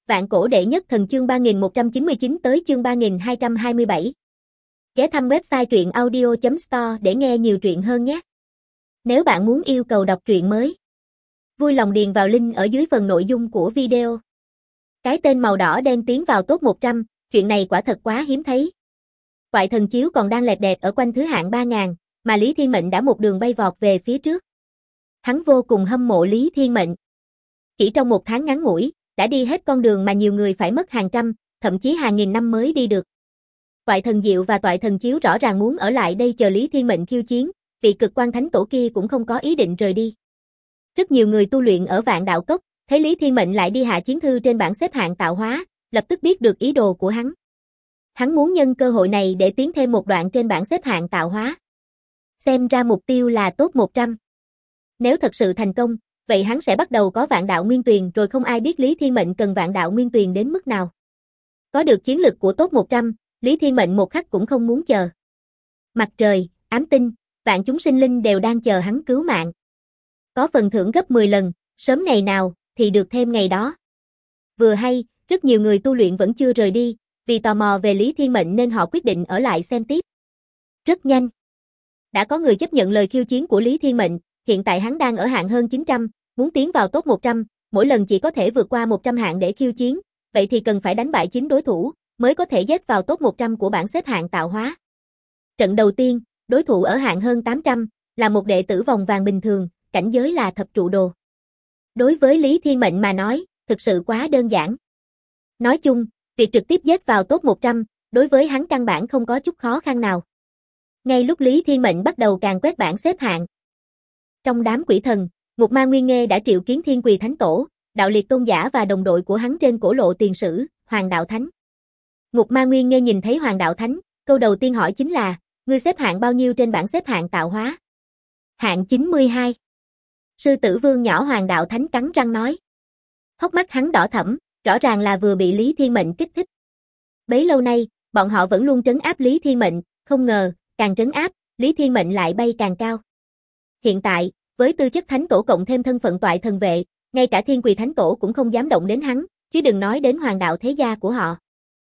Vạn cổ đệ nhất thần chương 3199 tới chương 3227. Ghé thăm website truyện audio.store để nghe nhiều truyện hơn nhé. Nếu bạn muốn yêu cầu đọc truyện mới, vui lòng điền vào link ở dưới phần nội dung của video. Cái tên màu đỏ đen tiến vào top 100, chuyện này quả thật quá hiếm thấy. Quại thần chiếu còn đang lẹt đẹt ở quanh thứ hạng 3000, mà Lý Thiên Mệnh đã một đường bay vọt về phía trước. Hắn vô cùng hâm mộ Lý Thiên Mệnh. Chỉ trong một tháng ngắn ngủi, đã đi hết con đường mà nhiều người phải mất hàng trăm, thậm chí hàng nghìn năm mới đi được. Toại thần diệu và toại thần chiếu rõ ràng muốn ở lại đây chờ Lý Thiên Mệnh khiêu chiến, vị cực quan thánh tổ kia cũng không có ý định rời đi. Rất nhiều người tu luyện ở Vạn Đạo Cốc, thấy Lý Thiên Mệnh lại đi hạ chiến thư trên bảng xếp hạng tạo hóa, lập tức biết được ý đồ của hắn. Hắn muốn nhân cơ hội này để tiến thêm một đoạn trên bảng xếp hạng tạo hóa. Xem ra mục tiêu là top 100. Nếu thật sự thành công, vậy hắn sẽ bắt đầu có vạn đạo nguyên tuyền rồi không ai biết Lý Thiên Mệnh cần vạn đạo nguyên tuyền đến mức nào. Có được chiến lực của top 100, Lý Thiên Mệnh một khắc cũng không muốn chờ. Mặt trời, ám tinh, vạn chúng sinh linh đều đang chờ hắn cứu mạng. Có phần thưởng gấp 10 lần, sớm ngày nào thì được thêm ngày đó. Vừa hay, rất nhiều người tu luyện vẫn chưa rời đi, vì tò mò về Lý Thiên Mệnh nên họ quyết định ở lại xem tiếp. Rất nhanh, đã có người chấp nhận lời khiêu chiến của Lý Thiên Mệnh. Hiện tại hắn đang ở hạng hơn 900, muốn tiến vào top 100, mỗi lần chỉ có thể vượt qua 100 hạng để khiêu chiến, vậy thì cần phải đánh bại 9 đối thủ, mới có thể dết vào top 100 của bảng xếp hạng tạo hóa. Trận đầu tiên, đối thủ ở hạng hơn 800, là một đệ tử vòng vàng bình thường, cảnh giới là thập trụ đồ. Đối với Lý Thiên Mệnh mà nói, thực sự quá đơn giản. Nói chung, việc trực tiếp dết vào top 100, đối với hắn căn bản không có chút khó khăn nào. Ngay lúc Lý Thiên Mệnh bắt đầu càn quét bảng xếp hạng, trong đám quỷ thần, Ngục Ma Nguyên Nghê đã triệu kiến Thiên Quỳ Thánh Tổ, Đạo Liệt Tôn Giả và đồng đội của hắn trên cổ lộ tiền sử, Hoàng Đạo Thánh. Ngục Ma Nguyên Nghê nhìn thấy Hoàng Đạo Thánh, câu đầu tiên hỏi chính là, ngươi xếp hạng bao nhiêu trên bảng xếp hạng tạo hóa? Hạng 92. Sư tử vương nhỏ Hoàng Đạo Thánh cắn răng nói. Hốc mắt hắn đỏ thẫm, rõ ràng là vừa bị Lý Thiên Mệnh kích thích. Bấy lâu nay, bọn họ vẫn luôn trấn áp Lý Thiên Mệnh, không ngờ, càng trấn áp, Lý Thiên Mệnh lại bay càng cao. Hiện tại, với tư chất thánh tổ cộng thêm thân phận toại thần vệ, ngay cả Thiên Quỳ Thánh Tổ cũng không dám động đến hắn, chứ đừng nói đến hoàng đạo thế gia của họ.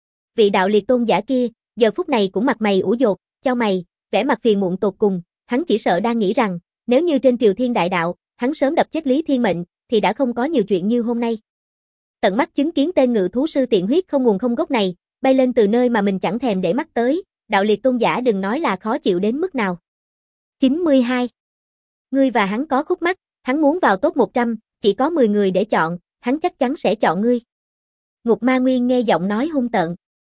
Vị đạo liệt tôn giả kia, giờ phút này cũng mặt mày ủ dột, chau mày, vẻ mặt phiền muộn tột cùng, hắn chỉ sợ đang nghĩ rằng, nếu như trên Triều Thiên Đại Đạo, hắn sớm đập chết Lý Thiên Mệnh, thì đã không có nhiều chuyện như hôm nay. Tận mắt chứng kiến tên ngự thú sư tiện huyết không nguồn không gốc này, bay lên từ nơi mà mình chẳng thèm để mắt tới, đạo liệt tôn giả đừng nói là khó chịu đến mức nào. 92. Ngươi và hắn có khúc mắc, hắn muốn vào top 100, chỉ có 10 người để chọn, hắn chắc chắn sẽ chọn ngươi. Ngục Ma Nguyên nghe giọng nói hung tợn.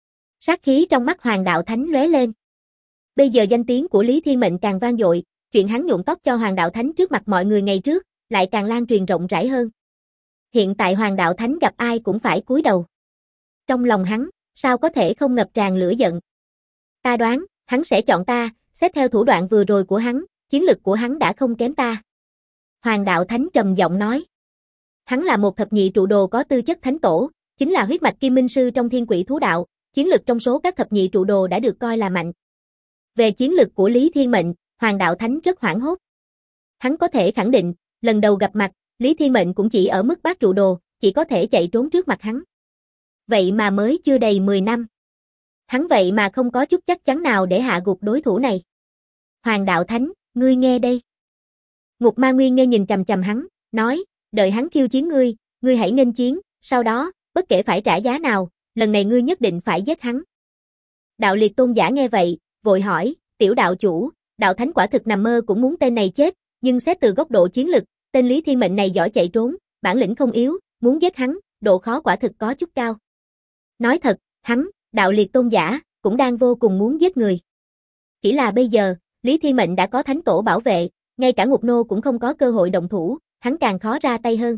Sát khí trong mắt Hoàng Đạo Thánh lóe lên. Bây giờ danh tiếng của Lý Thiên Mệnh càng vang dội, chuyện hắn nhuộm tóc cho Hoàng Đạo Thánh trước mặt mọi người ngày trước, lại càng lan truyền rộng rãi hơn. Hiện tại Hoàng Đạo Thánh gặp ai cũng phải cúi đầu. Trong lòng hắn, sao có thể không ngập tràn lửa giận. Ta đoán, hắn sẽ chọn ta, xét theo thủ đoạn vừa rồi của hắn, chiến lực của hắn đã không kém ta. Hoàng Đạo Thánh trầm giọng nói. Hắn là một thập nhị trụ đồ có tư chất thánh tổ, chính là huyết mạch kim minh sư trong Thiên Quỷ thú đạo, chiến lực trong số các thập nhị trụ đồ đã được coi là mạnh. Về chiến lực của Lý Thiên Mệnh, Hoàng Đạo Thánh rất hoảng hốt. Hắn có thể khẳng định, lần đầu gặp mặt, Lý Thiên Mệnh cũng chỉ ở mức bát trụ đồ, chỉ có thể chạy trốn trước mặt hắn. Vậy mà mới chưa đầy 10 năm. Hắn vậy mà không có chút chắc chắn nào để hạ gục đối thủ này. Hoàng Đạo Thánh, ngươi nghe đây. Ngục Ma Nguyên nghe nhìn chằm chằm hắn, nói, đợi hắn khiêu chiến ngươi, ngươi hãy nghênh chiến, sau đó, bất kể phải trả giá nào, lần này ngươi nhất định phải giết hắn. Đạo liệt tôn giả nghe vậy, vội hỏi, tiểu đạo chủ, đạo thánh quả thực nằm mơ cũng muốn tên này chết, nhưng xét từ góc độ chiến lực, tên Lý Thiên Mệnh này giỏi chạy trốn, bản lĩnh không yếu, muốn giết hắn, độ khó quả thực có chút cao. Nói thật, hắn, đạo liệt tôn giả, cũng đang vô cùng muốn giết người. Chỉ là bây giờ, Lý Thiên Mệnh đã có thánh tổ bảo vệ, ngay cả Ngục Nô cũng không có cơ hội động thủ, hắn càng khó ra tay hơn.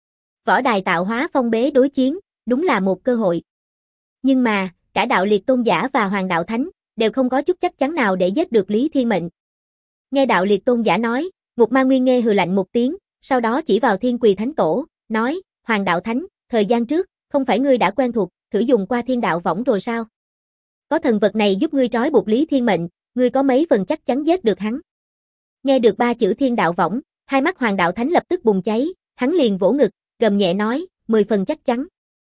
Võ đài tạo hóa phong bế đối chiến, đúng là một cơ hội. Nhưng mà, cả đạo liệt tôn giả và Hoàng Đạo Thánh, đều không có chút chắc chắn nào để giết được Lý Thiên Mệnh. Nghe đạo liệt tôn giả nói, Ngục Ma Nguyên nghe hừ lạnh một tiếng, sau đó chỉ vào Thiên Quỳ Thánh Tổ, nói, Hoàng Đạo Thánh, thời gian trước, không phải ngươi đã quen thuộc, thử dùng qua thiên đạo võng rồi sao? Có thần vật này giúp ngươi trói buộc Lý Thiên Mệnh, ngươi có mấy phần chắc chắn giết được hắn? Nghe được ba chữ thiên đạo võng, hai mắt Hoàng Đạo Thánh lập tức bùng cháy, hắn liền vỗ ngực, gầm nhẹ nói, 10 phần chắc chắn.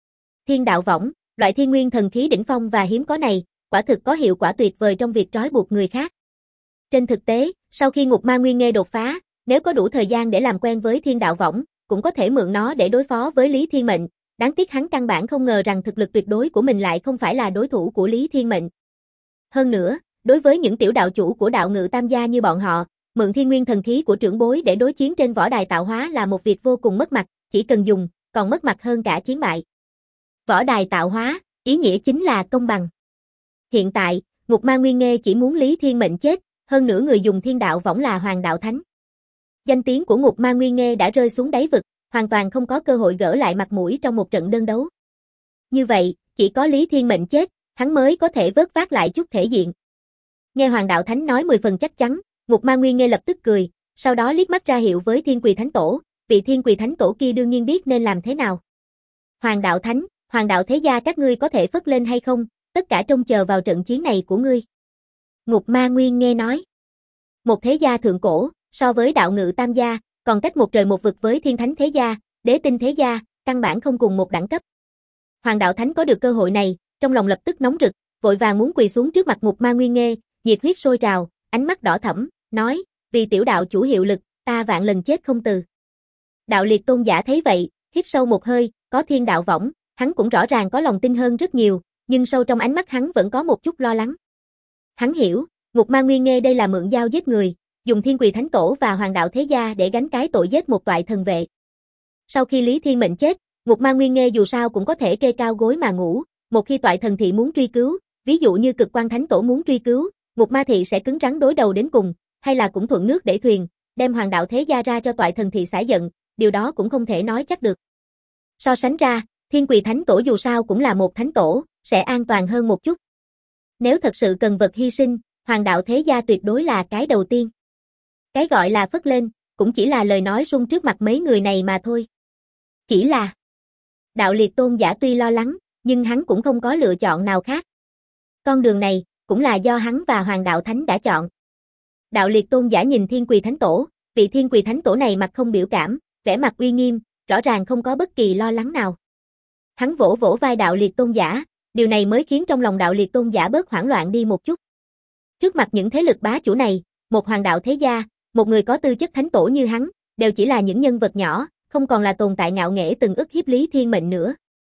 Thiên đạo võng, loại thiên nguyên thần khí đỉnh phong và hiếm có này, quả thực có hiệu quả tuyệt vời trong việc trói buộc người khác. Trên thực tế, sau khi Ngục Ma Nguyên Nghê đột phá, nếu có đủ thời gian để làm quen với thiên đạo võng, cũng có thể mượn nó để đối phó với Lý Thiên Mệnh. Đáng tiếc hắn căn bản không ngờ rằng thực lực tuyệt đối của mình lại không phải là đối thủ của Lý Thiên Mệnh. Hơn nữa, đối với những tiểu đạo chủ của đạo ngự tam gia như bọn họ, mượn thiên nguyên thần khí của trưởng bối để đối chiến trên võ đài tạo hóa là một việc vô cùng mất mặt, chỉ cần dùng, còn mất mặt hơn cả chiến bại. Võ đài tạo hóa, ý nghĩa chính là công bằng. Hiện tại, Ngục Ma Nguyên Nghê chỉ muốn Lý Thiên Mệnh chết, hơn nữa người dùng thiên đạo võng là Hoàng Đạo Thánh. Danh tiếng của Ngục Ma Nguyên Nghê đã rơi xuống đáy vực, hoàn toàn không có cơ hội gỡ lại mặt mũi trong một trận đơn đấu. Như vậy, chỉ có Lý Thiên Mệnh chết, hắn mới có thể vớt vát lại chút thể diện. Nghe Hoàng Đạo Thánh nói 10 phần chắc chắn, Ngục Ma Nguyên Nghê lập tức cười, sau đó liếc mắt ra hiệu với Thiên Quỳ Thánh Tổ, vị Thiên Quỳ Thánh Tổ kia đương nhiên biết nên làm thế nào. Hoàng Đạo Thánh, Hoàng Đạo thế gia các ngươi có thể phất lên hay không, tất cả trông chờ vào trận chiến này của ngươi. Ngục Ma Nguyên Nghê nói. Một thế gia thượng cổ, so với đạo ngự tam gia, còn cách một trời một vực với Thiên Thánh thế gia, Đế Tinh thế gia, căn bản không cùng một đẳng cấp. Hoàng Đạo Thánh có được cơ hội này, trong lòng lập tức nóng rực, vội vàng muốn quỳ xuống trước mặt Ngục Ma Nguyên Nghê, nhiệt huyết sôi trào, ánh mắt đỏ thẫm, nói, vì tiểu đạo chủ hiệu lực, ta vạn lần chết không từ. Đạo Liệt Tôn giả thấy vậy, hít sâu một hơi, có thiên đạo võng, hắn cũng rõ ràng có lòng tin hơn rất nhiều, nhưng sâu trong ánh mắt hắn vẫn có một chút lo lắng. Hắn hiểu, Ngục Ma Nguyên Nghê đây là mượn dao giết người, dùng Thiên Quỳ Thánh Tổ và Hoàng Đạo thế gia để gánh cái tội giết một toại thần vệ. Sau khi Lý Thiên Mệnh chết, Ngục Ma Nguyên Nghê dù sao cũng có thể kê cao gối mà ngủ, một khi toại thần thị muốn truy cứu, ví dụ như Cực Quan Thánh Tổ muốn truy cứu, Ngục Ma thị sẽ cứng rắn đối đầu đến cùng, hay là cũng thuận nước đẩy thuyền, đem Hoàng Đạo thế gia ra cho toại thần thị xả giận, điều đó cũng không thể nói chắc được. So sánh ra, Thiên Quỳ Thánh Tổ dù sao cũng là một thánh tổ, sẽ an toàn hơn một chút. Nếu thật sự cần vật hy sinh, Hoàng Đạo thế gia tuyệt đối là cái đầu tiên. Cái gọi là phất lên, cũng chỉ là lời nói sung trước mặt mấy người này mà thôi. Chỉ là Đạo Liệt Tôn giả tuy lo lắng, nhưng hắn cũng không có lựa chọn nào khác. Con đường này, cũng là do hắn và Hoàng Đạo Thánh đã chọn. Đạo Liệt Tôn giả nhìn Thiên Quỳ Thánh Tổ, vị Thiên Quỳ Thánh Tổ này mặt không biểu cảm, vẻ mặt uy nghiêm, rõ ràng không có bất kỳ lo lắng nào. Hắn vỗ vỗ vai Đạo Liệt Tôn giả, điều này mới khiến trong lòng Đạo Liệt Tôn giả bớt hoảng loạn đi một chút. Trước mặt những thế lực bá chủ này, một Hoàng Đạo thế gia, một người có tư chất thánh tổ như hắn, đều chỉ là những nhân vật nhỏ, không còn là tồn tại ngạo nghễ từng ức hiếp Lý Thiên Mệnh nữa.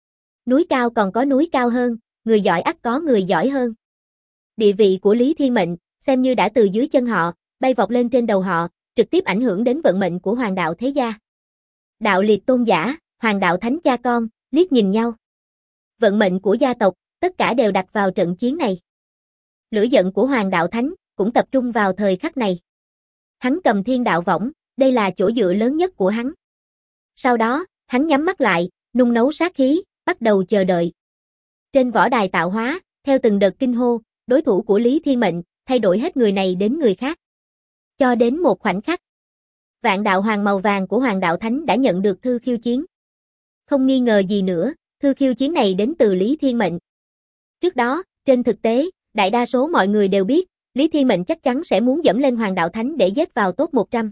Núi cao còn có núi cao hơn, người giỏi ắt có người giỏi hơn. Địa vị của Lý Thiên Mệnh, xem như đã từ dưới chân họ, bay vọt lên trên đầu họ, trực tiếp ảnh hưởng đến vận mệnh của Hoàng Đạo thế gia. Đạo Liệt Tôn giả, Hoàng Đạo Thánh cha con, liếc nhìn nhau. Vận mệnh của gia tộc, tất cả đều đặt vào trận chiến này. Lửa giận của Hoàng Đạo Thánh, cũng tập trung vào thời khắc này. Hắn cầm thiên đạo võng, đây là chỗ dựa lớn nhất của hắn. Sau đó, hắn nhắm mắt lại, nung nấu sát khí, bắt đầu chờ đợi. Trên võ đài tạo hóa, theo từng đợt kinh hô, đối thủ của Lý Thiên Mệnh, thay đổi hết người này đến người khác. Cho đến một khoảnh khắc, vạn đạo hoàng màu vàng của Hoàng Đạo Thánh đã nhận được thư khiêu chiến. Không nghi ngờ gì nữa, thư khiêu chiến này đến từ Lý Thiên Mệnh. Trước đó, trên thực tế, đại đa số mọi người đều biết, Lý Thiên Mệnh chắc chắn sẽ muốn dẫm lên Hoàng Đạo Thánh để dết vào top 100.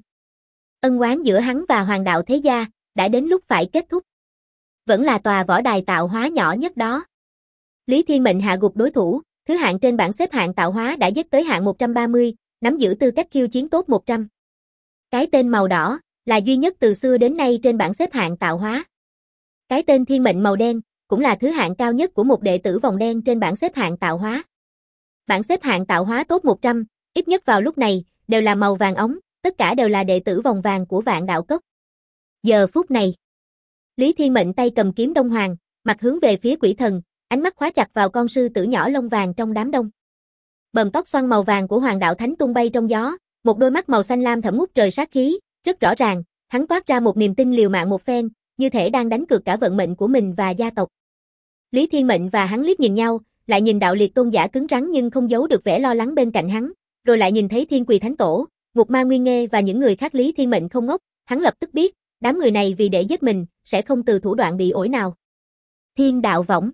Ân oán giữa hắn và Hoàng Đạo thế gia, đã đến lúc phải kết thúc. Vẫn là tòa võ đài tạo hóa nhỏ nhất đó. Lý Thiên Mệnh hạ gục đối thủ, thứ hạng trên bảng xếp hạng tạo hóa đã dết tới hạng 130, nắm giữ tư cách khiêu chiến top 100. Cái tên màu đỏ, là duy nhất từ xưa đến nay trên bảng xếp hạng tạo hóa. Cái tên Thiên Mệnh màu đen, cũng là thứ hạng cao nhất của một đệ tử vòng đen trên bảng xếp hạng tạo hóa. Bảng xếp hạng tạo hóa top 100, ít nhất vào lúc này, đều là màu vàng óng, tất cả đều là đệ tử vòng vàng của Vạn Đạo Cốc. Giờ phút này, Lý Thiên Mệnh tay cầm kiếm Đông Hoàng, mặt hướng về phía Quỷ Thần, ánh mắt khóa chặt vào con sư tử nhỏ lông vàng trong đám đông. Bờm tóc xoăn màu vàng của Hoàng Đạo Thánh tung bay trong gió, một đôi mắt màu xanh lam thẫm ngút trời sát khí, rất rõ ràng, hắn toát ra một niềm tin liều mạng một phen, như thể đang đánh cược cả vận mệnh của mình và gia tộc. Lý Thiên Mệnh và hắn liếc nhìn nhau, lại nhìn Đạo Liệt Tôn giả cứng rắn nhưng không giấu được vẻ lo lắng bên cạnh hắn, rồi lại nhìn thấy Thiên Quỳ Thánh Tổ, Ngục Ma Nguyên Nghê và những người khác. Lý Thiên Mệnh không ngốc, hắn lập tức biết, đám người này vì để giết mình, sẽ không từ thủ đoạn bị ổi nào. Thiên đạo võng.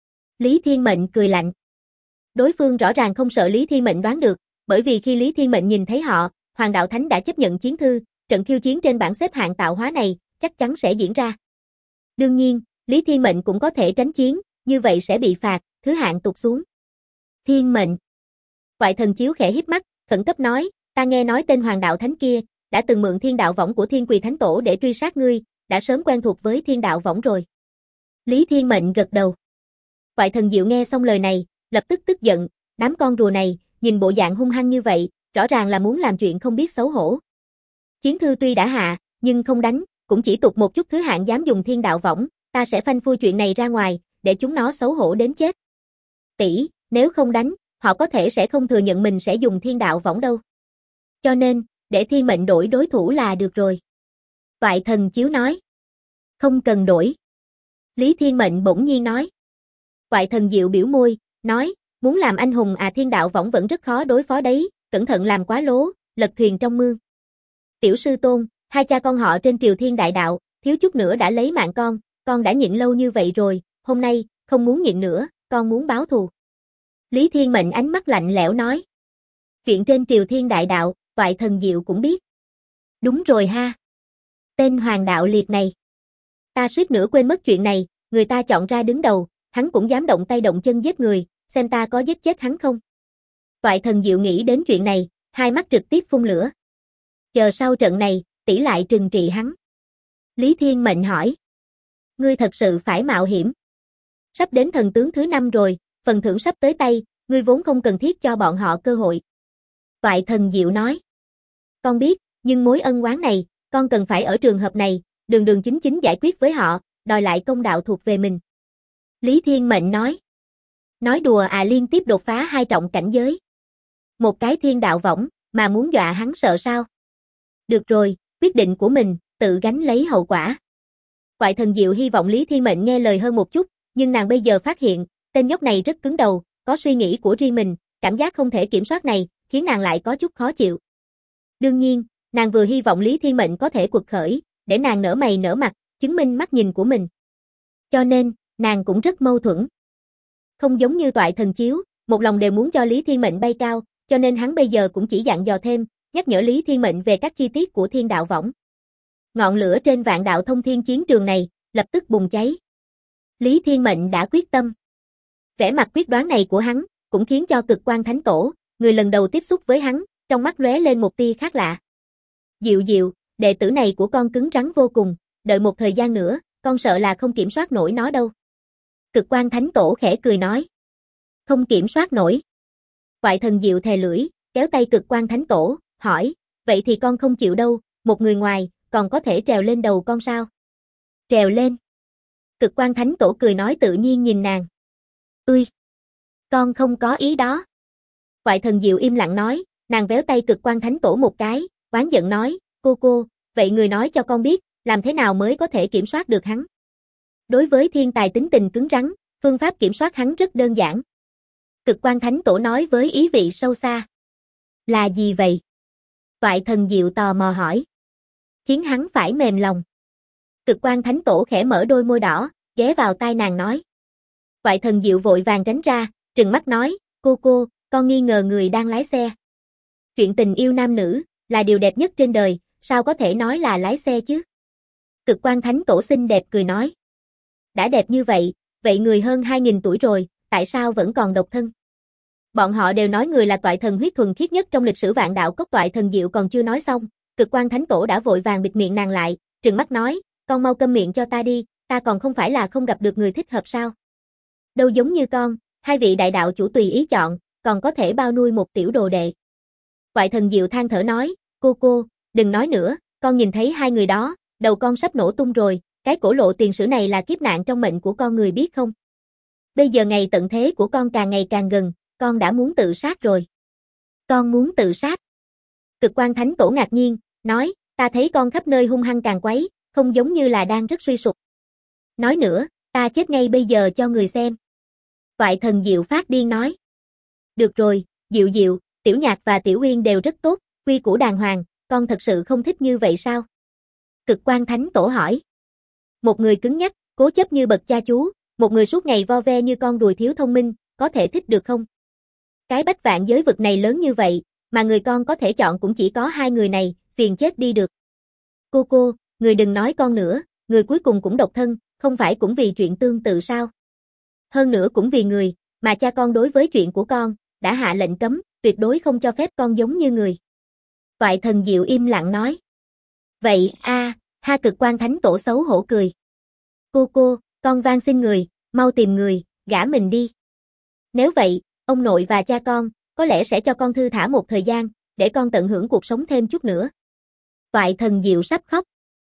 Lý Thiên Mệnh cười lạnh. Đối phương rõ ràng không sợ Lý Thiên Mệnh đoán được, bởi vì khi Lý Thiên Mệnh nhìn thấy họ, Hoàng Đạo Thánh đã chấp nhận chiến thư, trận khiêu chiến trên bảng xếp hạng tạo hóa này, chắc chắn sẽ diễn ra. Đương nhiên, Lý Thiên Mệnh cũng có thể tránh chiến, như vậy sẽ bị phạt, thứ hạng tụt xuống. Thiên Mệnh. Quại Thần Chiếu khẽ híp mắt, khẩn cấp nói, ta nghe nói tên Hoàng Đạo Thánh kia, đã từng mượn Thiên Đạo Võng của Thiên Quỳ Thánh Tổ để truy sát ngươi, đã sớm quen thuộc với Thiên Đạo Võng rồi. Lý Thiên Mệnh gật đầu. Quại Thần Diệu nghe xong lời này, lập tức tức giận, đám con rùa này, nhìn bộ dạng hung hăng như vậy, rõ ràng là muốn làm chuyện không biết xấu hổ. Chiến thư tuy đã hạ, nhưng không đánh, cũng chỉ tục một chút thứ hạng dám dùng Thiên Đạo Võng, ta sẽ phanh phui chuyện này ra ngoài, để chúng nó xấu hổ đến chết. Tỷ, nếu không đánh, họ có thể sẽ không thừa nhận mình sẽ dùng Thiên Đạo Võng đâu. Cho nên, để Thiên Mệnh đổi đối thủ là được rồi. Quại Thần Chiếu nói. Không cần đổi. Lý Thiên Mệnh bỗng nhiên nói. Quại Thần Diệu biểu môi, nói, muốn làm anh hùng Thiên Đạo Võng vẫn rất khó đối phó đấy, cẩn thận làm quá lố, lật thuyền trong mương. Tiểu sư tôn, hai cha con họ trên Triều Thiên Đại Đạo, thiếu chút nữa đã lấy mạng con đã nhịn lâu như vậy rồi, hôm nay, không muốn nhịn nữa, con muốn báo thù. Lý Thiên Mệnh ánh mắt lạnh lẽo nói. Chuyện trên Triều Thiên Đại Đạo, Quại Thần Diệu cũng biết. Đúng rồi ha. Tên Hoàng Đạo Liệt này. Ta suýt nữa quên mất chuyện này, người ta chọn ra đứng đầu, hắn cũng dám động tay động chân giết người, xem ta có giết chết hắn không. Quại Thần Diệu nghĩ đến chuyện này, hai mắt trực tiếp phun lửa. Chờ sau trận này, tỷ lại trừng trị hắn. Lý Thiên Mệnh hỏi. Ngươi thật sự phải mạo hiểm. Sắp đến thần tướng thứ 5 rồi, phần thưởng sắp tới tay, ngươi vốn không cần thiết cho bọn họ cơ hội. Quại Thần Diệu nói. Con biết, nhưng mối ân oán này, con cần phải ở trường hợp này, đường đường chính chính giải quyết với họ, đòi lại công đạo thuộc về mình. Lý Thiên Mệnh nói. Nói đùa liên tiếp đột phá 2 trọng cảnh giới. Một cái Thiên Đạo Võng, mà muốn dọa hắn sợ sao? Được rồi, quyết định của mình, tự gánh lấy hậu quả. Quại Thần Diệu hy vọng Lý Thiên Mệnh nghe lời hơn một chút, nhưng nàng bây giờ phát hiện, tên nhóc này rất cứng đầu, có suy nghĩ của riêng mình, cảm giác không thể kiểm soát này, khiến nàng lại có chút khó chịu. Đương nhiên, nàng vừa hy vọng Lý Thiên Mệnh có thể quật khởi, để nàng nở mày nở mặt, chứng minh mắt nhìn của mình. Cho nên, nàng cũng rất mâu thuẫn. Không giống như Quại Thần Chiếu, một lòng đều muốn cho Lý Thiên Mệnh bay cao, cho nên hắn bây giờ cũng chỉ dặn dò thêm, nhắc nhở Lý Thiên Mệnh về các chi tiết của Thiên Đạo Võng. Ngọn lửa trên Vạn Đạo Thông Thiên chiến trường này, lập tức bùng cháy. Lý Thiên Mệnh đã quyết tâm. Vẻ mặt quyết đoán này của hắn, cũng khiến cho Cực Quang Thánh Tổ, người lần đầu tiếp xúc với hắn, trong mắt lóe lên một tia khác lạ. Diệu Diệu, đệ tử này của con cứng rắn vô cùng, đợi một thời gian nữa, con sợ là không kiểm soát nổi nó đâu. Cực Quang Thánh Tổ khẽ cười nói. Không kiểm soát nổi. Quại Thần Diệu thè lưỡi, kéo tay Cực Quang Thánh Tổ, hỏi, vậy thì con không chịu đâu, một người ngoài, còn có thể trèo lên đầu con sao? Trèo lên. Cực Quang Thánh Tổ cười nói tự nhiên nhìn nàng. Ui, con không có ý đó. Quại Thần Diệu im lặng nói, nàng véo tay Cực Quang Thánh Tổ một cái, oán giận nói, cô, vậy người nói cho con biết, làm thế nào mới có thể kiểm soát được hắn? Đối với thiên tài tính tình cứng rắn, phương pháp kiểm soát hắn rất đơn giản. Cực Quang Thánh Tổ nói với ý vị sâu xa. Là gì vậy? Quại Thần Diệu tò mò hỏi. Khiến hắn phải mềm lòng. Cực Quang Thánh Tổ khẽ mở đôi môi đỏ, ghé vào tai nàng nói. Quại Thần Diệu vội vàng tránh ra, trừng mắt nói, cô, con nghi ngờ người đang lái xe. Chuyện tình yêu nam nữ, là điều đẹp nhất trên đời, sao có thể nói là lái xe chứ? Cực Quang Thánh Tổ xinh đẹp cười nói. Đã đẹp như vậy, vậy người hơn 2.000 tuổi rồi, tại sao vẫn còn độc thân? Bọn họ đều nói người là toại thần huyết thuần khiết nhất trong lịch sử Vạn Đạo Cốc. Toại Thần Diệu còn chưa nói xong, Cực Quang Thánh Tổ đã vội vàng bịt miệng nàng lại, trừng mắt nói, con mau câm miệng cho ta đi, ta còn không phải là không gặp được người thích hợp sao? Đâu giống như con, hai vị đại đạo chủ tùy ý chọn, còn có thể bao nuôi một tiểu đồ đệ. Quại Thần Diệu than thở nói, cô, đừng nói nữa, con nhìn thấy hai người đó, đầu con sắp nổ tung rồi, cái cổ lộ tiền sử này là kiếp nạn trong mệnh của con người biết không? Bây giờ ngày tận thế của con càng ngày càng gần, con đã muốn tự sát rồi. Con muốn tự sát. Cực Quang Thánh Tổ ngạc nhiên, nói, ta thấy con khắp nơi hung hăng càng quấy, không giống như là đang rất suy sụp. Nói nữa, ta chết ngay bây giờ cho người xem. Quại Thần Diệu phát điên nói. Được rồi, Diệu, Tiểu Nhạc và Tiểu Uyên đều rất tốt, quy củ đàng hoàng, con thật sự không thích như vậy sao? Cực Quang Thánh Tổ hỏi. Một người cứng nhắc, cố chấp như bậc cha chú, một người suốt ngày vo ve như con đùi thiếu thông minh, có thể thích được không? Cái bách vạn giới vực này lớn như vậy, mà người con có thể chọn cũng chỉ có hai người này, phiền chết đi được. Cô, người đừng nói con nữa, người cuối cùng cũng độc thân, không phải cũng vì chuyện tương tự sao? Hơn nữa cũng vì người, mà cha con đối với chuyện của con, đã hạ lệnh cấm, tuyệt đối không cho phép con giống như người. Toại Thần Diệu im lặng nói. Vậy ha Cực Quan Thánh Tổ xấu hổ cười. Cô, con van xin người, mau tìm người, gả mình đi. Nếu vậy, ông nội và cha con, có lẽ sẽ cho con thư thả một thời gian, để con tận hưởng cuộc sống thêm chút nữa. Toại Thần Diệu sắp khóc.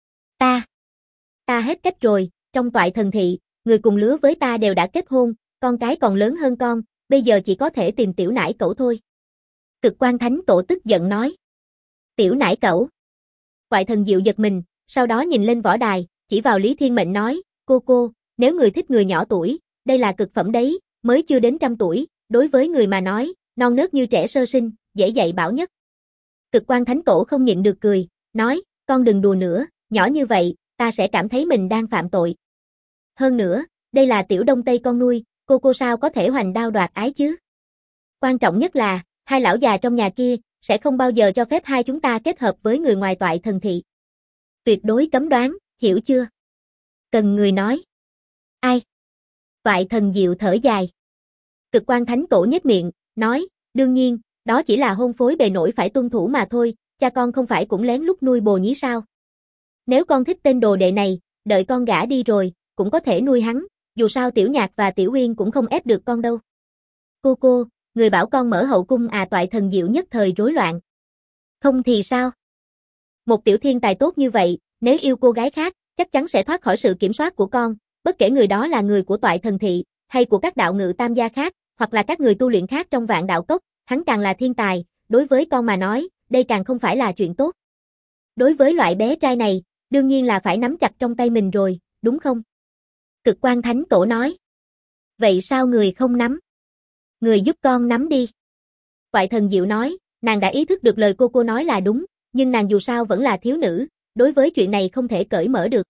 Ta hết cách rồi, trong Toại Thần Thị, người cùng lứa với ta đều đã kết hôn, con cái còn lớn hơn con, bây giờ chỉ có thể tìm tiểu nải cẩu thôi. Cực Quan Thánh Tổ tức giận nói. Tiểu nải cẩu. Toại Thần Diệu giật mình, sau đó nhìn lên võ đài, chỉ vào Lý Thiên Mệnh nói, cô, nếu người thích người nhỏ tuổi, đây là cực phẩm đấy, mới chưa đến 100 tuổi, đối với người mà nói, non nớt như trẻ sơ sinh, dễ dạy bảo nhất. Cực Quan Thánh Tổ không nhịn được cười, nói, con đừng đùa nữa, nhỏ như vậy, ta sẽ cảm thấy mình đang phạm tội. Hơn nữa, đây là tiểu đông tây con nuôi, cô sao có thể hoành đao đoạt ái chứ? Quan trọng nhất là, hai lão già trong nhà kia, sẽ không bao giờ cho phép hai chúng ta kết hợp với người ngoài Toại Thần Thị. Tuyệt đối cấm đoán, hiểu chưa? Cần người nói. Ai? Toại Thần Diệu thở dài. Cực Quan Thánh Tổ nhếch miệng, nói, đương nhiên, đó chỉ là hôn phối bề nổi phải tuân thủ mà thôi, cha con không phải cũng lén lút nuôi bồ nhí sao? Nếu con thích tên đồ đệ này, đợi con gả đi rồi, cũng có thể nuôi hắn, dù sao Tiểu Nhạc và Tiểu Uyên cũng không ép được con đâu. Cô, người bảo con mở hậu cung Toại Thần Diệu nhất thời rối loạn. Không thì sao? Một tiểu thiên tài tốt như vậy, nếu yêu cô gái khác, chắc chắn sẽ thoát khỏi sự kiểm soát của con, bất kể người đó là người của Toại Thần Thị, hay của các đạo ngự tam gia khác, hoặc là các người tu luyện khác trong Vạn Đạo Cốc, hắn càng là thiên tài, đối với con mà nói, đây càng không phải là chuyện tốt. Đối với loại bé trai này, đương nhiên là phải nắm chặt trong tay mình rồi, đúng không? Cực Quan Thánh Tổ nói. Vậy sao người không nắm? Người giúp con nắm đi. Toại Thần Diệu nói, nàng đã ý thức được lời cô nói là đúng, nhưng nàng dù sao vẫn là thiếu nữ, đối với chuyện này không thể cởi mở được.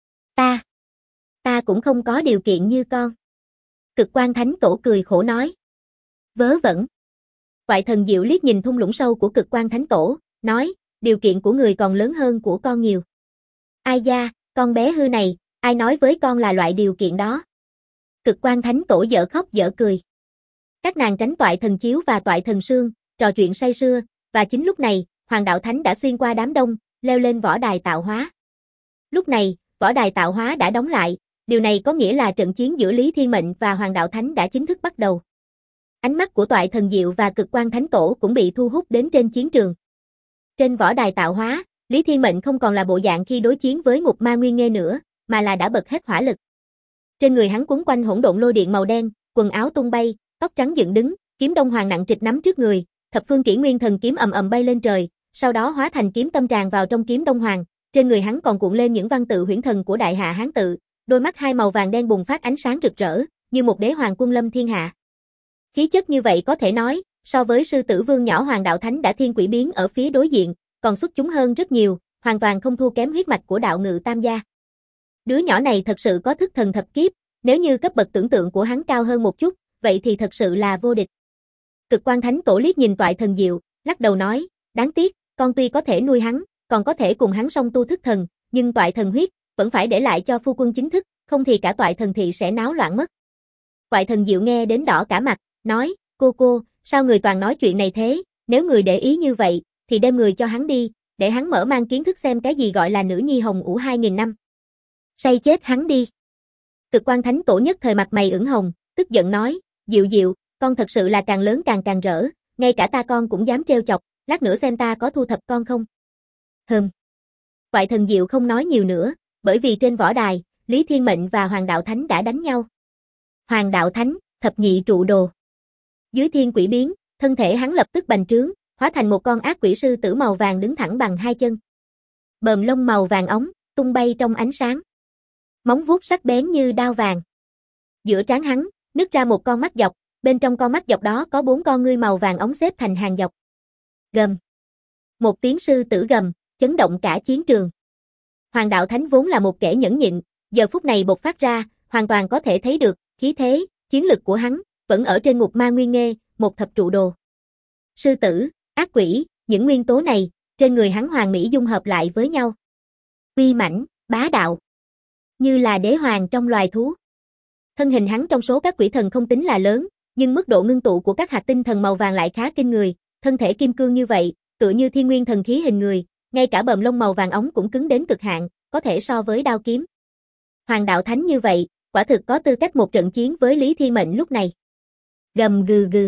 Ta cũng không có điều kiện như con. Cực Quan Thánh Tổ cười khổ nói. Vớ vẩn. Toại Thần Diệu liếc nhìn thung lũng sâu của Cực Quan Thánh Tổ, nói, điều kiện của người còn lớn hơn của con nhiều. Ai da, con bé hư này, ai nói với con là loại điều kiện đó. Cực Quan Thánh Tổ dở khóc dở cười. Các nàng tránh Toại Thần Chiếu và Toại Thần Sương, trò chuyện say sưa, và chính lúc này, Hoàng Đạo Thánh đã xuyên qua đám đông, leo lên võ đài tạo hóa. Lúc này, võ đài tạo hóa đã đóng lại, điều này có nghĩa là trận chiến giữa Lý Thiên Mệnh và Hoàng Đạo Thánh đã chính thức bắt đầu. Ánh mắt của Toại Thần Diệu và Cực Quan Thánh Tổ cũng bị thu hút đến trên chiến trường. Trên võ đài tạo hóa, Lý Thiên Mệnh không còn là bộ dạng khi đối chiến với Ngục Ma Nguyên Nghê nữa, mà là đã bật hết hỏa lực. Trên người hắn quấn quanh hỗn độn lôi điện màu đen, quần áo tung bay, tóc trắng dựng đứng, kiếm Đông Hoàng nặng trịch nắm trước người, thập phương kỷ nguyên thần kiếm ầm ầm bay lên trời, sau đó hóa thành kiếm tâm tràn vào trong kiếm Đông Hoàng. Trên người hắn còn cuộn lên những văn tự huyễn thần của Đại Hạ Hán tự, đôi mắt hai màu vàng đen bùng phát ánh sáng rực rỡ, như một đế hoàng quân lâm thiên hạ. Khí chất như vậy có thể nói, so với sư tử vương nhỏ Hoàng Đạo Thánh đã thiên quỷ biến ở phía đối diện, còn xuất chúng hơn rất nhiều, hoàn toàn không thua kém huyết mạch của đạo ngự tam gia. Đứa nhỏ này thật sự có thức thần thập kiếp, nếu như cấp bậc tưởng tượng của hắn cao hơn một chút, vậy thì thật sự là vô địch. Cực Quan Thánh Tổ liếc nhìn Toại Thần Diệu, lắc đầu nói, đáng tiếc, con tuy có thể nuôi hắn, còn có thể cùng hắn song tu thức thần, nhưng Toại Thần huyết, vẫn phải để lại cho phu quân chính thức, không thì cả Toại Thần Thị sẽ náo loạn mất. Toại Thần Diệu nghe đến đỏ cả mặt, nói, cô, sao người toàn nói chuyện này thế, nếu người để ý như vậy, thì đem người cho hắn đi, để hắn mở mang kiến thức xem cái gì gọi là nữ nhi hồng ủ 2000 năm. Say chết hắn đi. Cực Quan Thánh Tổ nhất thời mặt mày ửng hồng, tức giận nói, Diệu, con thật sự là càng lớn càng rỡ, ngay cả ta con cũng dám trêu chọc, lát nữa xem ta có thu thập con không. Toại Thần Diệu không nói nhiều nữa, bởi vì trên võ đài, Lý Thiên Mệnh và Hoàng Đạo Thánh đã đánh nhau. Hoàng Đạo Thánh, thập nhị trụ đồ. Dưới thiên quỷ biến, thân thể hắn lập tức bành trướng, hóa thành một con ác quỷ sư tử màu vàng đứng thẳng bằng hai chân. Bờm lông màu vàng óng, tung bay trong ánh sáng. Móng vuốt sắc bén như đao vàng. Giữa trán hắn, nứt ra một con mắt dọc, bên trong con mắt dọc đó có 4 con ngươi màu vàng óng xếp thành hàng dọc. Gầm. Một tiếng sư tử gầm, chấn động cả chiến trường. Hoàng Đạo Thánh vốn là một kẻ nhẫn nhịn, giờ phút này bộc phát ra, hoàn toàn có thể thấy được, khí thế, chiến lực của hắn, vẫn ở trên Ngục Ma Nguyên Nghê, một thập trụ đồ. Sư tử, ác quỷ, những nguyên tố này, trên người hắn hoàn mỹ dung hợp lại với nhau. Uy mãnh, bá đạo. như là đế hoàng trong loài thú. Thân hình hắn trong số các quỷ thần không tính là lớn, nhưng mức độ ngưng tụ của các hạt tinh thần màu vàng lại khá kinh người, thân thể kim cương như vậy, tựa như thiên nguyên thần khí hình người, ngay cả bờm lông màu vàng óng cũng cứng đến cực hạn, có thể so với đao kiếm. Hoàng đạo thánh như vậy, quả thực có tư cách một trận chiến với Lý Thiên Mệnh lúc này. Gầm gừ gừ.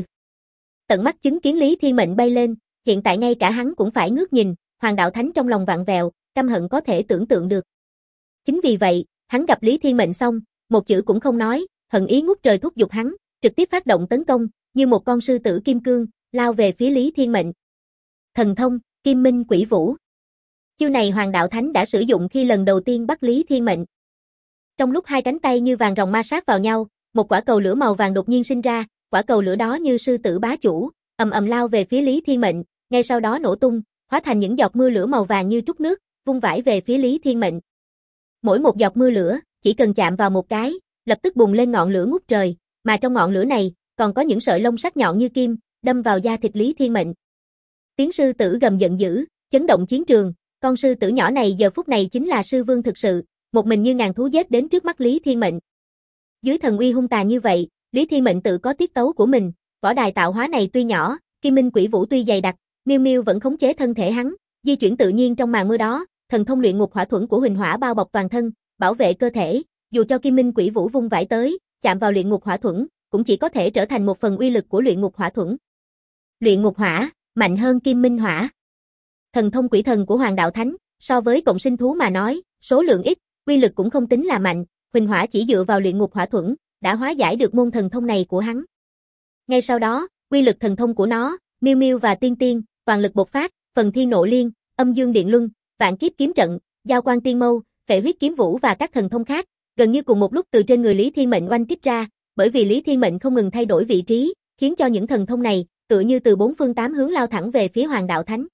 Tận mắt chứng kiến Lý Thiên Mệnh bay lên, hiện tại ngay cả hắn cũng phải ngước nhìn, Hoàng đạo thánh trong lòng vặn vẹo, căm hận có thể tưởng tượng được. Chính vì vậy, hắn gặp Lý Thiên Mệnh xong, một chữ cũng không nói, hận ý ngút trời thúc giục hắn, trực tiếp phát động tấn công, như một con sư tử kim cương, lao về phía Lý Thiên Mệnh. Thần thông, Kim Minh Quỷ Vũ. Chiêu này Hoàng đạo thánh đã sử dụng khi lần đầu tiên bắt Lý Thiên Mệnh. Trong lúc hai cánh tay như vàng rồng ma sát vào nhau, một quả cầu lửa màu vàng đột nhiên sinh ra, quả cầu lửa đó như sư tử bá chủ, ầm ầm lao về phía Lý Thiên Mệnh, ngay sau đó nổ tung, hóa thành những giọt mưa lửa màu vàng như trút nước, vung vãi về phía Lý Thiên Mệnh. Mỗi một giọt mưa lửa, chỉ cần chạm vào một cái, lập tức bùng lên ngọn lửa ngút trời, mà trong ngọn lửa này, còn có những sợi lông sắc nhọn như kim, đâm vào da thịt Lý Thiên Mệnh. Tiếng sư tử gầm giận dữ, chấn động chiến trường, con sư tử nhỏ này giờ phút này chính là sư vương thực sự, một mình như ngàn thú giết đến trước mắt Lý Thiên Mệnh. Dưới thần uy hung tàn như vậy, Lý Thiên Mệnh tự có tiết tấu của mình, võ đài tạo hóa này tuy nhỏ, Kim Minh Quỷ Vũ tuy dày đặc, Miêu Miêu vẫn khống chế thân thể hắn, di chuyển tự nhiên trong màn mưa đó, thần thông luyện ngục hỏa thuẫn của Huỳnh Hỏa bao bọc toàn thân, bảo vệ cơ thể, dù cho Kim Minh Quỷ Vũ vung vãi tới, chạm vào luyện ngục hỏa thuẫn, cũng chỉ có thể trở thành một phần uy lực của luyện ngục hỏa thuẫn. Luyện ngục hỏa, mạnh hơn Kim Minh Hỏa. Thần thông quỷ thần của Hoàng đạo thánh, so với cộng sinh thú mà nói, số lượng ít, uy lực cũng không tính là mạnh, Huỳnh Hỏa chỉ dựa vào luyện ngục hỏa thuẫn, đã hóa giải được môn thần thông này của hắn. Ngay sau đó, uy lực thần thông của nó, Miêu Miêu và Tiên Tiên, toàn lực bộc phát, phần thiên nộ liên, âm dương điện luân, vạn kiếp kiếm trận, giao quang tiên mâu, phệ huyết kiếm vũ và các thần thông khác, gần như cùng một lúc từ trên người Lý Thiên Mệnh oanh kích ra, bởi vì Lý Thiên Mệnh không ngừng thay đổi vị trí, khiến cho những thần thông này, tựa như từ bốn phương tám hướng lao thẳng về phía Hoàng đạo thánh.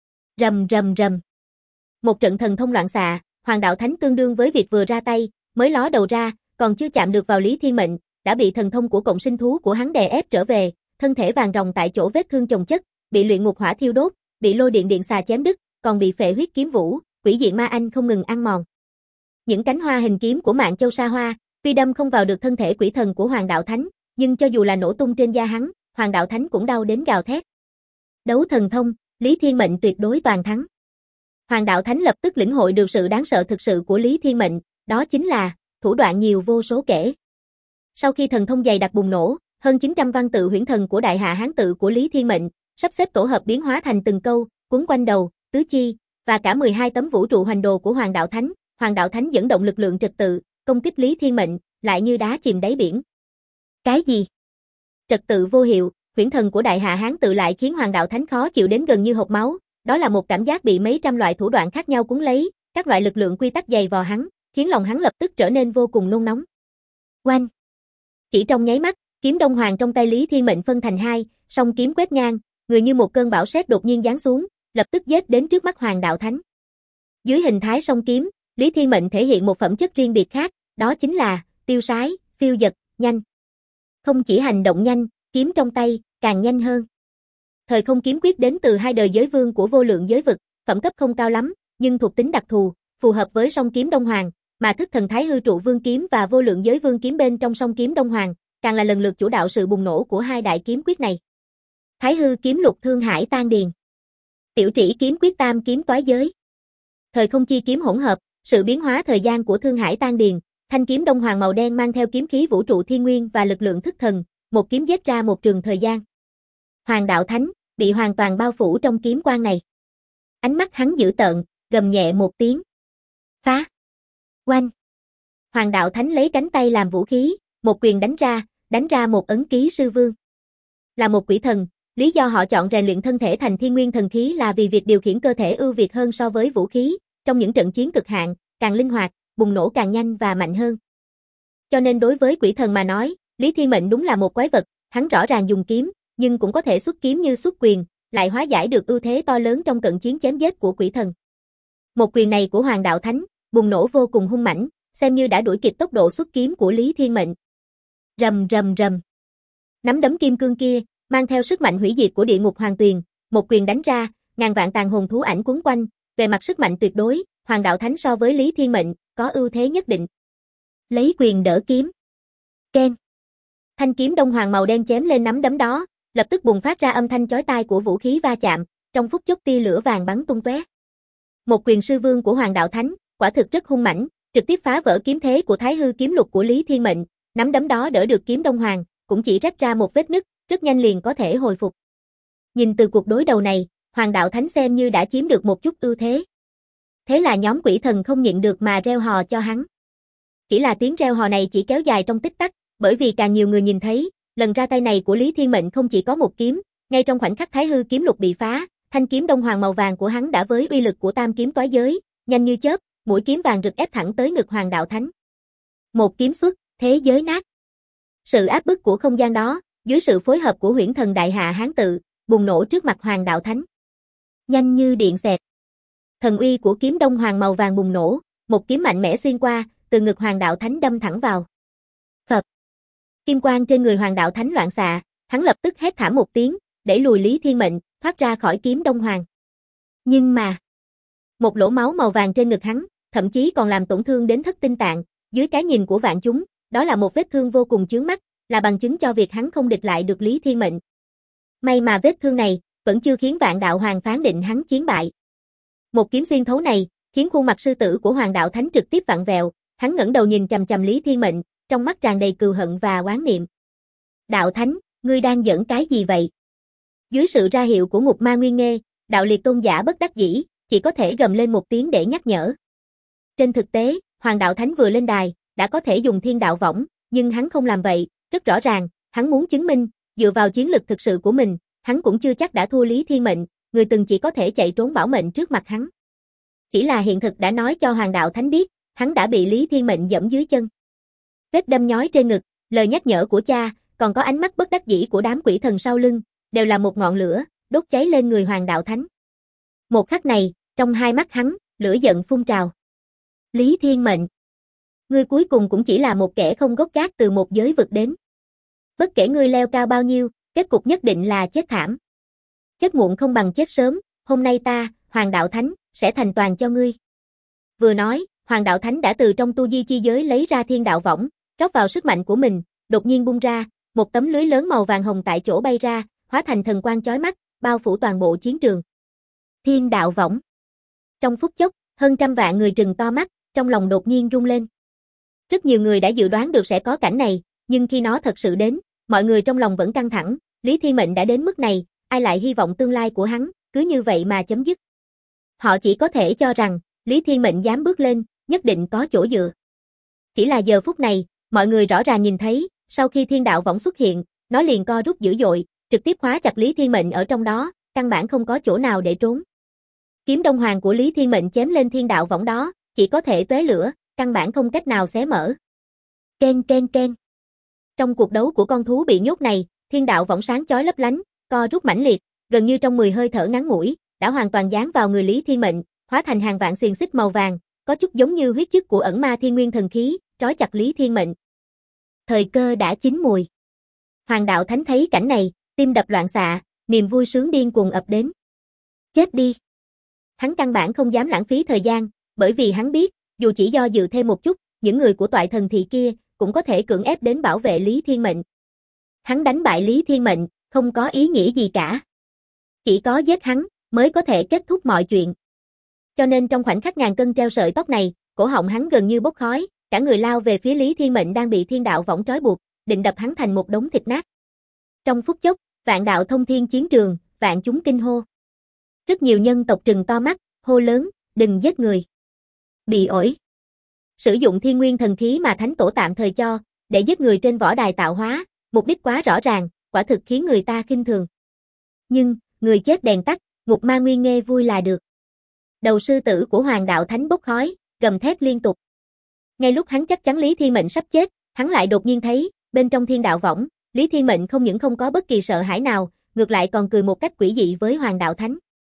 Rầm rầm rầm. Một trận thần thông loạn xạ, Hoàng đạo thánh tương đương với việc vừa ra tay, mới ló đầu ra, còn chưa chạm được vào Lý Thiên Mệnh, đã bị thần thông của cộng sinh thú của hắn đè ép trở về, thân thể vàng ròng tại chỗ vết thương chồng chất, bị luyện ngục hỏa thiêu đốt, bị lôi điện điện xà chém đứt, còn bị phệ huyết kiếm vũ, quỷ diện ma anh không ngừng ăn mòn. Những cánh hoa hình kiếm của Mạn Châu Sa Hoa, tuy đâm không vào được thân thể quỷ thần của Hoàng đạo thánh, nhưng cho dù là nổ tung trên da hắn, Hoàng đạo thánh cũng đau đến gào thét. Đấu thần thông, Lý Thiên Mệnh tuyệt đối toàn thắng. Hoàng đạo thánh lập tức lĩnh hội được sự đáng sợ thực sự của Lý Thiên Mệnh, đó chính là thủ đoạn nhiều vô số kể. Sau khi thần thông dày đặc bùng nổ, hơn 900 văn tự huyễn thần của Đại Hạ Hán tự của Lý Thiên Mệnh, sắp xếp tổ hợp biến hóa thành từng câu, quấn quanh đầu, tứ chi, và cả 12 tấm vũ trụ hoành đồ của Hoàng đạo thánh. Hoàng đạo thánh dẫn động lực lượng trật tự, công kích Lý Thiên Mệnh, lại như đá chìm đáy biển. Cái gì? Trật tự vô hiệu, huyễn thần của Đại Hạ Hán tự lại khiến Hoàng đạo thánh khó chịu đến gần như hộc máu, đó là một cảm giác bị mấy trăm loại thủ đoạn khác nhau cuốn lấy, các loại lực lượng quy tắc dày vò hắn, khiến lòng hắn lập tức trở nên vô cùng nôn nóng. Oanh! Chỉ trong nháy mắt, kiếm Đông Hoàng trong tay Lý Thiên Mệnh phân thành hai, song kiếm quét ngang, người như một cơn bão sét đột nhiên giáng xuống, lập tức giết đến trước mắt Hoàng đạo thánh. Dưới hình thái song kiếm, Lý Thiên Mệnh thể hiện một phẩm chất riêng biệt khác, đó chính là tiêu sái, phiêu dật, nhanh. Không chỉ hành động nhanh, kiếm trong tay càng nhanh hơn. Thời không kiếm quyết đến từ hai đời giới vương của vô lượng giới vực, phẩm cấp không cao lắm, nhưng thuộc tính đặc thù, phù hợp với song kiếm Đông Hoàng, mà thức thần Thái Hư Trụ Vương kiếm và vô lượng giới vương kiếm bên trong song kiếm Đông Hoàng, càng là lần lượt chủ đạo sự bùng nổ của hai đại kiếm quyết này. Thái Hư kiếm lục thương hải tan điền, Tiểu Trĩ kiếm quyết tam kiếm toái giới, Thời không chi kiếm hỗn hợp, sự biến hóa thời gian của thương hải tan điền, thanh kiếm Đông Hoàng màu đen mang theo kiếm khí vũ trụ thiên nguyên và lực lượng thức thần, một kiếm giết ra một trường thời gian. Hoàng đạo thánh bị hoàn toàn bao phủ trong kiếm quang này. Ánh mắt hắn dữ tợn, gầm nhẹ một tiếng. Phá! Oanh! Hoàng đạo thánh lấy cánh tay làm vũ khí, một quyền đánh ra một ấn ký sư vương. Là một quỷ thần, lý do họ chọn rèn luyện thân thể thành thiên nguyên thần khí là vì việc điều khiển cơ thể ưu việt hơn so với vũ khí, trong những trận chiến cực hạn, càng linh hoạt, bùng nổ càng nhanh và mạnh hơn. Cho nên đối với quỷ thần mà nói, Lý Thiên Mệnh đúng là một quái vật, hắn rõ ràng dùng kiếm, nhưng cũng có thể xuất kiếm như xuất quyền, lại hóa giải được ưu thế to lớn trong cận chiến chém giết của quỷ thần. Một quyền này của Hoàng đạo thánh, bùng nổ vô cùng hung mãnh, xem như đã đuổi kịp tốc độ xuất kiếm của Lý Thiên Mệnh. Rầm rầm rầm. Nắm đấm kim cương kia, mang theo sức mạnh hủy diệt của địa ngục hoàng tuyền, một quyền đánh ra, ngàn vạn tàn hồn thú ảnh cuốn quanh, về mặt sức mạnh tuyệt đối, Hoàng đạo thánh so với Lý Thiên Mệnh có ưu thế nhất định. Lấy quyền đỡ kiếm. Keng. Thanh kiếm đông hoàng màu đen chém lên nắm đấm đó, lập tức bùng phát ra âm thanh chói tai của vũ khí va chạm, trong phút chốc tia lửa vàng bắn tung tóe. Một quyền sư vương của Hoàng Đạo Thánh, quả thực rất hung mãnh, trực tiếp phá vỡ kiếm thế của Thái Hư kiếm lục của Lý Thiên Mệnh, nắm đấm đó đỡ được kiếm đông hoàng, cũng chỉ rách ra một vết nứt, rất nhanh liền có thể hồi phục. Nhìn từ cuộc đối đầu này, Hoàng Đạo Thánh xem như đã chiếm được một chút ưu thế. Thế là nhóm quỷ thần không nhịn được mà reo hò cho hắn. Chỉ là tiếng reo hò này chỉ kéo dài trong tích tắc, bởi vì càng nhiều người nhìn thấy, lần ra tay này của Lý Thiên Mệnh không chỉ có một kiếm, ngay trong khoảnh khắc Thái Hư kiếm lục bị phá, thanh kiếm đông hoàng màu vàng của hắn đã với uy lực của tam kiếm toái giới, nhanh như chớp, mũi kiếm vàng rực ép thẳng tới ngực Hoàng Đạo Thánh. Một kiếm xuất, thế giới nát. Sự áp bức của không gian đó, dưới sự phối hợp của Huyễn Thần Đại Hạ Hán Tự, bùng nổ trước mặt Hoàng Đạo Thánh. Nhanh như điện xẹt. Thần uy của kiếm đông hoàng màu vàng bùng nổ, một kiếm mạnh mẽ xuyên qua, từ ngực Hoàng Đạo Thánh đâm thẳng vào. Phập. Kim quang trên người Hoàng Đạo Thánh loạn xạ, hắn lập tức hét thảm một tiếng, đẩy lùi Lý Thiên Mệnh, thoát ra khỏi kiếm đông hoàng. Nhưng mà, một lỗ máu màu vàng trên ngực hắn, thậm chí còn làm tổn thương đến thất tinh tạng, dưới cái nhìn của vạn chúng, đó là một vết thương vô cùng chướng mắt, là bằng chứng cho việc hắn không địch lại được Lý Thiên Mệnh. May mà vết thương này, vẫn chưa khiến Vạn Đạo Hoàng phán định hắn chiến bại. Một kiếm xuyên thấu này, khiến khuôn mặt sư tử của Hoàng Đạo Thánh trực tiếp vặn vẹo, hắn ngẩng đầu nhìn chằm chằm Lý Thiên Mệnh, trong mắt tràn đầy cừu hận và oán niệm. Đạo Thánh, ngươi đang giỡn cái gì vậy? Dưới sự ra hiệu của Ngục Ma Nguyên Nghê, Đạo Liệt tôn giả bất đắc dĩ, chỉ có thể gầm lên một tiếng để nhắc nhở. Trên thực tế, Hoàng Đạo Thánh vừa lên đài, đã có thể dùng thiên đạo võng, nhưng hắn không làm vậy, rất rõ ràng, hắn muốn chứng minh, dựa vào chiến lực thực sự của mình, hắn cũng chưa chắc đã thua Lý Thiên Mệnh, người từng chỉ có thể chạy trốn bảo mệnh trước mặt hắn. Chỉ là hiện thực đã nói cho Hoàng Đạo Thánh biết, hắn đã bị Lý Thiên Mệnh giẫm dưới chân. Vết đâm nhói trên ngực, lời nhắc nhở của cha, còn có ánh mắt bất đắc dĩ của đám quỷ thần sau lưng, đều là một ngọn lửa, đốt cháy lên người Hoàng Đạo Thánh. Một khắc này, trong hai mắt hắn, lửa giận phun trào. Lý Thiên Mệnh, ngươi cuối cùng cũng chỉ là một kẻ không gốc gác từ một giới vực đến. Bất kể ngươi leo cao bao nhiêu, kết cục nhất định là chết thảm. Chết muộn không bằng chết sớm, hôm nay ta, Hoàng Đạo Thánh, sẽ thành toàn cho ngươi. Vừa nói, Hoàng Đạo Thánh đã từ trong tu di chi giới lấy ra thiên đạo võng, rót vào sức mạnh của mình, đột nhiên bung ra, một tấm lưới lớn màu vàng hồng tại chỗ bay ra, hóa thành thần quang chói mắt, bao phủ toàn bộ chiến trường. Thiên đạo võng. Trong phút chốc, hơn trăm vạn người trừng to mắt, trong lòng đột nhiên rung lên. Rất nhiều người đã dự đoán được sẽ có cảnh này, nhưng khi nó thật sự đến, mọi người trong lòng vẫn căng thẳng, Lý Thiên Mệnh đã đến mức này, ai lại hy vọng tương lai của hắn, cứ như vậy mà chấm dứt. Họ chỉ có thể cho rằng, Lý Thiên Mệnh dám bước lên, nhất định có chỗ dựa. Chỉ là giờ phút này, mọi người rõ ràng nhìn thấy, sau khi thiên đạo võng xuất hiện, nó liền co rút dữ dội, trực tiếp khóa chặt Lý Thiên Mệnh ở trong đó, căn bản không có chỗ nào để trốn. Kiếm đông hoàng của Lý Thiên Mệnh chém lên thiên đạo võng đó, chỉ có thể tóe lửa, căn bản không cách nào xé mở. Ken ken ken. Trong cuộc đấu của con thú bị nhốt này, thiên đạo võng sáng chói lấp lánh, co rút mãnh liệt, gần như trong 10 hơi thở ngắn ngủi, đã hoàn toàn dán vào người Lý Thiên Mệnh, hóa thành hàng vạn xiềng xích màu vàng, có chút giống như huyết chức của ẩn ma thiên nguyên thần khí, trói chặt Lý Thiên Mệnh. Thời cơ đã chín mùi. Hoàng Đạo Thánh thấy cảnh này, tim đập loạn xạ, niềm vui sướng điên cuồng ập đến. Chết đi. Hắn căn bản không dám lãng phí thời gian, bởi vì hắn biết, dù chỉ do dự thêm một chút, những người của toại thần thị kia cũng có thể cưỡng ép đến bảo vệ Lý Thiên Mệnh. Hắn đánh bại Lý Thiên Mệnh, không có ý nghĩa gì cả. Chỉ có giết hắn, mới có thể kết thúc mọi chuyện. Cho nên trong khoảnh khắc ngàn cân treo sợi tóc này, cổ họng hắn gần như bốc khói, cả người lao về phía Lý Thiên Mệnh đang bị thiên đạo võng trói buộc, định đập hắn thành một đống thịt nát. Trong phút chốc, vạn đạo thông thiên chiến trường, vạn chúng kinh hô. Rất nhiều nhân tộc trừng to mắt, hô lớn, đừng giết người. Bị ổi. Sử dụng thiên nguyên thần khí mà thánh tổ tạm thời cho, để giết người trên võ đài tạo hóa, mục đích quá rõ ràng, quả thực khiến người ta khinh thường. Nhưng, người chết đèn tắt, Ngục Ma Nguyên Nghê vui là được. Đầu sư tử của Hoàng Đạo Thánh bốc khói, gầm thét liên tục. Ngay lúc hắn chắc chắn Lý Thiên Mệnh sắp chết, hắn lại đột nhiên thấy, bên trong thiên đạo võng, Lý Thiên Mệnh không những không có bất kỳ sợ hãi nào, ngược lại còn cười một cách quỷ dị với Hoàng Đạo Thánh.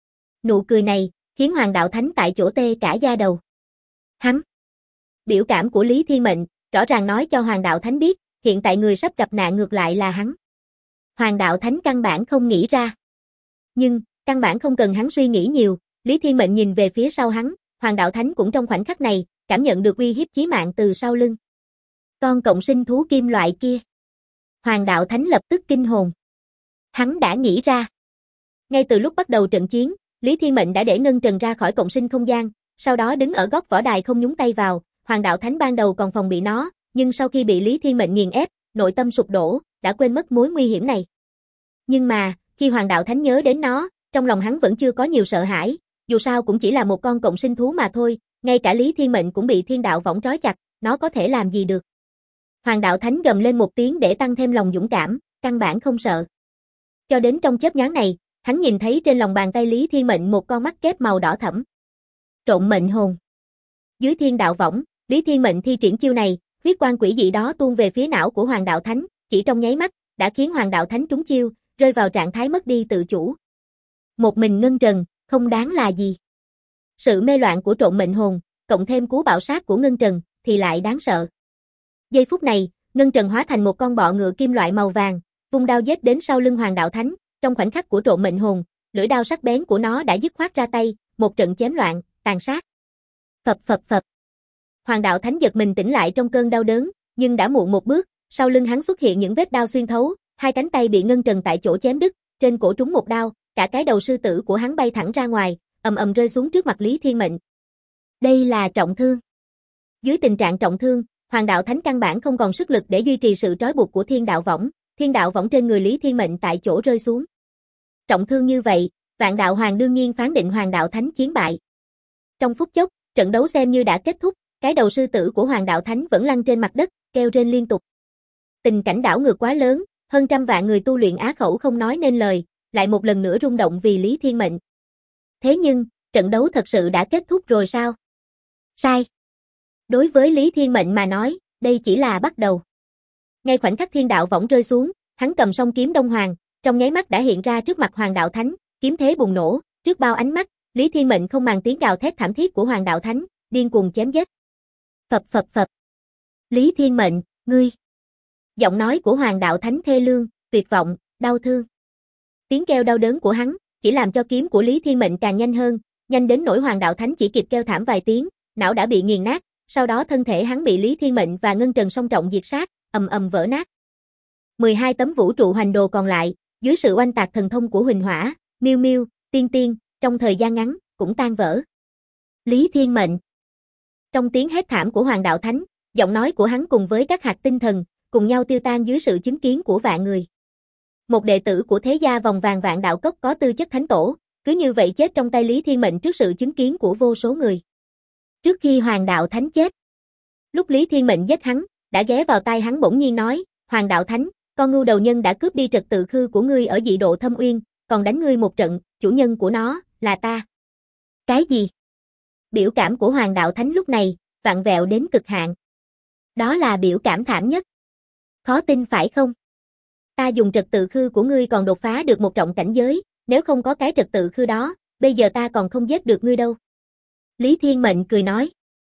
Nụ cười này, khiến Hoàng Đạo Thánh tại chỗ tê cả da đầu. Hắn. Biểu cảm của Lý Thiên Mệnh, rõ ràng nói cho Hoàng Đạo Thánh biết, hiện tại người sắp gặp nạn ngược lại là hắn. Hoàng Đạo Thánh căn bản không nghĩ ra. Nhưng, căn bản không cần hắn suy nghĩ nhiều, Lý Thiên Mệnh nhìn về phía sau hắn, Hoàng Đạo Thánh cũng trong khoảnh khắc này, cảm nhận được uy hiếp chí mạng từ sau lưng. Con cộng sinh thú kim loại kia. Hoàng đạo thánh lập tức kinh hồn. Hắn đã nghĩ ra. Ngay từ lúc bắt đầu trận chiến, Lý Thiên Mệnh đã để Ngân Trần ra khỏi cộng sinh không gian, sau đó đứng ở góc võ đài không nhúng tay vào. Hoàng đạo thánh ban đầu còn phòng bị nó, nhưng sau khi bị Lý Thiên Mệnh nghiền ép, nội tâm sụp đổ, đã quên mất mối nguy hiểm này. Nhưng mà, khi Hoàng đạo thánh nhớ đến nó, trong lòng hắn vẫn chưa có nhiều sợ hãi, dù sao cũng chỉ là một con cộng sinh thú mà thôi, ngay cả Lý Thiên Mệnh cũng bị thiên đạo võng trói chặt, nó có thể làm gì được. Hoàng đạo thánh gầm lên một tiếng để tăng thêm lòng dũng cảm, căn bản không sợ. Cho đến trong chớp nhoáng này, hắn nhìn thấy trên lòng bàn tay Lý Thiên Mệnh một con mắt kép màu đỏ thẫm. Trộn mệnh hồn. Dưới thiên đạo võng, Lý Thiên Mệnh thi triển chiêu này, huyết quang quỷ dị đó tuôn về phía não của Hoàng đạo thánh, chỉ trong nháy mắt, đã khiến Hoàng đạo thánh trúng chiêu, rơi vào trạng thái mất đi tự chủ. Một mình Ngân Trần, không đáng là gì. Sự mê loạn của trộn mệnh hồn, cộng thêm cú bạo sát của Ngân Trần, thì lại đáng sợ. Giây phút này, Ngân Trần hóa thành một con bọ ngựa kim loại màu vàng, vung đao giết đến sau lưng Hoàng đạo thánh, trong khoảnh khắc của trộn mệnh hồn, lưỡi đao sắc bén của nó đã dứt khoát ra tay, một trận chém loạn, tàn sát. Phập phập phập. Hoàng đạo thánh giật mình tỉnh lại trong cơn đau đớn, nhưng đã muộn một bước, sau lưng hắn xuất hiện những vết đao xuyên thấu, hai cánh tay bị Ngân Trần tại chỗ chém đứt, trên cổ trúng một đao, cả cái đầu sư tử của hắn bay thẳng ra ngoài, ầm ầm rơi xuống trước mặt Lý Thiên Mệnh. Đây là trọng thương. Dưới tình trạng trọng thương, Hoàng đạo thánh căn bản không còn sức lực để duy trì sự trói buộc của thiên đạo võng trên người Lý Thiên Mệnh tại chỗ rơi xuống. Trọng thương như vậy, Vạn Đạo Hoàng đương nhiên phán định Hoàng đạo thánh chiến bại. Trong phút chốc, trận đấu xem như đã kết thúc, cái đầu sư tử của Hoàng đạo thánh vẫn lăn trên mặt đất, kêu rên liên tục. Tình cảnh đảo ngược quá lớn, hơn trăm vạn người tu luyện Á Khẩu không nói nên lời, lại một lần nữa rung động vì Lý Thiên Mệnh. Thế nhưng, trận đấu thật sự đã kết thúc rồi sao? Sai. Đối với Lý Thiên Mệnh mà nói, đây chỉ là bắt đầu. Ngay khoảnh khắc thiên đạo võng rơi xuống, hắn cầm song kiếm Đông Hoàng, trong nháy mắt đã hiện ra trước mặt Hoàng đạo thánh, kiếm thế bùng nổ, trước bao ánh mắt, Lý Thiên Mệnh không màng tiếng gào thét thảm thiết của Hoàng đạo thánh, điên cuồng chém giết. Phập phập phập. Lý Thiên Mệnh, ngươi. Giọng nói của Hoàng đạo thánh thê lương, tuyệt vọng, đau thương. Tiếng kêu đau đớn của hắn, chỉ làm cho kiếm của Lý Thiên Mệnh càng nhanh hơn, nhanh đến nỗi Hoàng đạo thánh chỉ kịp kêu thảm vài tiếng, não đã bị nghiền nát, sau đó thân thể hắn bị Lý Thiên Mệnh và Ngân Trần song trọng diệt sát, ầm ầm vỡ nát. 12 tấm vũ trụ hoành đồ còn lại, dưới sự oanh tạc thần thông của Huỳnh Hỏa, Miêu Miêu, Tiên Tiên, trong thời gian ngắn, cũng tan vỡ. Lý Thiên Mệnh. Trong tiếng hét thảm của Hoàng đạo thánh, giọng nói của hắn cùng với các hạt tinh thần, cùng nhau tiêu tan dưới sự chứng kiến của vạn người. Một đệ tử của thế gia vòng vàng Vạn Đạo Cốc có tư chất thánh tổ, cứ như vậy chết trong tay Lý Thiên Mệnh trước sự chứng kiến của vô số người. Trước khi Hoàng đạo thánh chết, lúc Lý Thiên Mệnh giết hắn, đã ghé vào tai hắn bỗng nhiên nói, Hoàng đạo thánh, con ngưu đầu nhân đã cướp đi trật tự khư của ngươi ở dị độ Thâm Uyên, còn đánh ngươi một trận, chủ nhân của nó, là ta. Cái gì? Biểu cảm của Hoàng đạo thánh lúc này, vặn vẹo đến cực hạn. Đó là biểu cảm thảm nhất. Khó tin phải không? Ta dùng trật tự khư của ngươi còn đột phá được một trọng cảnh giới, nếu không có cái trật tự khư đó, bây giờ ta còn không giết được ngươi đâu. Lý Thiên Mệnh cười nói.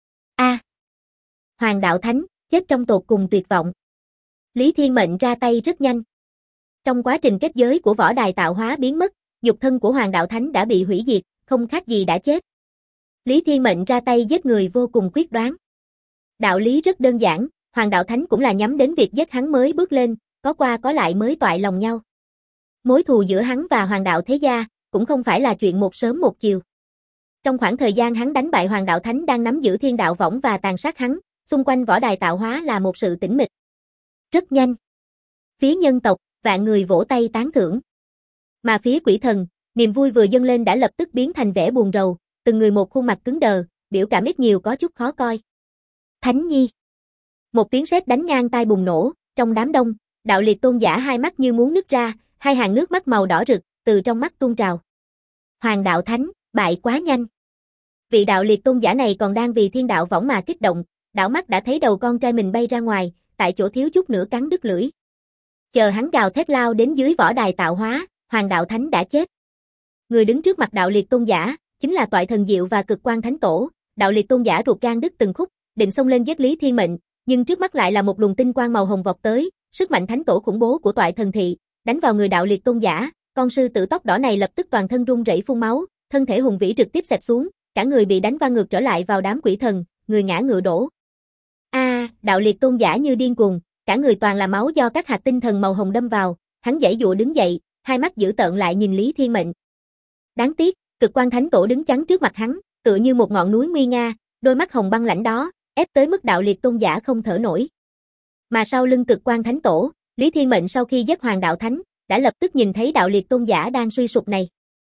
Hoàng đạo thánh, chết trong tột cùng tuyệt vọng. Lý Thiên Mệnh ra tay rất nhanh. Trong quá trình kết giới của võ đài tạo hóa biến mất, nhục thân của Hoàng đạo thánh đã bị hủy diệt, không khác gì đã chết. Lý Thiên Mệnh ra tay giết người vô cùng quyết đoán. Đạo lý rất đơn giản, Hoàng đạo thánh cũng là nhắm đến việc giết hắn mới bước lên, có qua có lại mới toại lòng nhau. Mối thù giữa hắn và Hoàng đạo thế gia, cũng không phải là chuyện một sớm một chiều. Trong khoảng thời gian hắn đánh bại Hoàng đạo thánh đang nắm giữ thiên đạo võng và tàn sát hắn, xung quanh võ đài tạo hóa là một sự tĩnh mịch. Rất nhanh. Phía nhân tộc, vạn người vỗ tay tán thưởng. Mà phía quỷ thần, niềm vui vừa dâng lên đã lập tức biến thành vẻ buồn rầu, từng người một khuôn mặt cứng đờ, biểu cảm ít nhiều có chút khó coi. Thánh nhi. Một tiếng sét đánh ngang tai bùng nổ, trong đám đông, Đạo Liệt tôn giả hai mắt như muốn nứt ra, hai hàng nước mắt màu đỏ rực từ trong mắt tuôn trào. Hoàng đạo thánh, bại quá nhanh. Vị Đạo Liệt tôn giả này còn đang vì thiên đạo võng mà kích động, đảo mắt đã thấy đầu con trai mình bay ra ngoài, tại chỗ thiếu chút nữa cắn đứt lưỡi. Chờ hắn gào thét lao đến dưới võ đài tạo hóa, Hoàng đạo thánh đã chết. Người đứng trước mặt Đạo Liệt tôn giả, chính là Toại Thần Diệu và Cực Quang Thánh Tổ. Đạo Liệt tôn giả ruột gan đứt từng khúc, định xông lên giết Lý Thiên Mệnh, nhưng trước mắt lại là một luồng tinh quang màu hồng vọt tới, sức mạnh thánh tổ khủng bố của Toại Thần Thị, đánh vào người Đạo Liệt tôn giả, con sư tử tóc đỏ này lập tức toàn thân run rẩy phun máu, thân thể hùng vĩ trực tiếp xẹp xuống, cả người bị đánh văng ngược trở lại vào đám quỷ thần, người ngã ngựa đổ. Đạo Liệt Tôn giả như điên cuồng, cả người toàn là máu do các hạt tinh thần màu hồng đâm vào, hắn giãy giụa đứng dậy, hai mắt dữ tợn lại nhìn Lý Thiên Mệnh. Đáng tiếc, Cực Quang Thánh Tổ đứng chắn trước mặt hắn, tựa như một ngọn núi nguy nga, đôi mắt hồng băng lãnh đó, ép tới mức Đạo Liệt Tôn giả không thở nổi. Mà sau lưng Cực Quang Thánh Tổ, Lý Thiên Mệnh sau khi giết Hoàng Đạo Thánh, đã lập tức nhìn thấy Đạo Liệt Tôn giả đang suy sụp này.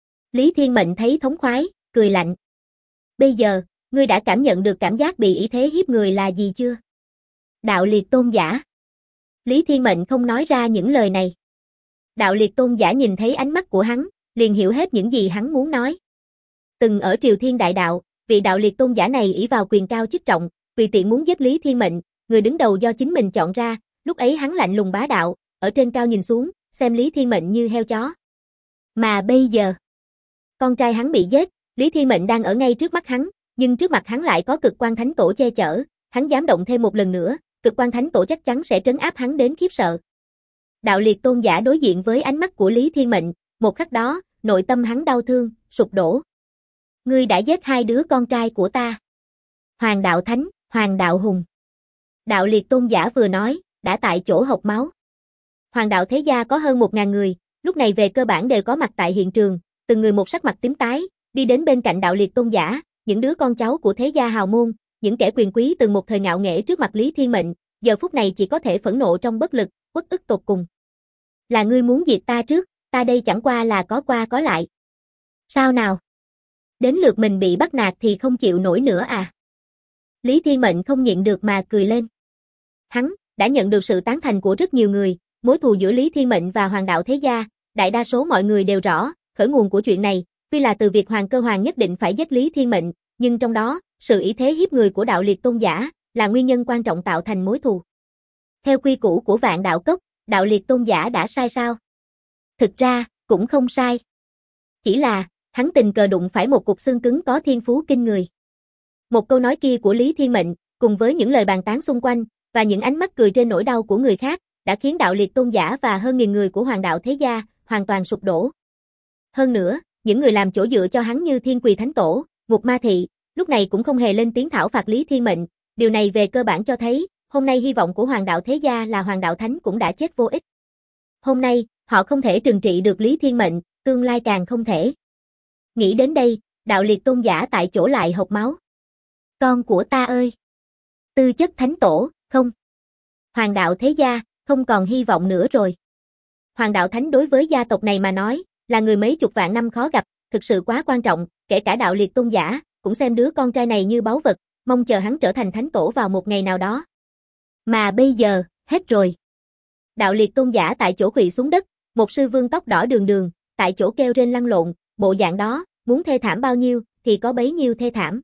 Lý Thiên Mệnh thấy thống khoái, cười lạnh. Bây giờ, ngươi đã cảm nhận được cảm giác bị ý thế hiếp người là gì chưa? Đạo Liệt Tôn giả. Lý Thiên Mệnh không nói ra những lời này. Đạo Liệt Tôn giả nhìn thấy ánh mắt của hắn, liền hiểu hết những gì hắn muốn nói. Từng ở Triều Thiên Đại Đạo, vị Đạo Liệt Tôn giả này ỷ vào quyền cao chức trọng, tùy tiện muốn giết Lý Thiên Mệnh, người đứng đầu do chính mình chọn ra, lúc ấy hắn lạnh lùng bá đạo, ở trên cao nhìn xuống, xem Lý Thiên Mệnh như heo chó. Mà bây giờ, con trai hắn bị giết, Lý Thiên Mệnh đang ở ngay trước mắt hắn, nhưng trước mặt hắn lại có Cực Quang Thánh Tổ che chở, hắn dám động thêm một lần nữa, Cực Quang Thánh Tổ chắc chắn sẽ trấn áp hắn đến khiếp sợ. Đạo Liệt Tôn giả đối diện với ánh mắt của Lý Thiên Mệnh, một khắc đó, nội tâm hắn đau thương, sụp đổ. Ngươi đã giết hai đứa con trai của ta. Hoàng Đạo Thánh, Hoàng Đạo Hùng. Đạo Liệt Tôn giả vừa nói, đã tại chỗ hộc máu. Hoàng đạo thế gia có hơn 1000 người, lúc này về cơ bản đều có mặt tại hiện trường, từng người một sắc mặt tím tái, đi đến bên cạnh Đạo Liệt Tôn giả, những đứa con cháu của thế gia hào môn, những kẻ quyền quý từng một thời ngạo nghễ trước mặt Lý Thiên Mệnh, giờ phút này chỉ có thể phẫn nộ trong bất lực, uất ức tột cùng. Là ngươi muốn diệt ta trước, ta đây chẳng qua là có qua có lại. Sao nào? Đến lượt mình bị bắt nạt thì không chịu nổi nữa à? Lý Thiên Mệnh không nhịn được mà cười lên. Hắn đã nhận được sự tán thành của rất nhiều người, mối thù giữa Lý Thiên Mệnh và Hoàng đạo thế gia, đại đa số mọi người đều rõ, khởi nguồn của chuyện này, tuy là từ việc Hoàng Cơ Hoàng nhất định phải giết Lý Thiên Mệnh, nhưng trong đó, sự ý thế hiếp người của Đạo Liệt Tôn giả là nguyên nhân quan trọng tạo thành mối thù. Theo quy củ của Vạn Đạo Cốc, Đạo Liệt Tôn giả đã sai sao? Thực ra, cũng không sai. Chỉ là, hắn tình cờ đụng phải một cục xương cứng có thiên phú kinh người. Một câu nói kia của Lý Thiên Mệnh, cùng với những lời bàn tán xung quanh, và những ánh mắt cười trên nỗi đau của người khác, đã khiến Đạo Liệt Tôn giả và hơn 1000 người của Hoàng đạo thế gia hoàn toàn sụp đổ. Hơn nữa, những người làm chỗ dựa cho hắn như Thiên Quỳ Thánh Tổ, Ngục Ma Thị, lúc này cũng không hề lên tiếng thảo phạt Lý Thiên Mệnh, điều này về cơ bản cho thấy, hôm nay hy vọng của Hoàng đạo thế gia là Hoàng đạo Thánh cũng đã chết vô ích. Hôm nay, họ không thể trừng trị được Lý Thiên Mệnh, tương lai càng không thể. Nghĩ đến đây, Đạo Liệt Tôn giả tại chỗ lại hộc máu. Con của ta ơi! Tư chất Thánh Tổ, không. Hoàng đạo thế gia, không còn hy vọng nữa rồi. Hoàng đạo Thánh đối với gia tộc này mà nói, là người mấy chục vạn năm khó gặp, thực sự quá quan trọng, kể cả Đạo Liệt Tôn giả, cũng xem đứa con trai này như báu vật, mong chờ hắn trở thành Thánh Tổ vào một ngày nào đó. Mà bây giờ, hết rồi. Đạo Liệt Tôn giả tại chỗ quỵ xuống đất, một sư vương tóc đỏ đường đường, tại chỗ kêu rên lăn lộn, bộ dạng đó, muốn thê thảm bao nhiêu, thì có bấy nhiêu thê thảm.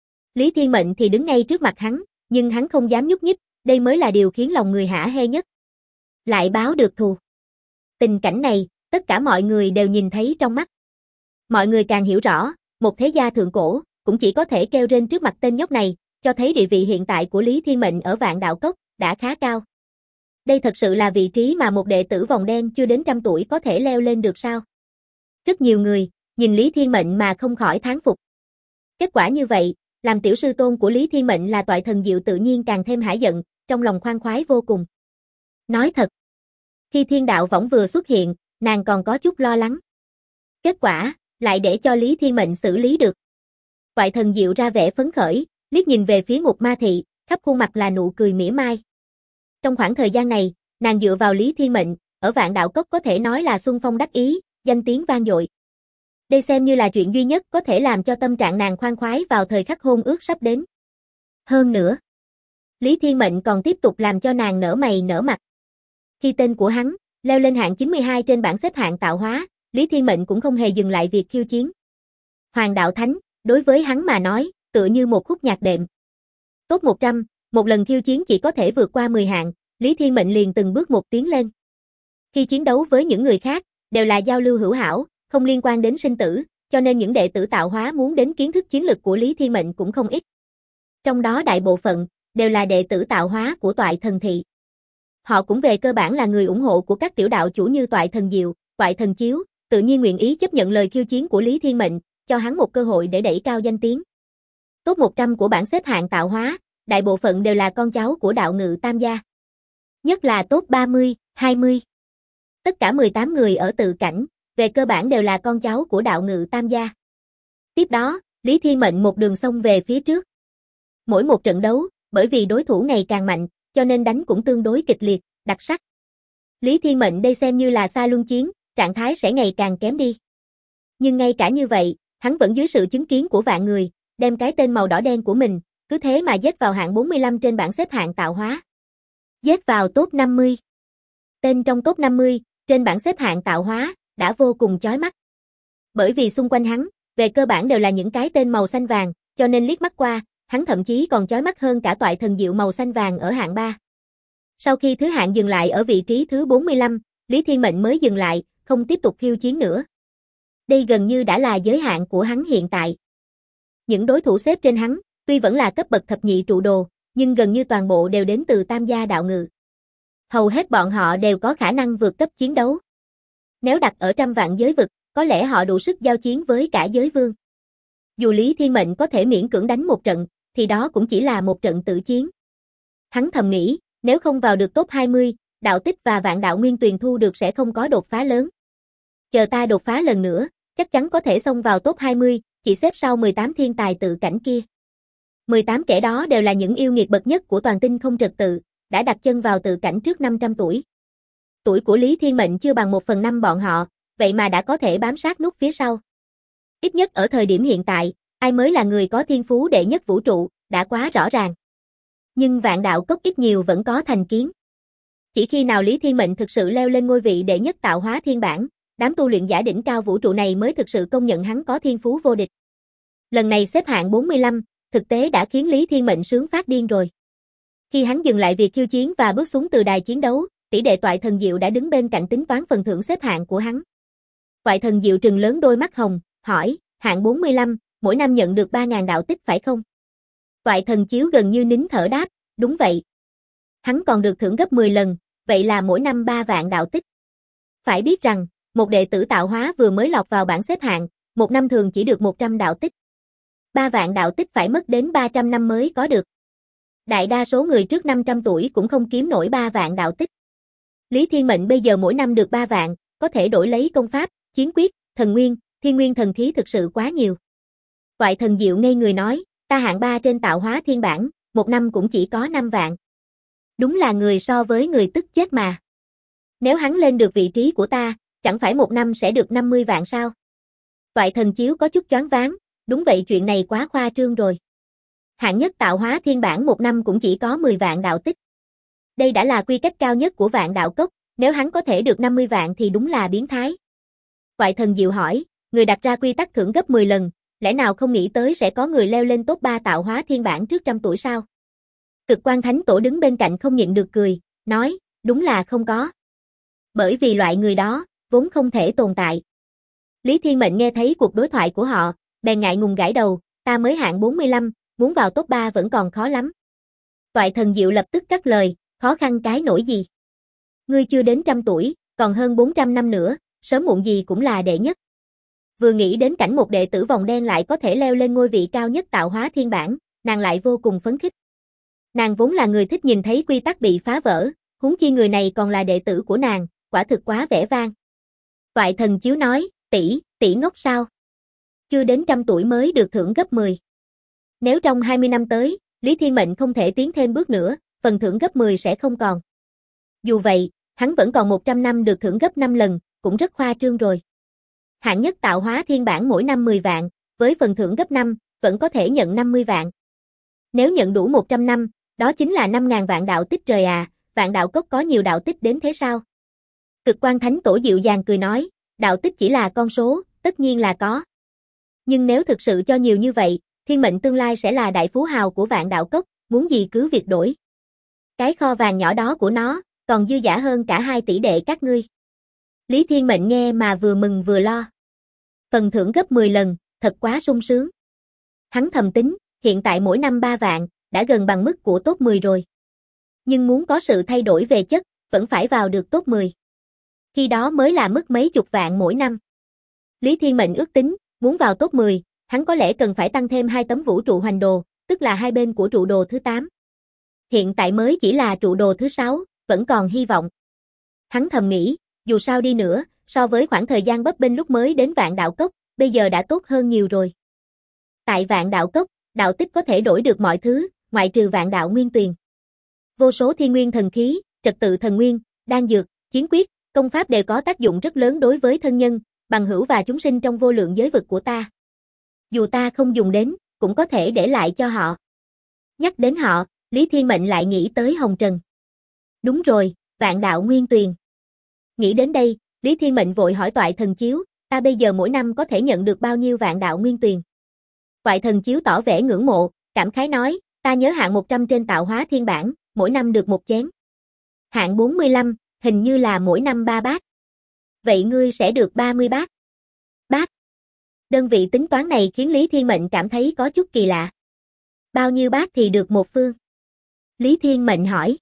Lý Thiên Mệnh thì đứng ngay trước mặt hắn, nhưng hắn không dám nhúc nhích, đây mới là điều khiến lòng người hả hê nhất. Lại báo được thù. Tình cảnh này, tất cả mọi người đều nhìn thấy trong mắt. Mọi người càng hiểu rõ, một thế gia thượng cổ, cũng chỉ có thể kêu rên trước mặt tên nhóc này, cho thấy địa vị hiện tại của Lý Thiên Mệnh ở Vạn Đạo Cốc, đã khá cao. Đây thật sự là vị trí mà một đệ tử vòng đen chưa đến 100 tuổi có thể leo lên được sao? Rất nhiều người, nhìn Lý Thiên Mệnh mà không khỏi thán phục. Kết quả như vậy, làm tiểu sư tôn của Lý Thiên Mệnh là Toại Thần Diệu tự nhiên càng thêm hả giận, trong lòng khoan khoái vô cùng. Nói thật, khi Thiên Đạo Võng vừa xuất hiện, nàng còn có chút lo lắng. Kết quả, lại để cho Lý Thiên Mệnh xử lý được. Toại Thần Diệu ra vẻ phấn khởi, liếc nhìn về phía Ngục Ma Thị, khắp khuôn mặt là nụ cười mỉa mai. Trong khoảng thời gian này, nàng dựa vào Lý Thiên Mệnh, ở Vạn Đạo Cốc có thể nói là xuân phong đắc ý, danh tiếng vang dội. Đây xem như là chuyện duy nhất có thể làm cho tâm trạng nàng khoan khoái vào thời khắc hôn ước sắp đến. Hơn nữa, Lý Thiên Mệnh còn tiếp tục làm cho nàng nở mày nở mặt. Khi tên của hắn leo lên hạng 92 trên bảng xếp hạng tạo hóa, Lý Thiên Mệnh cũng không hề dừng lại việc khiêu chiến. Hoàng đạo Thánh, đối với hắn mà nói, tựa như một khúc nhạc đệm. Top 100, một lần khiêu chiến chỉ có thể vượt qua 10 hạng, Lý Thiên Mệnh liền từng bước một tiến lên. Khi chiến đấu với những người khác, đều là giao lưu hữu hảo, không liên quan đến sinh tử, cho nên những đệ tử tạo hóa muốn đến kiến thức chiến lực của Lý Thiên Mệnh cũng không ít. Trong đó đại bộ phận, đều là đệ tử tạo hóa của Toại Thần Thị. Họ cũng về cơ bản là người ủng hộ của các tiểu đạo chủ như Toại Thần Diệu, Toại Thần Chiếu, tự nhiên nguyện ý chấp nhận lời khiêu chiến của Lý Thiên Mệnh, cho hắn một cơ hội để đẩy cao danh tiếng. Top 100 của bảng xếp hạng tạo hóa, đại bộ phận đều là con cháu của đạo ngự tam gia. Nhất là top 30, 20. Tất cả 18 người ở tự cảnh, về cơ bản đều là con cháu của đạo ngự tam gia. Tiếp đó, Lý Thiên Mệnh một đường xông về phía trước. Mỗi một trận đấu, bởi vì đối thủ ngày càng mạnh, cho nên đánh cũng tương đối kịch liệt, đặc sắc. Lý Thiên Mệnh đây xem như là xa luân chiến, trạng thái sẽ ngày càng kém đi. Nhưng ngay cả như vậy, hắn vẫn dưới sự chứng kiến của vạn người, đem cái tên màu đỏ đen của mình, cứ thế mà dết vào hạng 45 trên bảng xếp hạng tạo hóa. Dết vào top 50. Tên trong top 50, trên bảng xếp hạng tạo hóa, đã vô cùng chói mắt. Bởi vì xung quanh hắn, về cơ bản đều là những cái tên màu xanh vàng, cho nên liếc mắt qua, hắn thậm chí còn chói mắt hơn cả toại thần diệu màu xanh vàng ở hạng 3. Sau khi thứ hạng dừng lại ở vị trí thứ 45, Lý Thiên Mệnh mới dừng lại, không tiếp tục khiêu chiến nữa. Đây gần như đã là giới hạn của hắn hiện tại. Những đối thủ xếp trên hắn, tuy vẫn là cấp bậc thập nhị trụ đồ, nhưng gần như toàn bộ đều đến từ tam gia đạo ngự. Hầu hết bọn họ đều có khả năng vượt cấp chiến đấu. Nếu đặt ở trăm vạn giới vực, có lẽ họ đủ sức giao chiến với cả giới vương. Dù Lý Thiên Mệnh có thể miễn cưỡng đánh một trận, thì đó cũng chỉ là một trận tự chiến. Hắn thầm nghĩ, nếu không vào được top 20, đạo tích và vạn đạo nguyên tuyền thu được sẽ không có đột phá lớn. Chờ ta đột phá lần nữa, chắc chắn có thể xông vào top 20, chỉ xếp sau 18 thiên tài tự cảnh kia. 18 kẻ đó đều là những yêu nghiệt bậc nhất của toàn tinh không trật tự, đã đặt chân vào tự cảnh trước 500 tuổi. Tuổi của Lý Thiên Mệnh chưa bằng 1/5 bọn họ, vậy mà đã có thể bám sát nút phía sau. Ít nhất ở thời điểm hiện tại, ai mới là người có thiên phú đệ nhất vũ trụ, đã quá rõ ràng. Nhưng vạn đạo cốc ít nhiều vẫn có thành kiến. Chỉ khi nào Lý Thiên Mệnh thực sự leo lên ngôi vị đệ nhất tạo hóa thiên bản, đám tu luyện giả đỉnh cao vũ trụ này mới thực sự công nhận hắn có thiên phú vô địch. Lần này xếp hạng 45, thực tế đã khiến Lý Thiên Mệnh sướng phát điên rồi. Khi hắn dừng lại việc khiêu chiến và bước xuống từ đài chiến đấu, tỷ đệ toại thần diệu đã đứng bên cạnh tính toán phần thưởng xếp hạng của hắn. Toại thần diệu trừng lớn đôi mắt hồng, hỏi, hạng 45, mỗi năm nhận được 3.000 đạo tích phải không? Toại thần chiếu gần như nín thở đáp, đúng vậy. Hắn còn được thưởng gấp 10 lần, vậy là mỗi năm 3 vạn đạo tích. Phải biết rằng, một đệ tử tạo hóa vừa mới lọt vào bảng xếp hạng, một năm thường chỉ được 100 đạo tích. 3 vạn đạo tích phải mất đến 300 năm mới có được. Đại đa số người trước 500 tuổi cũng không kiếm nổi 3 vạn đạo tích. Lý Thiên Mệnh bây giờ mỗi năm được 3 vạn, có thể đổi lấy công pháp, chiến quyết, thần nguyên, thiên nguyên thần khí thực sự quá nhiều. Toại thần diệu ngây người nói, ta hạng 3 trên tạo hóa thiên bản, một năm cũng chỉ có 5 vạn. Đúng là người so với người tức chết mà. Nếu hắn lên được vị trí của ta, chẳng phải một năm sẽ được 50 vạn sao? Toại thần chiếu có chút choáng váng, đúng vậy chuyện này quá khoa trương rồi. Hạng nhất tạo hóa thiên bản một năm cũng chỉ có 10 vạn đạo tích. Đây đã là quy cách cao nhất của vạn đạo cốc, nếu hắn có thể được 50 vạn thì đúng là biến thái. Toại thần diệu hỏi, người đặt ra quy tắc thưởng gấp 10 lần, lẽ nào không nghĩ tới sẽ có người leo lên top 3 tạo hóa thiên bản trước 100 tuổi sao? Cực Quan Thánh Tổ đứng bên cạnh không nhịn được cười, nói, đúng là không có. Bởi vì loại người đó, vốn không thể tồn tại. Lý Thiên Mệnh nghe thấy cuộc đối thoại của họ, bèn ngại ngùng gãi đầu, ta mới hạng 45, muốn vào top 3 vẫn còn khó lắm. Toại thần diệu lập tức cắt lời, khó khăn cái nỗi gì? Ngươi chưa đến 100 tuổi, còn hơn 400 năm nữa, sớm muộn gì cũng là đệ nhất. Vừa nghĩ đến cảnh một đệ tử vòng đen lại có thể leo lên ngôi vị cao nhất tạo hóa thiên bản, nàng lại vô cùng phấn khích. Nàng vốn là người thích nhìn thấy quy tắc bị phá vỡ, huống chi người này còn là đệ tử của nàng, quả thực quá vẻ vang. Toại thần chiếu nói, tỷ ngốc sao? Chưa đến 100 tuổi mới được thưởng gấp 10. Nếu trong 20 năm tới, Lý Thiên Mệnh không thể tiến thêm bước nữa, phần thưởng gấp 10 sẽ không còn. Dù vậy, hắn vẫn còn 100 năm được thưởng gấp 5 lần, cũng rất khoa trương rồi. Hạng nhất tạo hóa thiên bản mỗi năm 10 vạn, với phần thưởng gấp 5, vẫn có thể nhận 50 vạn. Nếu nhận đủ 100 năm, đó chính là 5.000 vạn đạo tích trời à, vạn đạo cốc có nhiều đạo tích đến thế sao? Cực Quan Thánh Tổ dịu dàng cười nói, đạo tích chỉ là con số, tất nhiên là có. Nhưng nếu thực sự cho nhiều như vậy, Thiên Mệnh tương lai sẽ là đại phú hào của vạn đạo cốc, muốn gì cứ việc đổi. Cái kho vàng nhỏ đó của nó, còn dư dả hơn cả 2 tỷ đệ các ngươi. Lý Thiên Mệnh nghe mà vừa mừng vừa lo. Phần thưởng gấp 10 lần, thật quá sung sướng. Hắn thầm tính, hiện tại mỗi năm 3 vạn, đã gần bằng mức của top 10 rồi. Nhưng muốn có sự thay đổi về chất, vẫn phải vào được top 10. Khi đó mới là mức mấy chục vạn mỗi năm. Lý Thiên Mệnh ước tính, muốn vào top 10, hắn có lẽ cần phải tăng thêm 2 tấm vũ trụ hoành đồ, tức là hai bên của trụ đồ thứ 8. Hiện tại mới chỉ là trụ đồ thứ 6, vẫn còn hy vọng. Hắn thầm nghĩ, dù sao đi nữa, so với khoảng thời gian bấp bênh lúc mới đến Vạn Đạo Cốc, bây giờ đã tốt hơn nhiều rồi. Tại Vạn Đạo Cốc, đạo tích có thể đổi được mọi thứ, ngoại trừ Vạn Đạo Nguyên Tuyền. Vô số thiên nguyên thần khí, trật tự thần nguyên, đan dược, chiến quyết, công pháp đều có tác dụng rất lớn đối với thân nhân, bằng hữu và chúng sinh trong vô lượng giới vực của ta. Dù ta không dùng đến, cũng có thể để lại cho họ. Nhắc đến họ, Lý Thiên Mệnh lại nghĩ tới Hồng Trần. Đúng rồi, Vạn Đạo Nguyên Tuyền. Nghĩ đến đây, Lý Thiên Mệnh vội hỏi Toại Thần Chiếu, ta bây giờ mỗi năm có thể nhận được bao nhiêu Vạn Đạo Nguyên Tuyền? Toại Thần Chiếu tỏ vẻ ngưỡng mộ, cảm khái nói, ta nhớ hạng 100 trên tạo hóa thiên bản, mỗi năm được một chén. Hạng 45, hình như là mỗi năm 3 bát. Vậy ngươi sẽ được 30 bát. Bát. Đơn vị tính toán này khiến Lý Thiên Mệnh cảm thấy có chút kỳ lạ. Bao nhiêu bát thì được một phương? Lý Thiên Mệnh hỏi.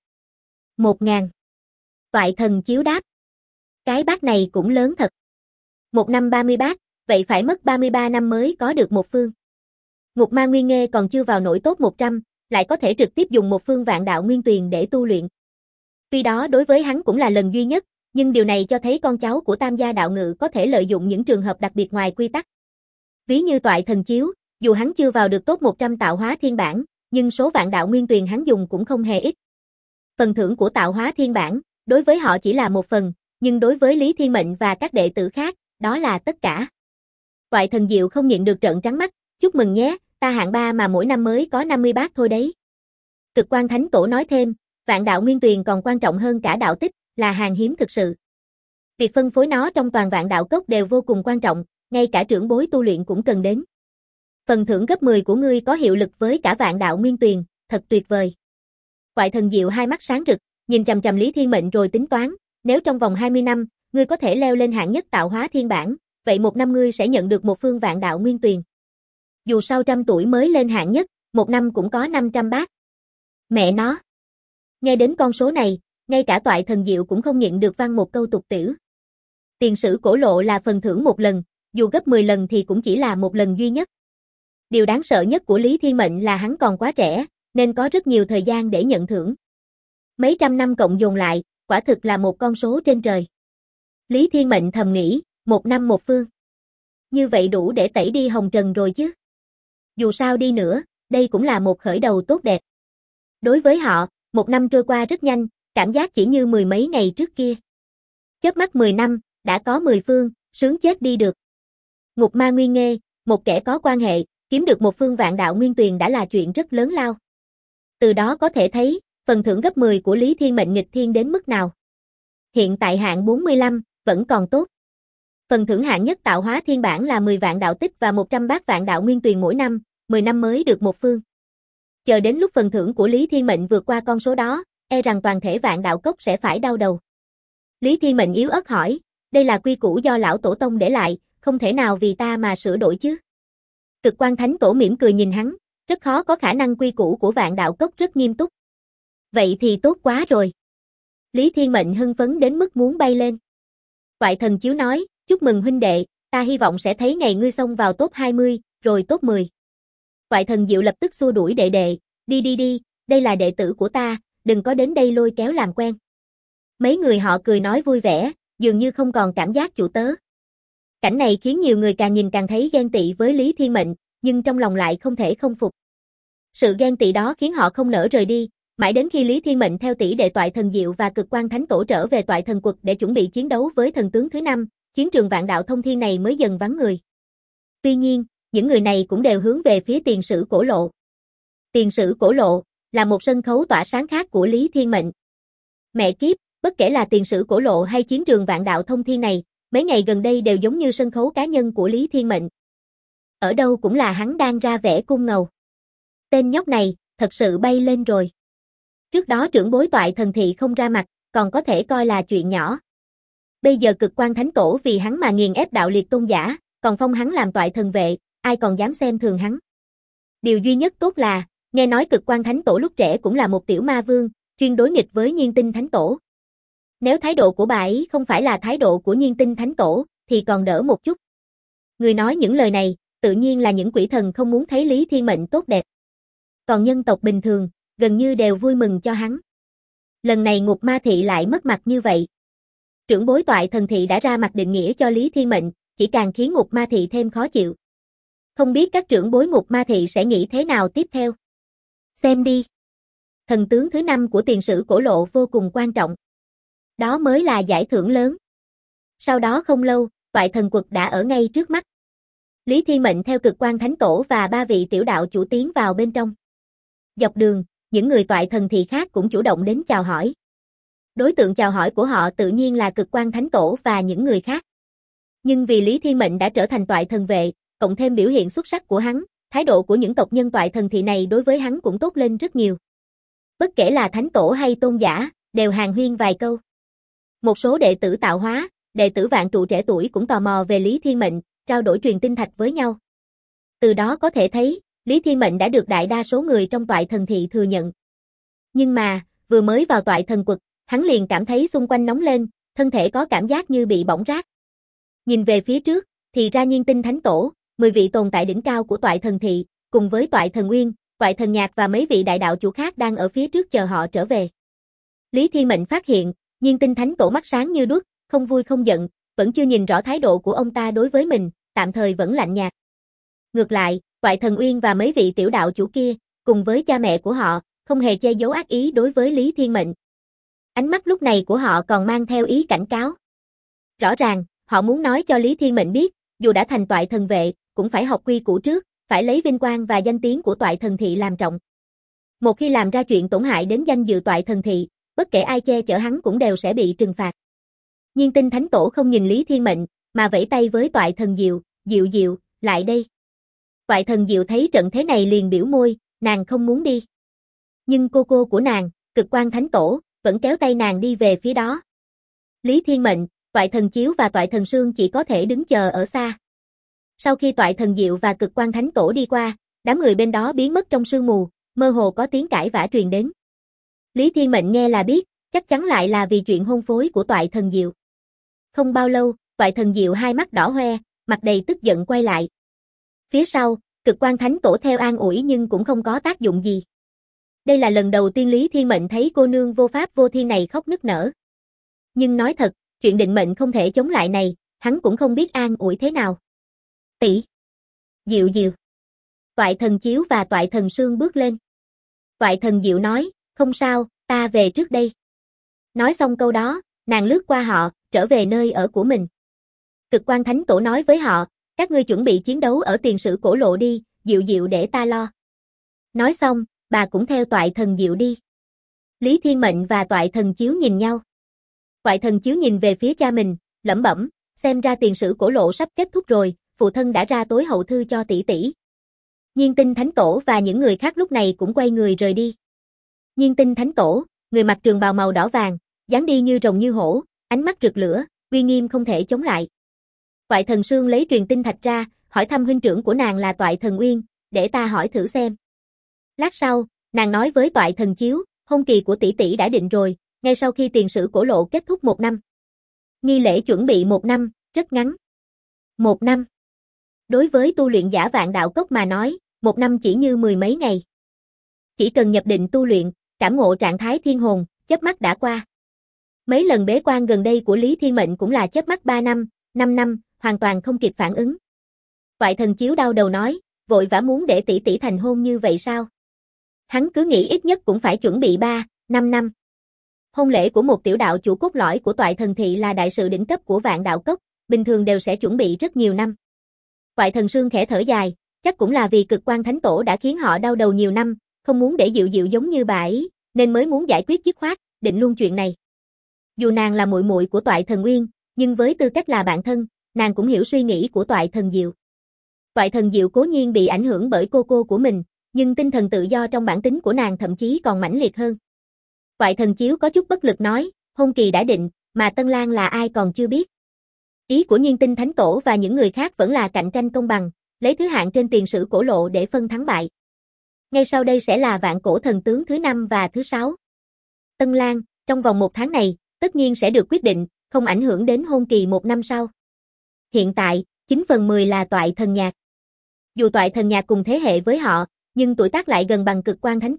1.000. Toại Thần Chiếu đáp. Cái bát này cũng lớn thật. Một năm 30 bát, vậy phải mất 33 năm mới có được một phương. Ngục Ma Nguyên Nghê còn chưa vào nổi top 100, lại có thể trực tiếp dùng một phương Vạn Đạo Nguyên Tuyền để tu luyện. Tuy đó đối với hắn cũng là lần duy nhất, nhưng điều này cho thấy con cháu của Tam gia đạo ngự có thể lợi dụng những trường hợp đặc biệt ngoài quy tắc. Ví như Toại Thần Chiếu, dù hắn chưa vào được top 100 tạo hóa thiên bản, nhưng số Vạn Đạo Nguyên Tuyền hắn dùng cũng không hề ít. Phần thưởng của tạo hóa thiên bản, đối với họ chỉ là một phần, nhưng đối với Lý Thiên Mệnh và các đệ tử khác, đó là tất cả. Toại Thần Diệu không nhịn được trợn trắng mắt, chúc mừng nhé, ta hạng 3 mà mỗi năm mới có 50 bát thôi đấy. Cực Quan Thánh Tổ nói thêm, Vạn Đạo Nguyên Tuyền còn quan trọng hơn cả đạo tích, là hàng hiếm thực sự. Việc phân phối nó trong toàn Vạn Đạo Cốc đều vô cùng quan trọng, ngay cả trưởng bối tu luyện cũng cần đến. Phần thưởng gấp 10 của ngươi có hiệu lực với cả Vạn Đạo Nguyên Tuyền, thật tuyệt vời. Toại Thần Diệu hai mắt sáng rực, nhìn chằm chằm Lý Thiên Mệnh rồi tính toán, nếu trong vòng 20 năm, ngươi có thể leo lên hạng nhất tạo hóa thiên bản, vậy một năm ngươi sẽ nhận được một phương Vạn Đạo Nguyên Tuyền. Dù sau 100 tuổi mới lên hạng nhất, một năm cũng có 500 bát. Mẹ nó. Nghe đến con số này, ngay cả Toại Thần Diệu cũng không nhịn được vang một câu tục tĩu. Tiền sử cổ lộ là phần thưởng một lần, dù gấp 10 lần thì cũng chỉ là một lần duy nhất. Điều đáng sợ nhất của Lý Thiên Mệnh là hắn còn quá trẻ, nên có rất nhiều thời gian để nhận thưởng. Mấy trăm năm cộng dồn lại, quả thực là một con số trên trời. Lý Thiên Mệnh thầm nghĩ, một năm một phương. Như vậy đủ để tẩy đi hồng trần rồi chứ. Dù sao đi nữa, đây cũng là một khởi đầu tốt đẹp. Đối với họ, một năm trôi qua rất nhanh, cảm giác chỉ như mười mấy ngày trước kia. Chớp mắt 10 năm, đã có 10 phương, sướng chết đi được. Ngục Ma Nguyên Nghê, một kẻ có quan hệ, kiếm được một phương Vạn Đạo Nguyên Tuyền đã là chuyện rất lớn lao. Từ đó có thể thấy, phần thưởng gấp 10 của Lý Thiên Mệnh nghịch thiên đến mức nào. Hiện tại hạng 45, vẫn còn tốt. Phần thưởng hạng nhất tạo hóa thiên bản là 10 vạn đạo tích và 100 bát Vạn Đạo Nguyên Tuyền mỗi năm, 10 năm mới được một phương. Chờ đến lúc phần thưởng của Lý Thiên Mệnh vượt qua con số đó, e rằng toàn thể Vạn Đạo Cốc sẽ phải đau đầu. Lý Thiên Mệnh yếu ớt hỏi, đây là quy củ do lão tổ tông để lại, không thể nào vì ta mà sửa đổi chứ. Cực Quan Thánh Tổ mỉm cười nhìn hắn, rất khó có khả năng quy củ của Vạn Đạo Cốc rất nghiêm túc. Vậy thì tốt quá rồi. Lý Thiên Mệnh hưng phấn đến mức muốn bay lên. Toại Thần Chiếu nói, chúc mừng huynh đệ, ta hy vọng sẽ thấy ngày ngươi xông vào top 20, rồi top 10. Toại Thần Diệu lập tức xua đuổi đệ đệ, đi, đây là đệ tử của ta, đừng có đến đây lôi kéo làm quen. Mấy người họ cười nói vui vẻ, dường như không còn cảm giác chủ tớ. Cảnh này khiến nhiều người càng nhìn càng thấy ghen tị với Lý Thiên Mệnh, nhưng trong lòng lại không thể không phục. Sự ghen tị đó khiến họ không nỡ rời đi, mãi đến khi Lý Thiên Mệnh theo tỷ đệ Toại Thần Diệu và Cực Quan Thánh Tổ trở về Toại Thần Quật để chuẩn bị chiến đấu với thần tướng thứ 5, chiến trường Vạn Đạo Thông Thiên này mới dần vắng người. Tuy nhiên, những người này cũng đều hướng về phía tiền sử cổ lộ. Tiền sử cổ lộ là một sân khấu tỏa sáng khác của Lý Thiên Mệnh. Mẹ kiếp, bất kể là tiền sử cổ lộ hay chiến trường Vạn Đạo Thông Thiên này, mấy ngày gần đây đều giống như sân khấu cá nhân của Lý Thiên Mệnh. Ở đâu cũng là hắn đang ra vẻ cung ngầu. Tên nhóc này, thật sự bay lên rồi. Trước đó trưởng bối Toại Thần Thị không ra mặt, còn có thể coi là chuyện nhỏ. Bây giờ Cực Quan Thánh Tổ vì hắn mà nghiền ép đạo liệt tôn giả, còn phong hắn làm Toại Thần Vệ, ai còn dám xem thường hắn. Điều duy nhất tốt là, nghe nói Cực Quan Thánh Tổ lúc trẻ cũng là một tiểu ma vương, chuyên đối nghịch với Nhiên Tinh Thánh Tổ. Nếu thái độ của bà ấy không phải là thái độ của Nhiên Tinh Thánh Tổ, thì còn đỡ một chút. Người nói những lời này, tự nhiên là những quỷ thần không muốn thấy Lý Thiên Mệnh tốt đẹp. Còn nhân tộc bình thường, gần như đều vui mừng cho hắn. Lần này Ngục Ma Thị lại mất mặt như vậy. Trưởng bối Toại Thần Thị đã ra mặt định nghĩa cho Lý Thiên Mệnh, chỉ càng khiến Ngục Ma Thị thêm khó chịu. Không biết các trưởng bối Ngục Ma Thị sẽ nghĩ thế nào tiếp theo. Xem đi. Thần tướng thứ 5 của tiền sử cổ lộ vô cùng quan trọng. Đó mới là giải thưởng lớn. Sau đó không lâu, Toại Thần Quật đã ở ngay trước mắt. Lý Thiên Mệnh theo Cực Quan Thánh Tổ và 3 vị tiểu đạo chủ tiến vào bên trong. Dọc đường, những người Toại Thần Thị khác cũng chủ động đến chào hỏi. Đối tượng chào hỏi của họ tự nhiên là Cực Quan Thánh Tổ và những người khác. Nhưng vì Lý Thiên Mệnh đã trở thành Toại Thần vệ, cộng thêm biểu hiện xuất sắc của hắn, thái độ của những tộc nhân Toại Thần Thị này đối với hắn cũng tốt lên rất nhiều. Bất kể là Thánh Tổ hay tôn giả, đều hàn huyên vài câu. Một số đệ tử tạo hóa, đệ tử vạn trụ trẻ tuổi cũng tò mò về Lý Thiên Mệnh, trao đổi truyền tinh thạch với nhau. Từ đó có thể thấy, Lý Thiên Mệnh đã được đại đa số người trong Toại Thần Thị thừa nhận. Nhưng mà, vừa mới vào Toại Thần Quật, hắn liền cảm thấy xung quanh nóng lên, thân thể có cảm giác như bị bỏng rát. Nhìn về phía trước, thì ra Nhiên Tinh Thánh Tổ, 10 vị tồn tại đỉnh cao của Toại Thần Thị, cùng với Toại Thần Uyên, Toại Thần Nhạc và mấy vị đại đạo chủ khác đang ở phía trước chờ họ trở về. Lý Thiên Mệnh phát hiện, Nhiên Tinh Thánh Tổ mắt sáng như đuốc, không vui không giận, vẫn chưa nhìn rõ thái độ của ông ta đối với mình, tạm thời vẫn lạnh nhạt. Ngược lại, Toại Thần Uyên và mấy vị tiểu đạo chủ kia, cùng với cha mẹ của họ, không hề che giấu ác ý đối với Lý Thiên Mệnh. Ánh mắt lúc này của họ còn mang theo ý cảnh cáo. Rõ ràng, họ muốn nói cho Lý Thiên Mệnh biết, dù đã thành Toại Thần vệ, cũng phải học quy củ trước, phải lấy vinh quang và danh tiếng của Toại Thần Thị làm trọng. Một khi làm ra chuyện tổn hại đến danh dự Toại Thần Thị, bất kể ai che chở hắn cũng đều sẽ bị trừng phạt. Nhiên Tinh Thánh Tổ không nhìn Lý Thiên Mệnh, mà vẫy tay với Toại Thần Diệu, Diệu Diệu, lại đây. Toại Thần Diệu thấy trận thế này liền biểu môi, nàng không muốn đi. Nhưng cô của nàng, Cực Quan Thánh Tổ, vẫn kéo tay nàng đi về phía đó. Lý Thiên Mệnh, Toại Thần Chiếu và Toại Thần Sương chỉ có thể đứng chờ ở xa. Sau khi Toại Thần Diệu và Cực Quan Thánh Tổ đi qua, đám người bên đó biến mất trong sương mù, mơ hồ có tiếng cãi vã truyền đến. Lý Thiên Mệnh nghe là biết, chắc chắn lại là vì chuyện hôn phối của Toại Thần Diệu. Không bao lâu, Toại Thần Diệu hai mắt đỏ hoe, mặt đầy tức giận quay lại. Phía sau, Cực Quan Thánh Tổ theo an ủi nhưng cũng không có tác dụng gì. Đây là lần đầu tiên Lý Thiên Mệnh thấy cô nương vô pháp vô thiên này khóc nức nở. Nhưng nói thật, chuyện định mệnh không thể chống lại này, hắn cũng không biết an ủi thế nào. Tỷ. Diệu Diệu. Toại Thần Chiếu và Toại Thần Sương bước lên. Toại Thần Diệu nói, không sao, ta về trước đây. Nói xong câu đó, nàng lướt qua họ, trở về nơi ở của mình. Cực Quan Thánh Tổ nói với họ, các ngươi chuẩn bị chiến đấu ở tiền sử cổ lộ đi, Diệu Diệu để ta lo. Nói xong, bà cũng theo Toại Thần Diệu đi. Lý Thiên Mệnh và Toại Thần Chiếu nhìn nhau. Toại Thần Chiếu nhìn về phía cha mình, lẩm bẩm, xem ra tiền sử cổ lộ sắp kết thúc rồi, phụ thân đã ra tối hậu thư cho tỷ tỷ. Nhiên Tinh Thánh Tổ và những người khác lúc này cũng quay người rời đi. Nhiên Tinh Thánh Tổ, người mặc trường bào màu đỏ vàng, dáng đi như rồng như hổ, ánh mắt rực lửa, uy nghiêm không thể chống lại. Toại Thần Sương lấy truyền tinh thạch ra, hỏi thăm huynh trưởng của nàng là Toại Thần Uyên, để ta hỏi thử xem. Lát sau, nàng nói với Toại Thần Chiếu, hôn kỳ của tỷ tỷ đã định rồi, ngay sau khi tiền sử cổ lộ kết thúc 1 năm. Nghi lễ chuẩn bị 1 năm, rất ngắn. 1 năm. Đối với tu luyện giả Vạn Đạo Cốc mà nói, 1 năm chỉ như 10 mấy ngày. Chỉ cần nhập định tu luyện, cảm ngộ trạng thái thiên hồn, chớp mắt đã qua. Mấy lần bế quan gần đây của Lý Thiên Mệnh cũng là chớp mắt 3 năm, 5 năm, hoàn toàn không kịp phản ứng. Toại Thần Chiếu đau đầu nói, vội vã muốn để tỷ tỷ thành hôn như vậy sao? Hắn cứ nghĩ ít nhất cũng phải chuẩn bị 3, 5 năm. Hôn lễ của một tiểu đạo chủ cốt lõi của Toại Thần Thị là đại sự đỉnh cấp của Vạn Đạo Cốc, bình thường đều sẽ chuẩn bị rất nhiều năm. Toại Thần Sương khẽ thở dài, chắc cũng là vì Cực Quan Thánh Tổ đã khiến họ đau đầu nhiều năm, không muốn để Diệu Diệu giống như bà ấy, nên mới muốn giải quyết dứt khoát, định luôn chuyện này. Dù nàng là muội muội của Toại Thần Uyên, nhưng với tư cách là bạn thân, nàng cũng hiểu suy nghĩ của Toại Thần Diệu. Toại Thần Diệu cố nhiên bị ảnh hưởng bởi cô của mình, nhưng tinh thần tự do trong bản tính của nàng thậm chí còn mãnh liệt hơn. Toại Thần Chiếu có chút bất lực nói, hôn kỳ đã định, mà Tân Lang là ai còn chưa biết. Ý của Nhiên Tinh Thánh Tổ và những người khác vẫn là cạnh tranh công bằng, lấy thứ hạng trên tiền sử cổ lộ để phân thắng bại. Ngay sau đây sẽ là Vạn Cổ Thần Tướng thứ 5 và thứ 6. Tân Lang, trong vòng 1 tháng này, tất nhiên sẽ được quyết định, không ảnh hưởng đến hôn kỳ 1 năm sau. Hiện tại, 9/10 là Toại Thần Nhạc. Dù Toại Thần Nhạc cùng thế hệ với họ, nhưng tuổi tác lại gần bằng Cực Quan Thánh Tổ,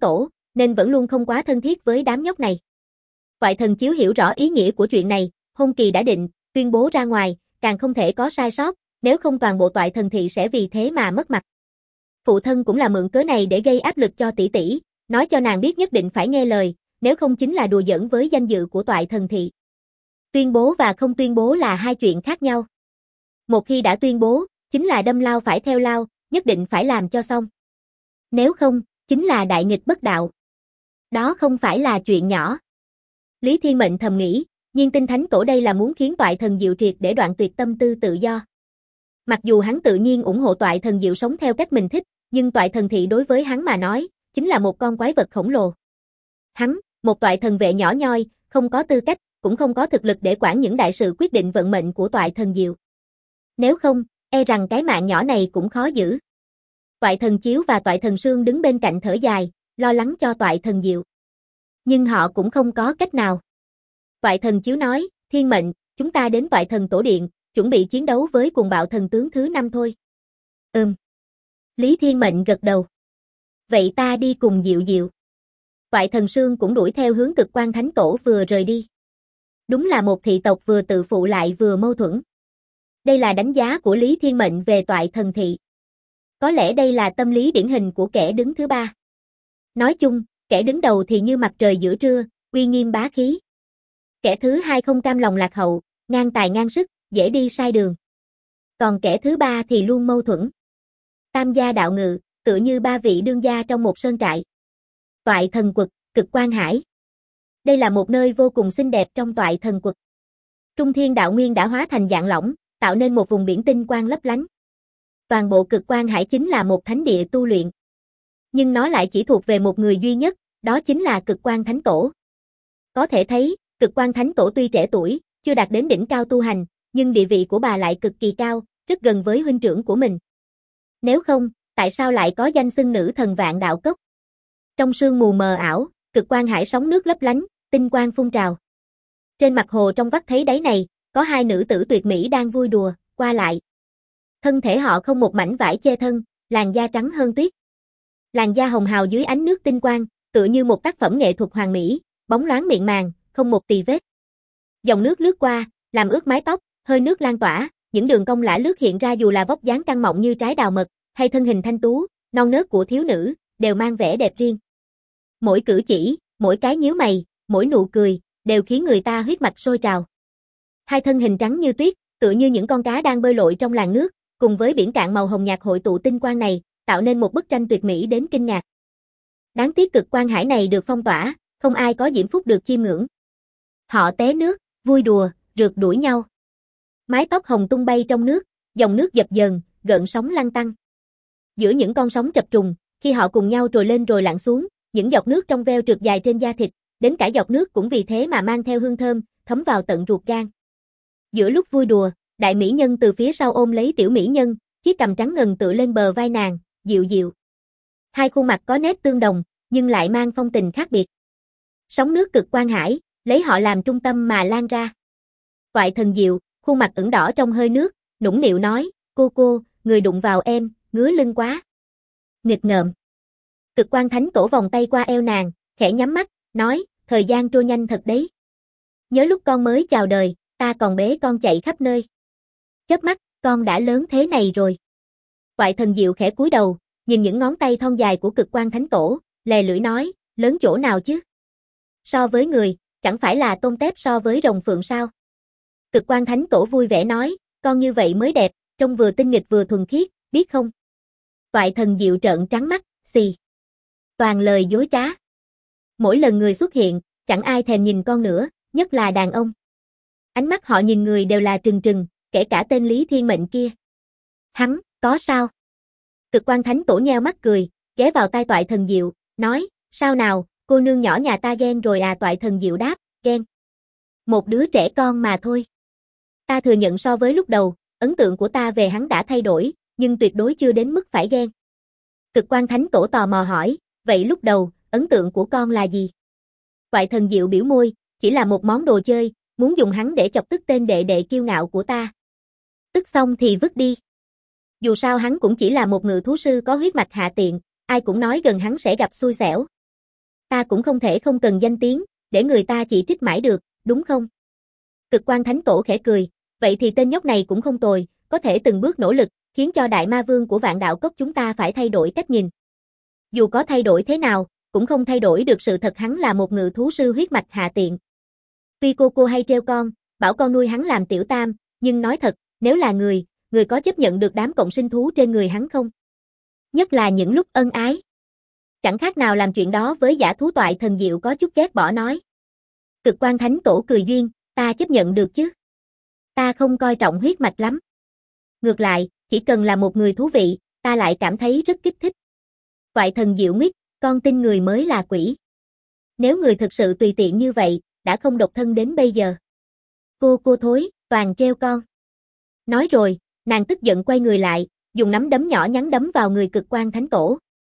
nên vẫn luôn không quá thân thiết với đám nhóc này. Toại Thần Chiếu hiểu rõ ý nghĩa của chuyện này, hôn kỳ đã định, tuyên bố ra ngoài, càng không thể có sai sót, nếu không toàn bộ Toại Thần thị sẽ vì thế mà mất mặt. Phụ thân cũng là mượn cớ này để gây áp lực cho tỷ tỷ, nói cho nàng biết nhất định phải nghe lời, nếu không chính là đùa giỡn với danh dự của Toại Thần thị. Tuyên bố và không tuyên bố là hai chuyện khác nhau. Một khi đã tuyên bố, chính là đâm lao phải theo lao, nhất định phải làm cho xong. Nếu không, chính là đại nghịch bất đạo. Đó không phải là chuyện nhỏ. Lý Thiên Mệnh thầm nghĩ, Nhiên Tinh Thánh Tổ đây là muốn khiến Toại Thần Diệu triệt để đoạn tuyệt tâm tư tự do. Mặc dù hắn tự nhiên ủng hộ Toại Thần Diệu sống theo cách mình thích, nhưng Toại Thần thị đối với hắn mà nói, chính là một con quái vật khổng lồ. Hắn, một Toại Thần vệ nhỏ nhoi, không có tư cách, cũng không có thực lực để quản những đại sự quyết định vận mệnh của Toại Thần Diệu. Nếu không, e rằng cái mạng nhỏ này cũng khó giữ. Toại Thần Chiếu và Toại Thần Sương đứng bên cạnh thở dài, lo lắng cho Toại Thần Diệu. Nhưng họ cũng không có cách nào. Toại Thần Chiếu nói, Thiên Mệnh, chúng ta đến Toại Thần Tổ Điện, chuẩn bị chiến đấu với Cuồng Bạo Thần Tướng thứ 5 thôi. Lý Thiên Mệnh gật đầu. Vậy ta đi cùng Diệu Diệu. Toại Thần Sương cũng đuổi theo hướng Cực Quang Thánh Tổ vừa rời đi. Đúng là một thị tộc vừa tự phụ lại vừa mâu thuẫn. Đây là đánh giá của Lý Thiên Mệnh về Toại Thần thị. Có lẽ đây là tâm lý điển hình của kẻ đứng thứ ba. Nói chung, kẻ đứng đầu thì như mặt trời giữa trưa, uy nghiêm bá khí. Kẻ thứ hai không cam lòng lạc hậu, ngang tài ngang sức, dễ đi sai đường. Còn kẻ thứ ba thì luôn mâu thuẫn. Tam gia đạo ngự, tựa như ba vị đương gia trong một sơn trại. Toại Thần Quật, Cực Quang Hải. Đây là một nơi vô cùng xinh đẹp trong Toại Thần Quật. Trung thiên đạo nguyên đã hóa thành dạng lỏng, tạo nên một vùng biển tinh quang lấp lánh. Toàn bộ Cực Quang Hải chính là một thánh địa tu luyện. Nhưng nó lại chỉ thuộc về một người duy nhất, đó chính là Cực Quang Thánh Tổ. Có thể thấy, Cực Quang Thánh Tổ tuy trẻ tuổi, chưa đạt đến đỉnh cao tu hành, nhưng địa vị của bà lại cực kỳ cao, rất gần với huynh trưởng của mình. Nếu không, tại sao lại có danh xưng nữ thần Vạn Đạo Cốc? Trong sương mù mờ ảo, Cực Quang Hải sóng nước lấp lánh, tinh quang phun trào. Trên mặt hồ trong vắt thấy đáy này, có hai nữ tử tuyệt mỹ đang vui đùa, qua lại. Thân thể họ không một mảnh vải che thân, làn da trắng hơn tuyết. Làn da hồng hào dưới ánh nước tinh quang, tựa như một tác phẩm nghệ thuật hoàn mỹ, bóng loáng mịn màng, không một tì vết. Dòng nước lướt qua, làm ướt mái tóc, hơi nước lan tỏa, những đường cong lả lướt hiện ra dù là vóc dáng căng mọng như trái đào mật, hay thân hình thanh tú, non nớt của thiếu nữ, đều mang vẻ đẹp riêng. Mỗi cử chỉ, mỗi cái nhíu mày, mỗi nụ cười, đều khiến người ta huyết mạch sôi trào. Hai thân hình trắng như tuyết, tựa như những con cá đang bơi lội trong làn nước, cùng với biển cạn màu hồng nhạt hội tụ tinh quang này, tạo nên một bức tranh tuyệt mỹ đến kinh ngạc. Đáng tiếc Cực Quang Hải này được phong tỏa, không ai có diễm phúc được chiêm ngưỡng. Họ té nước, vui đùa, rượt đuổi nhau. Mái tóc hồng tung bay trong nước, dòng nước dập dờn, gợn sóng lăn tăn. Giữa những con sóng chập trùng, khi họ cùng nhau trồi lên rồi lặn xuống, những giọt nước trong veo trượt dài trên da thịt, đến cả giọt nước cũng vì thế mà mang theo hương thơm, thấm vào tận ruột gan. Giữa lúc vui đùa, đại mỹ nhân từ phía sau ôm lấy tiểu mỹ nhân, chiếc cằm trắng ngần tựa lên bờ vai nàng, dịu dịu. Hai khuôn mặt có nét tương đồng, nhưng lại mang phong tình khác biệt. Sóng nước Cực Quang Hải, lấy họ làm trung tâm mà lan ra. Toại Thần Diệu, khuôn mặt ửng đỏ trong hơi nước, nũng nịu nói, cô, người đụng vào em, ngứa lưng quá. Nghịch ngợm. Cực Quang Thánh Tổ vòng tay qua eo nàng, khẽ nhắm mắt, nói, thời gian trôi nhanh thật đấy. Nhớ lúc con mới chào đời, ta còn bế con chạy khắp nơi. Chớp mắt, con đã lớn thế này rồi. Toại Thần Diệu khẽ cúi đầu, nhìn những ngón tay thon dài của Cực Quang Thánh Tổ, lè lưỡi nói, lớn chỗ nào chứ? So với người, chẳng phải là tôm tép so với rồng phượng sao? Cực Quang Thánh Tổ vui vẻ nói, con như vậy mới đẹp, trông vừa tinh nghịch vừa thuần khiết, biết không? Toại Thần Diệu trợn trắng mắt, xì. Toàn lời dối trá. Mỗi lần người xuất hiện, chẳng ai thèm nhìn con nữa, nhất là đàn ông. Ánh mắt họ nhìn người đều là trừng trừng, kể cả tên Lý Thiên Mệnh kia. Hắn, có sao? Cực Quang Thánh Tổ nheo mắt cười, ghé vào tai Toại Thần Diệu, nói, sao nào, cô nương nhỏ nhà ta ghen rồi à? Toại Thần Diệu đáp, ghen. Một đứa trẻ con mà thôi. Ta thừa nhận so với lúc đầu, ấn tượng của ta về hắn đã thay đổi, nhưng tuyệt đối chưa đến mức phải ghen. Cực Quang Thánh Tổ tò mò hỏi, vậy lúc đầu, ấn tượng của con là gì? Toại Thần Diệu biểu môi, chỉ là một món đồ chơi, muốn dùng hắn để chọc tức tên đệ đệ kiêu ngạo của ta. Tức xong thì vứt đi. Dù sao hắn cũng chỉ là một ngự thú sư có huyết mạch hạ tiện, ai cũng nói gần hắn sẽ gặp xui xẻo. ta cũng không thể không cần danh tiếng, để người ta chỉ trích mãi được, đúng không? Cực Quan Thánh Tổ khẽ cười, vậy thì tên nhóc này cũng không tồi, có thể từng bước nỗ lực, khiến cho Đại Ma Vương của Vạn Đạo Cốc chúng ta phải thay đổi cách nhìn. Dù có thay đổi thế nào, cũng không thay đổi được sự thật hắn là một ngự thú sư huyết mạch hạ tiện. Tuy cô hay trêu con, bảo con nuôi hắn làm tiểu tam, nhưng nói thật, nếu là người có chấp nhận được đám cộng sinh thú trên người hắn không? Nhất là những lúc ân ái. Chẳng khác nào làm chuyện đó với giả thú Toại Thần Diệu có chút ghét bỏ nói. Cực Quan Thánh Tổ cười duyên, ta chấp nhận được chứ. Ta không coi trọng huyết mạch lắm. Ngược lại, chỉ cần là một người thú vị, ta lại cảm thấy rất kích thích. Toại Thần Diệu nguyết, con tin người mới là quỷ. Nếu người thực sự tùy tiện như vậy, đã không độc thân đến bây giờ. Cô thối, toàn treo con. Nói rồi, nàng tức giận quay người lại, dùng nắm đấm nhỏ nhắn đấm vào người Cực Quan Thánh Tổ.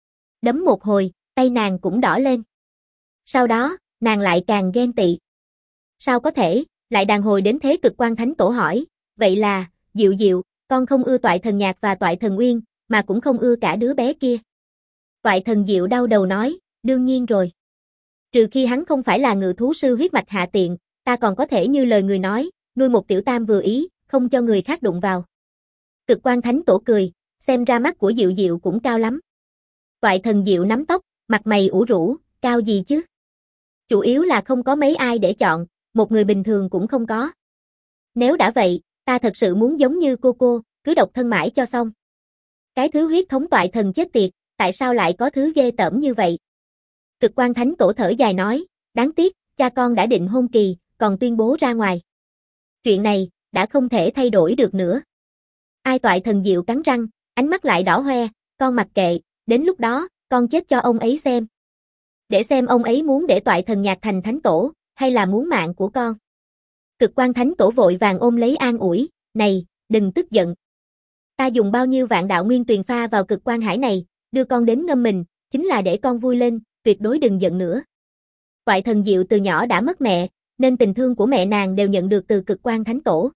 Đấm một hồi, tay nàng cũng đỏ lên. Sau đó, nàng lại càng ghen tị. Sao có thể, lại đàn hồi đến thế? Cực Quan Thánh Tổ hỏi, vậy là, Diệu, con không ưa Toại Thần Nhạc và Toại Thần Uyên, mà cũng không ưa cả đứa bé kia. Toại Thần Diệu đau đầu nói, đương nhiên rồi. Trừ khi hắn không phải là ngự thú sư huyết mạch hạ tiện, ta còn có thể như lời người nói, nuôi một tiểu tam vừa ý, không cho người khác đụng vào. Cực Quan Thánh Tổ cười, xem ra mắt của Diệu cũng cao lắm. Toại Thần Diệu nắm tóc, mặt mày ủ rũ, cao gì chứ? Chủ yếu là không có mấy ai để chọn, một người bình thường cũng không có. Nếu đã vậy, ta thật sự muốn giống như cô, cứ độc thân mãi cho xong. Cái thứ huyết thống Toại Thần chết tiệt, tại sao lại có thứ ghê tởm như vậy? Cực Quan Thánh Tổ thở dài nói, đáng tiếc, cha con đã định hôn kỳ, còn tuyên bố ra ngoài. Chuyện này, đã không thể thay đổi được nữa. Ai? Toại Thần Diệu cắn răng, ánh mắt lại đỏ hoe, con mặc kệ, đến lúc đó, con chết cho ông ấy xem. Để xem ông ấy muốn để Toại Thần Nhạc thành thánh tổ, hay là muốn mạng của con. Cực Quan Thánh Tổ vội vàng ôm lấy an ủi, này, đừng tức giận. Ta dùng bao nhiêu vạn đạo nguyên tuyền pha vào Cực Quan Hải này, đưa con đến ngâm mình, chính là để con vui lên, tuyệt đối đừng giận nữa. Toại Thần Diệu từ nhỏ đã mất mẹ, nên tình thương của mẹ nàng đều nhận được từ Cực Quan Thánh Tổ.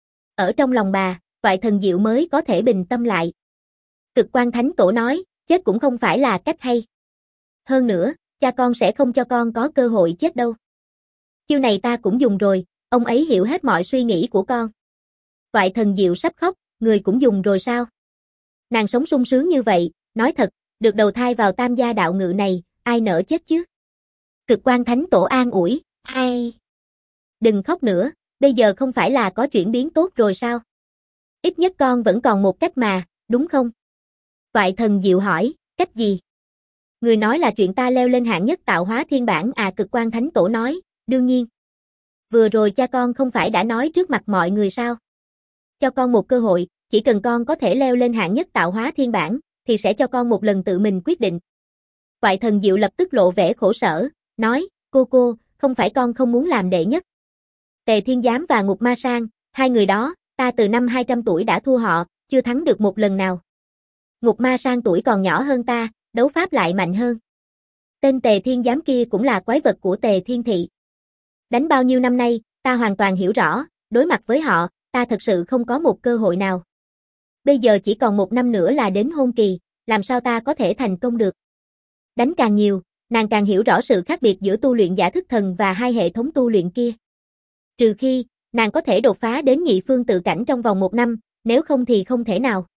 Ở trong lòng bà, Toại Thần Diệu mới có thể bình tâm lại. Cực Quan Thánh Tổ nói, chết cũng không phải là cách hay. Hơn nữa, cha con sẽ không cho con có cơ hội chết đâu. Chiêu này ta cũng dùng rồi, ông ấy hiểu hết mọi suy nghĩ của con. Toại Thần Diệu sắp khóc, người cũng dùng rồi sao? Nàng sống sung sướng như vậy, nói thật, được đầu thai vào Tam gia đạo ngự này, ai nỡ chết chứ? Cực Quan Thánh Tổ an ủi, ai? Đừng khóc nữa, bây giờ không phải là có chuyển biến tốt rồi sao? Ít nhất con vẫn còn một cách mà, đúng không? Toại Thần Diệu hỏi, cách gì? Người nói là chuyện ta leo lên hạng nhất tạo hóa thiên bản à? Cực Quan Thánh Tổ nói, đương nhiên. Vừa rồi cha con không phải đã nói trước mặt mọi người sao? Cho con một cơ hội, chỉ cần con có thể leo lên hạng nhất tạo hóa thiên bản, thì sẽ cho con một lần tự mình quyết định. Toại Thần Diệu lập tức lộ vẻ khổ sở, nói, cô, không phải con không muốn làm đệ nhất. Tề Thiên Giám và Ngục Ma Sang, hai người đó, ta từ năm 200 tuổi đã thua họ, chưa thắng được một lần nào. Ngục Ma Sang tuổi còn nhỏ hơn ta, đấu pháp lại mạnh hơn. Tên Tề Thiên Giám kia cũng là quái vật của Tề Thiên Thị. Đánh bao nhiêu năm nay, ta hoàn toàn hiểu rõ, đối mặt với họ, ta thật sự không có một cơ hội nào. Bây giờ chỉ còn một năm nữa là đến hôn kỳ, làm sao ta có thể thành công được? Đánh càng nhiều, nàng càng hiểu rõ sự khác biệt giữa tu luyện giả thức thần và hai hệ thống tu luyện kia. Trừ khi, nàng có thể đột phá đến nhị phương tự cảnh trong vòng một năm, nếu không thì không thể nào.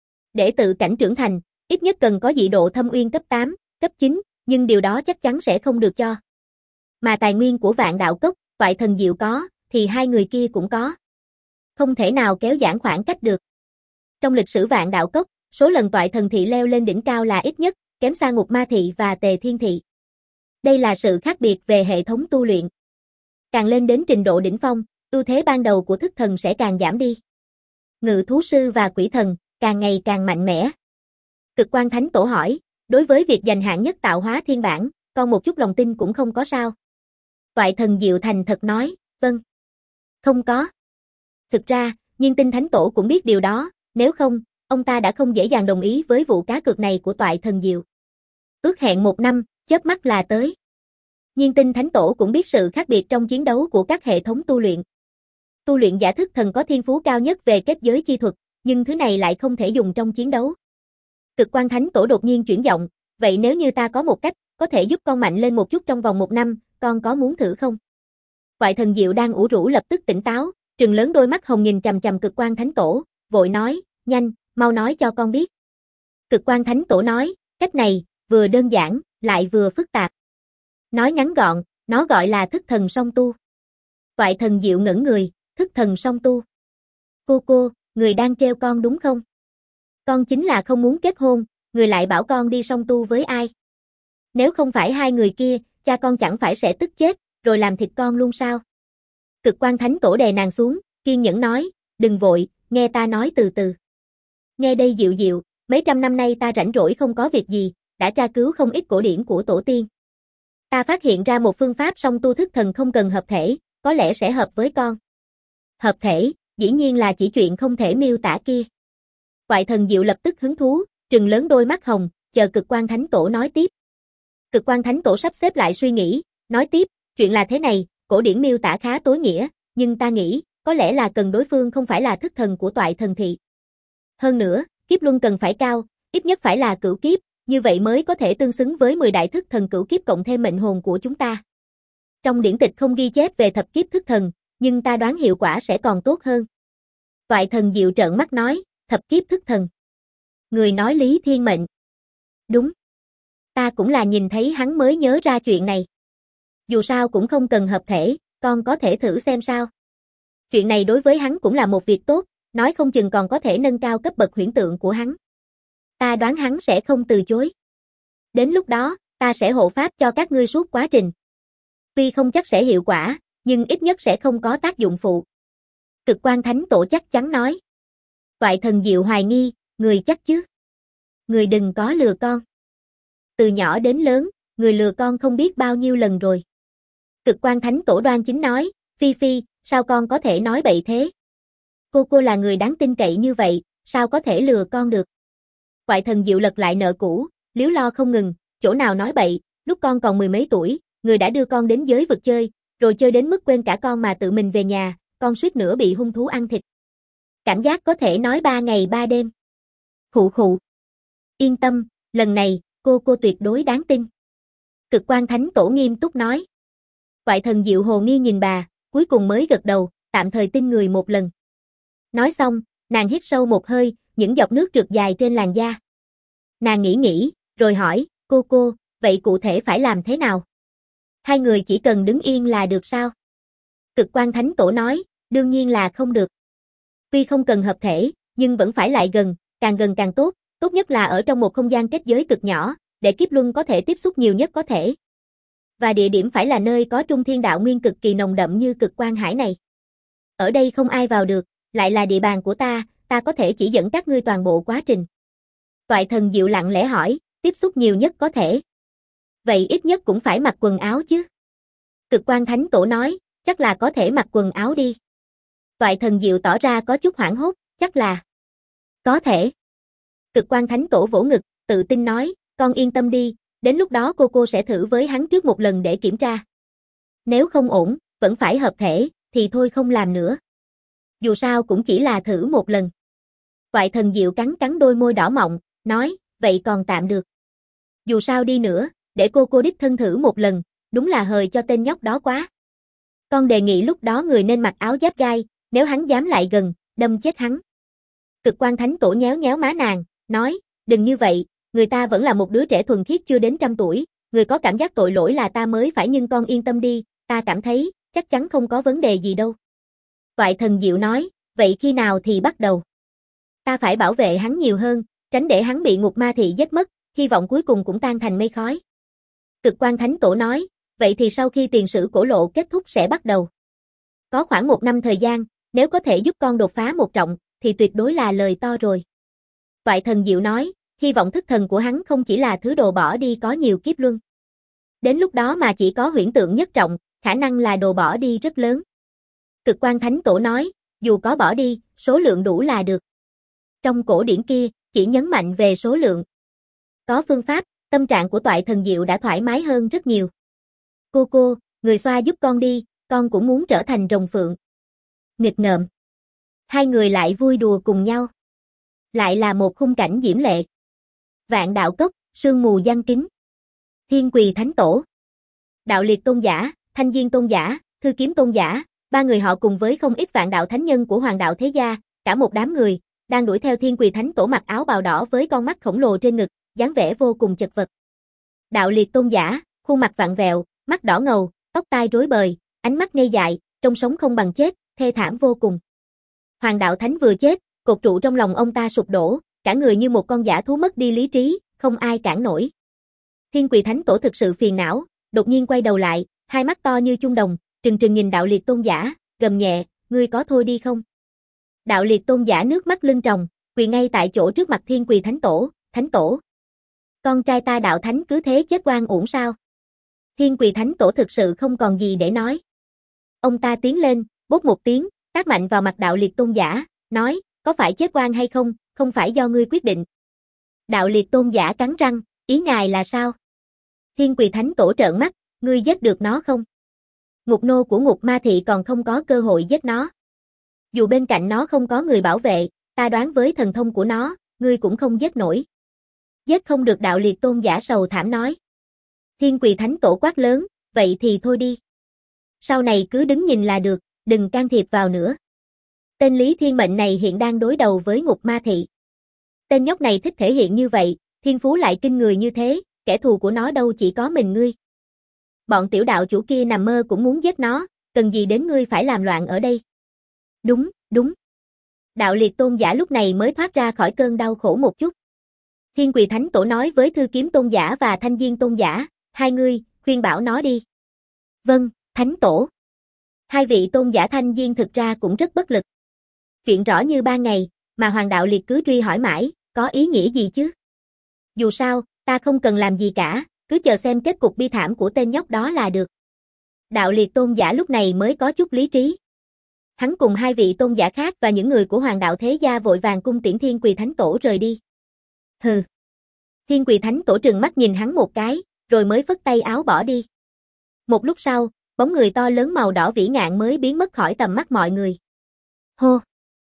Để tự cảnh trưởng thành, ít nhất cần có dị độ thâm uyên cấp 8, cấp 9, nhưng điều đó chắc chắn sẽ không được cho. Mà tài nguyên của Vạn Đạo Cốc, Toại Thần Diệu có, thì hai người kia cũng có. Không thể nào kéo giãn khoảng cách được. Trong lịch sử Vạn Đạo Cốc, số lần Toại Thần Thị leo lên đỉnh cao là ít nhất, kém xa Ngục Ma Thị và Tề Thiên Thị. Đây là sự khác biệt về hệ thống tu luyện. Càng lên đến trình độ đỉnh phong, ưu thế ban đầu của thức thần sẽ càng giảm đi. Ngự thú sư và quỷ thần, càng ngày càng mạnh mẽ. Cực Quan Thánh Tổ hỏi, đối với việc giành hạng nhất tạo hóa thiên bản, con một chút lòng tin cũng không có sao? Toại Thần Diệu thành thật nói, vâng. Không có. Thực ra, Nhiên Tinh Thánh Tổ cũng biết điều đó, nếu không, ông ta đã không dễ dàng đồng ý với vụ cá cược này của Toại Thần Diệu. Ước hẹn một năm, chớp mắt là tới. Nhiên Tinh Thánh Tổ cũng biết sự khác biệt trong chiến đấu của các hệ thống tu luyện. Tu luyện giả thức thần có thiên phú cao nhất về kết giới chi thuật, nhưng thứ này lại không thể dùng trong chiến đấu. Cực Quan Thánh Tổ đột nhiên chuyển giọng, vậy nếu như ta có một cách, có thể giúp con mạnh lên một chút trong vòng 1 năm, con có muốn thử không? Quại thần Diệu đang ủ rũ lập tức tỉnh táo, trừng lớn đôi mắt hồng nhìn chằm chằm Cực Quang Thánh Tổ, vội nói, nhanh, mau nói cho con biết. Cực Quang Thánh Tổ nói, cách này, vừa đơn giản, lại vừa phức tạp. Nói ngắn gọn, nó gọi là thức thần song tu. Quại thần Diệu ngẩn người, thức thần song tu. Cô, người đang trêu con đúng không? Con chính là không muốn kết hôn, người lại bảo con đi song tu với ai? Nếu không phải hai người kia, cha con chẳng phải sẽ tức chết, rồi làm thịt con luôn sao? Cực Quang Thánh Tổ đè nàng xuống, kiên nhẫn nói, đừng vội, nghe ta nói từ từ. Nghe đây Diệu Diệu, mấy trăm năm nay ta rảnh rỗi không có việc gì, đã tra cứu không ít cổ điển của tổ tiên. Ta phát hiện ra một phương pháp song tu thức thần không cần hợp thể, có lẽ sẽ hợp với con. Hợp thể, dĩ nhiên là chỉ chuyện không thể miêu tả kia. Quại thần Diệu lập tức hứng thú, trừng lớn đôi mắt hồng, chờ Cực Quang Thánh Tổ nói tiếp. Cực Quang Thánh Tổ sắp xếp lại suy nghĩ, nói tiếp, chuyện là thế này, cổ điển miêu tả khá tối nghĩa, nhưng ta nghĩ, có lẽ là cần đối phương không phải là thức thần của toại thần thị. Hơn nữa, kiếp luân cần phải cao, ít nhất phải là cửu kiếp, như vậy mới có thể tương xứng với 10 đại thức thần cửu kiếp cộng thêm mệnh hồn của chúng ta. Trong điển tịch không ghi chép về thập kiếp thức thần, nhưng ta đoán hiệu quả sẽ còn tốt hơn. Toại thần Diệu trợn mắt nói, thập kiếp thức thần. Người nói Lý Thiên Mệnh. Đúng. Ta cũng là nhìn thấy hắn mới nhớ ra chuyện này. Dù sao cũng không cần hợp thể, con có thể thử xem sao. Chuyện này đối với hắn cũng là một việc tốt, nói không chừng còn có thể nâng cao cấp bậc huyễn tượng của hắn. Ta đoán hắn sẽ không từ chối. Đến lúc đó, ta sẽ hộ pháp cho các ngươi suốt quá trình. Tuy không chắc sẽ hiệu quả, nhưng ít nhất sẽ không có tác dụng phụ. Cực Quang Thánh Tổ chắc chắn nói. Toại thần Diệu hoài nghi, người chắc chứ? Người đừng có lừa con. Từ nhỏ đến lớn, người lừa con không biết bao nhiêu lần rồi. Cực Quang Thánh Tổ đoan chính nói, Phi, sao con có thể nói bậy thế? Cô là người đáng tin cậy như vậy, sao có thể lừa con được? Quại thần Diệu lật lại nợ cũ, liếu lo không ngừng, chỗ nào nói bậy, lúc con còn 10 mấy tuổi, người đã đưa con đến giới vực chơi, rồi chơi đến mức quên cả con mà tự mình về nhà, con suýt nữa bị hung thú ăn thịt. Cảm giác có thể nói 3 ngày 3 đêm. Khụ. Yên tâm, lần này, cô tuyệt đối đáng tin. Cực Quang Thánh Tổ nghiêm túc nói. Quại thần Diệu hồ nghi nhìn bà, cuối cùng mới gật đầu, tạm thời tin người một lần. Nói xong, nàng hít sâu một hơi, những giọt nước trượt dài trên làn da. Nàng nghĩ, rồi hỏi, cô, vậy cụ thể phải làm thế nào? Hai người chỉ cần đứng yên là được sao? Cực Quang Thánh Tổ nói, đương nhiên là không được. Tuy không cần hợp thể, nhưng vẫn phải lại gần càng tốt, tốt nhất là ở trong một không gian kết giới cực nhỏ, để kiếp luân có thể tiếp xúc nhiều nhất có thể. Và địa điểm phải là nơi có trung thiên đạo nguyên cực kỳ nồng đậm như Cực Quang Hải này. Ở đây không ai vào được, lại là địa bàn của ta có thể chỉ dẫn các ngươi toàn bộ quá trình. Toại thần Diệu lặng lẽ hỏi, tiếp xúc nhiều nhất có thể. Vậy ít nhất cũng phải mặc quần áo chứ? Cực Quang Thánh Tổ nói, chắc là có thể mặc quần áo đi. Toại thần Diệu tỏ ra có chút hoảng hốt, chắc là có thể. Cực Quang Thánh Tổ vỗ ngực, tự tin nói, con yên tâm đi, đến lúc đó cô sẽ thử với hắn trước một lần để kiểm tra. Nếu không ổn, vẫn phải hợp thể, thì thôi không làm nữa. Dù sao cũng chỉ là thử một lần. Toại thần Diệu cắn đôi môi đỏ mọng, nói, vậy còn tạm được. Dù sao đi nữa, để cô đích thân thử một lần, đúng là hời cho tên nhóc đó quá. Con đề nghị lúc đó người nên mặc áo giáp gai, nếu hắn dám lại gần, đâm chết hắn. Cực Quang Thánh Tổ nhéo má nàng, nói, đừng như vậy, người ta vẫn là một đứa trẻ thuần khiết chưa đến 100 tuổi, người có cảm giác tội lỗi là ta mới phải, nhưng con yên tâm đi, ta cảm thấy, chắc chắn không có vấn đề gì đâu. Toại thần Diệu nói, vậy khi nào thì bắt đầu? Ta phải bảo vệ hắn nhiều hơn, tránh để hắn bị ngục ma thị giết mất, hy vọng cuối cùng cũng tan thành mây khói. Cực Quang Thánh Tổ nói, vậy thì sau khi tiền sử cổ lộ kết thúc sẽ bắt đầu. Có khoảng 1 năm thời gian, nếu có thể giúp con đột phá một trọng, thì tuyệt đối là lời to rồi. Toại thần Diệu nói, hy vọng thức thần của hắn không chỉ là thứ đồ bỏ đi có nhiều kiếp luân. Đến lúc đó mà chỉ có huyễn tượng nhất trọng, khả năng là đồ bỏ đi rất lớn. Cực Quang Thánh Tổ nói, dù có bỏ đi, số lượng đủ là được. Trong cổ điển kia, chỉ nhấn mạnh về số lượng. Có phương pháp, tâm trạng của Toại thần Diệu đã thoải mái hơn rất nhiều. Cô, người xoa giúp con đi, con cũng muốn trở thành rồng phượng. Nghịch ngợm. Hai người lại vui đùa cùng nhau. Lại là một khung cảnh diễm lệ. Vạn đạo cốc, sương mù giăng kín. Thiên Quỳ Thánh Tổ, Đạo Liệt Tôn Giả, Thanh Diên Tôn Giả, Thư Kiếm Tôn Giả, ba người họ cùng với không ít vạn đạo thánh nhân của Hoàng đạo thế gia, cả một đám người, đang đuổi theo Thiên Quỳ Thánh Tổ mặc áo bào đỏ với con mắt khổng lồ trên ngực, dáng vẻ vô cùng chật vật. Đạo Liệt Tôn Giả, khuôn mặt vặn vẹo, mắt đỏ ngầu, tóc tai rối bời, ánh mắt ngây dại, trông sống không bằng chết, thê thảm vô cùng. Hoàng đạo thánh vừa chết, cột trụ trong lòng ông ta sụp đổ, cả người như một con dã thú mất đi lý trí, không ai cản nổi. Thiên Quỳ Thánh Tổ thực sự phiền não, đột nhiên quay đầu lại, hai mắt to như chuông đồng, trừng trừng nhìn Đạo Liệt Tôn Giả, gầm nhẹ, ngươi có thôi đi không? Đạo Liệt Tôn Giả nước mắt lưng tròng, quỳ ngay tại chỗ trước mặt Thiên Quỳ Thánh Tổ. Con trai ta Đạo Thánh cứ thế chết oan uổng sao? Thiên Quỳ Thánh Tổ thực sự không còn gì để nói. Ông ta tiến lên, bốp một tiếng, tát mạnh vào mặt Đạo Liệt Tôn Giả, nói, có phải chết oan hay không, không phải do ngươi quyết định. Đạo Liệt Tôn Giả cắn răng, ý ngài là sao? Thiên Quỳ Thánh Tổ trợn mắt, ngươi giết được nó không? Ngục nô của Ngục Ma Thị còn không có cơ hội giết nó. Dù bên cạnh nó không có người bảo vệ, ta đoán với thần thông của nó, ngươi cũng không giết nổi. Giết không được. Đạo Liệt Tôn Giả sầu thảm nói. Thiên Quỳ Thánh Tổ quát lớn, vậy thì thôi đi. Sau này cứ đứng nhìn là được, đừng can thiệp vào nữa. Tên Lý Thiên Mệnh này hiện đang đối đầu với Ngục Ma Thị. Tên nhóc này thích thể hiện như vậy, thiên phú lại kinh người như thế, kẻ thù của nó đâu chỉ có mình ngươi. Bọn tiểu đạo chủ kia nằm mơ cũng muốn giết nó, cần gì đến ngươi phải làm loạn ở đây. Đúng. Đạo Liệt Tôn Giả lúc này mới thoát ra khỏi cơn đau khổ một chút. Thiên Quỳ Thánh Tổ nói với Thư Kiếm Tôn Giả và Thanh Diên Tôn Giả, hai ngươi, khuyên bảo nó đi. Vâng, Thánh Tổ. Hai vị Tôn Giả Thanh Diên thực ra cũng rất bất lực. Chuyện rõ như ban ngày, mà Hoàng Đạo Liệt cứ truy hỏi mãi, có ý nghĩa gì chứ? Dù sao, ta không cần làm gì cả, cứ chờ xem kết cục bi thảm của tên nhóc đó là được. Đạo Liệt Tôn Giả lúc này mới có chút lý trí. Hắn cùng hai vị tôn giả khác và những người của Hoàng đạo thế gia vội vàng cung tiễn Thiên Quỳ Thánh Tổ rời đi. Hừ. Thiên Quỳ Thánh Tổ trừng mắt nhìn hắn một cái, rồi mới phất tay áo bỏ đi. Một lúc sau, bóng người to lớn màu đỏ vĩ ngạn mới biến mất khỏi tầm mắt mọi người. Hô.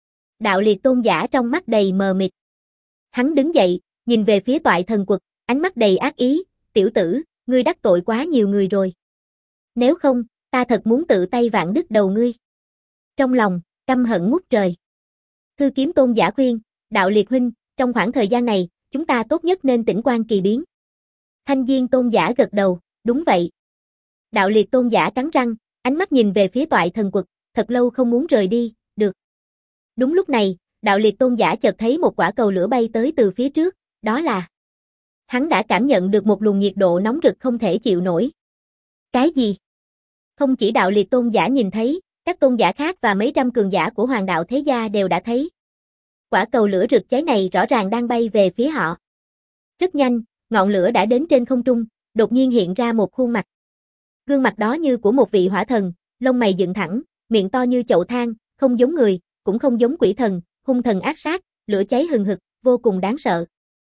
Đạo Liệt Tôn Giả trong mắt đầy mờ mịt. Hắn đứng dậy, nhìn về phía Toại Thần Quật, ánh mắt đầy ác ý, tiểu tử, ngươi đắc tội quá nhiều người rồi. Nếu không, ta thật muốn tự tay vạn đứt đầu ngươi. Trong lòng, căm hận ngút trời. Thư Kiếm Tôn Giả khuyên, Đạo Liệt huynh, trong khoảng thời gian này, chúng ta tốt nhất nên tĩnh quan kỳ biến. Thanh Diên Tôn Giả gật đầu, đúng vậy. Đạo Liệt Tôn Giả cắn răng, ánh mắt nhìn về phía Toại Thần Quật, thật lâu không muốn rời đi, được. Đúng lúc này, Đạo Liệt Tôn Giả chợt thấy một quả cầu lửa bay tới từ phía trước, đó là... Hắn đã cảm nhận được một luồng nhiệt độ nóng rực không thể chịu nổi. Cái gì? Không chỉ Đạo Liệt Tôn Giả nhìn thấy, các tôn giả khác và mấy trăm cường giả của Hoàng đạo thế gia đều đã thấy. Quả cầu lửa rực cháy này rõ ràng đang bay về phía họ. Rất nhanh, ngọn lửa đã đến trên không trung, đột nhiên hiện ra một khuôn mặt. Gương mặt đó như của một vị hỏa thần, lông mày dựng thẳng, miệng to như chậu than, không giống người, cũng không giống quỷ thần, hung thần ác sát, lửa cháy hừng hực, vô cùng đáng sợ.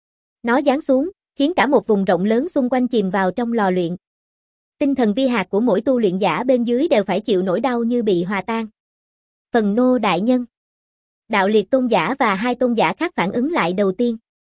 Nó giáng xuống, khiến cả một vùng rộng lớn xung quanh chìm vào trong lò luyện. Tinh thần vi hạt của mỗi tu luyện giả bên dưới đều phải chịu nỗi đau như bị hòa tan. Phần Nô đại nhân. Đạo Liệt Tôn Giả và hai tôn giả khác phản ứng lại đầu tiên.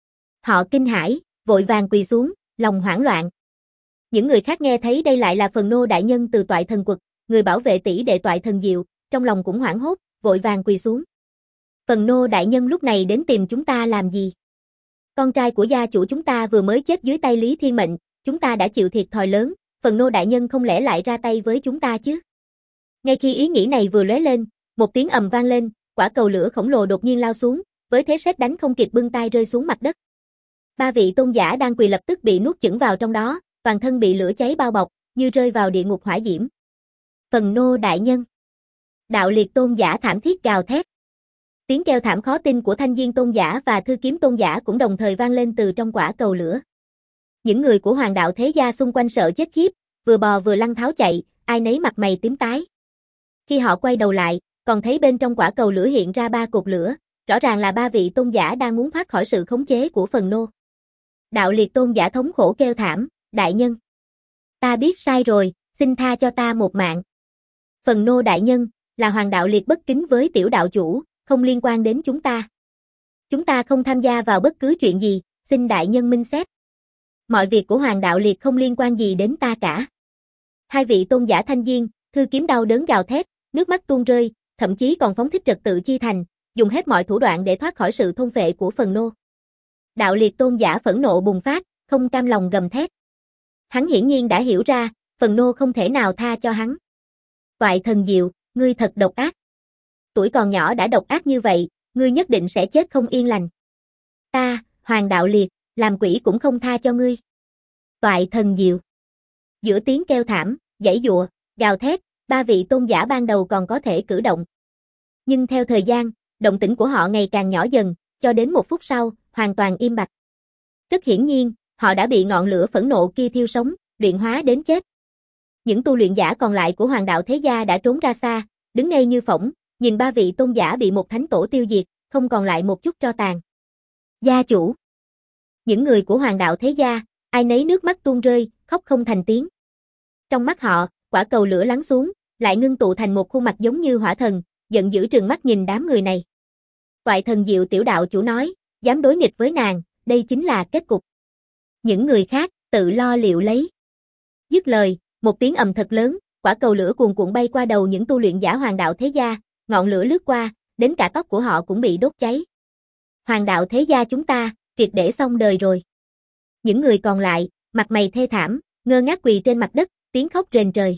Họ kinh hãi, vội vàng quỳ xuống, lòng hoảng loạn. Những người khác nghe thấy đây lại là Phần Nô đại nhân từ Toại Thần Quật, người bảo vệ tỷ đệ Toại Thần Diệu, trong lòng cũng hoảng hốt, vội vàng quỳ xuống. Phần Nô đại nhân lúc này đến tìm chúng ta làm gì? Con trai của gia chủ chúng ta vừa mới chết dưới tay Lý Thiên Mệnh, chúng ta đã chịu thiệt thòi lớn, Phần Nô đại nhân không lẽ lại ra tay với chúng ta chứ? Ngay khi ý nghĩ này vừa lóe lên, một tiếng ầm vang lên, quả cầu lửa khổng lồ đột nhiên lao xuống, với thế sét đánh không kịp bưng tay rơi xuống mặt đất. Ba vị tôn giả đang quỳ lập tức bị nuốt chửng vào trong đó, toàn thân bị lửa cháy bao bọc, như rơi vào địa ngục hỏa diễm. Phần Nô đại nhân. Đạo Liệt Tôn Giả thảm thiết gào thét. Tiếng kêu thảm khó tin của Thanh Diên Tôn Giả và Thư Kiếm Tôn Giả cũng đồng thời vang lên từ trong quả cầu lửa. Những người của Hoàng đạo thế gia xung quanh sợ chết khiếp, vừa bò vừa lăn tháo chạy, ai nấy mặt mày tím tái. Khi họ quay đầu lại, còn thấy bên trong quả cầu lửa hiện ra ba cột lửa, rõ ràng là ba vị tôn giả đang muốn thoát khỏi sự khống chế của Phần Nô. Đạo Liệt Tôn Giả thống khổ kêu thảm, đại nhân. Ta biết sai rồi, xin tha cho ta một mạng. Phần Nô đại nhân, là Hoàng đạo Liệt bất kính với tiểu đạo chủ, không liên quan đến chúng ta. Chúng ta không tham gia vào bất cứ chuyện gì, xin đại nhân minh xét. Mọi việc của Hoàng Đạo Liệt không liên quan gì đến ta cả. Hai vị tôn giả Thanh Diên, Thư Kiếm đau đớn gào thét, nước mắt tuôn rơi, thậm chí còn phóng thích trật tự chi thành, dùng hết mọi thủ đoạn để thoát khỏi sự thôn phệ của Phần Nô. Đạo Liệt tôn giả phẫn nộ bùng phát, không cam lòng gầm thét. Hắn hiển nhiên đã hiểu ra, Phần Nô không thể nào tha cho hắn. Toại Thần Diệu, ngươi thật độc ác. Tuổi còn nhỏ đã độc ác như vậy, ngươi nhất định sẽ chết không yên lành. Ta, Hoàng Đạo Liệt, làm quỷ cũng không tha cho ngươi. Toại Thần Diệu. Giữa tiếng kêu thảm, giãy giụa, gào thét, ba vị tôn giả ban đầu còn có thể cử động. Nhưng theo thời gian, động tĩnh của họ ngày càng nhỏ dần, cho đến 1 phút sau, hoàn toàn im bặt. Rất hiển nhiên, họ đã bị ngọn lửa phẫn nộ kia thiêu sống, luyện hóa đến chết. Những tu luyện giả còn lại của Hoàng Đạo Thế Gia đã trốn ra xa, đứng ngây như phỗng, nhìn ba vị tôn giả bị một thánh tổ tiêu diệt, không còn lại một chút tro tàn. Gia chủ. Những người của Hoàng Đạo Thế Gia, ai nấy nước mắt tuôn rơi, khóc không thành tiếng. Trong mắt họ, quả cầu lửa lắng xuống, lại ngưng tụ thành một khuôn mặt giống như hỏa thần, giận dữ trừng mắt nhìn đám người này. Toại Thần Diệu tiểu đạo chủ nói, dám đối nghịch với nàng, đây chính là kết cục. Những người khác, tự lo liệu lấy. Dứt lời, một tiếng ầm thật lớn, quả cầu lửa cuồn cuộn bay qua đầu những tu luyện giả Hoàng Đạo Thế Gia, ngọn lửa lướt qua, đến cả tóc của họ cũng bị đốt cháy. Hoàng Đạo Thế Gia chúng ta, triệt để xong đời rồi. Những người còn lại, mặt mày thê thảm, ngơ ngác quỳ trên mặt đất, tiếng khóc rền trời.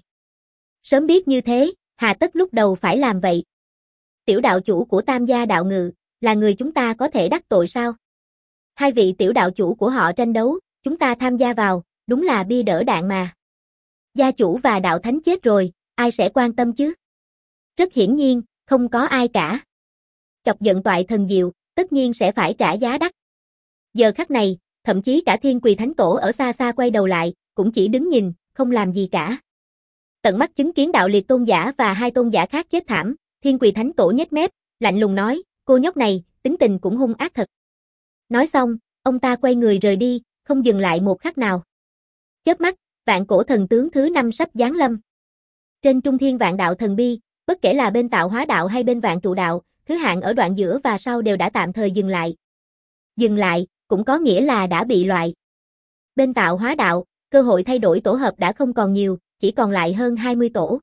Sớm biết như thế, hà tất lúc đầu phải làm vậy. Tiểu đạo chủ của Tam Gia Đạo Ngự, là người chúng ta có thể đắc tội sao? Hai vị tiểu đạo chủ của họ tranh đấu, chúng ta tham gia vào, đúng là bia đỡ đạn mà. Gia chủ và đạo thánh chết rồi, ai sẽ quan tâm chứ? Rất hiển nhiên, không có ai cả. Chọc giận Toại Thần Diệu, tất nhiên sẽ phải trả giá đắt. Giờ khắc này, thậm chí cả Thiên Quỳ Thánh Tổ ở xa xa quay đầu lại, cũng chỉ đứng nhìn, không làm gì cả. Tận mắt chứng kiến Đạo Liệt tôn giả và hai tôn giả khác chết thảm, Thiên Quỳ Thánh Tổ nhếch mép, lạnh lùng nói, cô nhóc này, tính tình cũng hung ác thật. Nói xong, ông ta quay người rời đi, không dừng lại một khắc nào. Chớp mắt, Vạn Cổ Thần Tướng thứ 5 sắp giáng lâm. Trên Trung Thiên Vạn Đạo Thần Bi, bất kể là bên Tạo Hóa Đạo hay bên Vạn Trụ Đạo, thứ hạng ở đoạn giữa và sau đều đã tạm thời dừng lại. Dừng lại, cũng có nghĩa là đã bị loại. Bên Tạo Hóa Đạo, cơ hội thay đổi tổ hợp đã không còn nhiều, chỉ còn lại hơn 20 tổ.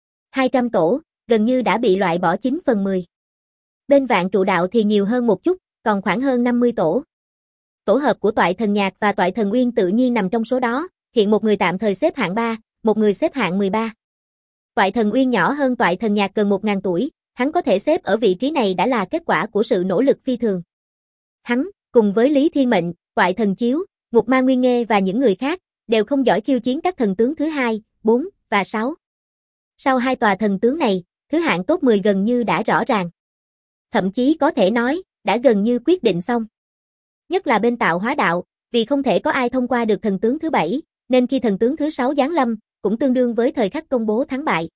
200 tổ, gần như đã bị loại bỏ 9/10. Bên Vạn Trụ Đạo thì nhiều hơn một chút, còn khoảng hơn 50 tổ. Tổ hợp của Toại Thần Nhạc và Toại Thần Uyên tự nhiên nằm trong số đó, hiện một người tạm thời xếp hạng 3, một người xếp hạng 13. Toại Thần Uyên nhỏ hơn Toại Thần Nhạc gần 1000 tuổi, hắn có thể xếp ở vị trí này đã là kết quả của sự nỗ lực phi thường. Hắn, cùng với Lý Thiên Mệnh, Toại Thần Chiếu, Ngục Ma Nguyên Nghê và những người khác, đều không giỏi khiêu chiến các thần tướng thứ 2, 4 và 6. Sau hai tòa thần tướng này, thứ hạng top 10 gần như đã rõ ràng. Thậm chí có thể nói, đã gần như quyết định xong. Nhất là bên Tạo Hóa Đạo, vì không thể có ai thông qua được thần tướng thứ 7, nên khi thần tướng thứ 6 giáng lâm, cũng tương đương với thời khắc công bố thắng bại.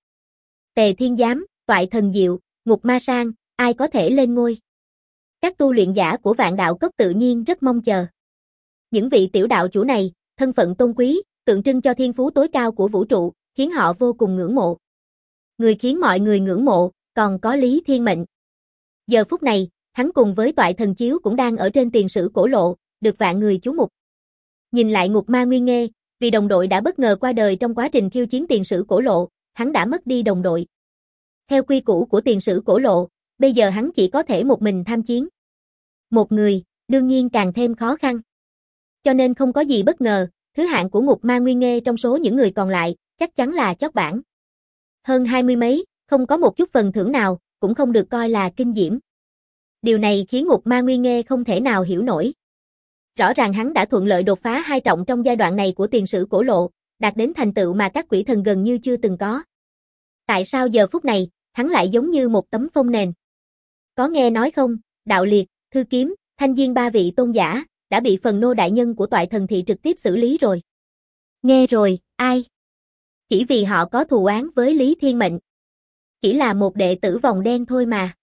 Tề Thiên Giám, Toại Thần Diệu, Ngục Ma Sang, ai có thể lên ngôi? Các tu luyện giả của Vạn Đạo Cốc tự nhiên rất mong chờ. Những vị tiểu đạo chủ này, thân phận tôn quý, tượng trưng cho thiên phú tối cao của vũ trụ, khiến họ vô cùng ngưỡng mộ. Người khiến mọi người ngưỡng mộ, còn có Lý Thiên Mệnh. Giờ phút này, hắn cùng với Toại Thần Chiếu cũng đang ở trên tiền sử cổ lộ, được vạn người chú mục. Nhìn lại Ngục Ma Nguyên Nghê, vì đồng đội đã bất ngờ qua đời trong quá trình khiêu chiến tiền sử cổ lộ, hắn đã mất đi đồng đội. Theo quy củ của tiền sử cổ lộ, bây giờ hắn chỉ có thể một mình tham chiến. Một người, đương nhiên càng thêm khó khăn. Cho nên không có gì bất ngờ, thứ hạng của Ngục Ma Nguyên Nghê trong số những người còn lại, chắc chắn là chót bảng. Hơn 20 mấy, không có một chút phần thưởng nào, cũng không được coi là kinh diễm. Điều này khiến Ngục Ma Nguyên Nghê không thể nào hiểu nổi. Rõ ràng hắn đã thuận lợi đột phá 2 trọng trong giai đoạn này của tiền sử cổ lộ, đạt đến thành tựu mà các quỷ thần gần như chưa từng có. Tại sao giờ phút này, hắn lại giống như một tấm phông nền? Có nghe nói không, Đạo Liệt, Thư Kiếm, Thanh Diên ba vị tôn giả, đã bị Phần Nô đại nhân của Toại Thần Thị trực tiếp xử lý rồi. Nghe rồi, ai? Chỉ vì họ có thù oán với Lý Thiên Mệnh. Chỉ là một đệ tử vòng đen thôi mà.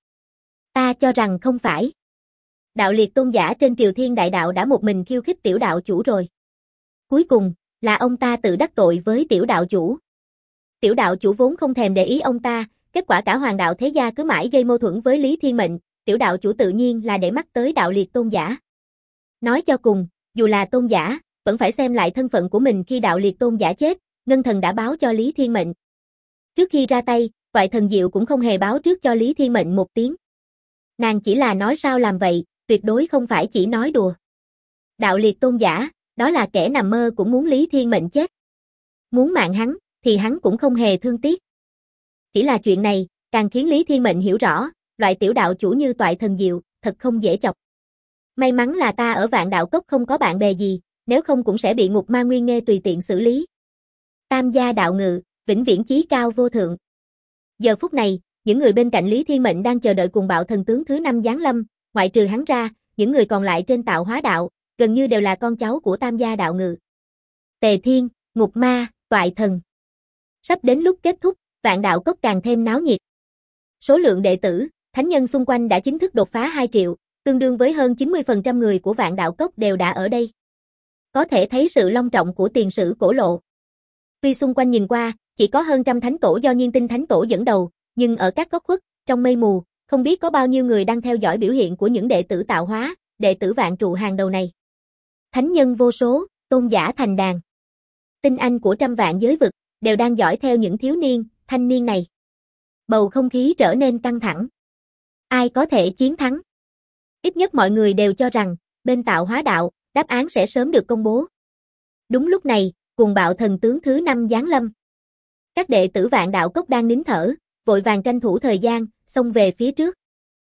Ta cho rằng không phải. Đạo Liệt tôn giả trên Triều Thiên Đại Đạo đã một mình khiêu khích tiểu đạo chủ rồi. Cuối cùng, là ông ta tự đắc tội với tiểu đạo chủ. Tiểu đạo chủ vốn không thèm để ý ông ta, kết quả cả Hoàng Đạo Thế Gia cứ mãi gây mâu thuẫn với Lý Thiên Mệnh, tiểu đạo chủ tự nhiên là để mắt tới Đạo Liệt tôn giả. Nói cho cùng, dù là tôn giả, vẫn phải xem lại thân phận của mình khi đạo liệt tôn giả chết, ngân thần đã báo cho Lý Thiên Mệnh. Trước khi ra tay, Toại Thần Diệu cũng không hề báo trước cho Lý Thiên Mệnh một tiếng. Nàng chỉ là nói sao làm vậy, tuyệt đối không phải chỉ nói đùa. Đạo liệt tôn giả, đó là kẻ nằm mơ cũng muốn Lý Thiên Mệnh chết. Muốn mạng hắn, thì hắn cũng không hề thương tiếc. Chỉ là chuyện này, càng khiến Lý Thiên Mệnh hiểu rõ, loại tiểu đạo chủ như Toại Thần Diệu, thật không dễ chọc. May mắn là ta ở Vạn Đạo Cốc không có bạn bè gì, nếu không cũng sẽ bị Ngục Ma Nguyên Nghê tùy tiện xử lý. Tam gia đạo ngự, vĩnh viễn chí cao vô thượng. Giờ phút này, những người bên cạnh Lý Thiên Mệnh đang chờ đợi Cuồng Bạo Thần Tướng thứ 5 giáng lâm, ngoại trừ hắn ra, những người còn lại trên Tạo Hóa Đạo, gần như đều là con cháu của Tam gia đạo ngự. Tề Thiên, Ngục Ma, Toại Thần. Sắp đến lúc kết thúc, Vạn Đạo Cốc càng thêm náo nhiệt. Số lượng đệ tử, thánh nhân xung quanh đã chính thức đột phá 2 triệu, tương đương với hơn 90% người của Vạn Đạo Cốc đều đã ở đây. Có thể thấy sự long trọng của tiền sử cổ lộ. Tuy xung quanh nhìn qua, chỉ có hơn trăm thánh tổ do Nhiên Tinh Thánh Tổ dẫn đầu, nhưng ở các góc khuất, trong mây mù, không biết có bao nhiêu người đang theo dõi biểu hiện của những đệ tử tạo hóa, đệ tử vạn trụ hàng đầu này. Thánh nhân vô số, tôn giả thành đàn. Tinh anh của trăm vạn giới vực, đều đang dõi theo những thiếu niên, thanh niên này. Bầu không khí trở nên căng thẳng. Ai có thể chiến thắng? Ít nhất mọi người đều cho rằng, bên Tạo Hóa Đạo, đáp án sẽ sớm được công bố. Đúng lúc này, Cuồng Bạo Thần Tướng thứ 5 giáng lâm. Các đệ tử Vạn Đạo Cốc đang nín thở, vội vàng tranh thủ thời gian, xông về phía trước.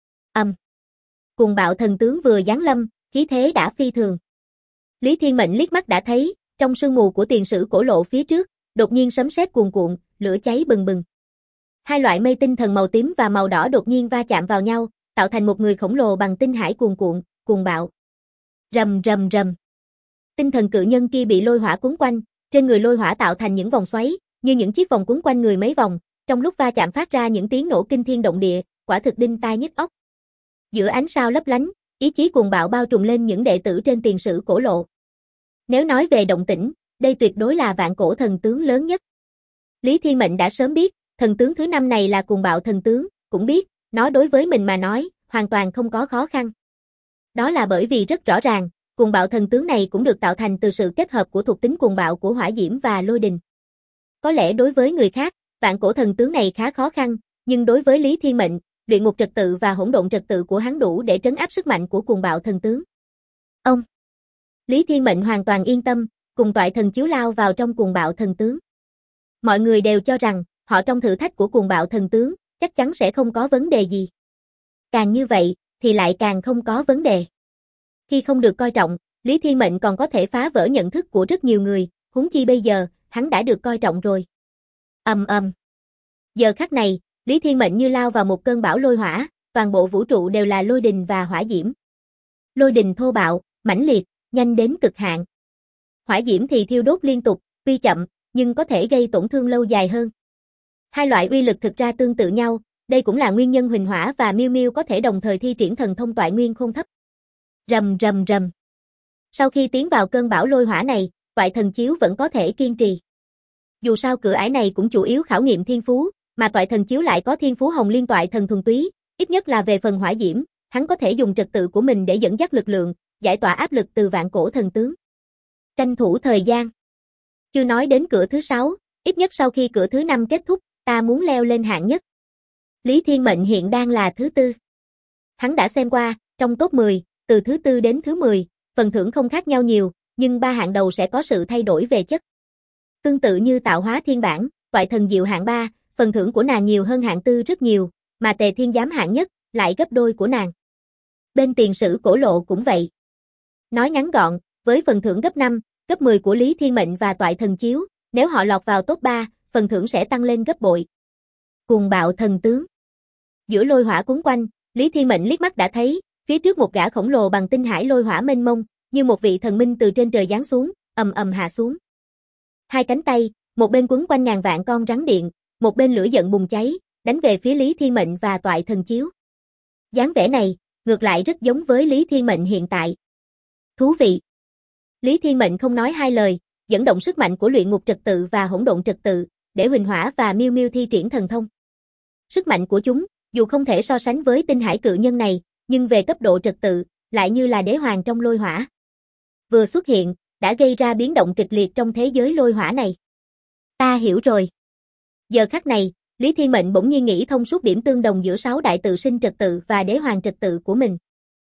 Cuồng Bạo Thần Tướng vừa giáng lâm, khí thế đã phi thường. Lý Thiên Mệnh liếc mắt đã thấy, trong sương mù của tiền sử cổ lộ phía trước, đột nhiên sấm sét cuồn cuộn, lửa cháy bừng bừng. Hai loại mây tinh thần màu tím và màu đỏ đột nhiên va chạm vào nhau, tạo thành một người khổng lồ bằng tinh hải cuồn cuộn, cuồng bạo. Rầm rầm rầm. Tinh thần cự nhân kia bị lôi hỏa cuốn quanh, trên người lôi hỏa tạo thành những vòng xoáy, như những chiếc vòng cuốn quanh người mấy vòng, trong lúc va chạm phát ra những tiếng nổ kinh thiên động địa, quả thực đinh tai nhức óc. Giữa ánh sao lấp lánh, ý chí cuồng bạo bao trùm lên những đệ tử trên tiền sử cổ lộ. Nếu nói về động tĩnh, đây tuyệt đối là vạn cổ thần tướng lớn nhất. Lý Thiên Mệnh đã sớm biết, thần tướng thứ 5 này là Cuồng Bạo Thần Tướng, cũng biết, nó đối với mình mà nói, hoàn toàn không có khó khăn. Đó là bởi vì rất rõ ràng, Cuồng Bạo Thần Tướng này cũng được tạo thành từ sự kết hợp của thuộc tính cuồng bạo của hỏa diễm và lôi đình. Có lẽ đối với người khác, vạn cổ thần tướng này khá khó khăn, nhưng đối với Lý Thiên Mệnh, luyện ngục trật tự và hỗn độn trật tự của hắn đủ để trấn áp sức mạnh của Cuồng Bạo Thần Tướng. Lý Thiên Mệnh hoàn toàn yên tâm, cùng Toại Thần chiếu lao vào trong Cuồng Bạo Thần Tướng. Mọi người đều cho rằng, họ trong thử thách của Cuồng Bạo Thần Tướng, chắc chắn sẽ không có vấn đề gì. Càng như vậy, thì lại càng không có vấn đề. Khi không được coi trọng, Lý Thiên Mệnh còn có thể phá vỡ nhận thức của rất nhiều người, huống chi bây giờ, hắn đã được coi trọng rồi. Giờ khắc này, Lý Thiên Mệnh như lao vào một cơn bão lôi hỏa, toàn bộ vũ trụ đều là lôi đình và hỏa diễm. Lôi đình thô bạo, mãnh liệt, nhanh đến cực hạn. Hỏa diễm thì thiêu đốt liên tục, tuy chậm, nhưng có thể gây tổn thương lâu dài hơn. Hai loại uy lực thực ra tương tự nhau, đây cũng là nguyên nhân Huỳnh Hỏa và Miêu Miêu có thể đồng thời thi triển thần thông Toại Nguyên Khôn Thấp. Rầm rầm rầm. Sau khi tiến vào cơn bão lôi hỏa này, Toại Thần Chiếu vẫn có thể kiên trì. Dù sao cửa ải này cũng chủ yếu khảo nghiệm thiên phú, mà Toại Thần Chiếu lại có thiên phú Hồng Liên Toại Thần thuần túy, ít nhất là về phần hỏa diễm, hắn có thể dùng trật tự của mình để dẫn dắt lực lượng, giải tỏa áp lực từ vạn cổ thần tướng. Tranh thủ thời gian. Chưa nói đến cửa thứ 6, ít nhất sau khi cửa thứ 5 kết thúc, ta muốn leo lên hạng nhất. Lý Thiên Mệnh hiện đang là thứ 4. Hắn đã xem qua, trong top 10, từ thứ 4 đến thứ 10, phần thưởng không khác nhau nhiều, nhưng 3 hạng đầu sẽ có sự thay đổi về chất. Tương tự như Tạo Hóa Thiên Bản, Toại Thần Diệu hạng 3, phần thưởng của nàng nhiều hơn hạng 4 rất nhiều, mà Tề Thiên Giám hạng nhất, lại gấp đôi của nàng. Bên tiền sử cổ lộ cũng vậy. Nói ngắn gọn, với phần thưởng gấp 5, gấp 10 của Lý Thiên Mệnh và Toại Thần Chiếu, nếu họ lọt vào top 3, phần thưởng sẽ tăng lên gấp bội. Cuồng Bạo Thần Tướng. Giữa lôi hỏa cuốn quanh, Lý Thiên Mệnh liếc mắt đã thấy, phía trước một gã khổng lồ bằng tinh hải lôi hỏa mênh mông, như một vị thần minh từ trên trời giáng xuống, ầm ầm hạ xuống. Hai cánh tay, một bên quấn quanh ngàn vạn con rắn điện, một bên lửa giận bùng cháy, đánh về phía Lý Thiên Mệnh và Toại Thần Chiếu. Dáng vẻ này, ngược lại rất giống với Lý Thiên Mệnh hiện tại. Thú vị. Lý Thiên Mệnh không nói hai lời, dẫn động sức mạnh của luyện ngục trật tự và hỗn độn trật tự, để Huỳnh Hỏa và Miêu Miêu thi triển thần thông. Sức mạnh của chúng, dù không thể so sánh với tinh hải cự nhân này, nhưng về cấp độ trật tự, lại như là đế hoàng trong lôi hỏa. Vừa xuất hiện, đã gây ra biến động kịch liệt trong thế giới lôi hỏa này. Ta hiểu rồi. Giờ khắc này, Lý Thiên Mệnh bỗng nhiên nghĩ thông suốt điểm tương đồng giữa 6 đại tự sinh trật tự và đế hoàng trật tự của mình.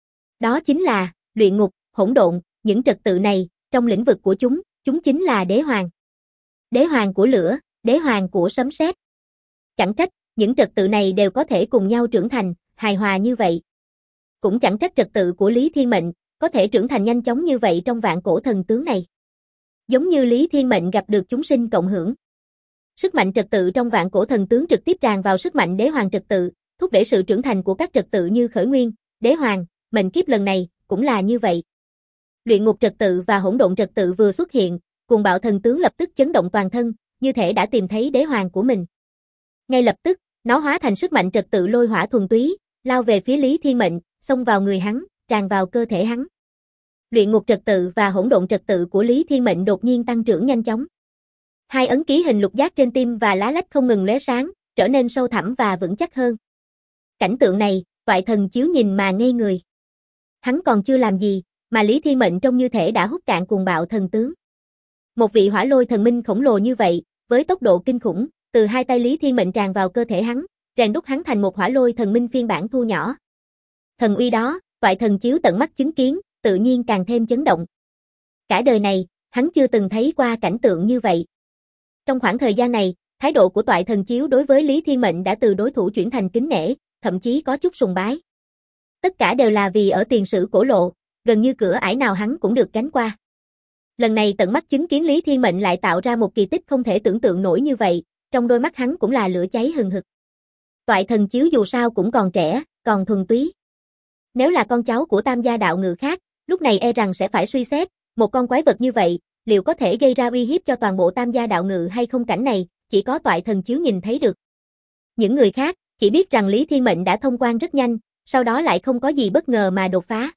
Đó chính là luyện ngục, hỗn độn, những trật tự này, trong lĩnh vực của chúng chính là đế hoàng. Đế hoàng của lửa, đế hoàng của sấm sét. Chẳng trách, những trật tự này đều có thể cùng nhau trưởng thành, hài hòa như vậy. Cũng chẳng trách trật tự của Lý Thiên Mệnh có thể trưởng thành nhanh chóng như vậy trong vạn cổ thần tướng này. Giống như Lý Thiên Mệnh gặp được chúng sinh cộng hưởng. Sức mạnh trật tự trong vạn cổ thần tướng trực tiếp tràn vào sức mạnh đế hoàng trật tự, thúc đẩy sự trưởng thành của các trật tự như khởi nguyên, đế hoàng, mệnh kiếp lần này cũng là như vậy. Luyện ngục trật tự và hỗn độn trật tự vừa xuất hiện, cuồng bạo thần tướng lập tức chấn động toàn thân, như thể đã tìm thấy đế hoàng của mình. Ngay lập tức, nó hóa thành sức mạnh trật tự lôi hỏa thuần túy, lao về phía Lý Thiên Mệnh, xông vào người hắn, tràn vào cơ thể hắn. Luyện ngục trật tự và hỗn độn trật tự của Lý Thiên Mệnh đột nhiên tăng trưởng nhanh chóng. Hai ấn ký hình lục giác trên tim và lá lách không ngừng lóe sáng, trở nên sâu thẳm và vững chắc hơn. Cảnh tượng này, Toại Thần Chiếu nhìn mà ngây người. Hắn còn chưa làm gì, mà Lý Thiên Mệnh trông như thể đã hút cạn cuồng bạo thần tướng. Một vị hỏa lôi thần minh khổng lồ như vậy, với tốc độ kinh khủng, từ hai tay Lý Thiên Mệnh tràn vào cơ thể hắn, rèn đúc hắn thành một hỏa lôi thần minh phiên bản thu nhỏ. Thần uy đó, Toại Thần Chiếu tận mắt chứng kiến, tự nhiên càng thêm chấn động. Cả đời này, hắn chưa từng thấy qua cảnh tượng như vậy. Trong khoảng thời gian này, thái độ của Toại Thần Chiếu đối với Lý Thiên Mệnh đã từ đối thủ chuyển thành kính nể, thậm chí có chút sùng bái. Tất cả đều là vì ở tiền sử cổ lộ, gần như cửa ải nào hắn cũng được gánh qua. Lần này tận mắt chứng kiến Lý Thiên Mệnh lại tạo ra một kỳ tích không thể tưởng tượng nổi như vậy, trong đôi mắt hắn cũng là lửa cháy hừng hực. Toại Thần Chiếu dù sao cũng còn trẻ, còn thuần túy. Nếu là con cháu của Tam gia đạo ngự khác, lúc này e rằng sẽ phải suy xét, một con quái vật như vậy, liệu có thể gây ra uy hiếp cho toàn bộ Tam gia đạo ngự hay không, cảnh này, chỉ có Toại Thần Chiếu nhìn thấy được. Những người khác, chỉ biết rằng Lý Thiên Mệnh đã thông quan rất nhanh, sau đó lại không có gì bất ngờ mà đột phá.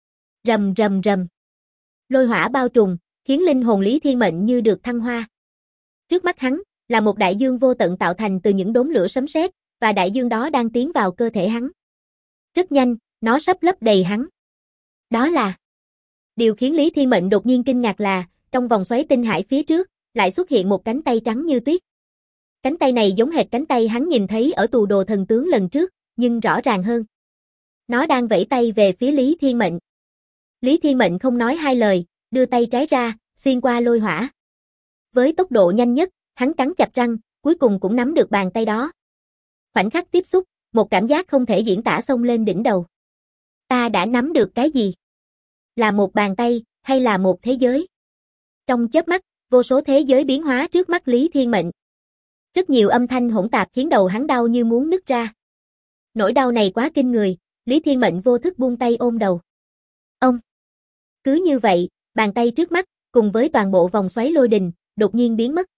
Rầm rầm rầm. Lôi hỏa bao trùm, khiến linh hồn Lý Thiên Mệnh như được thăng hoa. Trước mắt hắn, là một đại dương vô tận tạo thành từ những đốm lửa sấm sét, và đại dương đó đang tiến vào cơ thể hắn. Rất nhanh, nó sắp lấp đầy hắn. Đó là... Điều khiến Lý Thiên Mệnh đột nhiên kinh ngạc là, trong vòng xoáy tinh hải phía trước, lại xuất hiện một cánh tay trắng như tuyết. Cánh tay này giống hệt cánh tay hắn nhìn thấy ở tù đồ thần tướng lần trước, nhưng rõ ràng hơn. Nó đang vẫy tay về phía Lý Thiên Mệnh. Lý Thiên Mệnh không nói hai lời, đưa tay trái ra, xuyên qua lôi hỏa. Với tốc độ nhanh nhất, hắn cắn chặt răng, cuối cùng cũng nắm được bàn tay đó. Khoảnh khắc tiếp xúc, một cảm giác không thể diễn tả xông lên đỉnh đầu. Ta đã nắm được cái gì? Là một bàn tay, hay là một thế giới? Trong chớp mắt, vô số thế giới biến hóa trước mắt Lý Thiên Mệnh. Rất nhiều âm thanh hỗn tạp khiến đầu hắn đau như muốn nứt ra. Nỗi đau này quá kinh người, Lý Thiên Mệnh vô thức buông tay ôm đầu. Ông! Cứ như vậy, bàn tay trước mắt, cùng với toàn bộ vòng xoáy lôi đình, đột nhiên biến mất.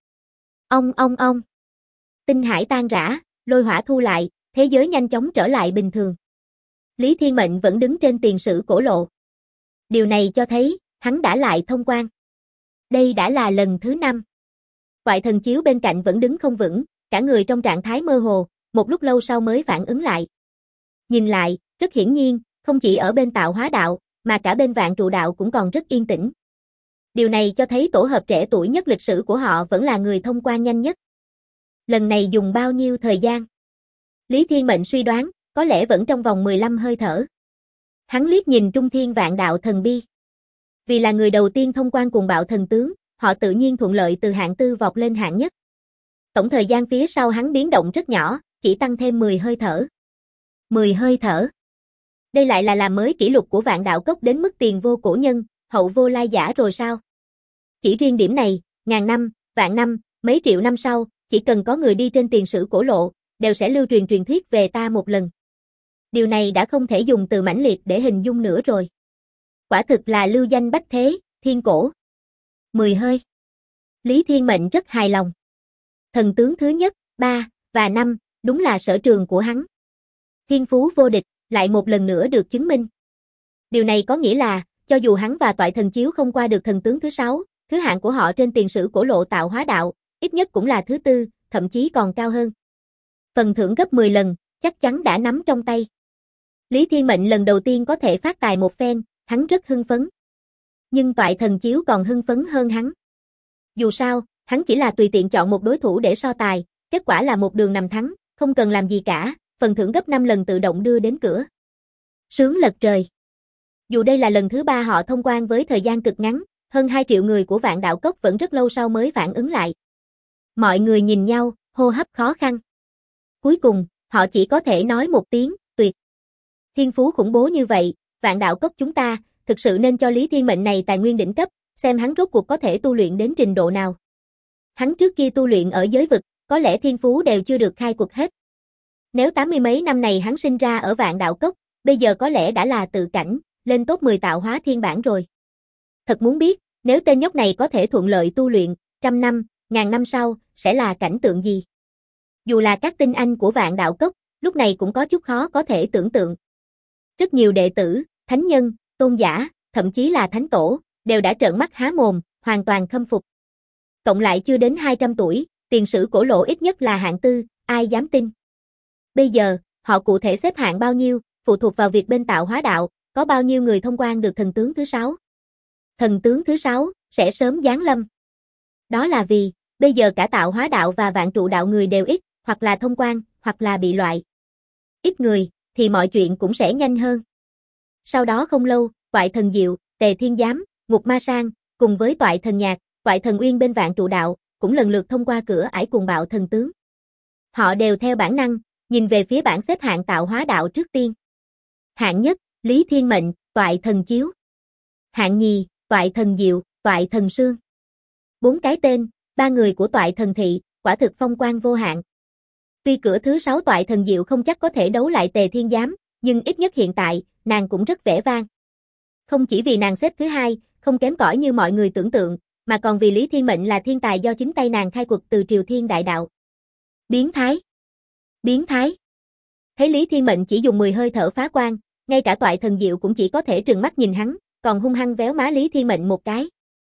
Ông! Tinh hải tan rã, lôi hỏa thu lại, thế giới nhanh chóng trở lại bình thường. Lý Thiên Mệnh vẫn đứng trên tiền sử cổ lộ. Điều này cho thấy, hắn đã lại thông quan. Đây đã là lần thứ 5. Toại Thần Chiếu bên cạnh vẫn đứng không vững, cả người trong trạng thái mơ hồ, một lúc lâu sau mới phản ứng lại. Nhìn lại, rất hiển nhiên, không chỉ ở bên Tạo Hóa đạo, mà cả bên Vạn Trụ đạo cũng còn rất yên tĩnh. Điều này cho thấy tổ hợp trẻ tuổi nhất lịch sử của họ vẫn là người thông quan nhanh nhất. Lần này dùng bao nhiêu thời gian? Lý Thiên Mệnh suy đoán, có lẽ vẫn trong vòng 15 hơi thở. Hắn liếc nhìn Trung Thiên Vạn Đạo Thần Bi. Vì là người đầu tiên thông quan cuồng bạo thần tướng, họ tự nhiên thuận lợi từ hạng tư vọt lên hạng nhất. Tổng thời gian phía sau hắn biến động rất nhỏ, chỉ tăng thêm 10 hơi thở. 10 hơi thở. Đây lại là làm mới kỷ lục của Vạn Đạo Cốc đến mức tiền vô cổ nhân, hậu vô lai giả rồi sao? Chỉ riêng điểm này, ngàn năm, vạn năm, mấy triệu năm sau, chỉ cần có người đi trên tiền sử cổ lộ, đều sẽ lưu truyền truyền thuyết về ta một lần. Điều này đã không thể dùng từ mãnh liệt để hình dung nữa rồi. Quả thực là lưu danh bách thế, thiên cổ. 10 hơi. Lý Thiên Mệnh rất hài lòng. Thần tướng thứ nhất, 3 và 5, đúng là sở trường của hắn. Thiên phú vô địch, lại một lần nữa được chứng minh. Điều này có nghĩa là, cho dù hắn và Toại Thần Chiếu không qua được thần tướng thứ 6, thứ hạng của họ trên tiền sử cổ lộ Tạo Hóa đạo, ít nhất cũng là thứ 4, thậm chí còn cao hơn. Phần thưởng gấp 10 lần, chắc chắn đã nắm trong tay. Lý Thiên Mệnh lần đầu tiên có thể phát tài một phen, hắn rất hưng phấn. Nhưng toại thần chiếu còn hưng phấn hơn hắn. Dù sao, hắn chỉ là tùy tiện chọn một đối thủ để so tài, kết quả là một đường nằm thắng, không cần làm gì cả, phần thưởng gấp 5 lần tự động đưa đến cửa. Sướng lật trời. Dù đây là lần thứ 3 họ thông quan với thời gian cực ngắn, hơn 2 triệu người của Vạn Đạo Cốc vẫn rất lâu sau mới phản ứng lại. Mọi người nhìn nhau, hô hấp khó khăn. Cuối cùng, họ chỉ có thể nói một tiếng, tuyệt. Thiên phú khủng bố như vậy, Vạn Đạo Cốc chúng ta, thực sự nên cho Lý Thiên Mệnh này tài nguyên đỉnh cấp, xem hắn rốt cuộc có thể tu luyện đến trình độ nào. Hắn trước kia tu luyện ở giới vực, có lẽ thiên phú đều chưa được khai quật hết. Nếu 80 mấy năm này hắn sinh ra ở Vạn Đạo Cốc, bây giờ có lẽ đã là tự cảnh, lên top 10 tạo hóa thiên bản rồi. Thật muốn biết, nếu tên nhóc này có thể thuận lợi tu luyện, 100 năm, 1000 năm sau, sẽ là cảnh tượng gì? Dù là các tinh anh của Vạn Đạo Cốc, lúc này cũng có chút khó có thể tưởng tượng. Rất nhiều đệ tử, thánh nhân, tôn giả, thậm chí là thánh tổ, đều đã trợn mắt há mồm, hoàn toàn khâm phục. Cộng lại chưa đến 200 tuổi, tiền sử cổ lộ ít nhất là hạng tư, ai dám tin. Bây giờ, họ cụ thể xếp hạng bao nhiêu, phụ thuộc vào việc bên tạo hóa đạo, có bao nhiêu người thông quan được thần tướng thứ 6. Thần tướng thứ 6, sẽ sớm giáng lâm. Đó là vì, bây giờ cả tạo hóa đạo và vạn trụ đạo người đều ít, hoặc là thông quan, hoặc là bị loại. Ít người, thì mọi chuyện cũng sẽ nhanh hơn. Sau đó không lâu, Toại Thần Diệu, Tề Thiên Giám, Ngục Ma Sang, cùng với Toại Thần Nhạc, Toại Thần Uyên bên vạn trụ đạo, cũng lần lượt thông qua cửa ải cuồng bạo thần tướng. Họ đều theo bản năng, nhìn về phía bảng xếp hạng tạo hóa đạo trước tiên. Hạng nhất, Lý Thiên Mệnh, Toại Thần Chiếu. Hạng nhì, Toại Thần Diệu, Toại Thần Sương. 4 cái tên, 3 người của Toại Thần Thị, quả thực phong quang vô hạn. Tuy cửa thứ 6 Toại Thần Diệu không chắc có thể đấu lại Tề Thiên Giám, nhưng ít nhất hiện tại, nàng cũng rất vẻ vang. Không chỉ vì nàng xếp thứ 2, không kém cỏi như mọi người tưởng tượng, mà còn vì Lý Thiên Mệnh là thiên tài do chính tay nàng khai quật từ Triều Thiên Đại Đạo. Biến thái. Biến thái. Thấy Lý Thiên Mệnh chỉ dùng 10 hơi thở phá quan, ngay cả Toại Thần Diệu cũng chỉ có thể trừng mắt nhìn hắn, còn hung hăng véo má Lý Thiên Mệnh một cái.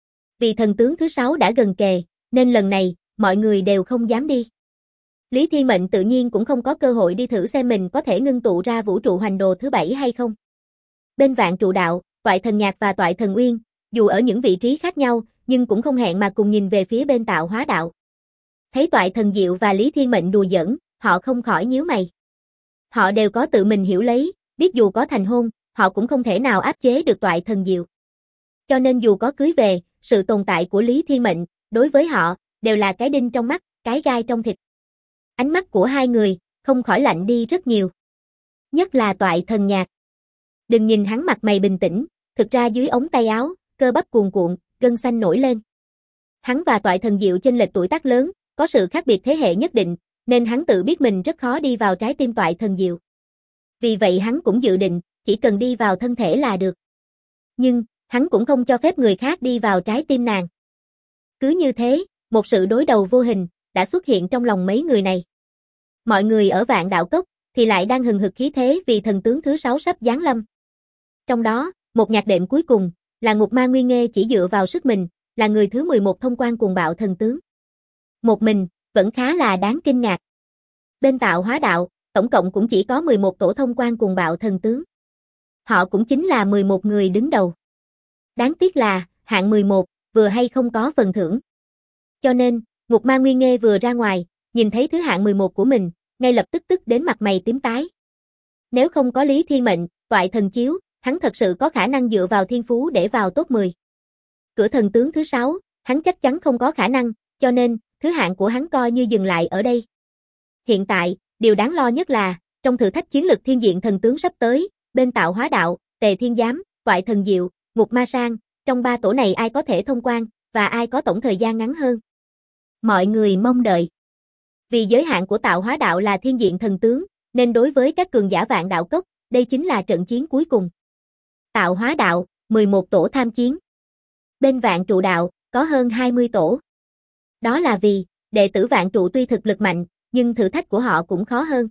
Vì thần tướng thứ 6 đã gần kề, nên lần này, mọi người đều không dám đi. Lý Thiên Mệnh tự nhiên cũng không có cơ hội đi thử xem mình có thể ngưng tụ ra vũ trụ hoành đồ thứ 7 hay không. Bên vạn trụ đạo, Toại Thần Nhạc và Toại Thần Uyên, dù ở những vị trí khác nhau, nhưng cũng không hẹn mà cùng nhìn về phía bên tạo hóa đạo. Thấy Toại Thần Diệu và Lý Thiên Mệnh đùa giỡn, họ không khỏi nhíu mày. Họ đều có tự mình hiểu lấy, biết dù có thành hôn, họ cũng không thể nào áp chế được Toại Thần Diệu. Cho nên dù có cưới về, sự tồn tại của Lý Thiên Mệnh, đối với họ, đều là cái đinh trong mắt, cái gai trong thịt. Ánh mắt của hai người, không khỏi lạnh đi rất nhiều. Nhất là Toại Thần Nhạc. Đừng nhìn hắn mặt mày bình tĩnh, thực ra dưới ống tay áo, cơ bắp cuồn cuộn, gân xanh nổi lên. Hắn và Toại Thần Diệu chênh lệch tuổi tác lớn, có sự khác biệt thế hệ nhất định, nên hắn tự biết mình rất khó đi vào trái tim Toại Thần Diệu. Vì vậy hắn cũng dự định, chỉ cần đi vào thân thể là được. Nhưng, hắn cũng không cho phép người khác đi vào trái tim nàng. Cứ như thế, một sự đối đầu vô hình, đã xuất hiện trong lòng mấy người này. Mọi người ở Vạn Đạo Cốc, thì lại đang hừng hực khí thế vì thần tướng thứ 6 sắp giáng lâm. Trong đó, một nhạc đệm cuối cùng, là Ngục Ma Nguyên Nghê chỉ dựa vào sức mình, là người thứ 11 thông quan cuồng bạo thần tướng. Một mình, vẫn khá là đáng kinh ngạc. Bên tạo hóa đạo, tổng cộng cũng chỉ có 11 tổ thông quan cuồng bạo thần tướng. Họ cũng chính là 11 người đứng đầu. Đáng tiếc là, hạng 11, vừa hay không có phần thưởng. Cho nên, Ngục Ma Nguyên Nghê vừa ra ngoài, nhìn thấy thứ hạng 11 của mình, ngay lập tức tức đến mặt mày tím tái. Nếu không có Lý Thiên Mệnh, Toại Thần Chiếu, hắn thật sự có khả năng dựa vào thiên phú để vào top 10. Cửa thần tướng thứ 6, hắn chắc chắn không có khả năng, cho nên, thứ hạng của hắn coi như dừng lại ở đây. Hiện tại, điều đáng lo nhất là, trong thử thách chiến lực thiên diện thần tướng sắp tới, bên tạo hóa đạo, Tề Thiên Giám, Toại Thần Diệu, Ngục Ma Sang, trong 3 tổ này ai có thể thông quan, và ai có tổng thời gian ngắn hơn. Mọi người mong đợi. Vì giới hạn của tạo hóa đạo là thiên diện thần tướng, nên đối với các cường giả Vạn Đạo Cốc, đây chính là trận chiến cuối cùng. Tạo hóa đạo, 11 tổ tham chiến. Bên vạn trụ đạo, có hơn 20 tổ. Đó là vì, đệ tử vạn trụ tuy thực lực mạnh, nhưng thử thách của họ cũng khó hơn.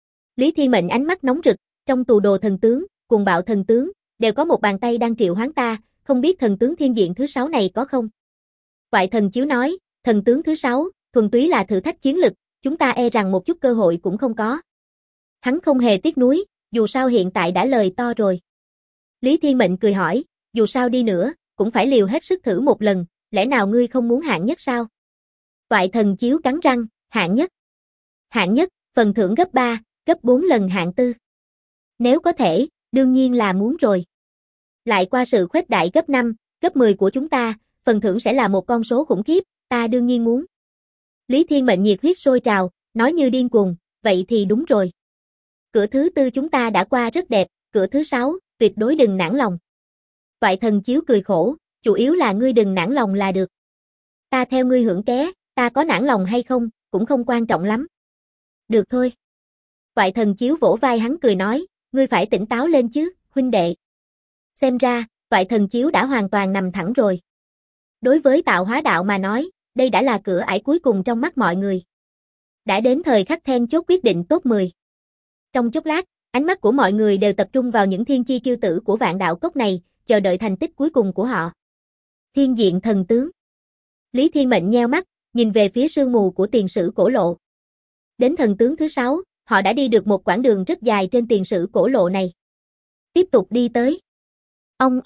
Lý Thiên Mệnh ánh mắt nóng rực, trong tù đồ thần tướng, cuồng bạo thần tướng, đều có một bàn tay đang triệu hoán ta, không biết thần tướng thiên diện thứ 6 này có không? Toại Thần Chiếu nói, thần tướng thứ 6, thuần túy là thử thách chiến lực, chúng ta e rằng một chút cơ hội cũng không có. Hắn không hề tiếc nuối, dù sao hiện tại đã lời to rồi. Lý Thiên Mệnh cười hỏi, dù sao đi nữa, cũng phải liều hết sức thử một lần, lẽ nào ngươi không muốn hạng nhất sao? Toại thần chiếu cắn răng, hạng nhất. Hạng nhất, phần thưởng gấp 3, gấp 4 lần hạng tư. Nếu có thể, đương nhiên là muốn rồi. Lại qua sự khuếch đại gấp 5, gấp 10 của chúng ta, phần thưởng sẽ là một con số khủng khiếp, ta đương nhiên muốn. Lý Thiên Mệnh nhiệt huyết sôi trào, nói như điên cuồng, vậy thì đúng rồi. Cửa thứ 4 chúng ta đã qua rất đẹp, cửa thứ 6, tuyệt đối đừng nản lòng. Toại thần chiếu cười khổ, chủ yếu là ngươi đừng nản lòng là được. Ta theo ngươi hưởng ké, ta có nản lòng hay không, cũng không quan trọng lắm. Được thôi. Toại thần chiếu vỗ vai hắn cười nói, ngươi phải tỉnh táo lên chứ, huynh đệ. Xem ra, toại thần chiếu đã hoàn toàn nằm thẳng rồi. Đối với Tạo Hóa Đạo mà nói, đây đã là cửa ải cuối cùng trong mắt mọi người. Đã đến thời khắc then chốt quyết định top 10. Trong chốc lát, ánh mắt của mọi người đều tập trung vào những thiên chi kiêu tử của Vạn Đạo Cốc này, chờ đợi thành tích cuối cùng của họ. Thiên diện thần tướng. Lý Thiên Mệnh nheo mắt, nhìn về phía sương mù của tiền sử cổ lộ. Đến thần tướng thứ 6, họ đã đi được một quãng đường rất dài trên tiền sử cổ lộ này. Tiếp tục đi tới. Ong.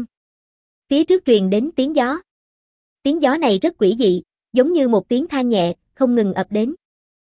Phía trước truyền đến tiếng gió. Tiếng gió này rất quỷ dị, giống như một tiếng than nhẹ, không ngừng ập đến.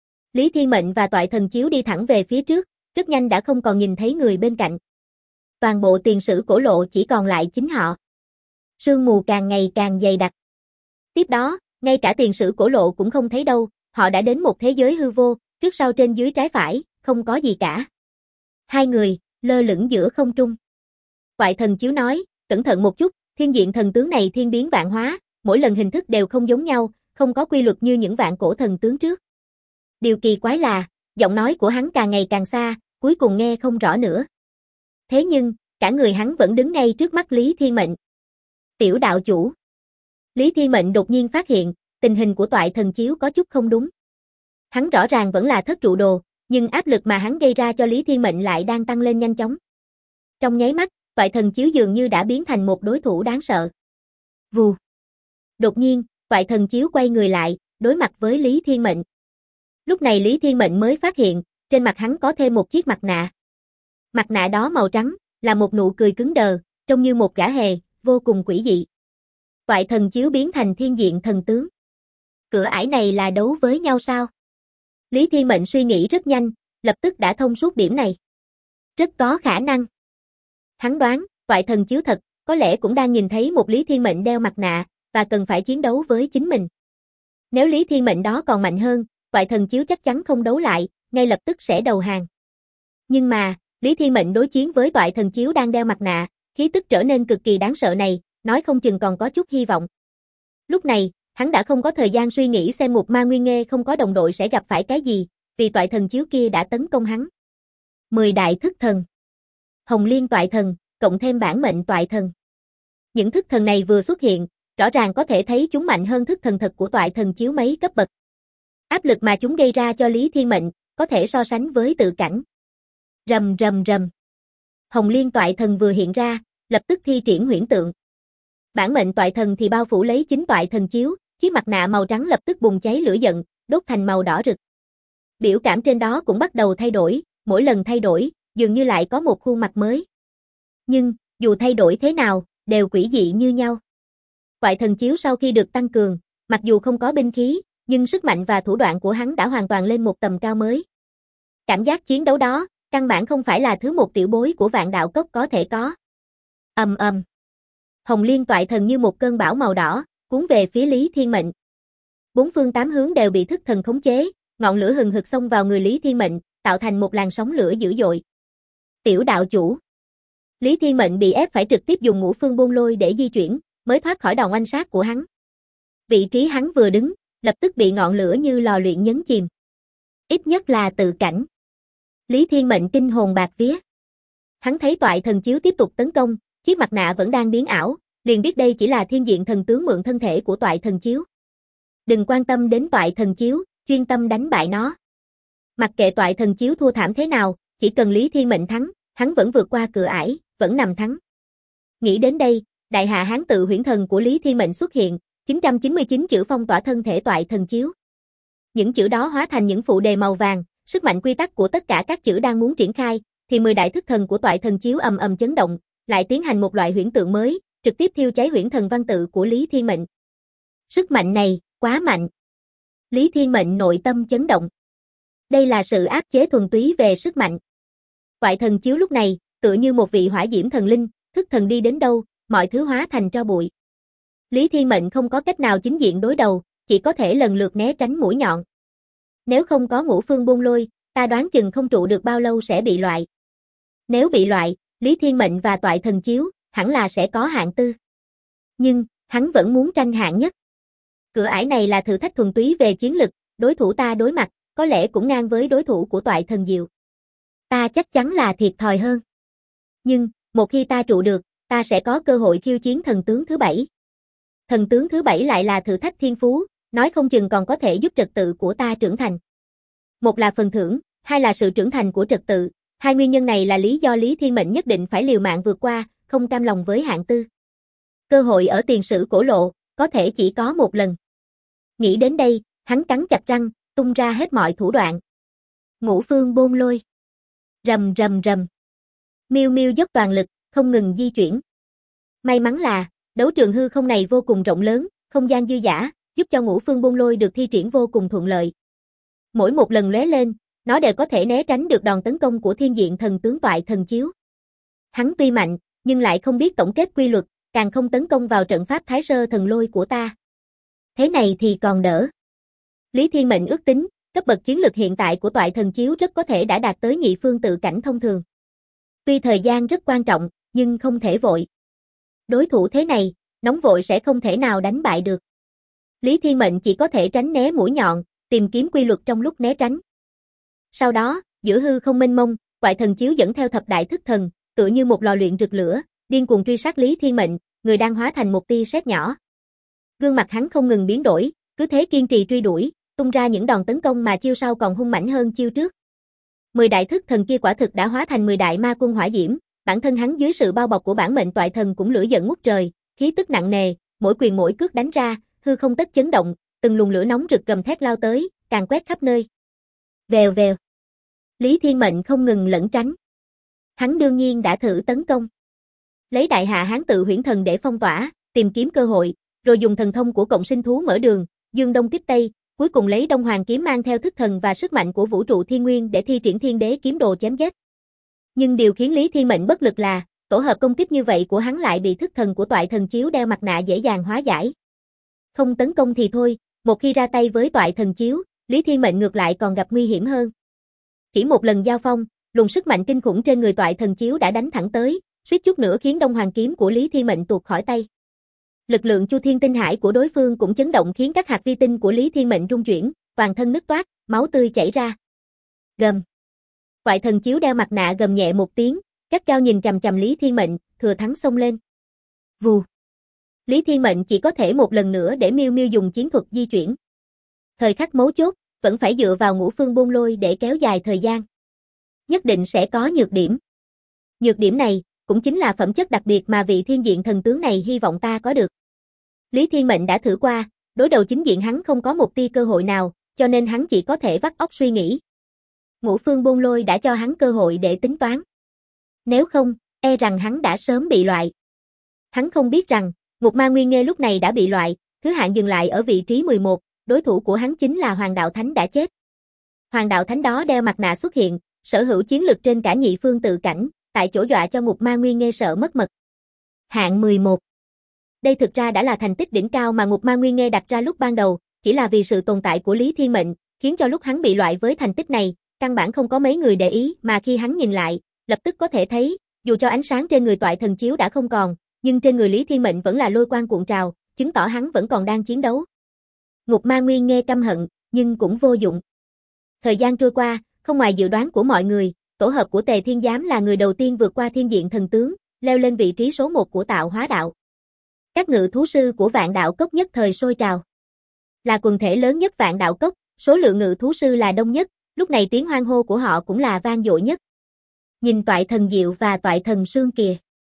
Lý Thiên Mệnh và Toại thần chiếu đi thẳng về phía trước, rất nhanh đã không còn nhìn thấy người bên cạnh. Toàn bộ tiền sử cổ lộ chỉ còn lại chính họ. Sương mù càng ngày càng dày đặc. Tiếp đó, ngay cả tiền sử cổ lộ cũng không thấy đâu, họ đã đến một thế giới hư vô, trước sau trên dưới trái phải, không có gì cả. Hai người, lơ lửng giữa không trung. Toại thần chiếu nói, cẩn thận một chút, thiên diện thần tướng này thiên biến vạn hóa, mỗi lần hình thức đều không giống nhau, không có quy luật như những vạn cổ thần tướng trước. Điều kỳ quái là, giọng nói của hắn càng ngày càng xa, cuối cùng nghe không rõ nữa. Thế nhưng, cả người hắn vẫn đứng ngay trước mắt Lý Thiên Mệnh. Tiểu đạo chủ. Lý Thiên Mệnh đột nhiên phát hiện, tình hình của toại thần chiếu có chút không đúng. Hắn rõ ràng vẫn là thất trụ đồ, nhưng áp lực mà hắn gây ra cho Lý Thiên Mệnh lại đang tăng lên nhanh chóng. Trong nháy mắt, toại thần chiếu dường như đã biến thành một đối thủ đáng sợ. Vù. Đột nhiên, toại thần chiếu quay người lại, đối mặt với Lý Thiên Mệnh. Lúc này Lý Thiên Mệnh mới phát hiện, trên mặt hắn có thêm một chiếc mặt nạ. Mặt nạ đó màu trắng, là một nụ cười cứng đờ, trông như một gã hề, vô cùng quỷ dị. Toại thần chiếu biến thành thiên diện thần tướng. Cửa ải này là đấu với nhau sao? Lý Thiên Mệnh suy nghĩ rất nhanh, lập tức đã thông suốt điểm này. Rất có khả năng. Hắn đoán, toại thần chiếu thật, có lẽ cũng đang nhìn thấy một Lý Thiên Mệnh đeo mặt nạ, và cần phải chiến đấu với chính mình. Nếu Lý Thiên Mệnh đó còn mạnh hơn, toại thần chiếu chắc chắn không đấu lại, ngay lập tức sẽ đầu hàng. Nhưng mà, Lý Thiên Mệnh đối chiến với toại thần chiếu đang đeo mặt nạ, khí tức trở nên cực kỳ đáng sợ này, nói không chừng còn có chút hy vọng. Lúc này, hắn đã không có thời gian suy nghĩ xem một ma nguyên nghê không có đồng đội sẽ gặp phải cái gì, vì toại thần chiếu kia đã tấn công hắn. 10 đại thức thần. Hồng Liên toại thần, cộng thêm bản mệnh toại thần. Những thức thần này vừa xuất hiện, rõ ràng có thể thấy chúng mạnh hơn thức thần thật của toại thần chiếu mấy cấp bậc. Áp lực mà chúng gây ra cho Lý Thiên Mệnh, có thể so sánh với tự cảnh. Rầm. Hồng Liên toại thần vừa hiện ra, lập tức thi triển huyễn tượng. Bản mệnh toại thần thì bao phủ lấy chính toại thần chiếu, chiếc mặt nạ màu trắng lập tức bùng cháy lửa giận, đốt thành màu đỏ rực. Biểu cảm trên đó cũng bắt đầu thay đổi, mỗi lần thay đổi, dường như lại có một khuôn mặt mới. Nhưng, dù thay đổi thế nào, đều quỷ dị như nhau. Toại thần chiếu sau khi được tăng cường, mặc dù không có binh khí, nhưng sức mạnh và thủ đoạn của hắn đã hoàn toàn lên một tầm cao mới. Cảm giác chiến đấu đó, căn bản không phải là thứ một tiểu bối của Vạn Đạo Cốc có thể có. Ầm. Hồng Liên toại thần như một cơn bão màu đỏ, cuốn về phía Lý Thiên Mệnh. Bốn phương tám hướng đều bị thức thần khống chế, ngọn lửa hừng hực xông vào người Lý Thiên Mệnh, tạo thành một làn sóng lửa dữ dội. Tiểu đạo chủ. Lý Thiên Mệnh bị ép phải trực tiếp dùng ngũ phương bôn lôi để di chuyển, mới thoát khỏi đòn oanh sát của hắn. Vị trí hắn vừa đứng, lập tức bị ngọn lửa như lò luyện nhấn chìm. Ít nhất là tự cảnh. Lý Thiên Mệnh kinh hồn bạt vía. Hắn thấy toại thần chiếu tiếp tục tấn công, chiếc mặt nạ vẫn đang biến ảo, liền biết đây chỉ là thiên diện thần tướng mượn thân thể của toại thần chiếu. Đừng quan tâm đến toại thần chiếu, chuyên tâm đánh bại nó. Mặc kệ toại thần chiếu thua thảm thế nào, chỉ cần Lý Thiên Mệnh thắng, hắn vẫn vượt qua cửa ải, vẫn nằm thắng. Nghĩ đến đây, đại hạ hán tự huyễn thần của Lý Thiên Mệnh xuất hiện, 999 chữ phong tỏa thân thể toại thần chiếu. Những chữ đó hóa thành những phụ đề màu vàng, sức mạnh quy tắc của tất cả các chữ đang muốn triển khai, thì 10 đại thức thần của toại thần chiếu ầm ầm chấn động, lại tiến hành một loại huyễn tượng mới, trực tiếp thiêu cháy huyễn thần văn tự của Lý Thiên Mệnh. Sức mạnh này, quá mạnh. Lý Thiên Mệnh nội tâm chấn động. Đây là sự áp chế thuần túy về sức mạnh. Toại thần chiếu lúc này, tựa như một vị hỏa diễm thần linh, thức thần đi đến đâu, mọi thứ hóa thành tro bụi. Lý Thiên Mệnh không có cách nào chính diện đối đầu, chỉ có thể lần lượt né tránh mũi nhọn. Nếu không có Ngũ Phương Bôn Lôi, ta đoán chừng không trụ được bao lâu sẽ bị loại. Nếu bị loại, Lý Thiên Mệnh và Toại thần chiếu, hẳn là sẽ có hạng tư. Nhưng, hắn vẫn muốn tranh hạng nhất. Cửa ải này là thử thách thuần túy về chiến lực, đối thủ ta đối mặt, có lẽ cũng ngang với đối thủ của Toại thần diệu. Ta chắc chắn là thiệt thòi hơn. Nhưng, một khi ta trụ được, ta sẽ có cơ hội khiêu chiến thần tướng thứ 7. Thần tướng thứ 7 lại là thử thách thiên phú, nói không chừng còn có thể giúp trật tự của ta trưởng thành. Một là phần thưởng, hai là sự trưởng thành của trật tự. Hai nguyên nhân này là lý do Lý Thiên Mệnh nhất định phải liều mạng vượt qua, không cam lòng với hạng tư. Cơ hội ở tiền sử cổ lộ, có thể chỉ có một lần. Nghĩ đến đây, hắn cắn chặt răng, tung ra hết mọi thủ đoạn. Ngũ Phương Bôn Lôi. Rầm rầm rầm. Miêu Miêu dốc toàn lực, không ngừng di chuyển. May mắn là, đấu trường hư không này vô cùng rộng lớn, không gian dư dả, giúp cho Ngũ Phương Bôn Lôi được thi triển vô cùng thuận lợi. Mỗi một lần lóe lên, nó đều có thể né tránh được đòn tấn công của thiên diện thần tướng Toại thần chiếu. Hắn tuy mạnh, nhưng lại không biết tổng kết quy luật, càng không tấn công vào trận pháp Thái Sơ thần lôi của ta. Thế này thì còn đỡ. Lý Thiên Mệnh ước tính, cấp bậc chiến lực hiện tại của Toại thần chiếu rất có thể đã đạt tới nhị phương tự cảnh thông thường. Tuy thời gian rất quan trọng, nhưng không thể vội. Đối thủ thế này, nóng vội sẽ không thể nào đánh bại được. Lý Thiên Mệnh chỉ có thể tránh né mũi nhọn, tìm kiếm quy luật trong lúc né tránh. Sau đó, giữa hư không mênh mông, Toại thần chiếu dẫn theo thập đại thức thần, tựa như một lò luyện rực lửa, điên cuồng truy sát Lý Thiên Mệnh, người đang hóa thành một tia sét nhỏ. Gương mặt hắn không ngừng biến đổi, cứ thế kiên trì truy đuổi, tung ra những đòn tấn công mà chiêu sau còn hung mãnh hơn chiêu trước. 10 đại thức thần kia quả thực đã hóa thành 10 đại ma quân hỏa diễm, bản thân hắn dưới sự bao bọc của bản mệnh Toại thần cũng lửa giận ngút trời, khí tức nặng nề, mỗi quyền mỗi cước đánh ra, hư không tất chấn động, từng luồng lửa nóng rực gầm thét lao tới, càn quét khắp nơi. Vèo vèo. Lý Thiên Mệnh không ngừng lẩn tránh. Hắn đương nhiên đã thử tấn công. Lấy đại hạ hán tự huyễn thần để phong tỏa, tìm kiếm cơ hội, rồi dùng thần thông của cộng sinh thú mở đường, dương đông kích tây, cuối cùng lấy Đông Hoàng kiếm mang theo thức thần và sức mạnh của vũ trụ thiên nguyên để thi triển Thiên Đế kiếm đồ chém giết. Nhưng điều khiến Lý Thiên Mệnh bất lực là, tổ hợp công kích như vậy của hắn lại bị thức thần của Toại thần chiếu đeo mặt nạ dễ dàng hóa giải. Không tấn công thì thôi, một khi ra tay với Toại thần chiếu, Lý Thiên Mệnh ngược lại còn gặp nguy hiểm hơn. Chỉ một lần giao phong, luồng sức mạnh kinh khủng trên người Toại thần chiếu đã đánh thẳng tới, suýt chút nữa khiến Đông Hoàng kiếm của Lý Thiên Mệnh tuột khỏi tay. Lực lượng Chu Thiên Tinh Hải của đối phương cũng chấn động khiến các hạt vi tinh của Lý Thiên Mệnh rung chuyển, toàn thân nứt toát, máu tươi chảy ra. Gầm. Toại thần chiếu đeo mặt nạ gầm nhẹ một tiếng, gắt gao nhìn chằm chằm Lý Thiên Mệnh, thừa thắng xông lên. Vù. Lý Thiên Mệnh chỉ có thể một lần nữa để Miêu Miêu dùng chiến thuật di chuyển. Thời khắc mấu chốt, vẫn phải dựa vào Ngũ Phương Bôn Lôi để kéo dài thời gian. Nhất định sẽ có nhược điểm. Nhược điểm này, cũng chính là phẩm chất đặc biệt mà vị thiên diện thần tướng này hy vọng ta có được. Lý Thiên Mệnh đã thử qua, đối đầu chính diện hắn không có một tia cơ hội nào, cho nên hắn chỉ có thể vắt óc suy nghĩ. Ngũ Phương Bôn Lôi đã cho hắn cơ hội để tính toán. Nếu không, e rằng hắn đã sớm bị loại. Hắn không biết rằng, Ngục Ma Nguyên Nghê lúc này đã bị loại, thứ hạng dừng lại ở vị trí 11, đối thủ của hắn chính là Hoàng Đạo Thánh đã chết. Hoàng Đạo Thánh đó đeo mặt nạ xuất hiện, sở hữu chiến lực trên cả nhị phương tự cảnh, tại chỗ dọa cho Ngục Ma Nguyên Nghê sợ mất mật. Hạng 11. Đây thực ra đã là thành tích đỉnh cao mà Ngục Ma Nguyên Nghê đặt ra lúc ban đầu, chỉ là vì sự tồn tại của Lý Thiên Mệnh, khiến cho lúc hắn bị loại với thành tích này, căn bản không có mấy người để ý, mà khi hắn nhìn lại, lập tức có thể thấy, dù cho ánh sáng trên người Toại thần chiếu đã không còn, nhưng trên người Lý Thiên Mệnh vẫn là lôi quang cuộn trào, chứng tỏ hắn vẫn còn đang chiến đấu. Ngục Ma Nguyên Nghê căm hận, nhưng cũng vô dụng. Thời gian trôi qua, không ngoài dự đoán của mọi người, tổ hợp của Tề Thiên Giám là người đầu tiên vượt qua thiên diện thần tướng, leo lên vị trí số 1 của tạo hóa đạo. Các ngự thú sư của Vạn Đạo Cốc nhất thời sôi trào. Là quần thể lớn nhất Vạn Đạo Cốc, số lượng ngự thú sư là đông nhất, lúc này tiếng hoan hô của họ cũng là vang dội nhất. Nhìn Toại thần Diệu và Toại thần Sương kìa.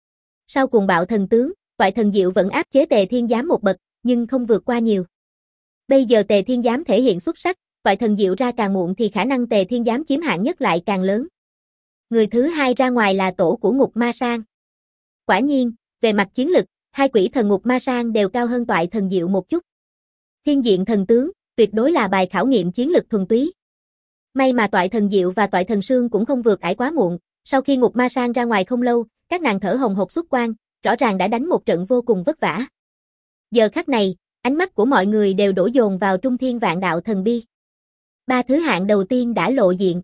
Sau cuồng bạo thần tướng, Toại thần Diệu vẫn áp chế Tề Thiên Giám một bậc, nhưng không vượt qua nhiều. Bây giờ Tề Thiên Giám thể hiện xuất sắc, Toại thần Diệu ra càng muộn thì khả năng Tề Thiên Giám chiếm hạng nhất lại càng lớn. Người thứ hai ra ngoài là tổ của Ngục Ma Sang. Quả nhiên, về mặt chiến lực, Hai quỷ thần ngục ma sang đều cao hơn toại thần diệu một chút. Thiên diện thần tướng, tuyệt đối là bài khảo nghiệm chiến lực thuần túy. May mà toại thần diệu và toại thần sương cũng không vượt ải quá muộn, sau khi ngục ma sang ra ngoài không lâu, các nàng thở hồng hộc xuất quan, rõ ràng đã đánh một trận vô cùng vất vả. Giờ khắc này, ánh mắt của mọi người đều đổ dồn vào Trung Thiên Vạn Đạo Thần Bi. Ba thứ hạng đầu tiên đã lộ diện.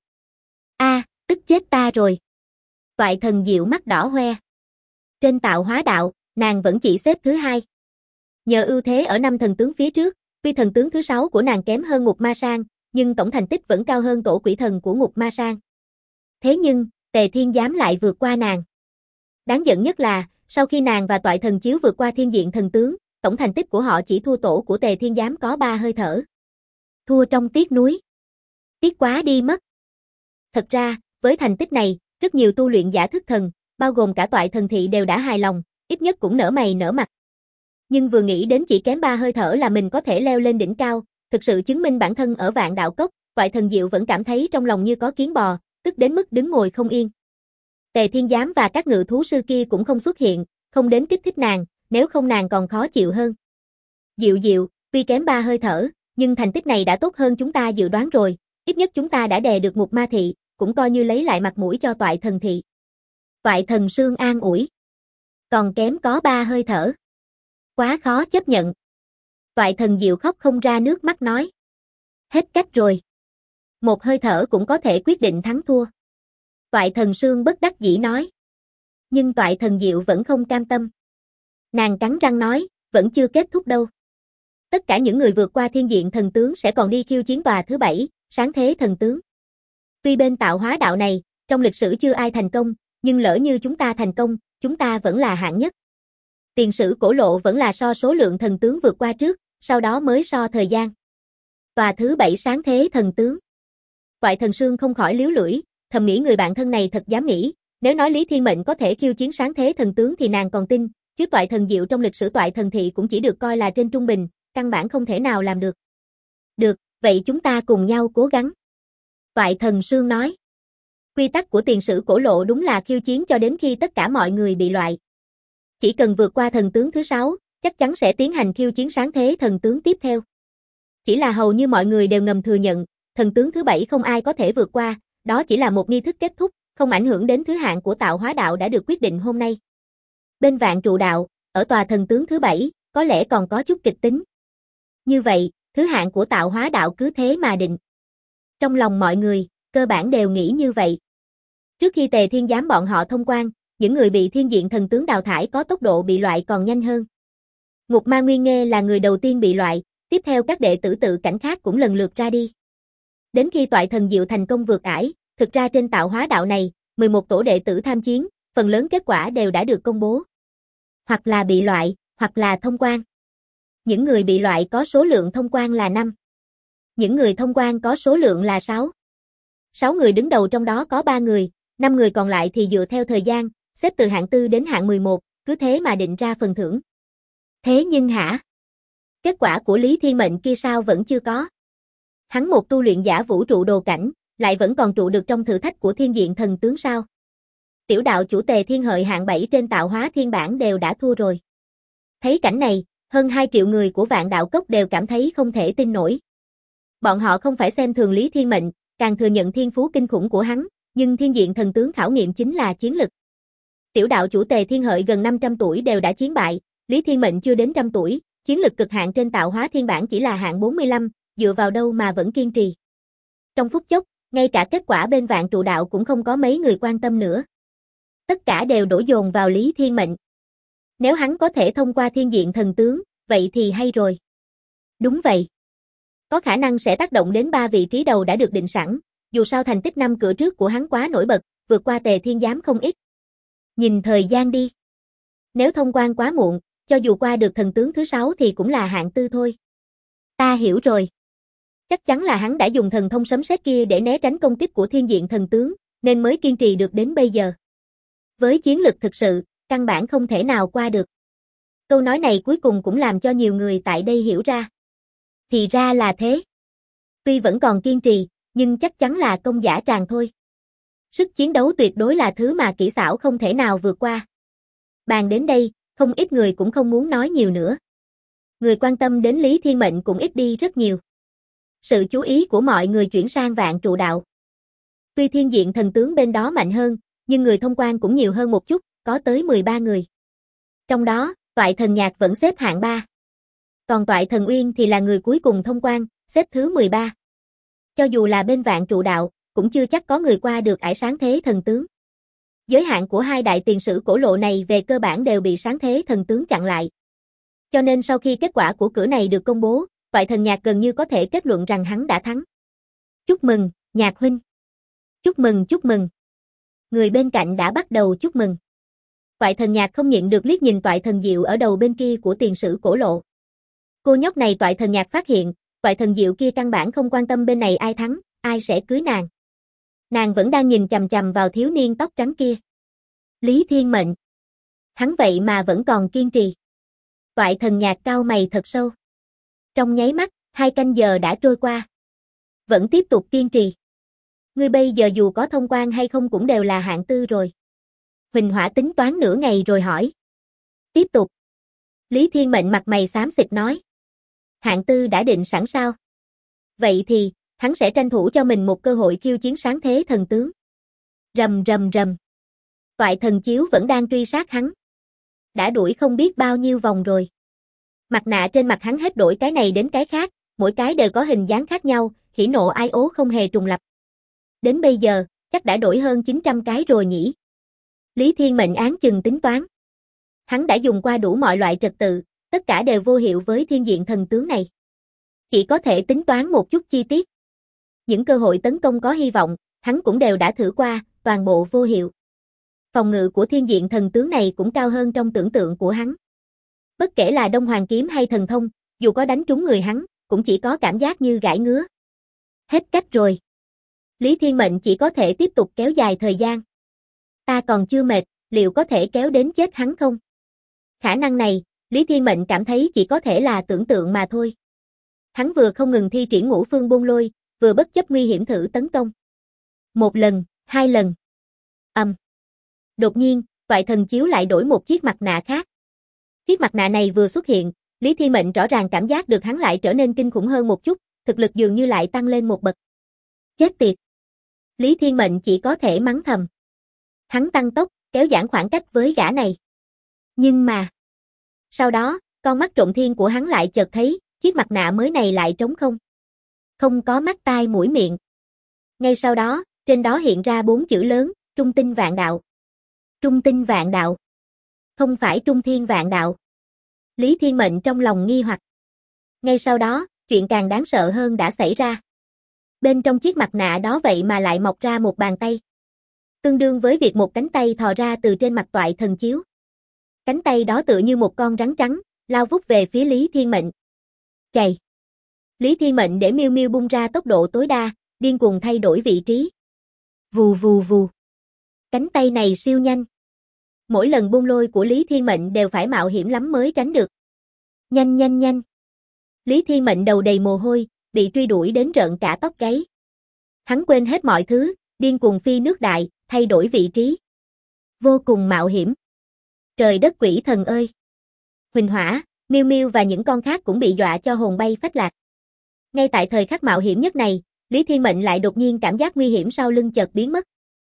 Tức chết ta rồi. Toại thần diệu mắt đỏ hoe. Trên tạo hóa đạo, nàng vẫn chỉ xếp thứ 2. Nhờ ưu thế ở 5 thần tướng phía trước, tuy thần tướng thứ 6 của nàng kém hơn ngục ma sang, nhưng tổng thành tích vẫn cao hơn tổ quỷ thần của ngục ma sang. Thế nhưng, Tề Thiên Giám lại vượt qua nàng. Đáng giận nhất là, sau khi nàng và toại thần chiếu vượt qua thiên diện thần tướng, tổng thành tích của họ chỉ thua tổ của Tề Thiên Giám có 3 hơi thở. Thua trong tiếc nuối. Tiếc quá đi mất. Thật ra, với thành tích này, rất nhiều tu luyện giả thức thần, bao gồm cả toại thần thị đều đã hài lòng, ít nhất cũng nở mày nở mặt. Nhưng vừa nghĩ đến chỉ kém 3 hơi thở là mình có thể leo lên đỉnh cao, thực sự chứng minh bản thân ở Vạn Đạo Cốc, toại thần diệu vẫn cảm thấy trong lòng như có kiến bò, tức đến mức đứng ngồi không yên. Tề Thiên Giám và các ngự thú sư kia cũng không xuất hiện, không đến kích thích nàng, nếu không nàng còn khó chịu hơn. Diệu diệu, tuy kém 3 hơi thở, nhưng thành tích này đã tốt hơn chúng ta dự đoán rồi, ít nhất chúng ta đã đè được ngục ma thị, cũng coi như lấy lại mặt mũi cho toại thần thị. Toại thần sương an ủi. Còn kém có 3 hơi thở. Quá khó chấp nhận. Toại thần diệu khóc không ra nước mắt nói. Hết cách rồi. Một hơi thở cũng có thể quyết định thắng thua. Toại thần sương bất đắc dĩ nói. Nhưng toại thần diệu vẫn không cam tâm. Nàng cắn răng nói, vẫn chưa kết thúc đâu. Tất cả những người vượt qua thiên diện thần tướng sẽ còn đi khiêu chiến tòa thứ 7, sáng thế thần tướng. Tuy bên tạo hóa đạo này, trong lịch sử chưa ai thành công, nhưng lỡ như chúng ta thành công, chúng ta vẫn là hạng nhất. Tiền sử cổ lộ vẫn là so số lượng thần tướng vượt qua trước, sau đó mới so thời gian. Tòa thứ 7 sáng thế thần tướng. Toại thần sương không khỏi liếu lưỡi, thầm nghĩ người bạn thân này thật dám nghĩ, nếu nói Lý Thiên Mệnh có thể khiêu chiến sáng thế thần tướng thì nàng còn tin, chứ toại thần diệu trong lịch sử toại thần thị cũng chỉ được coi là trên trung bình, căn bản không thể nào làm được. Được, vậy chúng ta cùng nhau cố gắng. Toại thần sương nói. Quy tắc của tiền sử cổ lộ đúng là khiêu chiến cho đến khi tất cả mọi người bị loại. Chỉ cần vượt qua thần tướng thứ 6, chắc chắn sẽ tiến hành khiêu chiến sáng thế thần tướng tiếp theo. Chỉ là hầu như mọi người đều ngầm thừa nhận, thần tướng thứ 7 không ai có thể vượt qua, đó chỉ là một nghi thức kết thúc, không ảnh hưởng đến thứ hạng của tạo hóa đạo đã được quyết định hôm nay. Bên Vạn Trụ đạo, ở tòa thần tướng thứ 7, có lẽ còn có chút kịch tính. Như vậy, thứ hạng của tạo hóa đạo cứ thế mà định. Trong lòng mọi người, cơ bản đều nghĩ như vậy. Trước khi Tề Thiên Giám bọn họ thông quan, những người bị thiên diện thần tướng đào thải có tốc độ bị loại còn nhanh hơn. Ngục Ma Nguyên Nghê là người đầu tiên bị loại, tiếp theo các đệ tử tự cảnh khác cũng lần lượt ra đi. Đến khi toại thần diệu thành công vượt ải, thực ra trên tạo hóa đạo này, 11 tổ đệ tử tham chiến, phần lớn kết quả đều đã được công bố. Hoặc là bị loại, hoặc là thông quan. Những người bị loại có số lượng thông quan là 5. Những người thông quan có số lượng là 6. 6 người đứng đầu trong đó có 3 người, 5 người còn lại thì dựa theo thời gian, xếp từ hạng 4 đến hạng 11, cứ thế mà định ra phần thưởng. Thế nhưng hả? Kết quả của Lý Thiên Mệnh kia sao vẫn chưa có? Hắn một tu luyện giả vũ trụ đồ cảnh, lại vẫn còn trụ được trong thử thách của thiên diện thần tướng sao? Tiểu đạo chủ Tề Thiên Hợi hạng 7 trên tạo hóa thiên bản đều đã thua rồi. Thấy cảnh này, hơn 2 triệu người của Vạn Đạo Cốc đều cảm thấy không thể tin nổi. Bọn họ không phải xem thường Lý Thiên Mệnh, càng thừa nhận thiên phú kinh khủng của hắn, nhưng thiên diện thần tướng khảo nghiệm chính là chiến lực. Tiểu đạo chủ Tề Thiên Hợi gần 500 tuổi đều đã chiến bại, Lý Thiên Mệnh chưa đến 100 tuổi, chiến lực cực hạn trên tạo hóa thiên bản chỉ là hạng 45, dựa vào đâu mà vẫn kiên trì. Trong phút chốc, ngay cả kết quả bên Vạn Trụ đạo cũng không có mấy người quan tâm nữa. Tất cả đều đổ dồn vào Lý Thiên Mệnh. Nếu hắn có thể thông qua thiên diện thần tướng, vậy thì hay rồi. Đúng vậy. Có khả năng sẽ tác động đến 3 vị trí đầu đã được định sẵn, dù sao thành tích 5 cửa trước của hắn quá nổi bật, vượt qua Tề Thiên Giám không ít. Nhìn thời gian đi. Nếu thông quan quá muộn, cho dù qua được thần tướng thứ 6 thì cũng là hạng 4 thôi. Ta hiểu rồi. Chắc chắn là hắn đã dùng thần thông sấm sét kia để né tránh công kích của thiên diện thần tướng, nên mới kiên trì được đến bây giờ. Với chiến lực thực sự, căn bản không thể nào qua được. Câu nói này cuối cùng cũng làm cho nhiều người tại đây hiểu ra. Thì ra là thế. Tuy vẫn còn kiên trì, nhưng chắc chắn là công giả tràng thôi. Sức chiến đấu tuyệt đối là thứ mà kỹ xảo không thể nào vượt qua. Bàn đến đây, Không ít người cũng không muốn nói nhiều nữa. Người quan tâm đến Lý Thiên Mệnh cũng ít đi rất nhiều. Sự chú ý của mọi người chuyển sang Vạn Trụ Đạo. Tuy thiên diện thần tướng bên đó mạnh hơn, nhưng người thông quan cũng nhiều hơn một chút, có tới 13 người. Trong đó, Toại Thần Nhạc vẫn xếp hạng 3. Còn Toại Thần Uyên thì là người cuối cùng thông quan, xếp thứ 13. Cho dù là bên Vạn Trụ Đạo, cũng chưa chắc có người qua được ải Sáng Thế Thần Tướng. Giới hạn của hai đại tiền sử cổ lộ này về cơ bản đều bị Sáng Thế Thần Tướng chặn lại. Cho nên sau khi kết quả của cửa này được công bố, Toại Thần Nhạc gần như có thể kết luận rằng hắn đã thắng. Chúc mừng, Nhạc huynh. Chúc mừng, chúc mừng. Người bên cạnh đã bắt đầu chúc mừng. Toại Thần Nhạc không nhịn được liếc nhìn Toại Thần Diệu ở đầu bên kia của tiền sử cổ lộ. Cô nhóc này Toại Thần Nhạc phát hiện, Toại Thần Diệu kia căn bản không quan tâm bên này ai thắng, ai sẽ cưới nàng. Nàng vẫn đang nhìn chằm chằm vào thiếu niên tóc trắng kia. Lý Thiên Mệnh. Hắn vậy mà vẫn còn kiên trì. Toại Thần Nhạc cau mày thật sâu. Trong nháy mắt, 2 canh giờ đã trôi qua. Vẫn tiếp tục kiên trì. Ngươi bây giờ dù có thông quan hay không cũng đều là hạng tư rồi. Huỳnh Hỏa tính toán nửa ngày rồi hỏi. Tiếp tục. Lý Thiên Mệnh mặt mày xám xịt nói. Hạng tư đã định sẵn sao? Vậy thì, hắn sẽ tranh thủ cho mình một cơ hội khiêu chiến Sáng Thế Thần Tướng. Rầm rầm rầm. Toại Thần Chiếu vẫn đang truy sát hắn. Đã đuổi không biết bao nhiêu vòng rồi. Mặt nạ trên mặt hắn hết đổi cái này đến cái khác, mỗi cái đều có hình dáng khác nhau, hỉ nộ ai ố không hề trùng lập. Đến bây giờ, chắc đã đổi hơn 900 cái rồi nhỉ. Lý Thiên Mệnh áng chừng tính toán. Hắn đã dùng qua đủ mọi loại trật tự, tất cả đều vô hiệu với thiên diện thần tướng này. Chỉ có thể tính toán một chút chi tiết. Những cơ hội tấn công có hy vọng, hắn cũng đều đã thử qua, toàn bộ vô hiệu. Phòng ngự của thiên diện thần tướng này cũng cao hơn trong tưởng tượng của hắn. Bất kể là Đông Hoàng Kiếm hay thần thông, dù có đánh trúng người hắn, cũng chỉ có cảm giác như gãi ngứa. Hết cách rồi. Lý Thiên Mệnh chỉ có thể tiếp tục kéo dài thời gian. Ta còn chưa mệt, liệu có thể kéo đến chết hắn không? Khả năng này, Lý Thiên Mệnh cảm thấy chỉ có thể là tưởng tượng mà thôi. Hắn vừa không ngừng thi triển Ngũ Phương Bôn Lôi, vừa bất chấp nguy hiểm thử tấn công. 1 lần, 2 lần. Đột nhiên, Toại Thần Chiếu lại đổi một chiếc mặt nạ khác. Chiếc mặt nạ này vừa xuất hiện, Lý Thiên Mệnh rõ ràng cảm giác được hắn lại trở nên kinh khủng hơn một chút, thực lực dường như lại tăng lên một bậc. Chết tiệt. Lý Thiên Mệnh chỉ có thể mắng thầm. Hắn tăng tốc, kéo giãn khoảng cách với gã này. Nhưng mà, sau đó, con mắt trộm thiên của hắn lại chợt thấy, chiếc mặt nạ mới này lại trống không. Không có mắt tai mũi miệng. Ngay sau đó, trên đó hiện ra 4 chữ lớn, Trung Tinh Vạn Đạo. Trung Tinh Vạn Đạo. Không phải Trung Thiên Vạn Đạo. Lý Thiên Mệnh trong lòng nghi hoặc. Ngay sau đó, chuyện càng đáng sợ hơn đã xảy ra. Bên trong chiếc mặt nạ đó vậy mà lại mọc ra một bàn tay. Tương đương với việc một cánh tay thò ra từ trên mặt Toại Thần Chiếu. Cánh tay đó tựa như một con rắn trắng, lao vút về phía Lý Thiên Mệnh. Chày. Lý Thiên Mệnh để Miêu Miêu bung ra tốc độ tối đa, điên cuồng thay đổi vị trí. Vù vù vù. Cánh tay này siêu nhanh. Mỗi lần bung lôi của Lý Thiên Mệnh đều phải mạo hiểm lắm mới tránh được. Nhanh nhanh nhanh. Lý Thiên Mệnh đầu đầy mồ hôi, bị truy đuổi đến rợn cả tóc gáy. Hắn quên hết mọi thứ, điên cuồng phi nước đại, thay đổi vị trí. Vô cùng mạo hiểm. Trời đất quỷ thần ơi. Huỳnh Hỏa, Miêu Miêu và những con khác cũng bị dọa cho hồn bay phách lạc. Ngay tại thời khắc mạo hiểm nhất này, Lý Thiên Mệnh lại đột nhiên cảm giác nguy hiểm sau lưng chợt biến mất.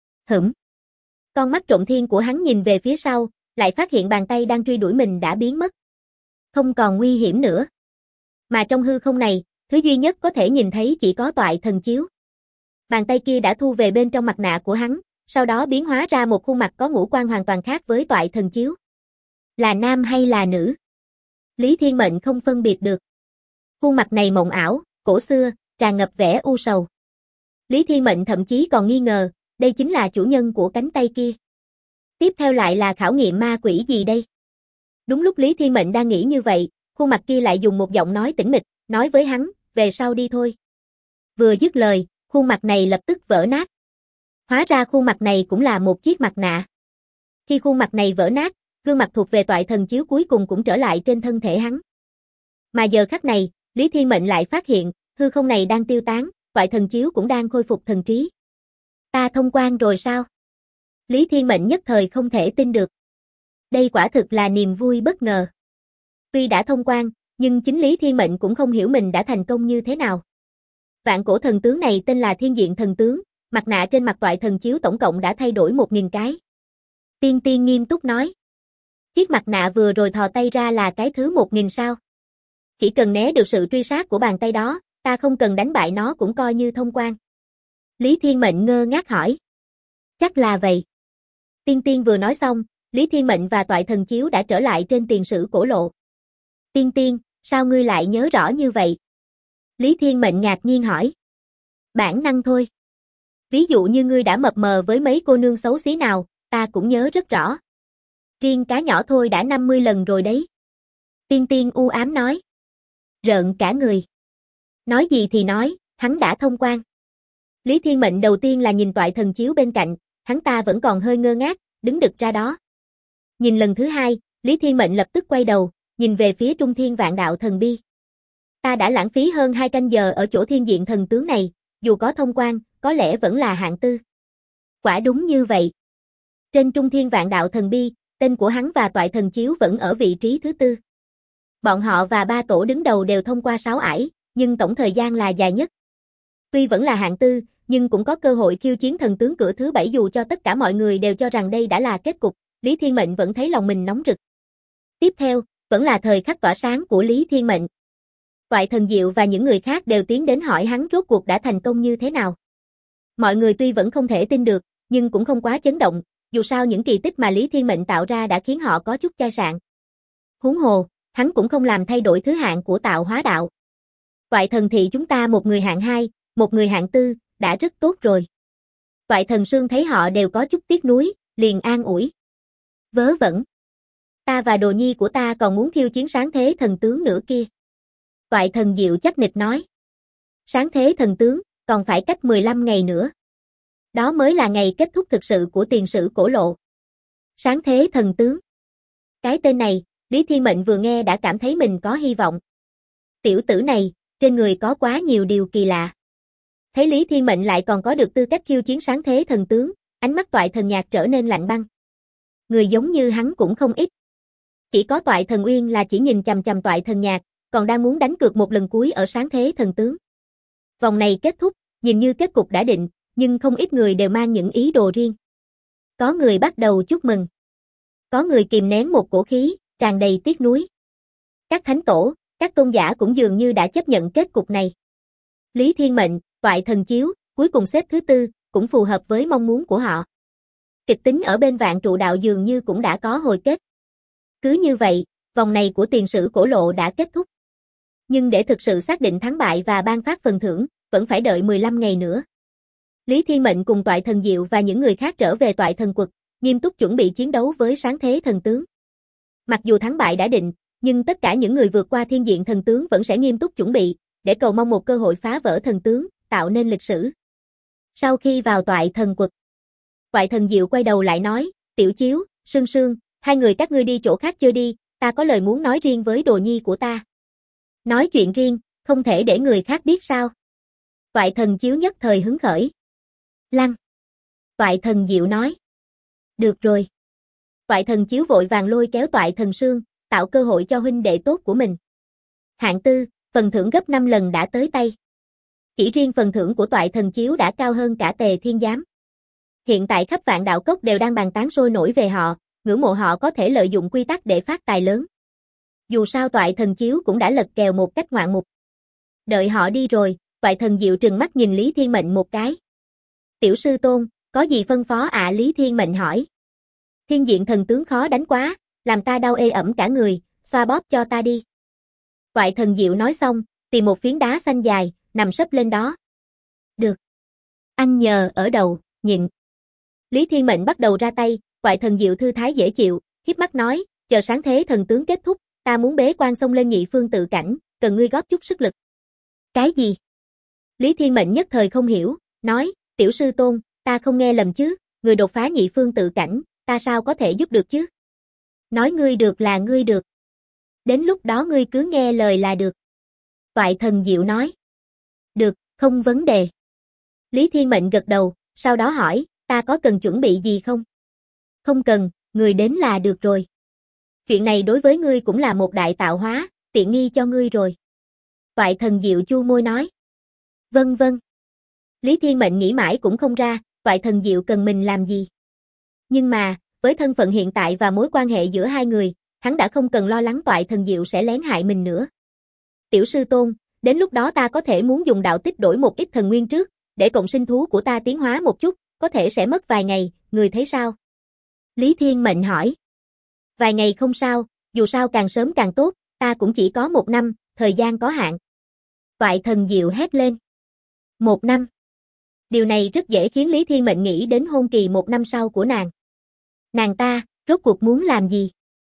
Con mắt trộm thiên của hắn nhìn về phía sau, lại phát hiện bàn tay đang truy đuổi mình đã biến mất. Không còn nguy hiểm nữa. Mà trong hư không này, thứ duy nhất có thể nhìn thấy chỉ có Toại Thần Chiếu. Bàn tay kia đã thu về bên trong mặt nạ của hắn, sau đó biến hóa ra một khuôn mặt có ngũ quan hoàn toàn khác với Toại Thần Chiếu. Là nam hay là nữ? Lý Thiên Mệnh không phân biệt được. Khuôn mặt này mộng ảo, cổ xưa, tràn ngập vẻ u sầu. Lý Thiên Mệnh thậm chí còn nghi ngờ, đây chính là chủ nhân của cánh tay kia. Tiếp theo lại là khảo nghiệm ma quỷ gì đây? Đúng lúc Lý Thiên Mệnh đang nghĩ như vậy, khuôn mặt kia lại dùng một giọng nói tĩnh mịch, nói với hắn, về sau đi thôi. Vừa dứt lời, khuôn mặt này lập tức vỡ nát. Hóa ra khuôn mặt này cũng là một chiếc mặt nạ. Khi khuôn mặt này vỡ nát, gương mặt thuộc về Toại Thần Chiếu cuối cùng cũng trở lại trên thân thể hắn. Mà giờ khắc này, Lý Thiên Mệnh lại phát hiện, hư không này đang tiêu tán, Toại Thần Chiếu cũng đang khôi phục thần trí. Ta thông quan rồi sao? Lý Thiên Mệnh nhất thời không thể tin được. Đây quả thực là niềm vui bất ngờ. Tuy đã thông quan, nhưng chính Lý Thiên Mệnh cũng không hiểu mình đã thành công như thế nào. Vạn cổ thần tướng này tên là Thiên Diện Thần Tướng, mặt nạ trên mặt toại thần chiếu tổng cộng đã thay đổi 1000 cái. Tiên Tiên nghiêm túc nói. Chiếc mặt nạ vừa rồi thò tay ra là cái thứ 1000 sao? Chỉ cần né được sự truy sát của bàn tay đó, ta không cần đánh bại nó cũng coi như thông quan. Lý Thiên Mệnh ngơ ngác hỏi. Chắc là vậy. Tiên Tiên vừa nói xong, Lý Thiên Mệnh và toại thần chiếu đã trở lại trên tiền sử cổ lộ. Tiên Tiên, sao ngươi lại nhớ rõ như vậy? Lý Thiên Mệnh ngạc nhiên hỏi. Bản năng thôi. Ví dụ như ngươi đã mập mờ với mấy cô nương xấu xí nào, ta cũng nhớ rất rõ. Riêng cá nhỏ thôi đã 50 lần rồi đấy. Tiên Tiên u ám nói. Rợn cả người. Nói gì thì nói, hắn đã thông quan. Lý Thiên Mệnh đầu tiên là nhìn toại thần chiếu bên cạnh, hắn ta vẫn còn hơi ngơ ngác, đứng đực ra đó. Nhìn lần thứ hai, Lý Thiên Mệnh lập tức quay đầu, nhìn về phía Trung Thiên Vạn Đạo Thần Bi. Ta đã lãng phí hơn 2 canh giờ ở chỗ Thiên Diện Thần Tướng này, dù có thông quan, có lẽ vẫn là hạng tư. Quả đúng như vậy. Trên Trung Thiên Vạn Đạo Thần Bi, tên của hắn và toại thần chiếu vẫn ở vị trí thứ 4. Bọn họ và 3 tổ đứng đầu đều thông qua 6 ải, nhưng tổng thời gian là dài nhất. Tuy vẫn là hạng 4, nhưng cũng có cơ hội khiêu chiến thần tướng cửa thứ 7 dù cho tất cả mọi người đều cho rằng đây đã là kết cục, Lý Thiên Mệnh vẫn thấy lòng mình nóng rực. Tiếp theo, vẫn là thời khắc tỏa sáng của Lý Thiên Mệnh. Toại thần Diệu và những người khác đều tiến đến hỏi hắn rốt cuộc đã thành công như thế nào. Mọi người tuy vẫn không thể tin được, nhưng cũng không quá chấn động, dù sao những kỳ tích mà Lý Thiên Mệnh tạo ra đã khiến họ có chút chai sạn. Huống hồ, hắn cũng không làm thay đổi thứ hạng của tạo hóa đạo. Toại thần thị chúng ta một người hạng 2, một người hạng 4, đã rất tốt rồi. Toại thần Sương thấy họ đều có chút tiếc nuối, liền an ủi. Vớ vẩn. Ta và đồ nhi của ta còn muốn khiêu chiến sáng thế thần tướng nữa kia. Toại thần Diệu chắc nịch nói. Sáng thế thần tướng, còn phải cách 15 ngày nữa. Đó mới là ngày kết thúc thực sự của tiền sử cổ lộ. Sáng thế thần tướng. Cái tên này, Lý Thiên Mệnh vừa nghe đã cảm thấy mình có hy vọng. Tiểu tử này, trên người có quá nhiều điều kỳ lạ. Thấy Lý Thiên Mệnh lại còn có được tư cách khiêu chiến sáng thế thần tướng, ánh mắt toại thần nhạc trở nên lạnh băng. Người giống như hắn cũng không ít. Chỉ có toại thần Uyên là chỉ nhìn chằm chằm toại thần nhạc, còn đang muốn đánh cược một lần cuối ở sáng thế thần tướng. Vòng này kết thúc, nhìn như kết cục đã định, nhưng không ít người đều mang những ý đồ riêng. Có người bắt đầu chúc mừng. Có người kìm nén một cổ khí, tràn đầy tiếc nuối. Các thánh tổ, các tôn giả cũng dường như đã chấp nhận kết cục này. Lý Thiên Mệnh, toại thần chiếu, cuối cùng xếp thứ 4, cũng phù hợp với mong muốn của họ. Kịch tính ở bên vạn trụ đạo dường như cũng đã có hồi kết. Cứ như vậy, vòng này của tiền sử cổ lộ đã kết thúc. Nhưng để thực sự xác định thắng bại và ban phát phần thưởng, vẫn phải đợi 15 ngày nữa. Lý Thiên Mệnh cùng toại thần Diệu và những người khác trở về toại thần quật, nghiêm túc chuẩn bị chiến đấu với sáng thế thần tướng. Mặc dù thắng bại đã định, nhưng tất cả những người vượt qua thiên diện thần tướng vẫn sẽ nghiêm túc chuẩn bị, để cầu mong một cơ hội phá vỡ thần tướng, tạo nên lịch sử. Sau khi vào toại thần quật, toại thần Diệu quay đầu lại nói, Tiểu Chiếu, Sương Sương, hai người các ngươi đi chỗ khác chơi đi, ta có lời muốn nói riêng với đồ nhi của ta. Nói chuyện riêng, không thể để người khác biết sao? Toại thần Chiếu nhất thời hứng khởi. Lăng. Toại thần Diệu nói. Được rồi. Toại thần Chiếu vội vàng lôi kéo toại thần Sương, tạo cơ hội cho huynh đệ tốt của mình. Hạng 4, phần thưởng gấp 5 lần đã tới tay. Chỉ riêng phần thưởng của toại thần Chiếu đã cao hơn cả Tề Thiên Giám. Hiện tại khắp vạn đạo cốc đều đang bàn tán sôi nổi về họ, ngưỡng mộ họ có thể lợi dụng quy tắc để phát tài lớn. Dù sao toại thần Chiếu cũng đã lật kèo một cách ngoạn mục. Đợi họ đi rồi, toại thần Diệu trừng mắt nhìn Lý Thiên Mệnh một cái. Tiểu sư tôn, có gì phân phó ạ? Lý Thiên Mệnh hỏi. Thiên diện thần tướng khó đánh quá, làm ta đau ê ẩm cả người, xoa bóp cho ta đi. Toại thần Diệu nói xong, tìm một phiến đá xanh dài, nằm sấp lên đó. Được. Anh nhờ ở đầu, nhịn. Lý Thiên Mệnh bắt đầu ra tay, toại thần Diệu thư thái dễ chịu, hiếp mắt nói, chờ sáng thế thần tướng kết thúc, ta muốn bế quan xông lên nhị phương tự cảnh, cần ngươi góp chút sức lực. Cái gì? Lý Thiên Mệnh nhất thời không hiểu, nói, tiểu sư tôn, ta không nghe lầm chứ, người đột phá nhị phương tự cảnh, ta sao có thể giúp được chứ? Nói ngươi được là ngươi được. Đến lúc đó ngươi cứ nghe lời là được. Toại thần Diệu nói. Được, không vấn đề. Lý Thiên Mệnh gật đầu, sau đó hỏi, ta có cần chuẩn bị gì không? Không cần, người đến là được rồi. Chuyện này đối với ngươi cũng là một đại tạo hóa, tiện nghi cho ngươi rồi. Toại Thần Diệu chu môi nói. Vâng vâng. Lý Thiên Mệnh nghĩ mãi cũng không ra, Toại Thần Diệu cần mình làm gì. Nhưng mà, với thân phận hiện tại và mối quan hệ giữa hai người, hắn đã không cần lo lắng Toại Thần Diệu sẽ lén hại mình nữa. Tiểu sư tôn, đến lúc đó ta có thể muốn dùng đạo tích đổi một ít thần nguyên trước, để cộng sinh thú của ta tiến hóa một chút, có thể sẽ mất vài ngày, người thấy sao? Lý Thiên Mệnh hỏi. Vài ngày không sao, dù sao càng sớm càng tốt, ta cũng chỉ có 1 năm, thời gian có hạn. Toại Thần Diệu hét lên. 1 năm. Điều này rất dễ khiến Lý Thiên Mệnh nghĩ đến hôn kỳ 1 năm sau của nàng. Nàng ta, rốt cuộc muốn làm gì?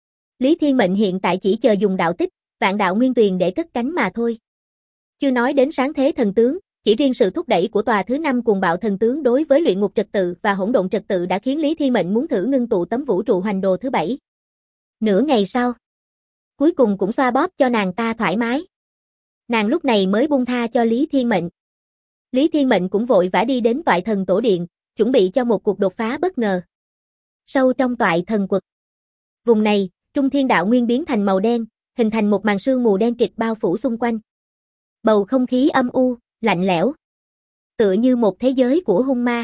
Lý Thiên Mệnh hiện tại chỉ chờ dùng đạo tích, vạn đạo nguyên tuyền để cất cánh mà thôi. Chưa nói đến sáng thế thần tướng, chỉ riêng sự thúc đẩy của tòa thứ 5 cuồng bạo thần tướng đối với luyện ngục trật tự và hỗn độn trật tự đã khiến Lý Thiên Mệnh muốn thử ngưng tụ tấm vũ trụ hoành đồ thứ 7. Nửa ngày sau, cuối cùng cũng xoa bóp cho nàng ta thoải mái. Nàng lúc này mới buông tha cho Lý Thiên Mệnh. Lý Thiên Mệnh cũng vội vã đi đến Toại Thần Tổ Điện, chuẩn bị cho một cuộc đột phá bất ngờ. Sâu trong Toại Thần Quật. Vùng này, trung thiên đạo nguyên biến thành màu đen, hình thành một màn sương mù đen kịt bao phủ xung quanh. Bầu không khí âm u, lạnh lẽo. Tựa như một thế giới của hung ma.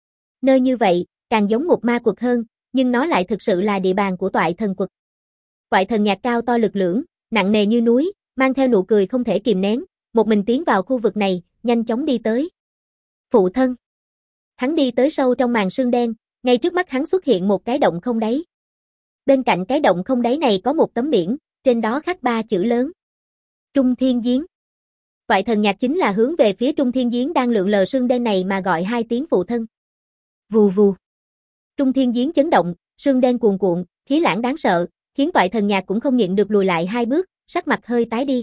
Nơi như vậy, càng giống một ma quật hơn, nhưng nó lại thực sự là địa bàn của Toại Thần Quật. Toại Thần Nhạc cao to lực lưỡng, nặng nề như núi, mang theo nụ cười không thể kìm nén, một mình tiến vào khu vực này, nhanh chóng đi tới. Phụ thân. Hắn đi tới sâu trong màn sương đen, ngay trước mắt hắn xuất hiện một cái động không đáy. Bên cạnh cái động không đáy này có một tấm biển, trên đó khắc 3 chữ lớn. Trung Thiên Giếng. Toại Thần Nhạc chính là hướng về phía Trung Thiên Giếng đang lượn lờ sương đen này mà gọi 2 tiếng phụ thân. Vù vù. Trung Thiên Giếng chấn động, sương đen cuồn cuộn, khí lãng đáng sợ, khiến Toại Thần Nhạc cũng không nhịn được lùi lại 2 bước, sắc mặt hơi tái đi.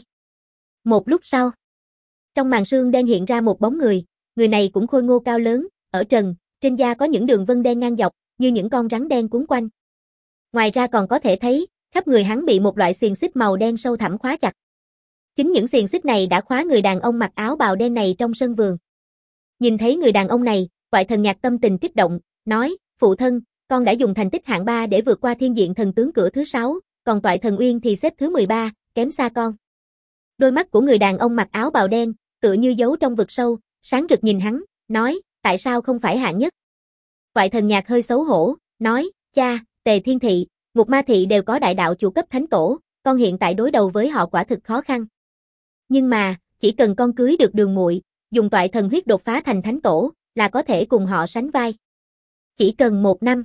Một lúc sau, trong màn sương đen hiện ra một bóng người, người này cũng khôi ngô cao lớn, ở trần, trên da có những đường vân đen ngang dọc, như những con rắn đen quấn quanh. Ngoài ra còn có thể thấy, khắp người hắn bị một loại xiềng xích màu đen sâu thẳm khóa chặt. Chính những xiềng xích này đã khóa người đàn ông mặc áo bào đen này trong sân vườn. Nhìn thấy người đàn ông này, Toại Thần Nhạc tâm tình kích động, nói, phụ thân, con đã dùng thành tích hạng 3 để vượt qua thiên diện thần tướng cửa thứ 6, còn Toại Thần Uyên thì xếp thứ 13, kém xa con. Đôi mắt của người đàn ông mặc áo bào đen, tựa như giấu trong vực sâu, sáng rực nhìn hắn, nói, tại sao không phải hạng nhất? Toại Thần Nhạc hơi xấu hổ, nói, cha, Tề Thiên Thị, Ngục Ma Thị đều có đại đạo chủ cấp thánh tổ, con hiện tại đối đầu với họ quả thực khó khăn. Nhưng mà, chỉ cần con cưới được Đường muội, dùng Toại Thần huyết đột phá thành thánh tổ, là có thể cùng họ sánh vai. Chỉ cần 1 năm.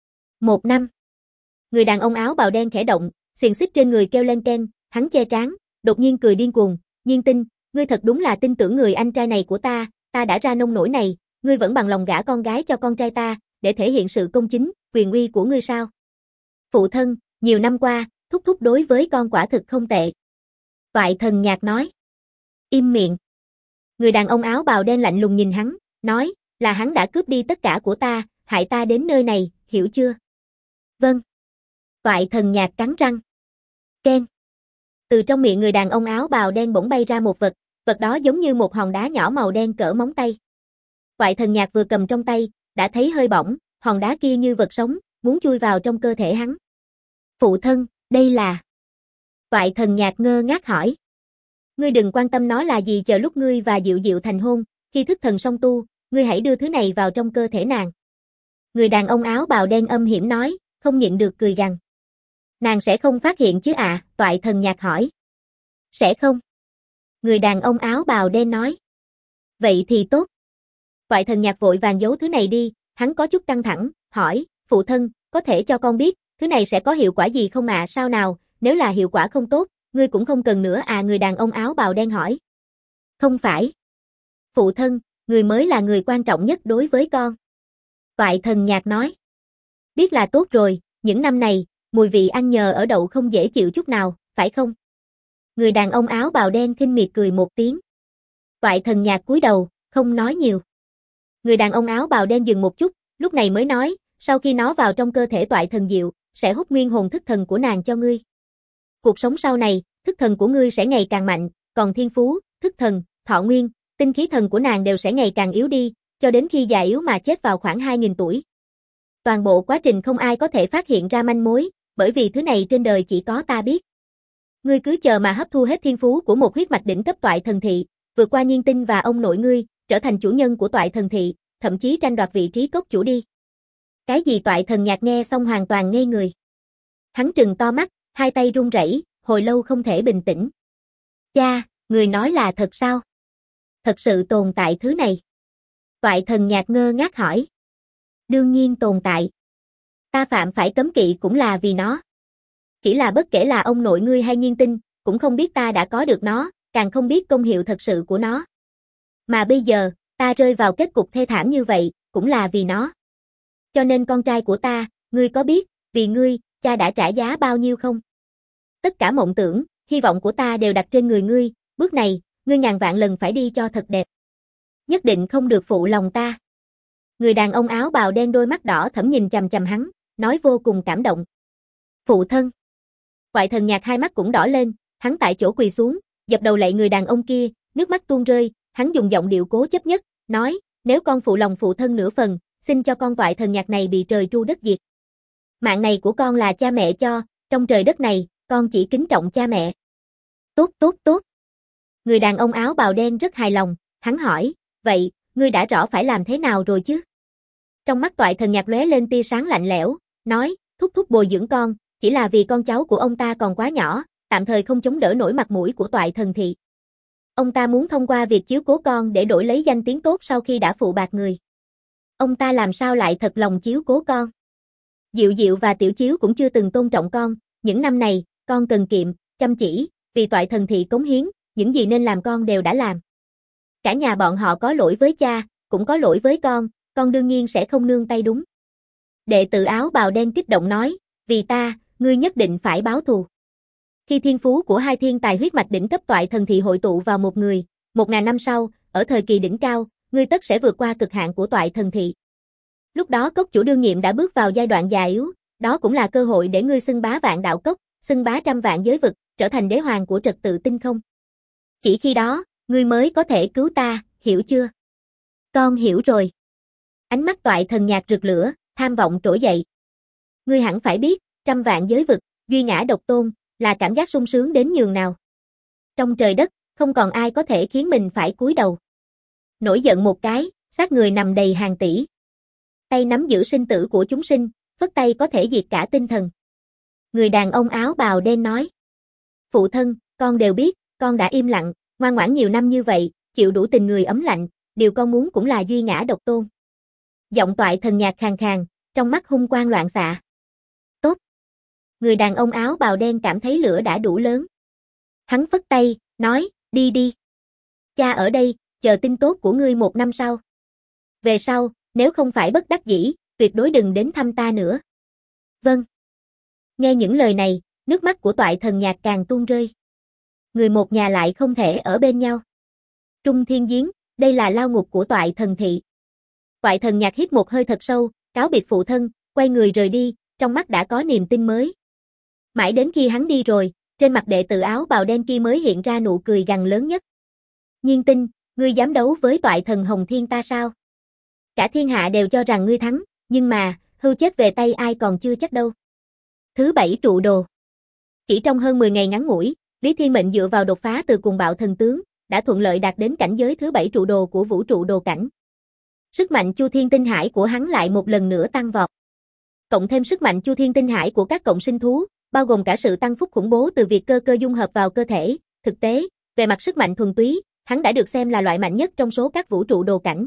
1 năm. Người đàn ông áo bào đen khẽ động, xiềng xích trên người kêu lên keng, hắn che trán, đột nhiên cười điên cuồng, Nhiên Tinh, ngươi thật đúng là tin tưởng người anh trai này của ta đã ra nông nỗi này, ngươi vẫn bằng lòng gả con gái cho con trai ta, để thể hiện sự công chính, quyền uy của ngươi sao? Phụ thân, nhiều năm qua, thúc thúc đối với con quả thực không tệ. Toại Thần Nhạc nói. Im miệng. Người đàn ông áo bào đen lạnh lùng nhìn hắn, nói, là hắn đã cướp đi tất cả của ta, hại ta đến nơi này, hiểu chưa? Vâng. Toại Thần Nhạc cắn răng. Keng. Từ trong miệng người đàn ông áo bào đen bỗng bay ra một vật, vật đó giống như một hòn đá nhỏ màu đen cỡ móng tay. Toại Thần Nhạc vừa cầm trong tay, đã thấy hơi bỏng, hòn đá kia như vật sống, muốn chui vào trong cơ thể hắn. Phụ thân, đây là... Toại Thần Nhạc ngơ ngác hỏi. Ngươi đừng quan tâm nó là gì, chờ lúc ngươi và Diệu Diệu thành hôn, khi thức thần song tu, ngươi hãy đưa thứ này vào trong cơ thể nàng. Người đàn ông áo bào đen âm hiểm nói, không nhịn được cười gằn. Nàng sẽ không phát hiện chứ ạ? Toại Thần Nhạc hỏi. Sẽ không. Người đàn ông áo bào đen nói. Vậy thì tốt. Toại Thần Nhạc vội vàng giấu thứ này đi, hắn có chút căng thẳng, hỏi, phụ thân, có thể cho con biết, thứ này sẽ có hiệu quả gì không ạ? Sao nào, nếu là hiệu quả không tốt, ngươi cũng không cần nữa à? Người đàn ông áo bào đen hỏi. Không phải. Phụ thân, người mới là người quan trọng nhất đối với con. Toại Thần Nhạc nói. Biết là tốt rồi, những năm này, mùi vị ăn nhờ ở đậu không dễ chịu chút nào, phải không? Người đàn ông áo bào đen khinh miệt cười một tiếng. Toại Thần Nhạc cúi đầu, không nói nhiều. Người đàn ông áo bào đen dừng một chút, lúc này mới nói, sau khi nó vào trong cơ thể Toại Thần Diệu, sẽ hút nguyên hồn thức thần của nàng cho ngươi. Cuộc sống sau này, thức thần của ngươi sẽ ngày càng mạnh, còn thiên phú, thức thần, thọ nguyên, tinh khí thần của nàng đều sẽ ngày càng yếu đi, cho đến khi già yếu mà chết vào khoảng 2000 tuổi. Toàn bộ quá trình không ai có thể phát hiện ra manh mối, bởi vì thứ này trên đời chỉ có ta biết. Ngươi cứ chờ mà hấp thu hết thiên phú của một huyết mạch đỉnh cấp toại thần thị, vượt qua Nhiên Tinh và ông nội ngươi, trở thành chủ nhân của toại thần thị, thậm chí tranh đoạt vị trí cốc chủ đi. Cái gì toại thần nhạc nghe xong hoàn toàn ngây người. Hắn trừng to mắt, hai tay run rẩy, hồi lâu không thể bình tĩnh. Cha, người nói là thật sao? Thật sự tồn tại thứ này? Toại thần nhạc ngơ ngác hỏi. Đương nhiên tồn tại. Ta phạm phải cấm kỵ cũng là vì nó. Chỉ là bất kể là ông nội ngươi hay Nhiên Tinh, cũng không biết ta đã có được nó, càng không biết công hiệu thật sự của nó. Mà bây giờ, ta rơi vào kết cục thê thảm như vậy, cũng là vì nó. Cho nên con trai của ta, ngươi có biết, vì ngươi, cha đã trả giá bao nhiêu không? Tất cả mộng tưởng, hy vọng của ta đều đặt trên người ngươi, bước này, ngươi ngàn vạn lần phải đi cho thật đẹp. Nhất định không được phụ lòng ta. Người đàn ông áo bào đen đôi mắt đỏ thẫm nhìn chằm chằm hắn, nói vô cùng cảm động. Phụ thân. Toại thần nhạc hai mắt cũng đỏ lên, hắn tại chỗ quỳ xuống, dập đầu lạy người đàn ông kia, nước mắt tuôn rơi, hắn dùng giọng điệu cố chấp nhất, nói, nếu con phụ lòng phụ thân nửa phần, xin cho con toại thần nhạc này bị trời tru đất diệt. Mạng này của con là cha mẹ cho, trong trời đất này, con chỉ kính trọng cha mẹ. Tốt tốt tốt. Người đàn ông áo bào đen rất hài lòng, hắn hỏi, vậy, ngươi đã rõ phải làm thế nào rồi chứ? Trong mắt toại thần nhạc lóe lên tia sáng lạnh lẽo, nói, thúc thúc bồi dưỡng con, chỉ là vì con cháu của ông ta còn quá nhỏ, tạm thời không chống đỡ nổi mặt mũi của toại thần thị. Ông ta muốn thông qua việc chiếu cố con để đổi lấy danh tiếng tốt sau khi đã phụ bạc người. Ông ta làm sao lại thật lòng chiếu cố con? Diệu Diệu và Tiểu Chiếu cũng chưa từng tôn trọng con, những năm này, con cần kiệm, chăm chỉ, vì toại thần thị cống hiến, những gì nên làm con đều đã làm. Cả nhà bọn họ có lỗi với cha, cũng có lỗi với con đương nhiên sẽ không nương tay đúng. Đệ tử áo bào đen kích động nói, vì ta, ngươi nhất định phải báo thù. Khi thiên phú của hai thiên tài huyết mạch đỉnh cấp toại thần thị hội tụ vào một người, 1000 năm sau, ở thời kỳ đỉnh cao, ngươi tất sẽ vượt qua cực hạn của toại thần thị. Lúc đó cốc chủ đương nhiệm đã bước vào giai đoạn già yếu, đó cũng là cơ hội để ngươi xưng bá vạn đạo cốc, xưng bá trăm vạn giới vực, trở thành đế hoàng của trật tự tinh không. Chỉ khi đó, ngươi mới có thể cứu ta, hiểu chưa? Con hiểu rồi. Ánh mắt toại thần nhạc rực lửa, tham vọng trỗi dậy. Ngươi hẳn phải biết, trăm vạn giới vực, duy ngã độc tôn, là cảm giác sung sướng đến nhường nào. Trong trời đất, không còn ai có thể khiến mình phải cúi đầu. Nổi giận một cái, xác người nằm đầy hàng tỷ. Tay nắm giữ sinh tử của chúng sinh, phất tay có thể diệt cả tinh thần. Người đàn ông áo bào đen nói. Phụ thân, con đều biết, con đã im lặng, ngoan ngoãn nhiều năm như vậy, chịu đủ tình người ấm lạnh, điều con muốn cũng là duy ngã độc tôn. Giọng toại thần nhạc khàn khàn, trong mắt hung quang loạn xạ. Tốt. Người đàn ông áo bào đen cảm thấy lửa đã đủ lớn. Hắn phất tay, nói, đi đi. Cha ở đây, chờ tin tốt của ngươi 1 năm sau. Về sau, nếu không phải bất đắc dĩ, tuyệt đối đừng đến thăm ta nữa. Vâng. Nghe những lời này, nước mắt của toại thần nhạc càng tuôn rơi. Người một nhà lại không thể ở bên nhau. Trung Thiên Giếng, đây là lao ngục của toại thần thị. Toại thần nhạc hít một hơi thật sâu, cáo biệt phụ thân, quay người rời đi, trong mắt đã có niềm tin mới. Mãi đến khi hắn đi rồi, trên mặt đệ tử áo bào đen kia mới hiện ra nụ cười gằn lớn nhất. Nhiên Tinh, ngươi dám đấu với toại thần Hồng Thiên ta sao? Cả thiên hạ đều cho rằng ngươi thắng, nhưng mà, hưu chết về tay ai còn chưa chắc đâu. Thứ 7 trụ đồ. Chỉ trong hơn 10 ngày ngắn ngủi, Lý Thiên Mệnh dựa vào đột phá từ cuồng bạo thần tướng, đã thuận lợi đạt đến cảnh giới thứ 7 trụ đồ của vũ trụ đồ cảnh. Sức mạnh Chu Thiên Tinh Hải của hắn lại một lần nữa tăng vọt. Cộng thêm sức mạnh Chu Thiên Tinh Hải của các cộng sinh thú, bao gồm cả sự tăng phúc khủng bố từ việc cơ cơ dung hợp vào cơ thể, thực tế, về mặt sức mạnh thuần túy, hắn đã được xem là loại mạnh nhất trong số các vũ trụ đồ cảnh.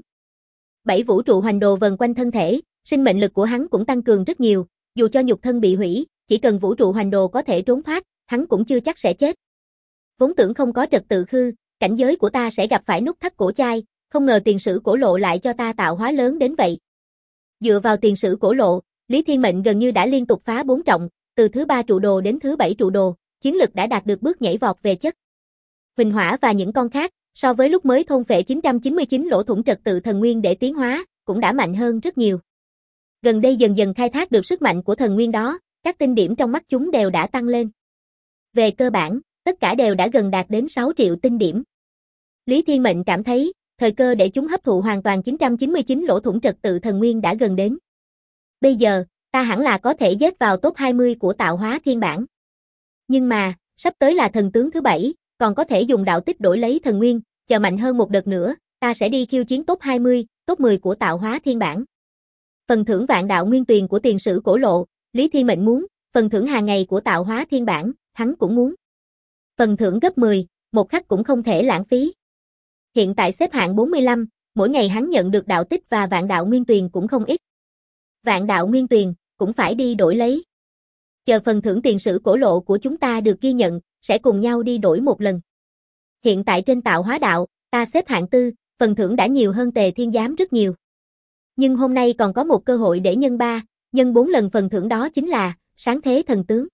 7 vũ trụ hoành đồ vần quanh thân thể, sinh mệnh lực của hắn cũng tăng cường rất nhiều, dù cho nhục thân bị hủy, chỉ cần vũ trụ hoành đồ có thể trốn thoát, hắn cũng chưa chắc sẽ chết. Vốn tưởng không có trật tự khư, cảnh giới của ta sẽ gặp phải nút thắt cổ chai, không ngờ tiền sử cổ lộ lại cho ta tạo hóa lớn đến vậy. Dựa vào tiền sử cổ lộ, Lý Thiên Mệnh gần như đã liên tục phá 4 trọng, từ thứ 3 trụ đồ đến thứ 7 trụ đồ, chiến lực đã đạt được bước nhảy vọt về chất. Huỳnh Hỏa và những con khác, so với lúc mới thôn phệ 999 lỗ thủng trật tự thần nguyên để tiến hóa, cũng đã mạnh hơn rất nhiều. Gần đây dần dần khai thác được sức mạnh của thần nguyên đó, các tinh điểm trong mắt chúng đều đã tăng lên. Về cơ bản, tất cả đều đã gần đạt đến 6 triệu tinh điểm. Lý Thiên Mệnh cảm thấy, thời cơ để chúng hấp thụ hoàn toàn 999 lỗ thủng trật tự thần nguyên đã gần đến. Bây giờ, ta hẳn là có thể giết vào top 20 của tạo hóa thiên bản. Nhưng mà, sắp tới là thần tướng thứ 7, còn có thể dùng đạo tích đổi lấy thần nguyên, chờ mạnh hơn một đợt nữa, ta sẽ đi khiêu chiến top 20, top 10 của tạo hóa thiên bản. Phần thưởng vạn đạo nguyên tuyền của tiền sử cổ lộ, Lý Thiên Mệnh muốn, phần thưởng hàng ngày của tạo hóa thiên bản, hắn cũng muốn. Phần thưởng gấp 10, một khắc cũng không thể lãng phí. Hiện tại xếp hạng 45, mỗi ngày hắn nhận được đạo tích và vạn đạo nguyên tuyền cũng không ít. Vạn đạo nguyên tuyền, cũng phải đi đổi lấy. Chờ phần thưởng tiền sử cổ lộ của chúng ta được ghi nhận, sẽ cùng nhau đi đổi một lần. Hiện tại trên tạo hóa đạo, ta xếp hạng 4, phần thưởng đã nhiều hơn Tề Thiên Giám rất nhiều. Nhưng hôm nay còn có một cơ hội để nhân 3, nhân 4 lần phần thưởng, đó chính là sáng thế thần tướng.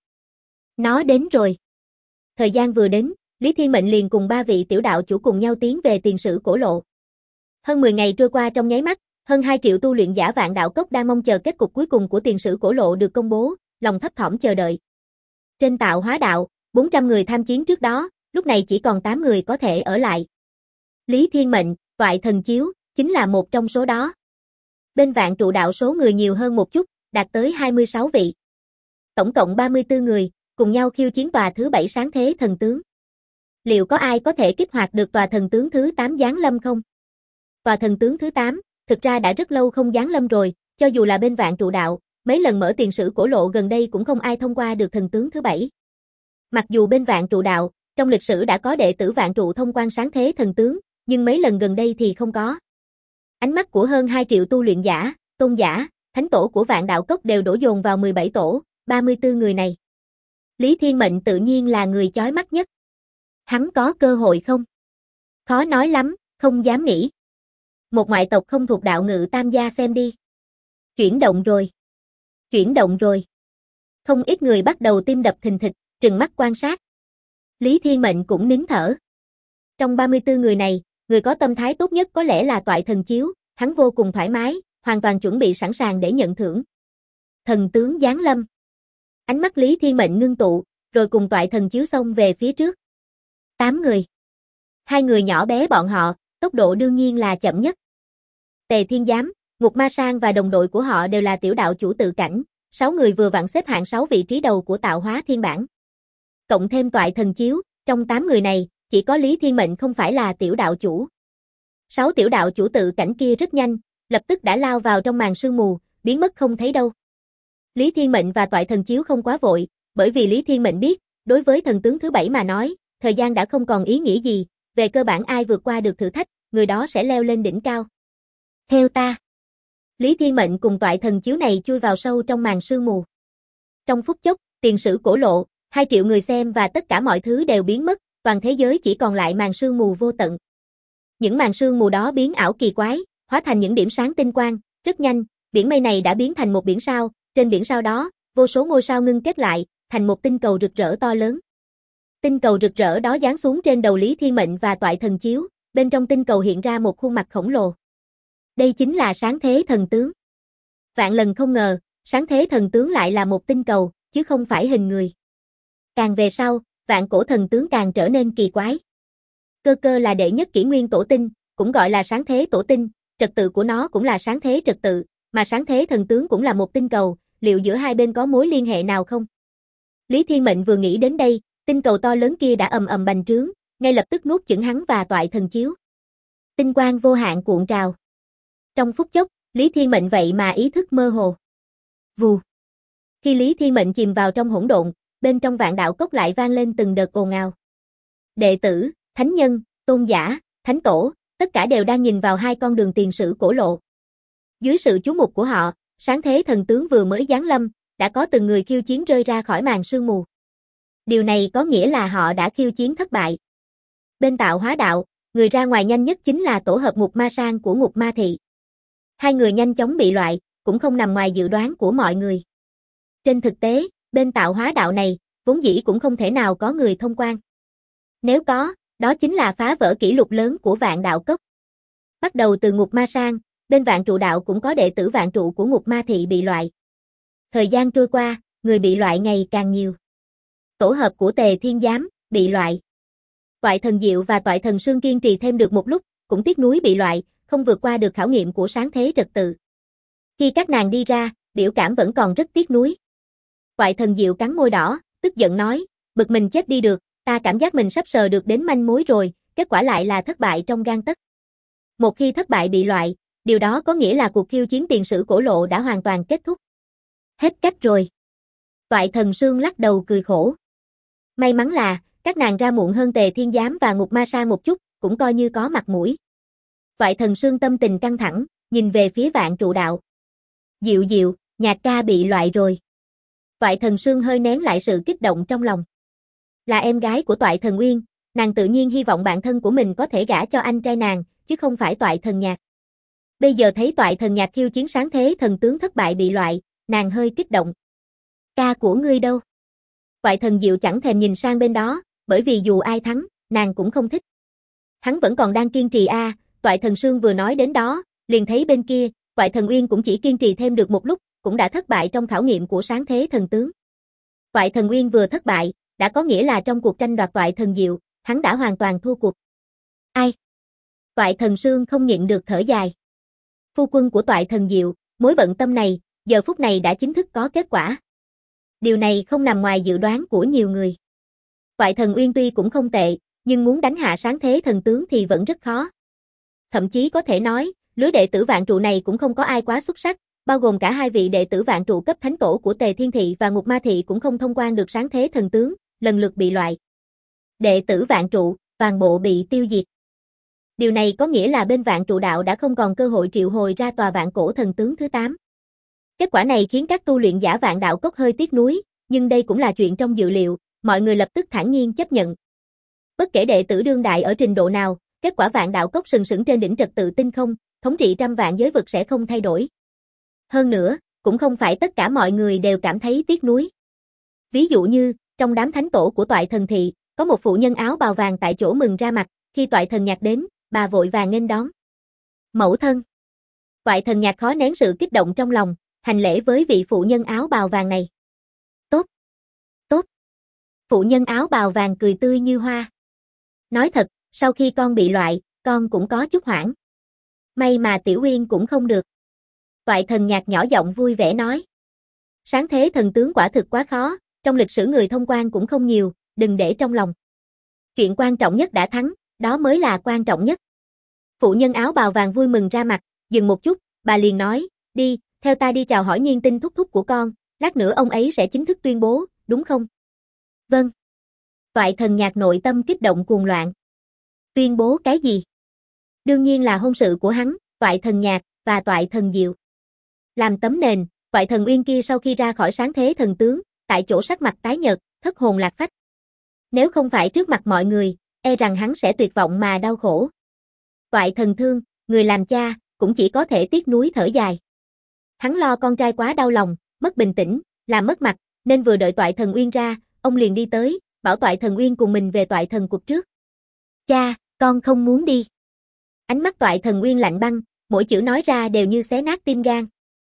Nó đến rồi. Thời gian vừa đến, Lý Thiên Mệnh liền cùng 3 vị tiểu đạo chủ cùng nhau tiến về tiền sử cổ lộ. Hơn 10 ngày trôi qua trong nháy mắt, hơn 2 triệu tu luyện giả vạn đạo cốc đang mong chờ kết cục cuối cùng của tiền sử cổ lộ được công bố, lòng thấp thỏm chờ đợi. Trên tạo hóa đạo, 400 người tham chiến trước đó, lúc này chỉ còn 8 người có thể ở lại. Lý Thiên Mệnh, Toại Thần Chiếu, chính là một trong số đó. Bên vạn trụ đạo số người nhiều hơn một chút, đạt tới 26 vị. Tổng cộng 34 người, cùng nhau khiêu chiến tòa thứ 7 sáng thế thần tướng. Liệu có ai có thể kích hoạt được tòa thần tướng thứ 8 giáng lâm không? Tòa thần tướng thứ 8, thực ra đã rất lâu không giáng lâm rồi, cho dù là bên vạn trụ đạo, mấy lần mở tiền sử cổ lộ gần đây cũng không ai thông qua được thần tướng thứ 7. Mặc dù bên vạn trụ đạo, trong lịch sử đã có đệ tử vạn trụ thông quan sáng thế thần tướng, nhưng mấy lần gần đây thì không có. Ánh mắt của hơn 2 triệu tu luyện giả, tôn giả, thánh tổ của vạn đạo cốc đều đổ dồn vào 17 tổ, 34 người này. Lý Thiên Mệnh tự nhiên là người chói mắt nhất. Hắn có cơ hội không? Khó nói lắm, không dám nghĩ. Một ngoại tộc không thuộc đạo ngự tam gia xem đi. Chuyển động rồi. Chuyển động rồi. Không ít người bắt đầu tim đập thình thịch, trừng mắt quan sát. Lý Thiên Mệnh cũng nín thở. Trong 34 người này, người có tâm thái tốt nhất có lẽ là Toại Thần Chiếu, hắn vô cùng thoải mái, hoàn toàn chuẩn bị sẵn sàng để nhận thưởng. Thần tướng giáng lâm. Ánh mắt Lý Thiên Mệnh ngưng tụ, rồi cùng Toại Thần Chiếu xông về phía trước. 8 người. 2 người nhỏ bé bọn họ, tốc độ đương nhiên là chậm nhất. Tề Thiên Giám, Ngục Ma Sang và đồng đội của họ đều là tiểu đạo chủ tự cảnh, 6 người vừa vặn xếp hạng 6 vị trí đầu của tạo hóa thiên bản. Cộng thêm Toại Thần Chiếu, trong 8 người này, chỉ có Lý Thiên Mệnh không phải là tiểu đạo chủ. 6 tiểu đạo chủ tự cảnh kia rất nhanh, lập tức đã lao vào trong màn sương mù, biến mất không thấy đâu. Lý Thiên Mệnh và Toại Thần Chiếu không quá vội, bởi vì Lý Thiên Mệnh biết, đối với thần tướng thứ 7 mà nói, thời gian đã không còn ý nghĩa gì, về cơ bản ai vượt qua được thử thách, người đó sẽ leo lên đỉnh cao. Theo ta. Lý Thiên Mệnh cùng Toại Thần Chiếu này chui vào sâu trong màn sương mù. Trong phút chốc, tiền sử cổ lộ, 2 triệu người xem và tất cả mọi thứ đều biến mất, toàn thế giới chỉ còn lại màn sương mù vô tận. Những màn sương mù đó biến ảo kỳ quái, hóa thành những điểm sáng tinh quang, rất nhanh, biển mây này đã biến thành một biển sao, trên biển sao đó, vô số ngôi sao ngưng kết lại, thành một tinh cầu rực rỡ to lớn. Tinh cầu rực rỡ đó giáng xuống trên đầu Lý Thiên Mệnh và Toại Thần Chiếu, bên trong tinh cầu hiện ra một khuôn mặt khổng lồ. Đây chính là sáng thế thần tướng. Vạn lần không ngờ, sáng thế thần tướng lại là một tinh cầu, chứ không phải hình người. Càng về sau, vạn cổ thần tướng càng trở nên kỳ quái. Cơ cơ là đệ nhất kỷ nguyên tổ tinh, cũng gọi là sáng thế tổ tinh, trật tự của nó cũng là sáng thế trật tự, mà sáng thế thần tướng cũng là một tinh cầu, liệu giữa hai bên có mối liên hệ nào không? Lý Thiên Mệnh vừa nghĩ đến đây, tinh cầu to lớn kia đã ầm ầm bành trướng, ngay lập tức nuốt chửng hắn và Toại Thần Chiếu. Tinh quang vô hạn cuộn trào. Trong phút chốc, Lý Thiên Mệnh vậy mà ý thức mơ hồ. Vù. Khi Lý Thiên Mệnh chìm vào trong hỗn độn, bên trong vạn đạo cốc lại vang lên từng đợt ồn ào. Đệ tử, thánh nhân, tôn giả, thánh tổ, tất cả đều đang nhìn vào hai con đường tiền sử cổ lộ. Dưới sự chú mục của họ, sáng thế thần tướng vừa mới giáng lâm, đã có từng người khiêu chiến rơi ra khỏi màn sương mù. Điều này có nghĩa là họ đã khiêu chiến thất bại. Bên tạo hóa đạo, người ra ngoài nhanh nhất chính là tổ hợp Ngục Ma Sang của Ngục Ma Thị. Hai người nhanh chóng bị loại, cũng không nằm ngoài dự đoán của mọi người. Trên thực tế, bên tạo hóa đạo này, vốn dĩ cũng không thể nào có người thông quan. Nếu có, đó chính là phá vỡ kỷ lục lớn của vạn đạo cốc. Bắt đầu từ Ngục Ma Sang, bên vạn trụ đạo cũng có đệ tử vạn trụ của Ngục Ma Thị bị loại. Thời gian trôi qua, người bị loại ngày càng nhiều. Tổ hợp của Tề Thiên Giám, bị loại. Toại Thần Diệu và Toại Thần Sương kiên trì thêm được một lúc, cũng tiếc nuối bị loại, không vượt qua được khảo nghiệm của sáng thế trật tự. Khi các nàng đi ra, biểu cảm vẫn còn rất tiếc nuối. Toại Thần Diệu cắn môi đỏ, tức giận nói, bực mình chết đi được, ta cảm giác mình sắp sờ được đến manh mối rồi, kết quả lại là thất bại trong gang tấc. Một khi thất bại bị loại, điều đó có nghĩa là cuộc khiêu chiến tiền sử cổ lộ đã hoàn toàn kết thúc. Hết cách rồi. Toại Thần Sương lắc đầu cười khổ. May mắn là, các nàng ra muộn hơn Tề Thiên Giám và Ngục Ma Sa một chút, cũng coi như có mặt mũi. Toại Thần Sương tâm tình căng thẳng, nhìn về phía Vạn Trụ Đạo. Diệu Diệu, Nhạc ca bị loại rồi. Toại Thần Sương hơi nén lại sự kích động trong lòng. Là em gái của Toại Thần Uyên, nàng tự nhiên hy vọng bạn thân của mình có thể gả cho anh trai nàng, chứ không phải Toại Thần Nhạc. Bây giờ thấy Toại Thần Nhạc khiêu chiến sáng thế thần tướng thất bại bị loại, nàng hơi kích động. Ca của ngươi đâu? Toại Thần Diệu chẳng thèm nhìn sang bên đó, bởi vì dù ai thắng, nàng cũng không thích. Hắn vẫn còn đang kiên trì a. Toại Thần Sương vừa nói đến đó, liền thấy bên kia, Toại Thần Uyên cũng chỉ kiên trì thêm được một lúc, cũng đã thất bại trong khảo nghiệm của sáng thế thần tướng. Toại Thần Uyên vừa thất bại, đã có nghĩa là trong cuộc tranh đoạt Toại Thần Diệu, hắn đã hoàn toàn thua cuộc. Ai? Toại Thần Sương không nhịn được thở dài. Phu quân của Toại Thần Diệu, mối bận tâm này, giờ phút này đã chính thức có kết quả. Điều này không nằm ngoài dự đoán của nhiều người. Toại Thần Uyên tuy cũng không tệ, nhưng muốn đánh hạ sáng thế thần tướng thì vẫn rất khó. Thậm chí có thể nói, lứa đệ tử Vạn Trụ này cũng không có ai quá xuất sắc, bao gồm cả hai vị đệ tử Vạn Trụ cấp thánh tổ của Tề Thiên Thị và Ngục Ma Thị cũng không thông quan được sáng thế thần tướng, lần lượt bị loại. Đệ tử Vạn Trụ, toàn bộ bị tiêu diệt. Điều này có nghĩa là bên Vạn Trụ đạo đã không còn cơ hội triệu hồi ra tòa Vạn Cổ thần tướng thứ 8. Kết quả này khiến các tu luyện giả Vạn Đạo Cốc hơi tiếc nuối, nhưng đây cũng là chuyện trong dự liệu, mọi người lập tức thản nhiên chấp nhận. Bất kể đệ tử đương đại ở trình độ nào, kết quả Vạn Đạo Cốc sừng sững trên đỉnh trật tự tinh không, thống trị trăm vạn giới vực sẽ không thay đổi. Hơn nữa, cũng không phải tất cả mọi người đều cảm thấy tiếc nuối. Ví dụ như, trong đám thánh tổ của Toại Thần Thị, có một phụ nhân áo bào vàng tại chỗ mừng ra mặt, khi Toại Thần Nhạc đến, bà vội vàng nghênh đón. Mẫu thân. Toại Thần Nhạc khó nén sự kích động trong lòng, hành lễ với vị phụ nhân áo bào vàng này. Tốt. Tốt. Phụ nhân áo bào vàng cười tươi như hoa. Nói thật, sau khi con bị loại, con cũng có chút hoảng. May mà Tiểu Uyên cũng không được. Toại Thần Nhạc nhỏ giọng vui vẻ nói. Sáng thế thần tướng quả thực quá khó, trong lịch sử người thông quan cũng không nhiều, đừng để trong lòng. Chuyện quan trọng nhất đã thắng, đó mới là quan trọng nhất. Phụ nhân áo bào vàng vui mừng ra mặt, dừng một chút, bà liền nói, đi, theo ta đi chào hỏi Nhiên Tinh thúc thúc của con, lát nữa ông ấy sẽ chính thức tuyên bố, đúng không? Vâng. Toại Thần Nhạc nội tâm kích động cuồng loạn. Tuyên bố cái gì? Đương nhiên là hôn sự của hắn, Toại Thần Nhạc, và Toại Thần Diệu. Làm tấm nền, Toại Thần Uyên kia sau khi ra khỏi sáng thế thần tướng, tại chỗ sắc mặt tái nhợt, thất hồn lạc phách. Nếu không phải trước mặt mọi người, e rằng hắn sẽ tuyệt vọng mà đau khổ. Toại Thần Thương, người làm cha, cũng chỉ có thể tiếc nuối thở dài. Hắn lo con trai quá đau lòng, mất bình tĩnh, làm mất mặt, nên vừa đợi Toại Thần Uyên ra, ông liền đi tới, bảo Toại Thần Uyên cùng mình về Toại Thần Cục trước. Cha, con không muốn đi. Ánh mắt Toại Thần Uyên lạnh băng, mỗi chữ nói ra đều như xé nát tim gan.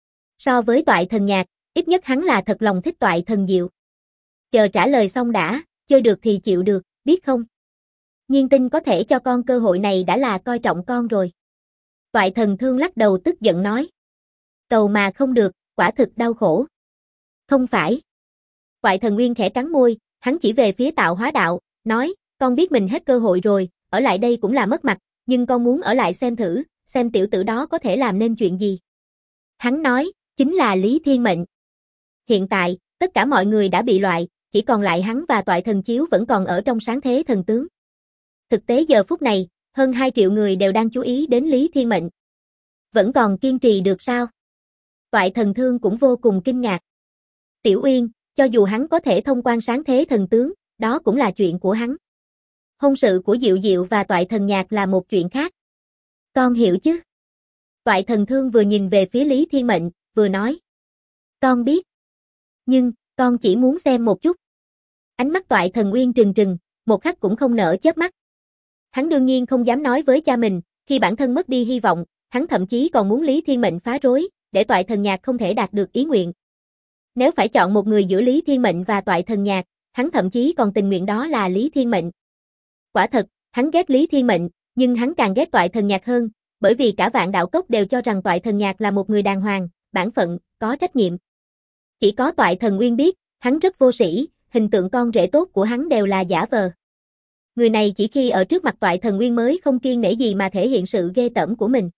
So với Toại Thần Nhạc, ít nhất hắn là thật lòng thích Toại Thần Diệu. Chờ trả lời xong đã, chơi được thì chịu được, biết không? Nhiên Tinh có thể cho con cơ hội này đã là coi trọng con rồi. Toại Thần Thương lắc đầu tức giận nói. Cầu mà không được, quả thực đau khổ. Không phải. Toại Thần Nguyên khẽ cắn môi, hắn chỉ về phía Tạo Hóa Đạo, nói, con biết mình hết cơ hội rồi, ở lại đây cũng là mất mặt, nhưng con muốn ở lại xem thử, xem tiểu tử đó có thể làm nên chuyện gì. Hắn nói, chính là Lý Thiên Mệnh. Hiện tại, tất cả mọi người đã bị loại, chỉ còn lại hắn và Toại Thần Chiếu vẫn còn ở trong sáng thế thần tướng. Thực tế giờ phút này, hơn 2 triệu người đều đang chú ý đến Lý Thiên Mệnh. Vẫn còn kiên trì được sao? Toại Thần Thương cũng vô cùng kinh ngạc. Tiểu Uyên, cho dù hắn có thể thông quan sáng thế thần tướng, đó cũng là chuyện của hắn. Hôn sự của Diệu Diệu và Toại Thần Nhạc là một chuyện khác. Con hiểu chứ? Toại Thần Thương vừa nhìn về phía Lý Thiên Mệnh, vừa nói. Con biết. Nhưng, con chỉ muốn xem một chút. Ánh mắt Toại Thần Uyên trừng trừng, một khắc cũng không nở chớp mắt. Hắn đương nhiên không dám nói với cha mình, khi bản thân mất đi hy vọng, hắn thậm chí còn muốn Lý Thiên Mệnh phá rối, để Toại Thần Nhạc không thể đạt được ý nguyện. Nếu phải chọn một người giữa Lý Thiên Mệnh và Toại Thần Nhạc, hắn thậm chí còn tình nguyện đó là Lý Thiên Mệnh. Quả thật, hắn ghét Lý Thiên Mệnh, nhưng hắn càng ghét Toại Thần Nhạc hơn, bởi vì cả Vạn Đạo Cốc đều cho rằng Toại Thần Nhạc là một người đàng hoàng, bản phận, có trách nhiệm. Chỉ có Toại Thần Uyên biết, hắn rất vô sĩ, hình tượng con rể tốt của hắn đều là giả vờ. Người này chỉ khi ở trước mặt Toại Thần Uyên mới không kiêng nể gì mà thể hiện sự ghê tởm của mình.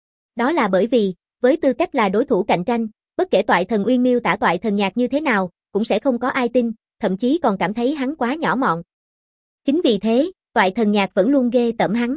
Đó là bởi vì, với tư cách là đối thủ cạnh tranh, bất kể Toại Thần Uyên miêu tả Toại Thần Nhạc như thế nào, cũng sẽ không có ai tin, thậm chí còn cảm thấy hắn quá nhỏ mọn. Chính vì thế, Toại Thần Nhạc vẫn luôn ghê tởm hắn.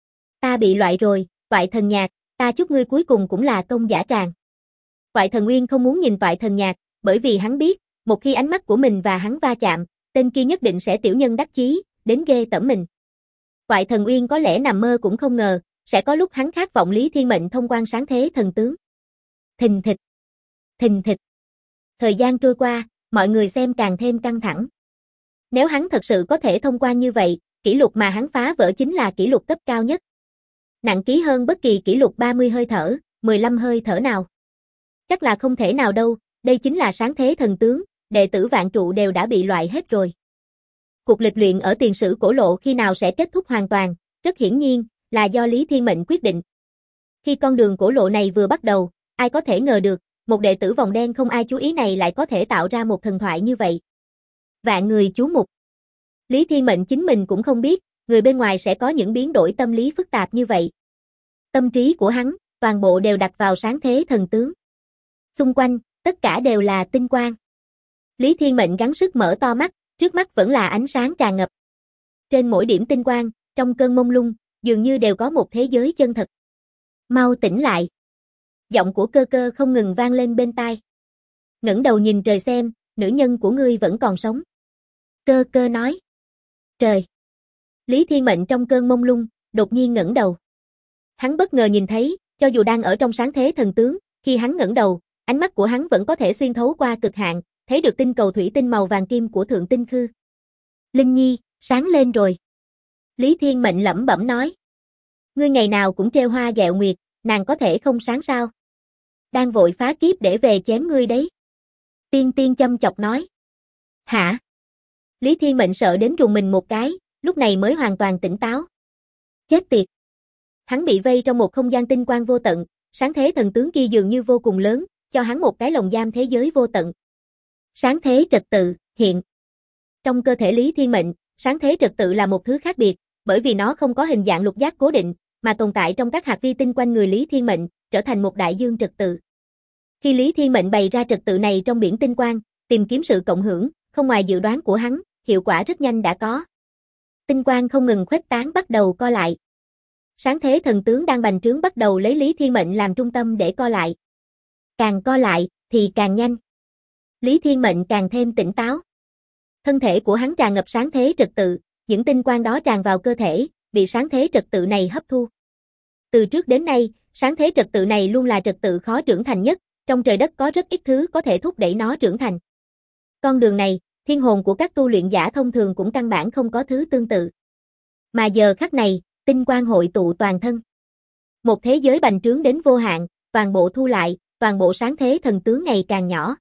Ta bị loại rồi, Toại Thần Nhạc, ta chúc ngươi cuối cùng cũng là công giả tràng. Toại Thần Uyên không muốn nhìn Toại Thần Nhạc, bởi vì hắn biết, một khi ánh mắt của mình và hắn va chạm, tên kia nhất định sẽ tiểu nhân đắc chí, đến ghê tởm mình. Toại Thần Uyên có lẽ nằm mơ cũng không ngờ, sẽ có lúc hắn khát vọng Lý Thiên Mệnh thông quan sáng thế thần tướng. Thình thịch, thình thịch. Thời gian trôi qua, mọi người xem càng thêm căng thẳng. Nếu hắn thật sự có thể thông quan như vậy, kỷ lục mà hắn phá vỡ chính là kỷ lục cấp cao nhất. Nặng ký hơn bất kỳ kỷ lục 30 hơi thở, 15 hơi thở nào. Chắc là không thể nào đâu, đây chính là sáng thế thần tướng, đệ tử vạn trụ đều đã bị loại hết rồi. Cuộc lịch luyện ở tiền sử cổ lộ khi nào sẽ kết thúc hoàn toàn, rất hiển nhiên, là do Lý Thiên Mệnh quyết định. Khi con đường cổ lộ này vừa bắt đầu, ai có thể ngờ được, một đệ tử vòng đen không ai chú ý này lại có thể tạo ra một thần thoại như vậy. Vạn người chú mục. Lý Thiên Mệnh chính mình cũng không biết, người bên ngoài sẽ có những biến đổi tâm lý phức tạp như vậy. Tâm trí của hắn, toàn bộ đều đặt vào sáng thế thần tướng. Xung quanh, tất cả đều là tinh quang. Lý Thiên Mệnh gắng sức mở to mắt, trước mắt vẫn là ánh sáng tràn ngập. Trên mỗi điểm tinh quang, trong cơn mông lung, dường như đều có một thế giới chân thật. Mau tỉnh lại. Giọng của Cơ Cơ không ngừng vang lên bên tai. Ngẩng đầu nhìn trời xem, nữ nhân của ngươi vẫn còn sống. Cơ Cơ nói. Trời. Lý Thiên Mệnh trong cơn mông lung, đột nhiên ngẩng đầu. Hắn bất ngờ nhìn thấy, cho dù đang ở trong sáng thế thần tướng, khi hắn ngẩng đầu, ánh mắt của hắn vẫn có thể xuyên thấu qua cực hạn, thấy được tinh cầu thủy tinh màu vàng kim của Thượng Tinh Khư. Linh Nhi, sáng lên rồi. Lý Thiên Mệnh lẩm bẩm nói. Ngươi ngày nào cũng trêu hoa ghẹo nguyệt, nàng có thể không sáng sao? Đang vội phá kiếp để về chém ngươi đấy. Tiên Tiên châm chọc nói. Hả? Lý Thiên Mệnh sợ đến rùng mình một cái, lúc này mới hoàn toàn tỉnh táo. Chết tiệt. Hắn bị vây trong một không gian tinh quang vô tận, sáng thế thần tướng kia dường như vô cùng lớn, cho hắn một cái lồng giam thế giới vô tận. Sáng thế trật tự, hiện. Trong cơ thể Lý Thiên Mệnh, sáng thế trật tự là một thứ khác biệt, bởi vì nó không có hình dạng lục giác cố định, mà tồn tại trong các hạt vi tinh quanh người Lý Thiên Mệnh, trở thành một đại dương trật tự. Khi Lý Thiên Mệnh bày ra trật tự này trong biển tinh quang, tìm kiếm sự cộng hưởng, không ngoài dự đoán của hắn, hiệu quả rất nhanh đã có. Tinh quang không ngừng khuếch tán bắt đầu co lại. Sáng thế thần tướng đang bành trướng bắt đầu lấy Lý Thiên Mệnh làm trung tâm để co lại. Càng co lại, thì càng nhanh. Lý Thiên Mệnh càng thêm tỉnh táo. Thân thể của hắn tràn ngập sáng thế trật tự, những tinh quang đó tràn vào cơ thể, bị sáng thế trật tự này hấp thu. Từ trước đến nay, sáng thế trật tự này luôn là trật tự khó trưởng thành nhất, trong trời đất có rất ít thứ có thể thúc đẩy nó trưởng thành. Con đường này, thiên hồn của các tu luyện giả thông thường cũng căn bản không có thứ tương tự. Mà giờ khắc này, tinh quang hội tụ toàn thân. Một thế giới bành trướng đến vô hạn, toàn bộ thu lại, toàn bộ sáng thế thần tướng ngày càng nhỏ.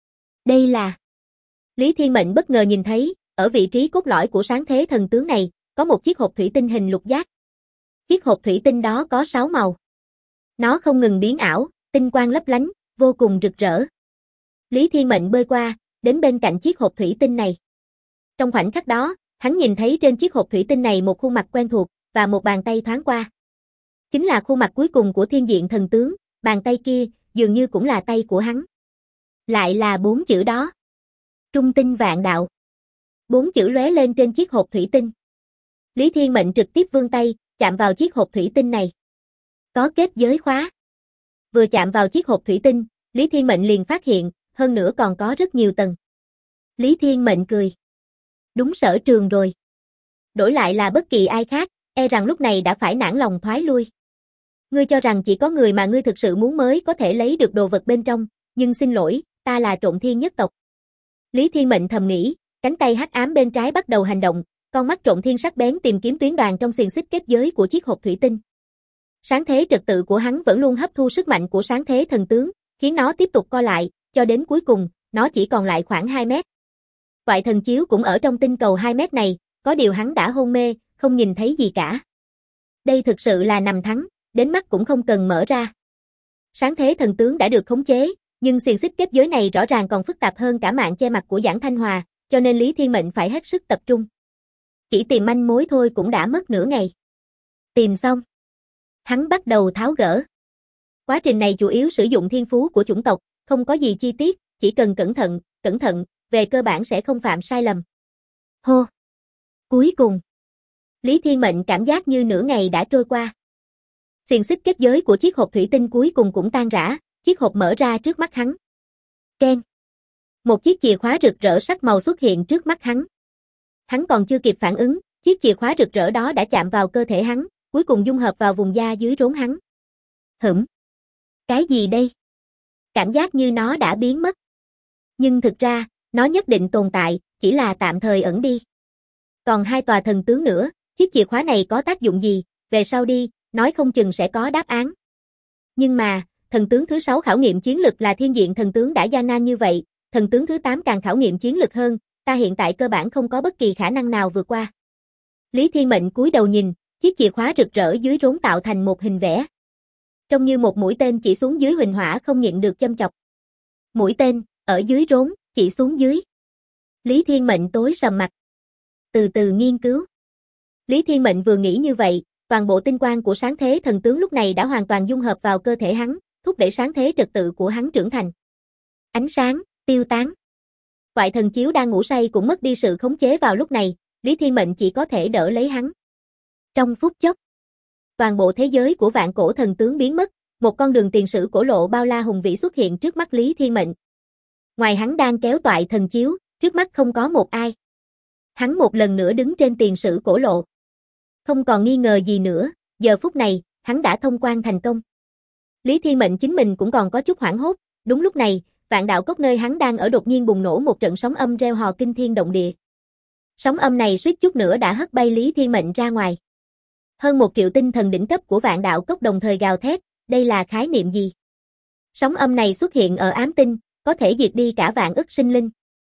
Đây là... Lý Thiên Mệnh bất ngờ nhìn thấy, ở vị trí cốt lõi của sáng thế thần tướng này, có một chiếc hộp thủy tinh hình lục giác. Chiếc hộp thủy tinh đó có 6 màu. Nó không ngừng biến ảo, tinh quang lấp lánh, vô cùng rực rỡ. Lý Thiên Mệnh bơi qua, đến bên cạnh chiếc hộp thủy tinh này. Trong khoảnh khắc đó, hắn nhìn thấy trên chiếc hộp thủy tinh này một khuôn mặt quen thuộc, và một bàn tay thoáng qua. Chính là khuôn mặt cuối cùng của thiên diện thần tướng, bàn tay kia, dường như cũng là tay của hắn. Lại là 4 chữ đó. Trung tinh vạn đạo. 4 chữ lóe lên trên chiếc hộp thủy tinh. Lý Thiên Mệnh trực tiếp vươn tay, chạm vào chiếc hộp thủy tinh này. Có kết giới khóa. Vừa chạm vào chiếc hộp thủy tinh, Lý Thiên Mệnh liền phát hiện, hơn nữa còn có rất nhiều tầng. Lý Thiên Mệnh cười. Đúng sở trường rồi. Đổi lại là bất kỳ ai khác, e rằng lúc này đã phải nản lòng thoái lui. Ngươi cho rằng chỉ có người mà ngươi thực sự muốn mới có thể lấy được đồ vật bên trong, nhưng xin lỗi, ta là Trộn Thiên nhất tộc. Lý Thiên Mệnh thầm nghĩ, cánh tay hắc ám bên trái bắt đầu hành động, con mắt Trộn Thiên sắc bén tìm kiếm tuyến đoàn trong xiềng xích kết giới của chiếc hộp thủy tinh. Sáng thế trật tự của hắn vẫn luôn hấp thu sức mạnh của sáng thế thần tướng, khiến nó tiếp tục co lại, cho đến cuối cùng, nó chỉ còn lại khoảng 2 mét. Toại thần chiếu cũng ở trong tinh cầu 2 mét này, có điều hắn đã hôn mê, không nhìn thấy gì cả. Đây thực sự là nằm thắng, đến mắt cũng không cần mở ra. Sáng thế thần tướng đã được khống chế, Nhưng xiềng xích kết giới này rõ ràng còn phức tạp hơn cả mạng che mặt của Giản Thanh Hòa, cho nên Lý Thiên Mệnh phải hết sức tập trung. Chỉ tìm manh mối thôi cũng đã mất nửa ngày. Tìm xong, hắn bắt đầu tháo gỡ. Quá trình này chủ yếu sử dụng thiên phú của chủng tộc, không có gì chi tiết, chỉ cần cẩn thận, về cơ bản sẽ không phạm sai lầm. Hô! Cuối cùng, Lý Thiên Mệnh cảm giác như nửa ngày đã trôi qua. Xiềng xích kết giới của chiếc hộp thủy tinh cuối cùng cũng tan rã, chiếc hộp mở ra trước mắt hắn. Keng! Một chiếc chìa khóa rực rỡ sắc màu xuất hiện trước mắt hắn. Hắn còn chưa kịp phản ứng, chiếc chìa khóa rực rỡ đó đã chạm vào cơ thể hắn, cuối cùng dung hợp vào vùng da dưới rốn hắn. Cái gì đây? Cảm giác như nó đã biến mất. Nhưng thực ra, nó nhất định tồn tại, chỉ là tạm thời ẩn đi. Còn 2 tòa thần tướng nữa, chiếc chìa khóa này có tác dụng gì, về sau đi, nói không chừng sẽ có đáp án. Nhưng mà, thần tướng thứ 6 khảo nghiệm chiến lực là thiên diện thần tướng đã gian nan như vậy, thần tướng thứ 8 càng khảo nghiệm chiến lực hơn, ta hiện tại cơ bản không có bất kỳ khả năng nào vượt qua. Lý Thiên Mệnh cúi đầu nhìn, chiếc chìa khóa rực rỡ dưới rốn tạo thành một hình vẽ. Trông như một mũi tên chỉ xuống dưới huỳnh hỏa không nhịn được châm chọc. Mũi tên, ở dưới rốn, chỉ xuống dưới. Lý Thiên Mệnh tối sầm mặt. Từ từ nghiên cứu. Lý Thiên Mệnh vừa nghĩ như vậy, toàn bộ tinh quang của sáng thế thần tướng lúc này đã hoàn toàn dung hợp vào cơ thể hắn, thúc đẩy sáng thế trật tự của hắn trưởng thành. Ánh sáng, tiêu tán. Toại thần chiếu đang ngủ say cũng mất đi sự khống chế vào lúc này, Lý Thiên Mệnh chỉ có thể đỡ lấy hắn. Trong phút chốc, toàn bộ thế giới của vạn cổ thần tướng biến mất, một con đường tiền sử cổ lộ bao la hùng vĩ xuất hiện trước mắt Lý Thiên Mệnh. Ngoài hắn đang kéo toại thần chiếu, trước mắt không có một ai. Hắn một lần nữa đứng trên tiền sử cổ lộ. Không còn nghi ngờ gì nữa, giờ phút này, hắn đã thông quan thành công. Lý Thiên Mệnh chính mình cũng còn có chút hoảng hốt, đúng lúc này, vạn đạo cốc nơi hắn đang ở đột nhiên bùng nổ một trận sóng âm reo hò kinh thiên động địa. Sóng âm này suýt chút nữa đã hất bay Lý Thiên Mệnh ra ngoài. Hơn 1 triệu tinh thần đỉnh cấp của vạn đạo cốc đồng thời gào thét, đây là khái niệm gì? Sóng âm này xuất hiện ở ám tinh, có thể diệt đi cả vạn ức sinh linh.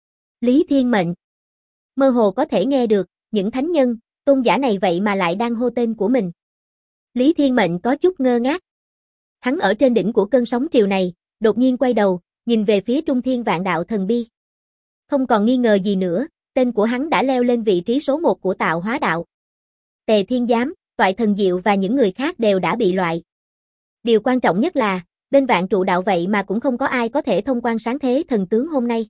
Lý Thiên Mệnh mơ hồ có thể nghe được, những thánh nhân, tôn giả này vậy mà lại đang hô tên của mình. Lý Thiên Mệnh có chút ngơ ngác. Hắn ở trên đỉnh của cơn sóng triều này, đột nhiên quay đầu, nhìn về phía Trung Thiên Vạn Đạo Thần Bi. Không còn nghi ngờ gì nữa, tên của hắn đã leo lên vị trí số 1 của tạo hóa đạo. Tề Thiên Giám, Toại Thần Diệu và những người khác đều đã bị loại. Điều quan trọng nhất là, bên Vạn Trụ Đạo vậy mà cũng không có ai có thể thông quan sáng thế thần tướng hôm nay.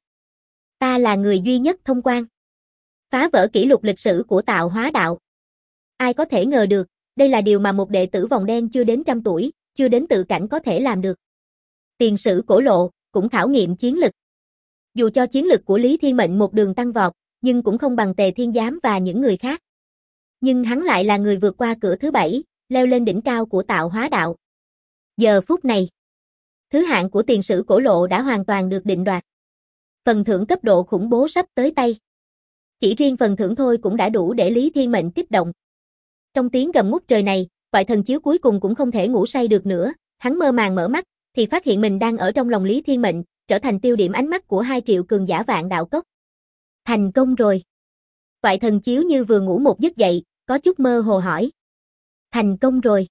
Ta là người duy nhất thông quan. Phá vỡ kỷ lục lịch sử của tạo hóa đạo. Ai có thể ngờ được, đây là điều mà một đệ tử vòng đen chưa đến 100 tuổi, chưa đến tự cảnh có thể làm được. Tiền sử cổ lộ, cũng khảo nghiệm chiến lực. Dù cho chiến lực của Lý Thiên Mệnh một đường tăng vọt, nhưng cũng không bằng Tề Thiên Giám và những người khác. Nhưng hắn lại là người vượt qua cửa thứ 7, leo lên đỉnh cao của tạo hóa đạo. Giờ phút này, thứ hạng của tiền sử cổ lộ đã hoàn toàn được định đoạt. Phần thưởng cấp độ khủng bố sắp tới tay. Chỉ riêng phần thưởng thôi cũng đã đủ để Lý Thiên Mệnh kích động. Trong tiếng gầm ngút trời này, Toại thần chiếu cuối cùng cũng không thể ngủ say được nữa, hắn mơ màng mở mắt, thì phát hiện mình đang ở trong lòng Lý Thiên Mệnh, trở thành tiêu điểm ánh mắt của 2 triệu cường giả vạn đạo cốc. Thành công rồi. Toại thần chiếu như vừa ngủ một giấc dậy, có chút mơ hồ hỏi. Thành công rồi.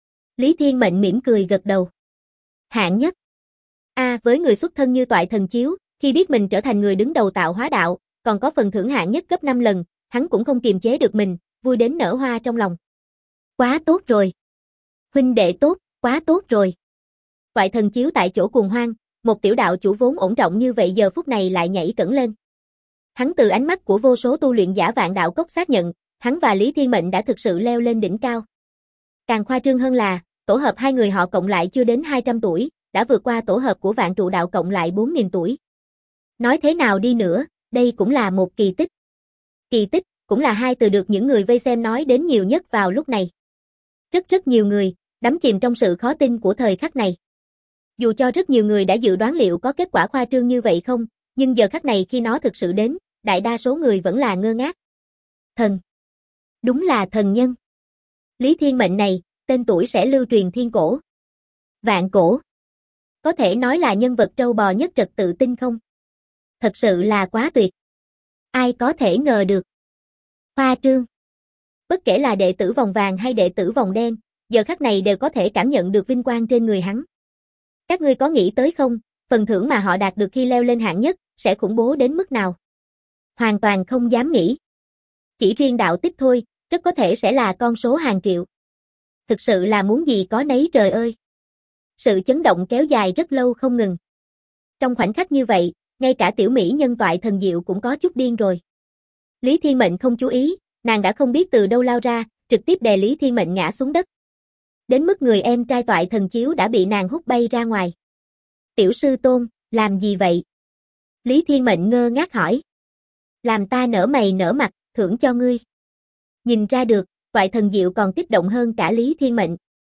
Lý Thiên Mệnh mỉm cười gật đầu. Hạng nhất. Với người xuất thân như Toại thần chiếu, khi biết mình trở thành người đứng đầu tạo hóa đạo, còn có phần thưởng hạng nhất gấp 5 lần, hắn cũng không kiềm chế được mình, vui đến nở hoa trong lòng. Quá tốt rồi. Huynh đệ tốt, quá tốt rồi. Toại thần chiếu tại chỗ cuồng hoang, một tiểu đạo chủ vốn ổn trọng như vậy giờ phút này lại nhảy cẫng lên. Hắn từ ánh mắt của vô số tu luyện giả vạn đạo cốc xác nhận, hắn và Lý Thiên Mệnh đã thực sự leo lên đỉnh cao. Càng khoa trương hơn là, tổ hợp 2 người họ cộng lại chưa đến 200 tuổi, đã vượt qua tổ hợp của vạn trụ đạo cộng lại 4.000 tuổi. Nói thế nào đi nữa, đây cũng là một kỳ tích. Kỳ tích, cũng là 2 từ được những người vây xem nói đến nhiều nhất vào lúc này. Rất nhiều người, đắm chìm trong sự khó tin của thời khắc này. Dù cho rất nhiều người đã dự đoán liệu có kết quả khoa trương như vậy không, nhưng giờ khắc này khi nó thực sự đến, đại đa số người vẫn là ngơ ngác. Thần. Đúng là thần nhân. Lý Thiên Mệnh này, tên tuổi sẽ lưu truyền thiên cổ. Vạn cổ. Có thể nói là nhân vật trâu bò nhất trật tự tinh không? Thật sự là quá tuyệt. Ai có thể ngờ được. Khoa trương. Bất kể là đệ tử vòng vàng hay đệ tử vòng đen, giờ khắc này đều có thể cảm nhận được vinh quang trên người hắn. Các ngươi có nghĩ tới không, Phần thưởng mà họ đạt được khi leo lên hạng nhất sẽ khủng bố đến mức nào. Hoàn toàn không dám nghĩ. Chỉ riêng đạo tích thôi, rất có thể sẽ là con số hàng triệu. Thực sự là muốn gì có nấy trời ơi. Sự chấn động kéo dài rất lâu không ngừng. Trong khoảnh khắc như vậy, ngay cả tiểu mỹ nhân Toại Thần Diệu cũng có chút điên rồi. Lý Thiên Mệnh không chú ý, nàng đã không biết từ đâu lao ra, trực tiếp đè Lý Thiên Mệnh ngã xuống đất. Đến mức người em trai Toại Thần Chiếu đã bị nàng hút bay ra ngoài. Tiểu sư tôn, làm gì vậy? Lý Thiên Mệnh ngơ ngác hỏi. Làm ta nở mày nở mặt, thưởng cho ngươi. Nhìn ra được, Toại Thần Diệu còn kích động hơn cả Lý Thiên Mệnh.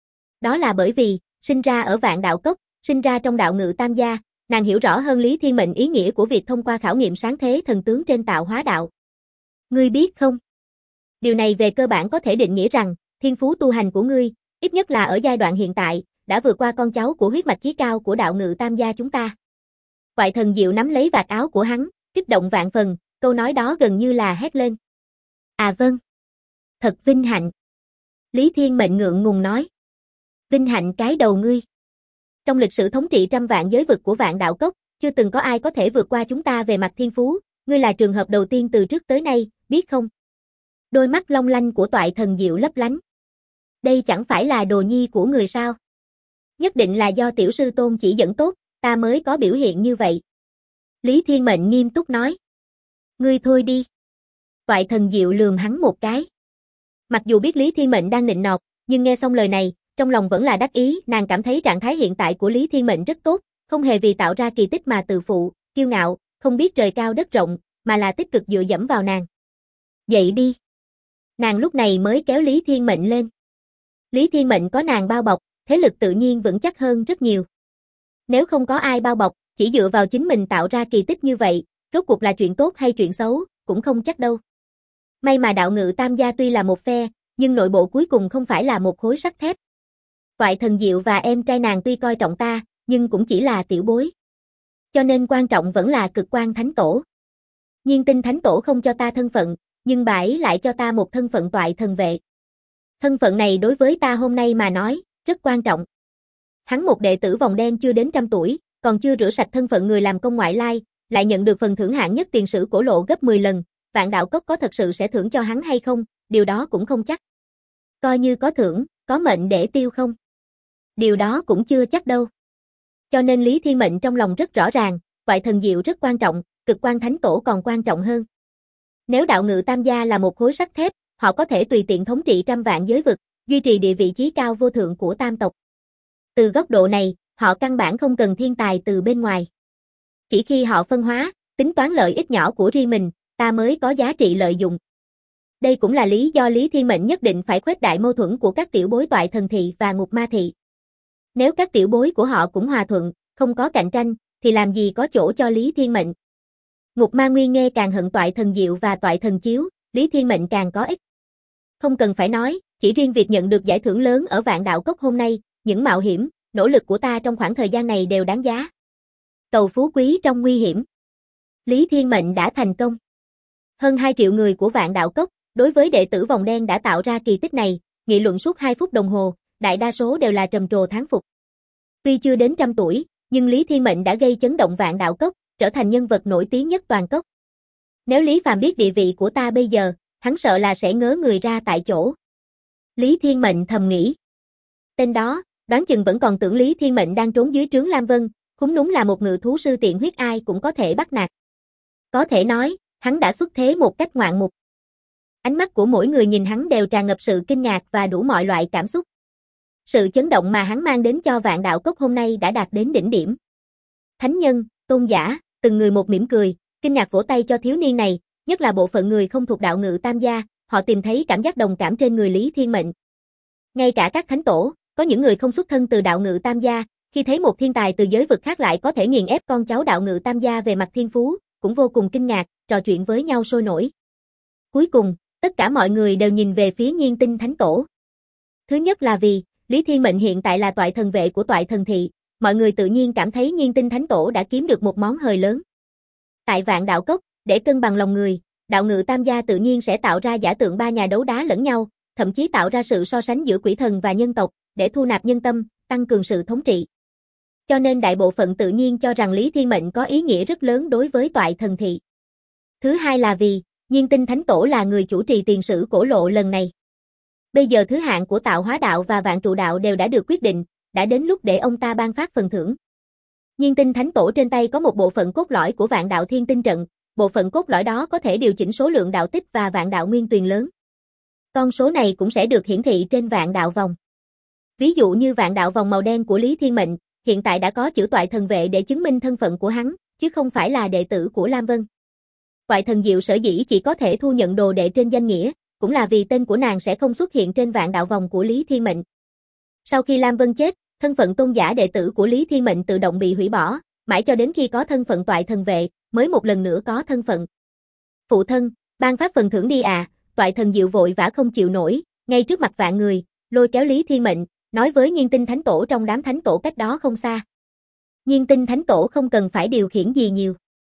Đó là bởi vì, sinh ra ở Vạn Đạo Cốc, sinh ra trong đạo ngự tam gia, nàng hiểu rõ hơn Lý Thiên Mệnh ý nghĩa của việc thông qua khảo nghiệm sáng thế thần tướng trên tạo hóa đạo. Ngươi biết không? Điều này về cơ bản có thể định nghĩa rằng, thiên phú tu hành của ngươi, ít nhất là ở giai đoạn hiện tại, đã vượt qua con cháu của huyết mạch chí cao của đạo ngự tam gia chúng ta. Toại Thần Diệu nắm lấy vạt áo của hắn, kích động vạn phần, câu nói đó gần như là hét lên. À vâng. Thật vinh hạnh. Lý Thiên Mệnh ngượng ngùng nói. Vinh hạnh cái đầu ngươi. Trong lịch sử thống trị trăm vạn giới vực của Vạn Đạo Cốc, chưa từng có ai có thể vượt qua chúng ta về mặt thiên phú, ngươi là trường hợp đầu tiên từ trước tới nay, biết không? Đôi mắt long lanh của Toại Thần Diệu lấp lánh. Đây chẳng phải là đồ nhi của người sao? Nhất định là do tiểu sư tôn chỉ dẫn tốt, ta mới có biểu hiện như vậy. Lý Thiên Mệnh nghiêm túc nói. Ngươi thôi đi. Toại Thần Diệu lườm hắn một cái. Mặc dù biết Lý Thiên Mệnh đang nịnh nọt, nhưng nghe xong lời này, trong lòng vẫn là đắc ý, nàng cảm thấy trạng thái hiện tại của Lý Thiên Mệnh rất tốt, không hề vì tạo ra kỳ tích mà tự phụ, kiêu ngạo, không biết trời cao đất rộng, mà là tích cực dựa dẫm vào nàng. Dậy đi. Nàng lúc này mới kéo Lý Thiên Mệnh lên. Lý Thiên Mệnh có nàng bao bọc, thế lực tự nhiên vững chắc hơn rất nhiều. Nếu không có ai bao bọc, chỉ dựa vào chính mình tạo ra kỳ tích như vậy, rốt cuộc là chuyện tốt hay chuyện xấu, cũng không chắc đâu. May mà đạo ngự tam gia tuy là một phe, nhưng nội bộ cuối cùng không phải là một khối sắt thép. Toại Thần Diệu và em trai nàng tuy coi trọng ta, nhưng cũng chỉ là tiểu bối. Cho nên quan trọng vẫn là Cực Quan Thánh Tổ. Nhiên Tinh Thánh Tổ không cho ta thân phận, nhưng bà ấy lại cho ta một thân phận Toại Thần Vệ. Thân phận này đối với ta hôm nay mà nói, rất quan trọng. Hắn một đệ tử vòng đen chưa đến 100 tuổi, còn chưa rửa sạch thân phận người làm công ngoại lai, lại nhận được phần thưởng hạng nhất tiền sử cổ lộ gấp 10 lần, Vạn Đạo Cốc có thật sự sẽ thưởng cho hắn hay không, điều đó cũng không chắc. Coi như có thưởng, có mệnh để tiêu không? Điều đó cũng chưa chắc đâu. Cho nên Lý Thiên Mệnh trong lòng rất rõ ràng, Toại Thần Diệu rất quan trọng, Cực Quan Thánh Tổ còn quan trọng hơn. Nếu đạo ngự tam gia là một khối sắt thép, họ có thể tùy tiện thống trị trăm vạn giới vực, duy trì địa vị chí cao vô thượng của tam tộc. Từ góc độ này, họ căn bản không cần thiên tài từ bên ngoài. Chỉ khi họ phân hóa, tính toán lợi ích nhỏ của riêng mình, ta mới có giá trị lợi dụng. Đây cũng là lý do Lý Thiên Mệnh nhất định phải khuếch đại mâu thuẫn của các tiểu bối Toại Thần Thị và Ngục Ma Thị. Nếu các tiểu bối của họ cũng hòa thuận, không có cạnh tranh, thì làm gì có chỗ cho Lý Thiên Mệnh. Ngục Ma Nguyên Nghe càng hận Toại Thần Diệu và Toại Thần Chiếu, Lý Thiên Mệnh càng có ích. Không cần phải nói, chỉ riêng việc nhận được giải thưởng lớn ở Vạn Đạo Cốc hôm nay, những mạo hiểm, nỗ lực của ta trong khoảng thời gian này đều đáng giá. Cầu phú quý trong nguy hiểm. Lý Thiên Mệnh đã thành công. Hơn 2 triệu người của Vạn Đạo Cốc, đối với đệ tử vòng đen đã tạo ra kỳ tích này, nghị luận suốt 2 phút đồng hồ, đại đa số đều là trầm trồ thán phục. Tuy chưa đến 100 tuổi, nhưng Lý Thiên Mệnh đã gây chấn động Vạn Đạo Cốc, trở thành nhân vật nổi tiếng nhất toàn cốc. Nếu Lý Phàm biết địa vị của ta bây giờ, hắn sợ là sẽ ngớ người ra tại chỗ. Lý Thiên Mệnh thầm nghĩ. Tên đó, đoán chừng vẫn còn tưởng Lý Thiên Mệnh đang trốn dưới trướng Lam Vân, khúm núm là một ngự thú sư tiện huyết ai cũng có thể bắt nạt. Có thể nói, hắn đã xuất thế một cách ngoạn mục. Ánh mắt của mỗi người nhìn hắn đều tràn ngập sự kinh ngạc và đủ mọi loại cảm xúc. Sự chấn động mà hắn mang đến cho Vạn Đạo Cốc hôm nay đã đạt đến đỉnh điểm. Thánh nhân, tôn giả, từng người một mỉm cười, kinh ngạc vỗ tay cho thiếu niên này, nhất là bộ phận người không thuộc đạo ngự tam gia, họ tìm thấy cảm giác đồng cảm trên người Lý Thiên Mệnh. Ngay cả các thánh tổ, có những người không xuất thân từ đạo ngự tam gia, khi thấy một thiên tài từ giới vực khác lại có thể nghiền ép con cháu đạo ngự tam gia về mặt thiên phú, cũng vô cùng kinh ngạc, trò chuyện với nhau sôi nổi. Cuối cùng, tất cả mọi người đều nhìn về phía Nhiên Tinh Thánh Tổ. Thứ nhất là vì, Lý Thiên Mệnh hiện tại là Toại Thần Vệ của Toại Thần Thị, mọi người tự nhiên cảm thấy Nhiên Tinh Thánh Tổ đã kiếm được một món hời lớn. Tại Vạn Đạo Cốc, để cân bằng lòng người, đạo ngự tam gia tự nhiên sẽ tạo ra giả tượng 3 nhà đấu đá lẫn nhau, thậm chí tạo ra sự so sánh giữa quỷ thần và nhân tộc, để thu nạp nhân tâm, tăng cường sự thống trị. Cho nên đại bộ phận tự nhiên cho rằng Lý Thiên Mệnh có ý nghĩa rất lớn đối với toại thần thị. Thứ hai là vì, Nhiên Tinh Thánh Tổ là người chủ trì tiền sử cổ lộ lần này. Bây giờ thứ hạng của Tạo Hóa Đạo và Vạn Trụ Đạo đều đã được quyết định, đã đến lúc để ông ta ban phát phần thưởng. Nhiên Tinh Thánh Tổ trên tay có một bộ phận cốt lõi của Vạn Đạo Thiên Tinh Trận, bộ phận cốt lõi đó có thể điều chỉnh số lượng đạo tích và Vạn Đạo Nguyên Tuyền lớn. Con số này cũng sẽ được hiển thị trên Vạn Đạo Vòng. Ví dụ như Vạn Đạo Vòng màu đen của Lý Thiên Mệnh, hiện tại đã có chữ Toại Thần Vệ để chứng minh thân phận của hắn, chứ không phải là đệ tử của Lam Vân. Toại Thần Diệu sở dĩ chỉ có thể thu nhận đồ đệ trên danh nghĩa, cũng là vì tên của nàng sẽ không xuất hiện trên Vạn Đạo Vòng của Lý Thiên Mệnh. Sau khi Lam Vân chết, thân phận tôn giả đệ tử của Lý Thiên Mệnh tự động bị hủy bỏ, mãi cho đến khi có thân phận Toại Thần Vệ, mới một lần nữa có thân phận. Phụ thân, ban phát phần thưởng đi à, Toại Thần Diệu vội vã không chịu nổi, ngay trước mặt vạn người, lôi kéo Lý Thiên Mệnh, nói với Nhiên Tinh Thánh Tổ trong đám thánh tổ cách đó không xa. Nhiên Tinh Thánh Tổ không cần phải điều khiển gì nhiều.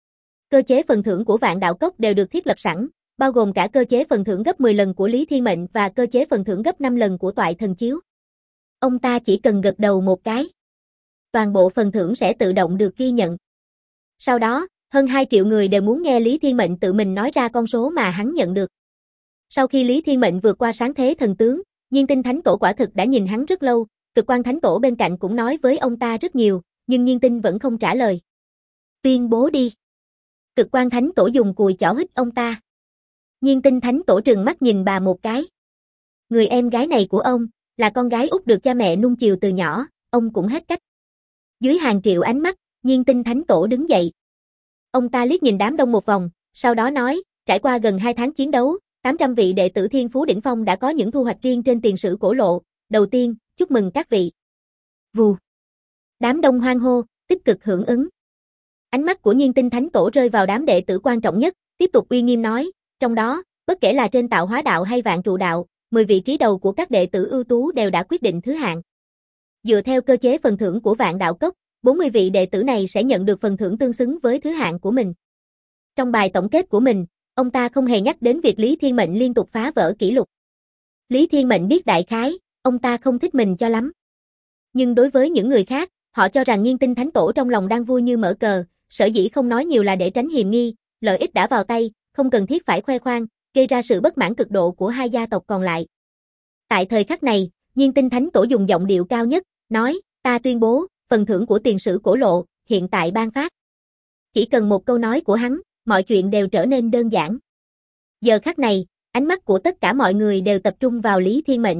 Cơ chế phần thưởng của Vạn Đạo Cốc đều được thiết lập sẵn, bao gồm cả cơ chế phần thưởng gấp 10 lần của Lý Thiên Mệnh và cơ chế phần thưởng gấp 5 lần của Toại Thần Chiếu. Ông ta chỉ cần gật đầu một cái. Toàn bộ phần thưởng sẽ tự động được ghi nhận. Sau đó, hơn 2 triệu người đều muốn nghe Lý Thiên Mệnh tự mình nói ra con số mà hắn nhận được. Sau khi Lý Thiên Mệnh vượt qua sáng thế thần tướng, Nhiên Tinh Thánh Tổ quả thực đã nhìn hắn rất lâu, Cực Quan Thánh Tổ bên cạnh cũng nói với ông ta rất nhiều, nhưng Nhiên Tinh vẫn không trả lời. Tuyên bố đi. Cực Quan Thánh Tổ dùng cùi chỏ hít ông ta. Nhiên Tinh Thánh Tổ trừng mắt nhìn bà một cái. Người em gái này của ông, là con gái út được cha mẹ nuông chiều từ nhỏ, ông cũng hết cách. Dưới hàng triệu ánh mắt, Nhiên Tinh Thánh Tổ đứng dậy. Ông ta liếc nhìn đám đông một vòng, sau đó nói, trải qua gần 2 tháng chiến đấu, 800 vị đệ tử Thiên Phú Đỉnh Phong đã có những thu hoạch riêng trên tiền sử cổ lộ. Đầu tiên, chúc mừng các vị. Vù. Đám đông hoan hô, tích cực hưởng ứng. Ánh mắt của Nhiên Tinh Thánh Tổ rơi vào đám đệ tử quan trọng nhất, tiếp tục uy nghiêm nói, trong đó, bất kể là trên Tạo Hóa Đạo hay Vạn Trụ Đạo, 10 vị trí đầu của các đệ tử ưu tú đều đã quyết định thứ hạng. Dựa theo cơ chế phần thưởng của Vạn Đạo Cốc, 40 vị đệ tử này sẽ nhận được phần thưởng tương xứng với thứ hạng của mình. Trong bài tổng kết của mình, ông ta không hề nhắc đến việc Lý Thiên Mệnh liên tục phá vỡ kỷ lục. Lý Thiên Mệnh biết đại khái, ông ta không thích mình cho lắm. Nhưng đối với những người khác, họ cho rằng Nhiên Tinh Thánh Tổ trong lòng đang vui như mở cờ, sở dĩ không nói nhiều là để tránh hiềm nghi, lợi ích đã vào tay, không cần thiết phải khoe khoang, gây ra sự bất mãn cực độ của hai gia tộc còn lại. Tại thời khắc này, Nhiên Tinh Thánh Tổ dùng giọng điệu cao nhất, nói, ta tuyên bố, phần thưởng của tiền sử cổ lộ, hiện tại ban phát. Chỉ cần một câu nói của hắn, mọi chuyện đều trở nên đơn giản. Giờ khắc này, ánh mắt của tất cả mọi người đều tập trung vào Lý Thiên Mệnh.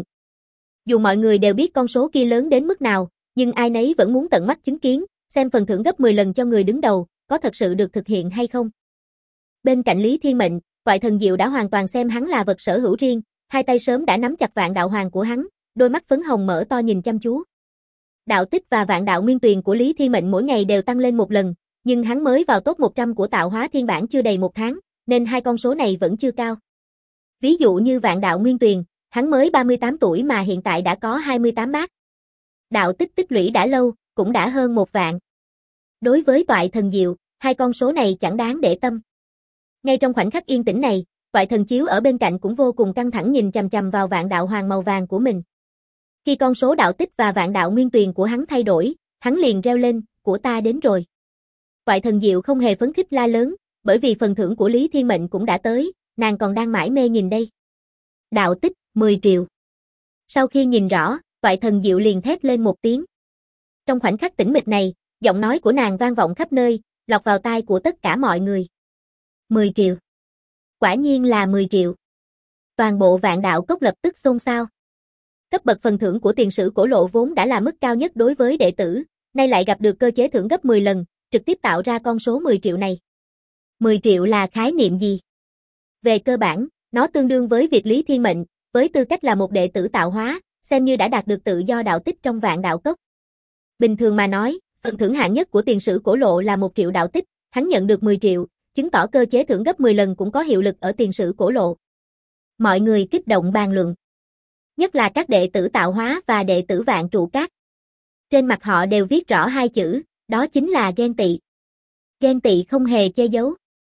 Dù mọi người đều biết con số kia lớn đến mức nào, nhưng ai nấy vẫn muốn tận mắt chứng kiến, xem phần thưởng gấp 10 lần cho người đứng đầu, có thật sự được thực hiện hay không. Bên cạnh Lý Thiên Mệnh, Toại Thần Diệu đã hoàn toàn xem hắn là vật sở hữu riêng, hai tay sớm đã nắm chặt Vạn Đạo Hoàng của hắn, đôi mắt phấn hồng mở to nhìn chăm chú. Đạo tích và Vạn Đạo Nguyên Tuyền của Lý Thiên Mệnh mỗi ngày đều tăng lên một lần, nhưng hắn mới vào top 100 của Tạo Hóa Thiên Bản chưa đầy 1 tháng, nên hai con số này vẫn chưa cao. Ví dụ như Vạn Đạo Nguyên Tuyền, hắn mới 38 tuổi mà hiện tại đã có 28 bát. Đạo tích tích lũy đã lâu, cũng đã hơn 1 vạn. Đối với Toại Thần Diệu, hai con số này chẳng đáng để tâm. Ngay trong khoảnh khắc yên tĩnh này, Toại Thần Chiếu ở bên cạnh cũng vô cùng căng thẳng nhìn chằm chằm vào Vạn Đạo Hoàng màu vàng của mình. Khi con số đạo tích và Vạn Đạo Nguyên Tuyền của hắn thay đổi, hắn liền reo lên, của ta đến rồi. Toại Thần Diệu không hề phấn khích la lớn, bởi vì phần thưởng của Lý Thiên Mệnh cũng đã tới, nàng còn đang mải mê nhìn đây. Đạo tích, 10 triệu. Sau khi nhìn rõ, Toại Thần Diệu liền thét lên một tiếng. Trong khoảnh khắc tĩnh mịch này, giọng nói của nàng vang vọng khắp nơi, lọt vào tai của tất cả mọi người. 10 triệu. Quả nhiên là 10 triệu. Toàn bộ Vạn Đạo Cốc lập tức xôn xao. Cấp bậc phần thưởng của tiền sử cổ lộ vốn đã là mức cao nhất đối với đệ tử, nay lại gặp được cơ chế thưởng gấp 10 lần, trực tiếp tạo ra con số 10 triệu này. 10 triệu là khái niệm gì? Về cơ bản, nó tương đương với việc Lý Thiên Mệnh, với tư cách là một đệ tử tạo hóa, xem như đã đạt được tự do đạo tích trong Vạn Đạo Cốc. Bình thường mà nói, phần thưởng hạng nhất của tiền sử cổ lộ là 1 triệu đạo tích, hắn nhận được 10 triệu, chứng tỏ cơ chế thưởng gấp 10 lần cũng có hiệu lực ở tiền sử cổ lộ. Mọi người kích động bàn luận. Nhất là các đệ tử tạo hóa và đệ tử Vạn Trụ Các. Trên mặt họ đều viết rõ hai chữ, đó chính là ghen tị. Ghen tị không hề che giấu.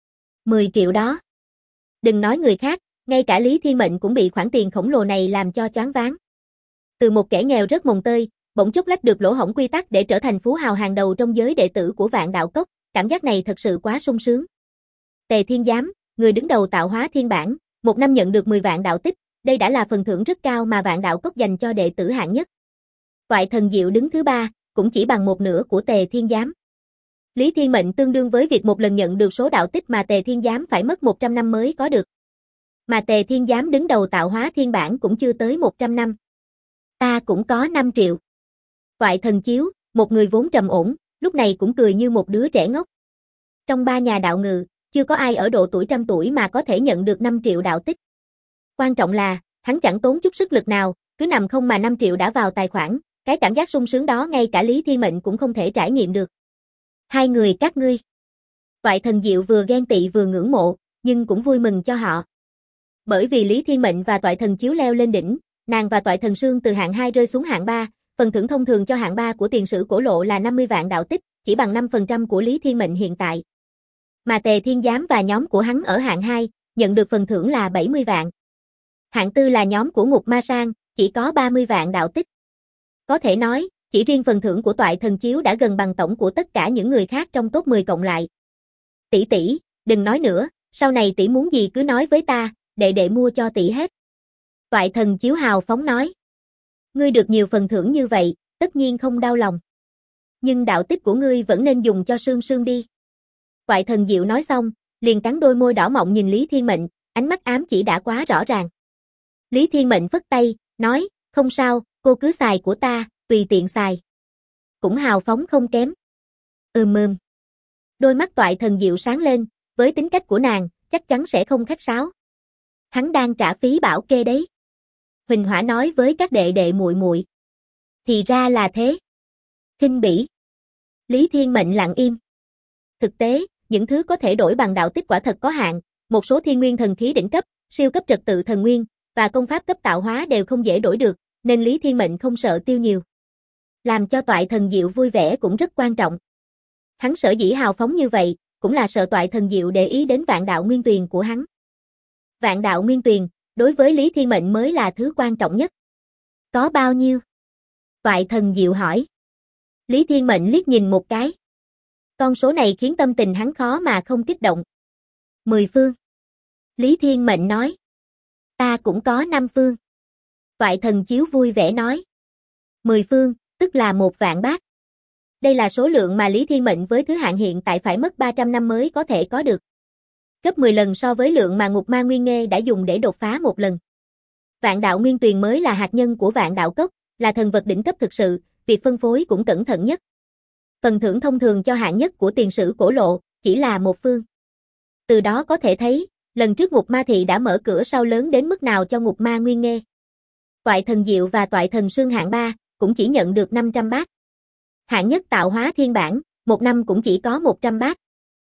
10 triệu đó. Đừng nói người khác, ngay cả Lý Thiên Mệnh cũng bị khoản tiền khổng lồ này làm cho choáng váng. Từ một kẻ nghèo rất mồng tơi, bỗng chốc lách được lỗ hổng quy tắc để trở thành phú hào hàng đầu trong giới đệ tử của Vạn Đạo Cốc, cảm giác này thật sự quá sung sướng. Tề Thiên Giám, người đứng đầu tạo hóa thiên bản, một năm nhận được 10 vạn đạo tích, đây đã là phần thưởng rất cao mà Vạn Đạo Cốc dành cho đệ tử hạng nhất. Toại Thần Diệu đứng thứ 3, cũng chỉ bằng một nửa của Tề Thiên Giám. Lý Thiên Mệnh tương đương với việc một lần nhận được số đạo tích mà Tề Thiên Giám phải mất 100 năm mới có được. Mà Tề Thiên Giám đứng đầu tạo hóa thiên bản cũng chưa tới 100 năm. Ta cũng có 5 triệu. Toại Thần Chiếu, một người vốn trầm ổn, lúc này cũng cười như một đứa trẻ ngốc. Trong 3 nhà đạo ngự, chưa có ai ở độ tuổi trăm tuổi mà có thể nhận được 5 triệu đạo tích. Quan trọng là, hắn chẳng tốn chút sức lực nào, cứ nằm không mà 5 triệu đã vào tài khoản, cái cảm giác sung sướng đó ngay cả Lý Thiên Mệnh cũng không thể trải nghiệm được. Hai người các ngươi. Toại Thần Diệu vừa ghen tị vừa ngưỡng mộ, nhưng cũng vui mừng cho họ. Bởi vì Lý Thiên Mệnh và Toại Thần Chiếu leo lên đỉnh, nàng và Toại Thần Sương từ hạng 2 rơi xuống hạng 3, phần thưởng thông thường cho hạng 3 của tiền sử cổ lộ là 50 vạn đạo tích, chỉ bằng 5% của Lý Thiên Mệnh hiện tại. Mà Tề Thiên Giám và nhóm của hắn ở hạng 2, nhận được phần thưởng là 70 vạn. Hạng 4 là nhóm của Ngục Ma Sang, chỉ có 30 vạn đạo tích. Có thể nói, chỉ riêng phần thưởng của Toại Thần Chiếu đã gần bằng tổng của tất cả những người khác trong top 10 cộng lại. Tỷ tỷ, đừng nói nữa, sau này tỷ muốn gì cứ nói với ta, đệ mua cho tỷ hết. Toại Thần Chiếu hào phóng nói. Ngươi được nhiều phần thưởng như vậy, tất nhiên không đau lòng. Nhưng đạo tích của ngươi vẫn nên dùng cho Sương Sương đi. Toại Thần Diệu nói xong, liền cắn đôi môi đỏ mọng nhìn Lý Thiên Mệnh, ánh mắt ám chỉ đã quá rõ ràng. Lý Thiên Mệnh phất tay, nói, không sao, cô cứ xài của ta, tùy tiện xài. Cũng hào phóng không kém. Ừm. Đôi mắt Toại Thần Diệu sáng lên, với tính cách của nàng, chắc chắn sẽ không khách sáo. Hắn đang trả phí bảo kê đấy. Huỳnh Hỏa nói với các đệ đệ muội muội. Thì ra là thế. Khinh bỉ. Lý Thiên Mệnh lặng im. Thực tế, những thứ có thể đổi bằng đạo tích quả thật có hạn, một số thiên nguyên thần khí đỉnh cấp, siêu cấp trật tự thần nguyên, và công pháp cấp tạo hóa đều không dễ đổi được, nên Lý Thiên Mệnh không sợ tiêu nhiều. Làm cho Toại Thần Diệu vui vẻ cũng rất quan trọng. Hắn sở dĩ hào phóng như vậy, cũng là sợ Toại Thần Diệu để ý đến Vạn Đạo Nguyên Tuyền của hắn. Vạn Đạo Nguyên Tuyền, đối với Lý Thiên Mệnh mới là thứ quan trọng nhất. Có bao nhiêu? Toại Thần Diệu hỏi. Lý Thiên Mệnh liếc nhìn một cái. Con số này khiến tâm tình hắn khó mà không kích động. 10 phương. Lý Thiên Mệnh nói. Ta cũng có 5 phương. Toại Thần Chiếu vui vẻ nói. 10 phương, tức là 1 vạn bát. Đây là số lượng mà Lý Thiên Mệnh với thứ hạng hiện tại phải mất 300 năm mới có thể có được. Gấp 10 lần so với lượng mà Ngục Ma Nguyên Nghê đã dùng để đột phá một lần. Vạn Đạo Nguyên Tuyền mới là hạt nhân của Vạn Đạo Cốc, là thần vật đỉnh cấp thực sự, việc phân phối cũng cẩn thận nhất. Phần thưởng thông thường cho hạng nhất của tiền sử cổ lộ, chỉ là 1 phương. Từ đó có thể thấy, lần trước Ngục Ma Thị đã mở cửa sau lớn đến mức nào cho Ngục Ma Nguyên Nghê. Toại Thần Diệu và Toại Thần Sương hạng 3, cũng chỉ nhận được 500 bát. Hạng nhất tạo hóa thiên bản, một năm cũng chỉ có 100 bát.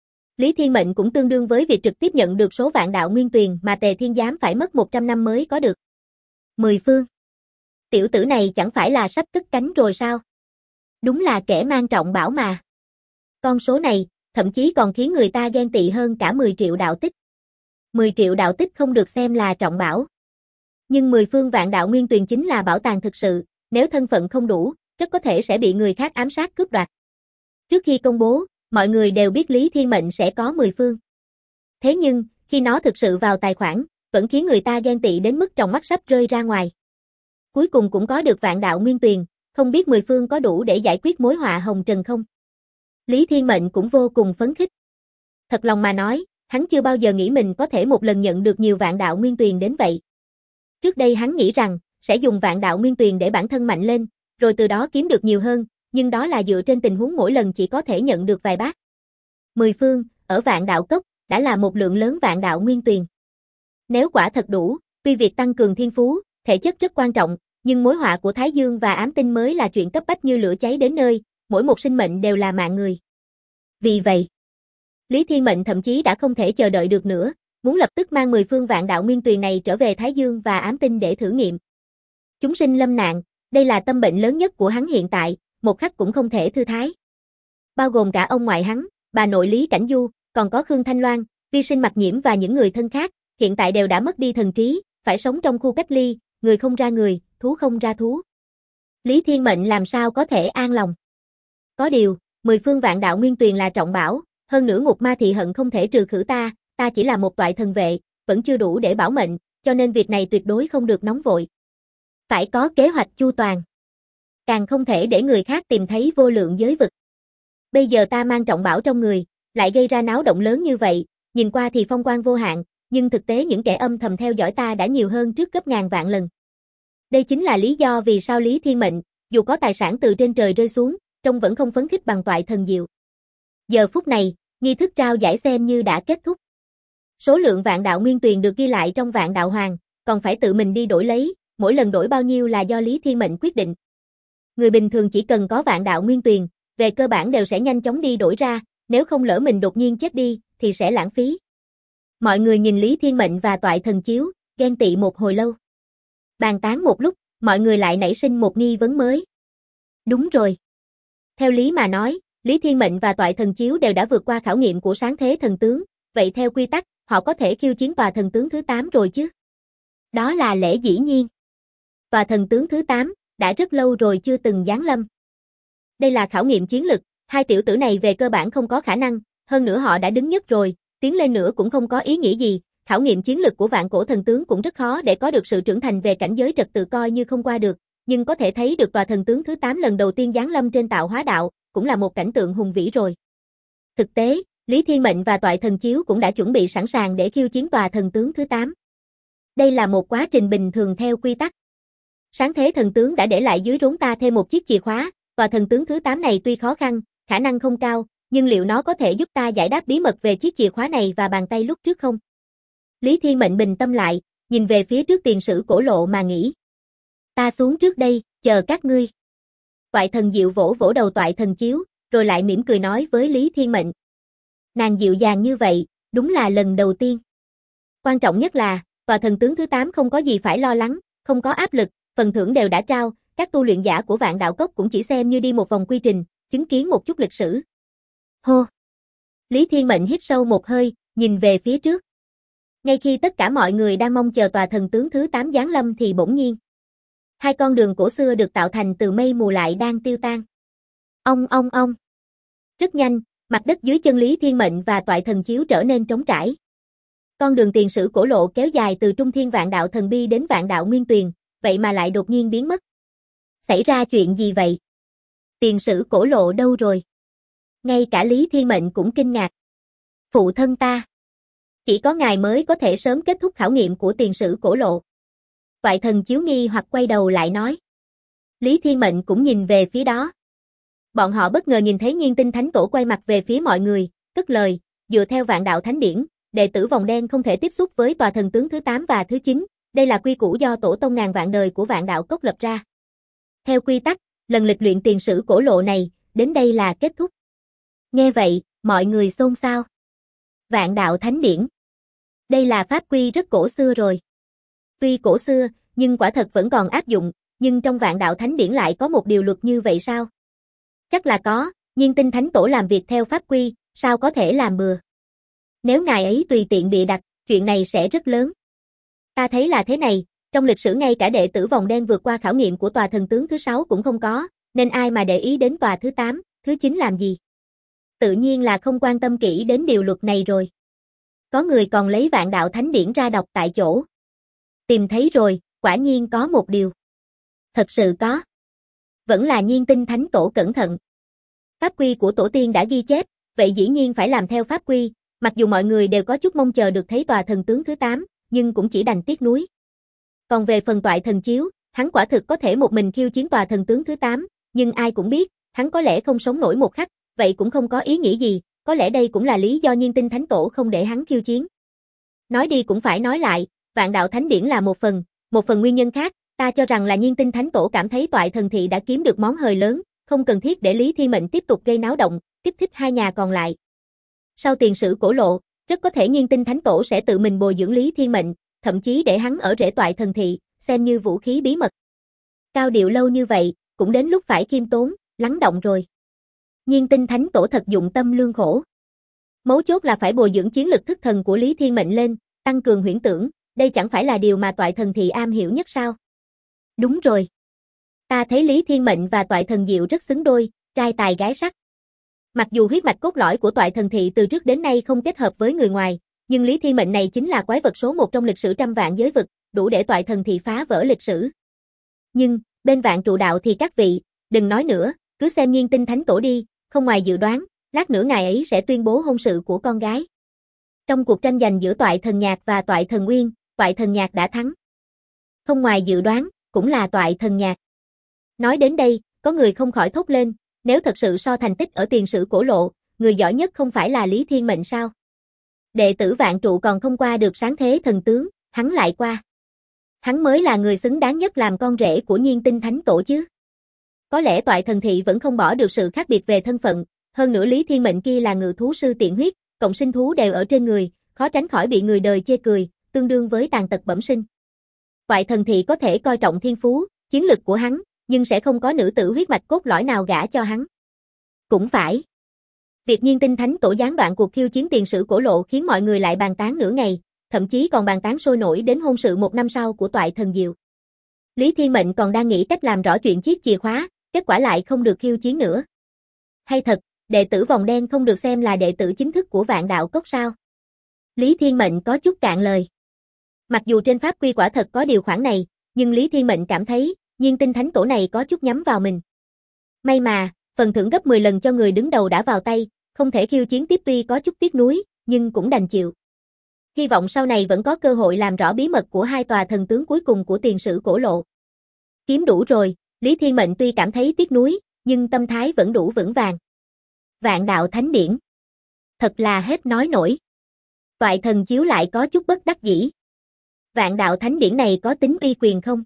Lý Thiên Mệnh cũng tương đương với việc trực tiếp nhận được số Vạn Đạo Nguyên Tuyền mà Tề Thiên Giám phải mất 100 năm mới có được. 10 phương. Tiểu tử này chẳng phải là sắp cất cánh rồi sao? Đúng là kẻ mang trọng bảo mà. Con số này, thậm chí còn khiến người ta ghen tị hơn cả 10 triệu đạo tích. 10 triệu đạo tích không được xem là trọng bảo. Nhưng 10 phương Vạn Đạo Nguyên Tuyền chính là bảo tàng thực sự, nếu thân phận không đủ, rất có thể sẽ bị người khác ám sát cướp đoạt. Trước khi công bố, mọi người đều biết Lý Thiên Mệnh sẽ có 10 phương. Thế nhưng, khi nó thực sự vào tài khoản, vẫn khiến người ta ghen tị đến mức tròng mắt sắp rơi ra ngoài. Cuối cùng cũng có được Vạn Đạo Nguyên Tuyền, không biết 10 phương có đủ để giải quyết mối họa hồng trần không? Lý Thiên Mệnh cũng vô cùng phấn khích. Thật lòng mà nói, hắn chưa bao giờ nghĩ mình có thể một lần nhận được nhiều Vạn Đạo Nguyên Tuyền đến vậy. Trước đây hắn nghĩ rằng, sẽ dùng Vạn Đạo Nguyên Tuyền để bản thân mạnh lên, rồi từ đó kiếm được nhiều hơn, nhưng đó là dựa trên tình huống mỗi lần chỉ có thể nhận được vài bát. 10 phương, ở Vạn Đạo Cốc, đã là một lượng lớn Vạn Đạo Nguyên Tuyền. Nếu quả thật đủ, tuy việc tăng cường thiên phú, thể chất rất quan trọng, nhưng mối họa của Thái Dương và ám tinh mới là chuyện cấp bách như lửa cháy đến nơi, mỗi một sinh mệnh đều là mạng người. Vì vậy, Lý Thiên Mệnh thậm chí đã không thể chờ đợi được nữa, muốn lập tức mang 10 phương Vạn Đạo Nguyên Tuyền này trở về Thái Dương và ám tinh để thử nghiệm. Chúng sinh lâm nạn, đây là tâm bệnh lớn nhất của hắn hiện tại, một khắc cũng không thể thư thái. Bao gồm cả ông ngoại hắn, bà nội Lý Cảnh Du, còn có Khương Thanh Loan, Vi Sinh Mặc Nhiễm và những người thân khác, hiện tại đều đã mất đi thần trí, phải sống trong khu cách ly, người không ra người, thú không ra thú. Lý Thiên Mệnh làm sao có thể an lòng. Có điều, 10 phương vạn đạo nguyên tuyền là trọng bảo, hơn nữa ngục ma thị hận không thể trừ khử ta chỉ là một toại thần vệ, vẫn chưa đủ để bảo mệnh, cho nên việc này tuyệt đối không được nóng vội. Phải có kế hoạch chu toàn. Càng không thể để người khác tìm thấy vô lượng giới vực. Bây giờ ta mang trọng bảo trong người, lại gây ra náo động lớn như vậy, nhìn qua thì phong quang vô hạn, nhưng thực tế những kẻ âm thầm theo dõi ta đã nhiều hơn trước gấp ngàn vạn lần. Đây chính là lý do vì sao Lý Thiên Mệnh, dù có tài sản từ trên trời rơi xuống, trông vẫn không phấn khích bằng toại thần diệu. Giờ phút này, nghi thức trao giải xem như đã kết thúc. Số lượng vạn đạo nguyên tuyền được ghi lại trong vạn đạo hoàng, còn phải tự mình đi đổi lấy, mỗi lần đổi bao nhiêu là do Lý Thiên Mệnh quyết định. Người bình thường chỉ cần có vạn đạo nguyên tuyền, về cơ bản đều sẽ nhanh chóng đi đổi ra, nếu không lỡ mình đột nhiên chết đi, thì sẽ lãng phí. Mọi người nhìn Lý Thiên Mệnh và toại thần chiếu, ghen tị một hồi lâu. Bàn tán một lúc, mọi người lại nảy sinh một nghi vấn mới. Đúng rồi. Theo lý mà nói, Lý Thiên Mệnh và toại thần chiếu đều đã vượt qua khảo nghiệm của sáng thế thần tướng, vậy theo quy tắc, họ có thể khiêu chiến tòa thần tướng thứ 8 rồi chứ? Đó là lẽ dĩ nhiên. Tòa thần tướng thứ 8, đã rất lâu rồi chưa từng giáng lâm. Đây là khảo nghiệm chiến lực, hai tiểu tử này về cơ bản không có khả năng, hơn nữa họ đã đứng nhất rồi, tiến lên nữa cũng không có ý nghĩa gì, khảo nghiệm chiến lực của vạn cổ thần tướng cũng rất khó để có được sự trưởng thành về cảnh giới trật tự coi như không qua được, nhưng có thể thấy được tòa thần tướng thứ 8 lần đầu tiên giáng lâm trên tạo hóa đạo, cũng là một cảnh tượng hùng vĩ rồi. Thực tế, Lý Thiên Mệnh và toại thần chiếu cũng đã chuẩn bị sẵn sàng để khiêu chiến tòa thần tướng thứ 8. Đây là một quá trình bình thường theo quy tắc. Sáng thế thần tướng đã để lại dưới rốn ta thêm một chiếc chìa khóa, tòa thần tướng thứ 8 này tuy khó khăn, khả năng không cao, nhưng liệu nó có thể giúp ta giải đáp bí mật về chiếc chìa khóa này và bàn tay lúc trước không? Lý Thiên Mệnh bình tâm lại, nhìn về phía trước tiền sử cổ lộ mà nghĩ. Ta xuống trước đây, chờ các ngươi. Toại thần diệu vỗ vỗ đầu toại thần chiếu, rồi lại mỉm cười nói với Lý Thiên Mệnh. Nàng dịu dàng như vậy, đúng là lần đầu tiên. Quan trọng nhất là, tòa thần tướng thứ 8 không có gì phải lo lắng, không có áp lực, phần thưởng đều đã trao, các tu luyện giả của Vạn Đạo Cốc cũng chỉ xem như đi một vòng quy trình, chứng kiến một chút lịch sử. Hô! Lý Thiên Mệnh hít sâu một hơi, nhìn về phía trước. Ngay khi tất cả mọi người đang mong chờ tòa thần tướng thứ 8 giáng lâm thì bỗng nhiên. Hai con đường cổ xưa được tạo thành từ mây mù lại đang tiêu tan. Ong ong ong. Rất nhanh, mặt đất dưới chân Lý Thiên Mệnh và toại thần chiếu trở nên trống trải. Con đường tiền sử cổ lộ kéo dài từ Trung Thiên Vạn Đạo Thần Bi đến Vạn Đạo Nguyên Tuyền, vậy mà lại đột nhiên biến mất. Xảy ra chuyện gì vậy? Tiền sử cổ lộ đâu rồi? Ngay cả Lý Thiên Mệnh cũng kinh ngạc. Phụ thân ta. Chỉ có ngài mới có thể sớm kết thúc khảo nghiệm của tiền sử cổ lộ. Toại thần chiếu nghi hoặc quay đầu lại nói. Lý Thiên Mệnh cũng nhìn về phía đó. Bọn họ bất ngờ nhìn thấy Nhiên Tinh Thánh Tổ quay mặt về phía mọi người, cất lời, dựa theo Vạn Đạo Thánh Điển, đệ tử vòng đen không thể tiếp xúc với tòa thần tướng thứ 8 và thứ 9, đây là quy củ do tổ tông ngàn vạn đời của Vạn Đạo Cốc lập ra. Theo quy tắc, lần lịch luyện tiền sử cổ lộ này, đến đây là kết thúc. Nghe vậy, mọi người xôn xao. Vạn Đạo Thánh Điển. Đây là pháp quy rất cổ xưa rồi. Tuy cổ xưa, nhưng quả thật vẫn còn áp dụng, nhưng trong Vạn Đạo Thánh Điển lại có một điều luật như vậy sao? Chắc là có, Nhiên Tinh Thánh Tổ làm việc theo pháp quy, sao có thể làm bừa? Nếu ngài ấy tùy tiện bịa đặt, chuyện này sẽ rất lớn. Ta thấy là thế này, trong lịch sử ngay cả đệ tử vòng đen vượt qua khảo nghiệm của tòa thần tướng thứ 6 cũng không có, nên ai mà để ý đến tòa thứ 8, thứ 9 làm gì? Tự nhiên là không quan tâm kỹ đến điều luật này rồi. Có người còn lấy Vạn Đạo Thánh Điển ra đọc tại chỗ. Tìm thấy rồi, quả nhiên có một điều. Thật sự có. Vẫn là Nhiên Tinh Thánh Tổ cẩn thận. Pháp quy của tổ tiên đã ghi chép, vậy dĩ nhiên phải làm theo pháp quy, mặc dù mọi người đều có chút mong chờ được thấy tòa thần tướng thứ 8, nhưng cũng chỉ đành tiếc nuối. Còn về phần toại thần chiếu, hắn quả thực có thể một mình khiêu chiến tòa thần tướng thứ 8, nhưng ai cũng biết, hắn có lẽ không sống nổi một khắc, vậy cũng không có ý nghĩa gì, có lẽ đây cũng là lý do Nhiên Tinh Thánh Tổ không để hắn khiêu chiến. Nói đi cũng phải nói lại, Vạn Đạo Thánh Điển là một phần nguyên nhân khác, ta cho rằng là Nhiên Tinh Thánh Tổ cảm thấy toại thần thị đã kiếm được món hời lớn, không cần thiết để Lý Thiên Mệnh tiếp tục gây náo động, kích thích hai nhà còn lại. Sau tiền sử cổ lộ, rất có thể Nhiên Tinh Thánh Tổ sẽ tự mình bồi dưỡng Lý Thiên Mệnh, thậm chí để hắn ở rễ toại thần thị, xem như vũ khí bí mật. Cao điệu lâu như vậy, cũng đến lúc phải khiêm tốn, lắng động rồi. Nhiên Tinh Thánh Tổ thật dụng tâm lương khổ. Mấu chốt là phải bồi dưỡng chiến lực thức thần của Lý Thiên Mệnh lên, tăng cường huyễn tưởng, đây chẳng phải là điều mà toại thần thị am hiểu nhất sao? Đúng rồi. Ta thấy Lý Thiên Mệnh và Toại Thần Diệu rất xứng đôi, trai tài gái sắc. Mặc dù huyết mạch cốt lõi của Toại Thần Thị từ trước đến nay không kết hợp với người ngoài, nhưng Lý Thiên Mệnh này chính là quái vật số 1 trong lịch sử trăm vạn giới vực, đủ để Toại Thần Thị phá vỡ lịch sử. Nhưng, bên Vạn Trụ Đạo thì các vị, đừng nói nữa, cứ xem Nhiên Tinh Thánh Tổ đi, không ngoài dự đoán, lát nữa ngài ấy sẽ tuyên bố hôn sự của con gái. Trong cuộc tranh giành giữa Toại Thần Nhạc và Toại Thần Uyên, Toại Thần Nhạc đã thắng. Không ngoài dự đoán, cũng là Toại Thần Nhạc. Nói đến đây, có người không khỏi thốt lên, nếu thật sự so thành tích ở tiền sử cổ lộ, người giỏi nhất không phải là Lý Thiên Mệnh sao? Đệ tử Vạn Trụ còn không qua được sáng thế thần tướng, hắn lại qua. Hắn mới là người xứng đáng nhất làm con rể của Nhiên Tinh Thánh Tổ chứ. Có lẽ Toại Thần Thị vẫn không bỏ được sự khác biệt về thân phận, hơn nữa Lý Thiên Mệnh kia là ngự thú sư tiện huyết, cộng sinh thú đều ở trên người, khó tránh khỏi bị người đời chê cười, tương đương với tàn tật bẩm sinh. Toại Thần Thị có thể coi trọng thiên phú, chiến lực của hắn, nhưng sẽ không có nữ tử huyết mạch cốt lõi nào gả cho hắn. Cũng phải. Việc Nhiên Tinh Thánh Tổ gián đoạn cuộc khiêu chiến tiền sử cổ lộ khiến mọi người lại bàn tán nửa ngày, thậm chí còn bàn tán sôi nổi đến hôn sự 1 năm sau của Toại Thần Diệu. Lý Thiên Mệnh còn đang nghĩ cách làm rõ chuyện chiếc chìa khóa, kết quả lại không được khiêu chiến nữa. Hay thật, đệ tử vòng đen không được xem là đệ tử chính thức của Vạn Đạo Cốc sao? Lý Thiên Mệnh có chút cạn lời. Mặc dù trên pháp quy quả thật có điều khoản này, nhưng Lý Thiên Mệnh cảm thấy, Nhiên Tinh Thánh Tổ này có chút nhắm vào mình. May mà, phần thưởng gấp 10 lần cho người đứng đầu đã vào tay, không thể khiêu chiến tiếp tuy có chút tiếc nuối, nhưng cũng đành chịu. Hy vọng sau này vẫn có cơ hội làm rõ bí mật của hai tòa thần tướng cuối cùng của tiền sử cổ lộ. Kiếm đủ rồi, Lý Thiên Mệnh tuy cảm thấy tiếc nuối, nhưng tâm thái vẫn đủ vững vàng. Vạn Đạo Thánh Điển. Thật là hết nói nổi. Toại Thần chiếu lại có chút bất đắc dĩ. Vạn Đạo Thánh Điển này có tính uy quyền không?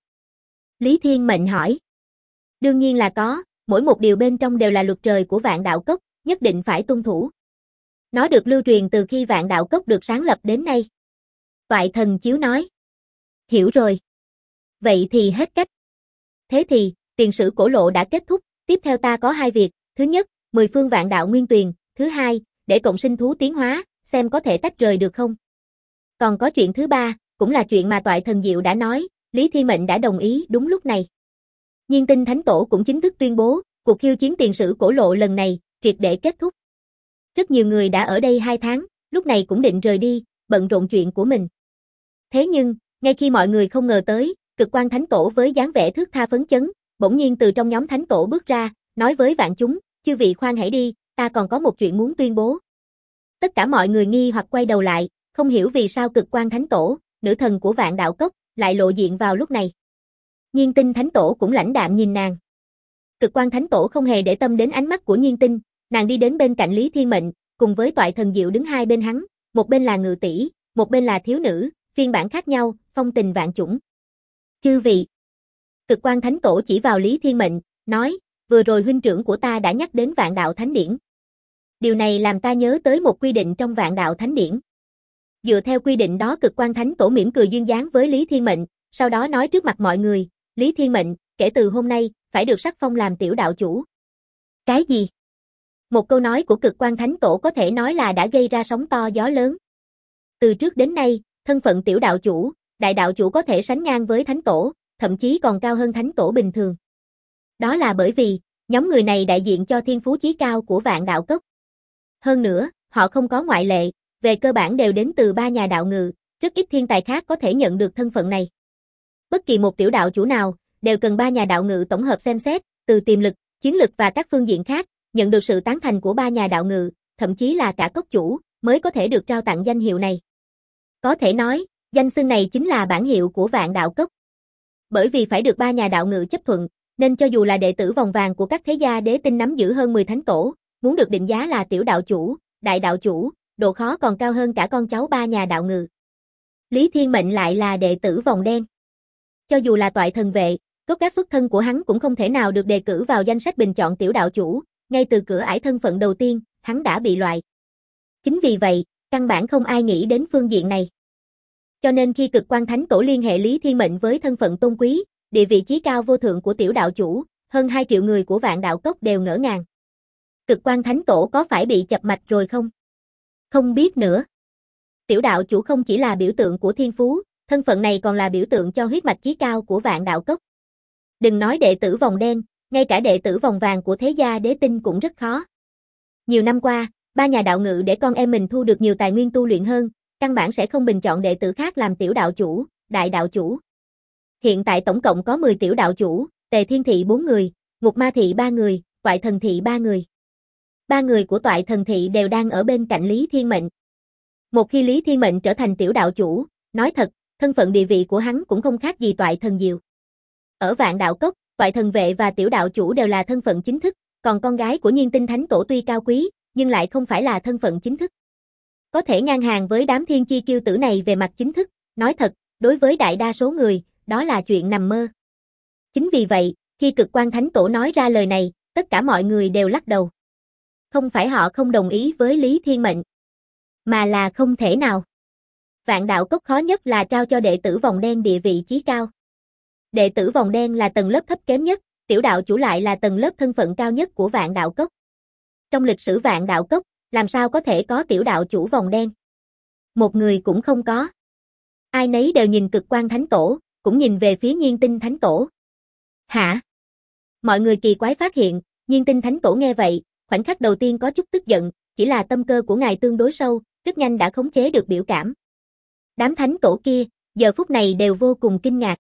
Lý Thiên Mệnh hỏi. Đương nhiên là có, mỗi một điều bên trong đều là luật trời của Vạn Đạo Cốc, nhất định phải tuân thủ. Nó được lưu truyền từ khi Vạn Đạo Cốc được sáng lập đến nay. Toại Thần chiếu nói. Hiểu rồi. Vậy thì hết cách. Thế thì, tiền sử cổ lộ đã kết thúc, tiếp theo ta có 2 việc, thứ nhất, 10 phương vạn đạo nguyên tuyền, thứ hai, để cộng sinh thú tiến hóa, xem có thể tách rời được không. Còn có chuyện thứ 3, cũng là chuyện mà Toại Thần Diệu đã nói, Lý Thiên Mệnh đã đồng ý đúng lúc này. Nhiên Tinh Thánh Tổ cũng chính thức tuyên bố, cuộc khiêu chiến tiền sử cổ lộ lần này, triệt để kết thúc. Rất nhiều người đã ở đây 2 tháng, lúc này cũng định rời đi, bận rộn chuyện của mình. Thế nhưng, ngay khi mọi người không ngờ tới, Cực Quang Thánh Tổ với dáng vẻ thước tha phấn chấn, bỗng nhiên từ trong nhóm Thánh Tổ bước ra, nói với vạn chúng, chư vị khoan hãy đi, ta còn có một chuyện muốn tuyên bố. Tất cả mọi người nghi hoặc quay đầu lại, không hiểu vì sao Cực Quang Thánh Tổ, nữ thần của Vạn Đạo Cốc, lại lộ diện vào lúc này. Nhiên Tinh Thánh Tổ cũng lãnh đạm nhìn nàng. Cực Quang Thánh Tổ không hề để tâm đến ánh mắt của Nhiên Tinh, nàng đi đến bên cạnh Lý Thiên Mệnh, cùng với Toại Thần Diệu đứng hai bên hắn, một bên là ngự tỷ, một bên là thiếu nữ, phiên bản khác nhau, phong tình vạn chủng. Chư vị. Cực Quang Thánh Tổ chỉ vào Lý Thiên Mệnh, nói, vừa rồi huynh trưởng của ta đã nhắc đến Vạn Đạo Thánh Điển. Điều này làm ta nhớ tới một quy định trong Vạn Đạo Thánh Điển. Dựa theo quy định đó, Cực Quang Thánh Tổ mỉm cười duyên dáng với Lý Thiên Mệnh, sau đó nói trước mặt mọi người, Lý Thiên Mệnh, kể từ hôm nay, phải được sắc phong làm tiểu đạo chủ. Cái gì? Một câu nói của Cực Quang Thánh Tổ có thể nói là đã gây ra sóng to gió lớn. Từ trước đến nay, thân phận tiểu đạo chủ, đại đạo chủ có thể sánh ngang với Thánh Tổ, thậm chí còn cao hơn Thánh Tổ bình thường. Đó là bởi vì, nhóm người này đại diện cho thiên phú chí cao của Vạn Đạo Cốc. Hơn nữa, họ không có ngoại lệ, về cơ bản đều đến từ 3 nhà đạo ngự, rất ít thiên tài khác có thể nhận được thân phận này. Bất kỳ một tiểu đạo chủ nào, đều cần 3 nhà đạo ngự tổng hợp xem xét, từ tiềm lực, chiến lực và các phương diện khác, nhận được sự tán thành của 3 nhà đạo ngự, thậm chí là cả cốc chủ, mới có thể được trao tặng danh hiệu này. Có thể nói, danh xưng này chính là bản hiệu của Vạn Đạo Cốc. Bởi vì phải được 3 nhà đạo ngự chấp thuận, nên cho dù là đệ tử vòng vàng của các thế gia đế tinh nắm giữ hơn 10 thánh tổ, muốn được định giá là tiểu đạo chủ, đại đạo chủ, độ khó còn cao hơn cả con cháu 3 nhà đạo ngự. Lý Thiên Mệnh lại là đệ tử vòng đen. Cho dù là Toại Thần Vệ, cốt gác xuất thân của hắn cũng không thể nào được đề cử vào danh sách bình chọn tiểu đạo chủ, ngay từ cửa ải thân phận đầu tiên, hắn đã bị loại. Chính vì vậy, căn bản không ai nghĩ đến phương diện này. Cho nên khi Cực Quang Thánh Tổ liên hệ Lý Thiên Mệnh với thân phận tôn quý, địa vị chí cao vô thượng của tiểu đạo chủ, hơn 2 triệu người của Vạn Đạo Cốc đều ngỡ ngàng. Cực Quang Thánh Tổ có phải bị chập mạch rồi không? Không biết nữa. Tiểu đạo chủ không chỉ là biểu tượng của thiên phú, thân phận này còn là biểu tượng cho huyết mạch chí cao của Vạn Đạo Cốc. Đừng nói đệ tử vòng đen, ngay cả đệ tử vòng vàng của thế gia đế tinh cũng rất khó. Nhiều năm qua, ba nhà đạo ngự để con em mình thu được nhiều tài nguyên tu luyện hơn, căn bản sẽ không bình chọn đệ tử khác làm tiểu đạo chủ, đại đạo chủ. Hiện tại tổng cộng có 10 tiểu đạo chủ, Tề Thiên Thị 4 người, Ngục Ma Thị 3 người, Toại Thần Thị 3 người. 3 người của Toại Thần Thị đều đang ở bên cạnh Lý Thiên Mệnh. Một khi Lý Thiên Mệnh trở thành tiểu đạo chủ, nói thật, thân phận địa vị của hắn cũng không khác gì Toại Thần Diệu. Ở Vạn Đạo Cốc, Toại Thần Vệ và tiểu đạo chủ đều là thân phận chính thức, còn con gái của Nhiên Tinh Thánh Tổ tuy cao quý, nhưng lại không phải là thân phận chính thức. Có thể ngang hàng với đám thiên chi kiêu tử này về mặt chính thức, nói thật, đối với đại đa số người, đó là chuyện nằm mơ. Chính vì vậy, khi Cực Quan Thánh Tổ nói ra lời này, tất cả mọi người đều lắc đầu. Không phải họ không đồng ý với Lý Thiên Mệnh, mà là không thể nào. Vạn Đạo Cốc khó nhất là trao cho đệ tử vòng đen địa vị chí cao. Đệ tử vòng đen là tầng lớp thấp kém nhất, tiểu đạo chủ lại là tầng lớp thân phận cao nhất của Vạn Đạo Cốc. Trong lịch sử Vạn Đạo Cốc, làm sao có thể có tiểu đạo chủ vòng đen? Một người cũng không có. Ai nấy đều nhìn Cực Quan Thánh Tổ, cũng nhìn về phía Nhiên Tinh Thánh Tổ. Hả? Mọi người kỳ quái phát hiện, Nhiên Tinh Thánh Tổ nghe vậy, khoảnh khắc đầu tiên có chút tức giận, chỉ là tâm cơ của ngài tương đối sâu, rất nhanh đã khống chế được biểu cảm. Đám thánh tổ kia, giờ phút này đều vô cùng kinh ngạc.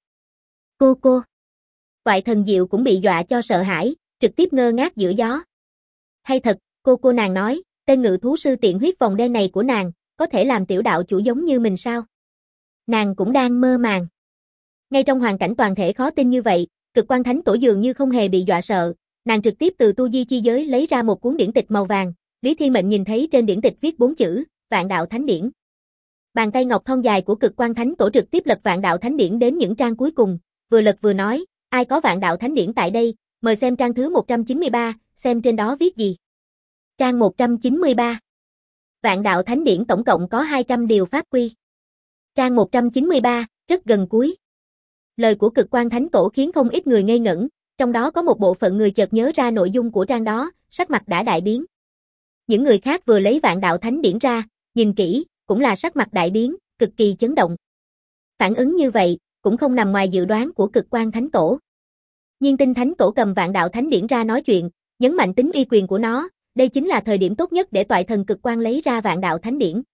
Cô. Toại Thần Diệu cũng bị dọa cho sợ hãi, trực tiếp ngơ ngác giữa gió. Hay thật, cô nàng nói, tên ngự thú sư tiện huyết vòng đen này của nàng, có thể làm tiểu đạo chủ giống như mình sao? Nàng cũng đang mơ màng. Ngay trong hoàn cảnh toàn thể khó tin như vậy, Cực Quan Thánh Tổ dường như không hề bị dọa sợ, nàng trực tiếp từ tu di chi giới lấy ra một cuốn điển tịch màu vàng, Lý Thiên Mệnh nhìn thấy trên điển tịch viết 4 chữ, Vạn Đạo Thánh Điển. Bàn tay ngọc thon dài của Cực Quan Thánh Tổ trực tiếp lật Vạn Đạo Thánh Điển đến những trang cuối cùng, vừa lật vừa nói, ai có Vạn Đạo Thánh Điển tại đây, mời xem trang thứ 193, xem trên đó viết gì. Trang 193. Vạn Đạo Thánh Điển tổng cộng có 200 điều pháp quy. Trang 193, rất gần cuối. Lời của Cực Quan Thánh Tổ khiến không ít người ngây ngẩn, trong đó có một bộ phận người chợt nhớ ra nội dung của trang đó, sắc mặt đã đại biến. Những người khác vừa lấy Vạn Đạo Thánh Điển ra, nhìn kỹ, cũng là sắc mặt đại biến, cực kỳ chấn động. Phản ứng như vậy, cũng không nằm ngoài dự đoán của Cực Quan Thánh Tổ. Nhiên Tinh Thánh Tổ cầm Vạn Đạo Thánh Điển ra nói chuyện, nhấn mạnh tính uy quyền của nó, đây chính là thời điểm tốt nhất để Toại Thần Cực Quan lấy ra Vạn Đạo Thánh Điển.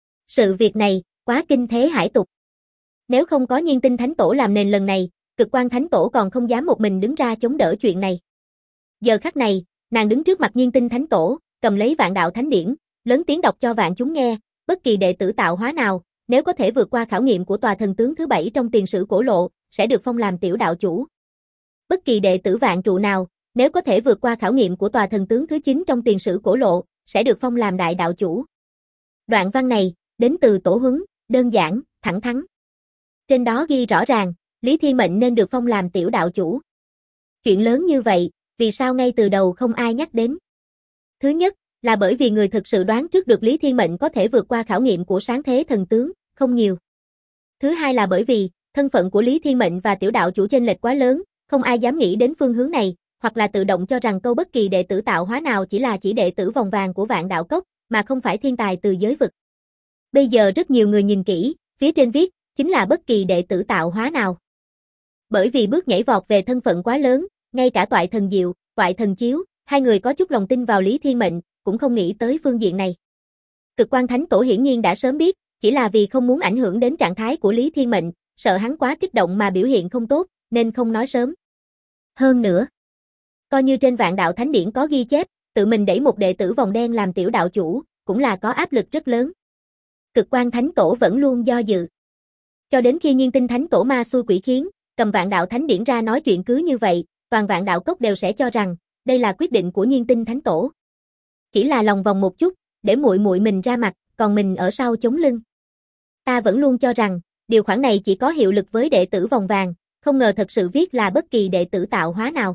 Sự việc này, quá kinh thế hải tục. Nếu không có Nhiên Tinh Thánh Tổ làm nền lần này, Cực Quan Thánh Tổ còn không dám một mình đứng ra chống đỡ chuyện này. Giờ khắc này, nàng đứng trước mặt Nhiên Tinh Thánh Tổ, cầm lấy Vạn Đạo Thánh Điển, lớn tiếng đọc cho vạn chúng nghe, bất kỳ đệ tử tạo hóa nào, nếu có thể vượt qua khảo nghiệm của tòa thần tướng thứ 7 trong tiền sử cổ lộ, sẽ được phong làm tiểu đạo chủ. Bất kỳ đệ tử vạn trụ nào, nếu có thể vượt qua khảo nghiệm của tòa thần tướng thứ 9 trong tiền sử cổ lộ, sẽ được phong làm đại đạo chủ. Đoạn văn này, đến từ Tổ Huấn, đơn giản, thẳng thắn. Trên đó ghi rõ ràng, Lý Thiên Mệnh nên được phong làm tiểu đạo chủ. Chuyện lớn như vậy, vì sao ngay từ đầu không ai nhắc đến? Thứ nhất, là bởi vì người thực sự đoán trước được Lý Thiên Mệnh có thể vượt qua khảo nghiệm của sáng thế thần tướng, không nhiều. Thứ hai là bởi vì, thân phận của Lý Thiên Mệnh và tiểu đạo chủ chênh lệch quá lớn, không ai dám nghĩ đến phương hướng này, hoặc là tự động cho rằng câu bất kỳ đệ tử tạo hóa nào chỉ là chỉ đệ tử vòng vàng của Vạn Đạo Cốc, mà không phải thiên tài từ giới vực. Bây giờ rất nhiều người nhìn kỹ, phía trên viết, chính là bất kỳ đệ tử tạo hóa nào. Bởi vì bước nhảy vọt về thân phận quá lớn, ngay cả Toại Thần Diệu, Toại Thần Chiếu, hai người có chút lòng tin vào Lý Thiên Mệnh, cũng không nghĩ tới phương diện này. Cực Quan Thánh Tổ hiển nhiên đã sớm biết, chỉ là vì không muốn ảnh hưởng đến trạng thái của Lý Thiên Mệnh, sợ hắn quá kích động mà biểu hiện không tốt, nên không nói sớm. Hơn nữa, coi như trên Vạn Đạo Thánh Điển có ghi chép, tự mình đẩy một đệ tử vòng đen làm tiểu đạo chủ, cũng là có áp lực rất lớn. Cực Quan Thánh Tổ vẫn luôn do dự. Cho đến khi Nhiên Tinh Thánh Tổ ma xui quỷ khiến, cầm Vạn Đạo Thánh Điển ra nói chuyện cứ như vậy, toàn Vạn Đạo Cốc đều sẽ cho rằng, đây là quyết định của Nhiên Tinh Thánh Tổ. Chỉ là lòng vòng một chút, để muội muội mình ra mặt, còn mình ở sau chống lưng. Ta vẫn luôn cho rằng, điều khoản này chỉ có hiệu lực với đệ tử vòng vàng, không ngờ thật sự viết là bất kỳ đệ tử tạo hóa nào.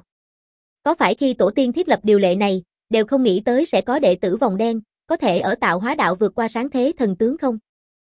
Có phải khi tổ tiên thiết lập điều lệ này, đều không nghĩ tới sẽ có đệ tử vòng đen, có thể ở tạo hóa đạo vượt qua sáng thế thần tướng không?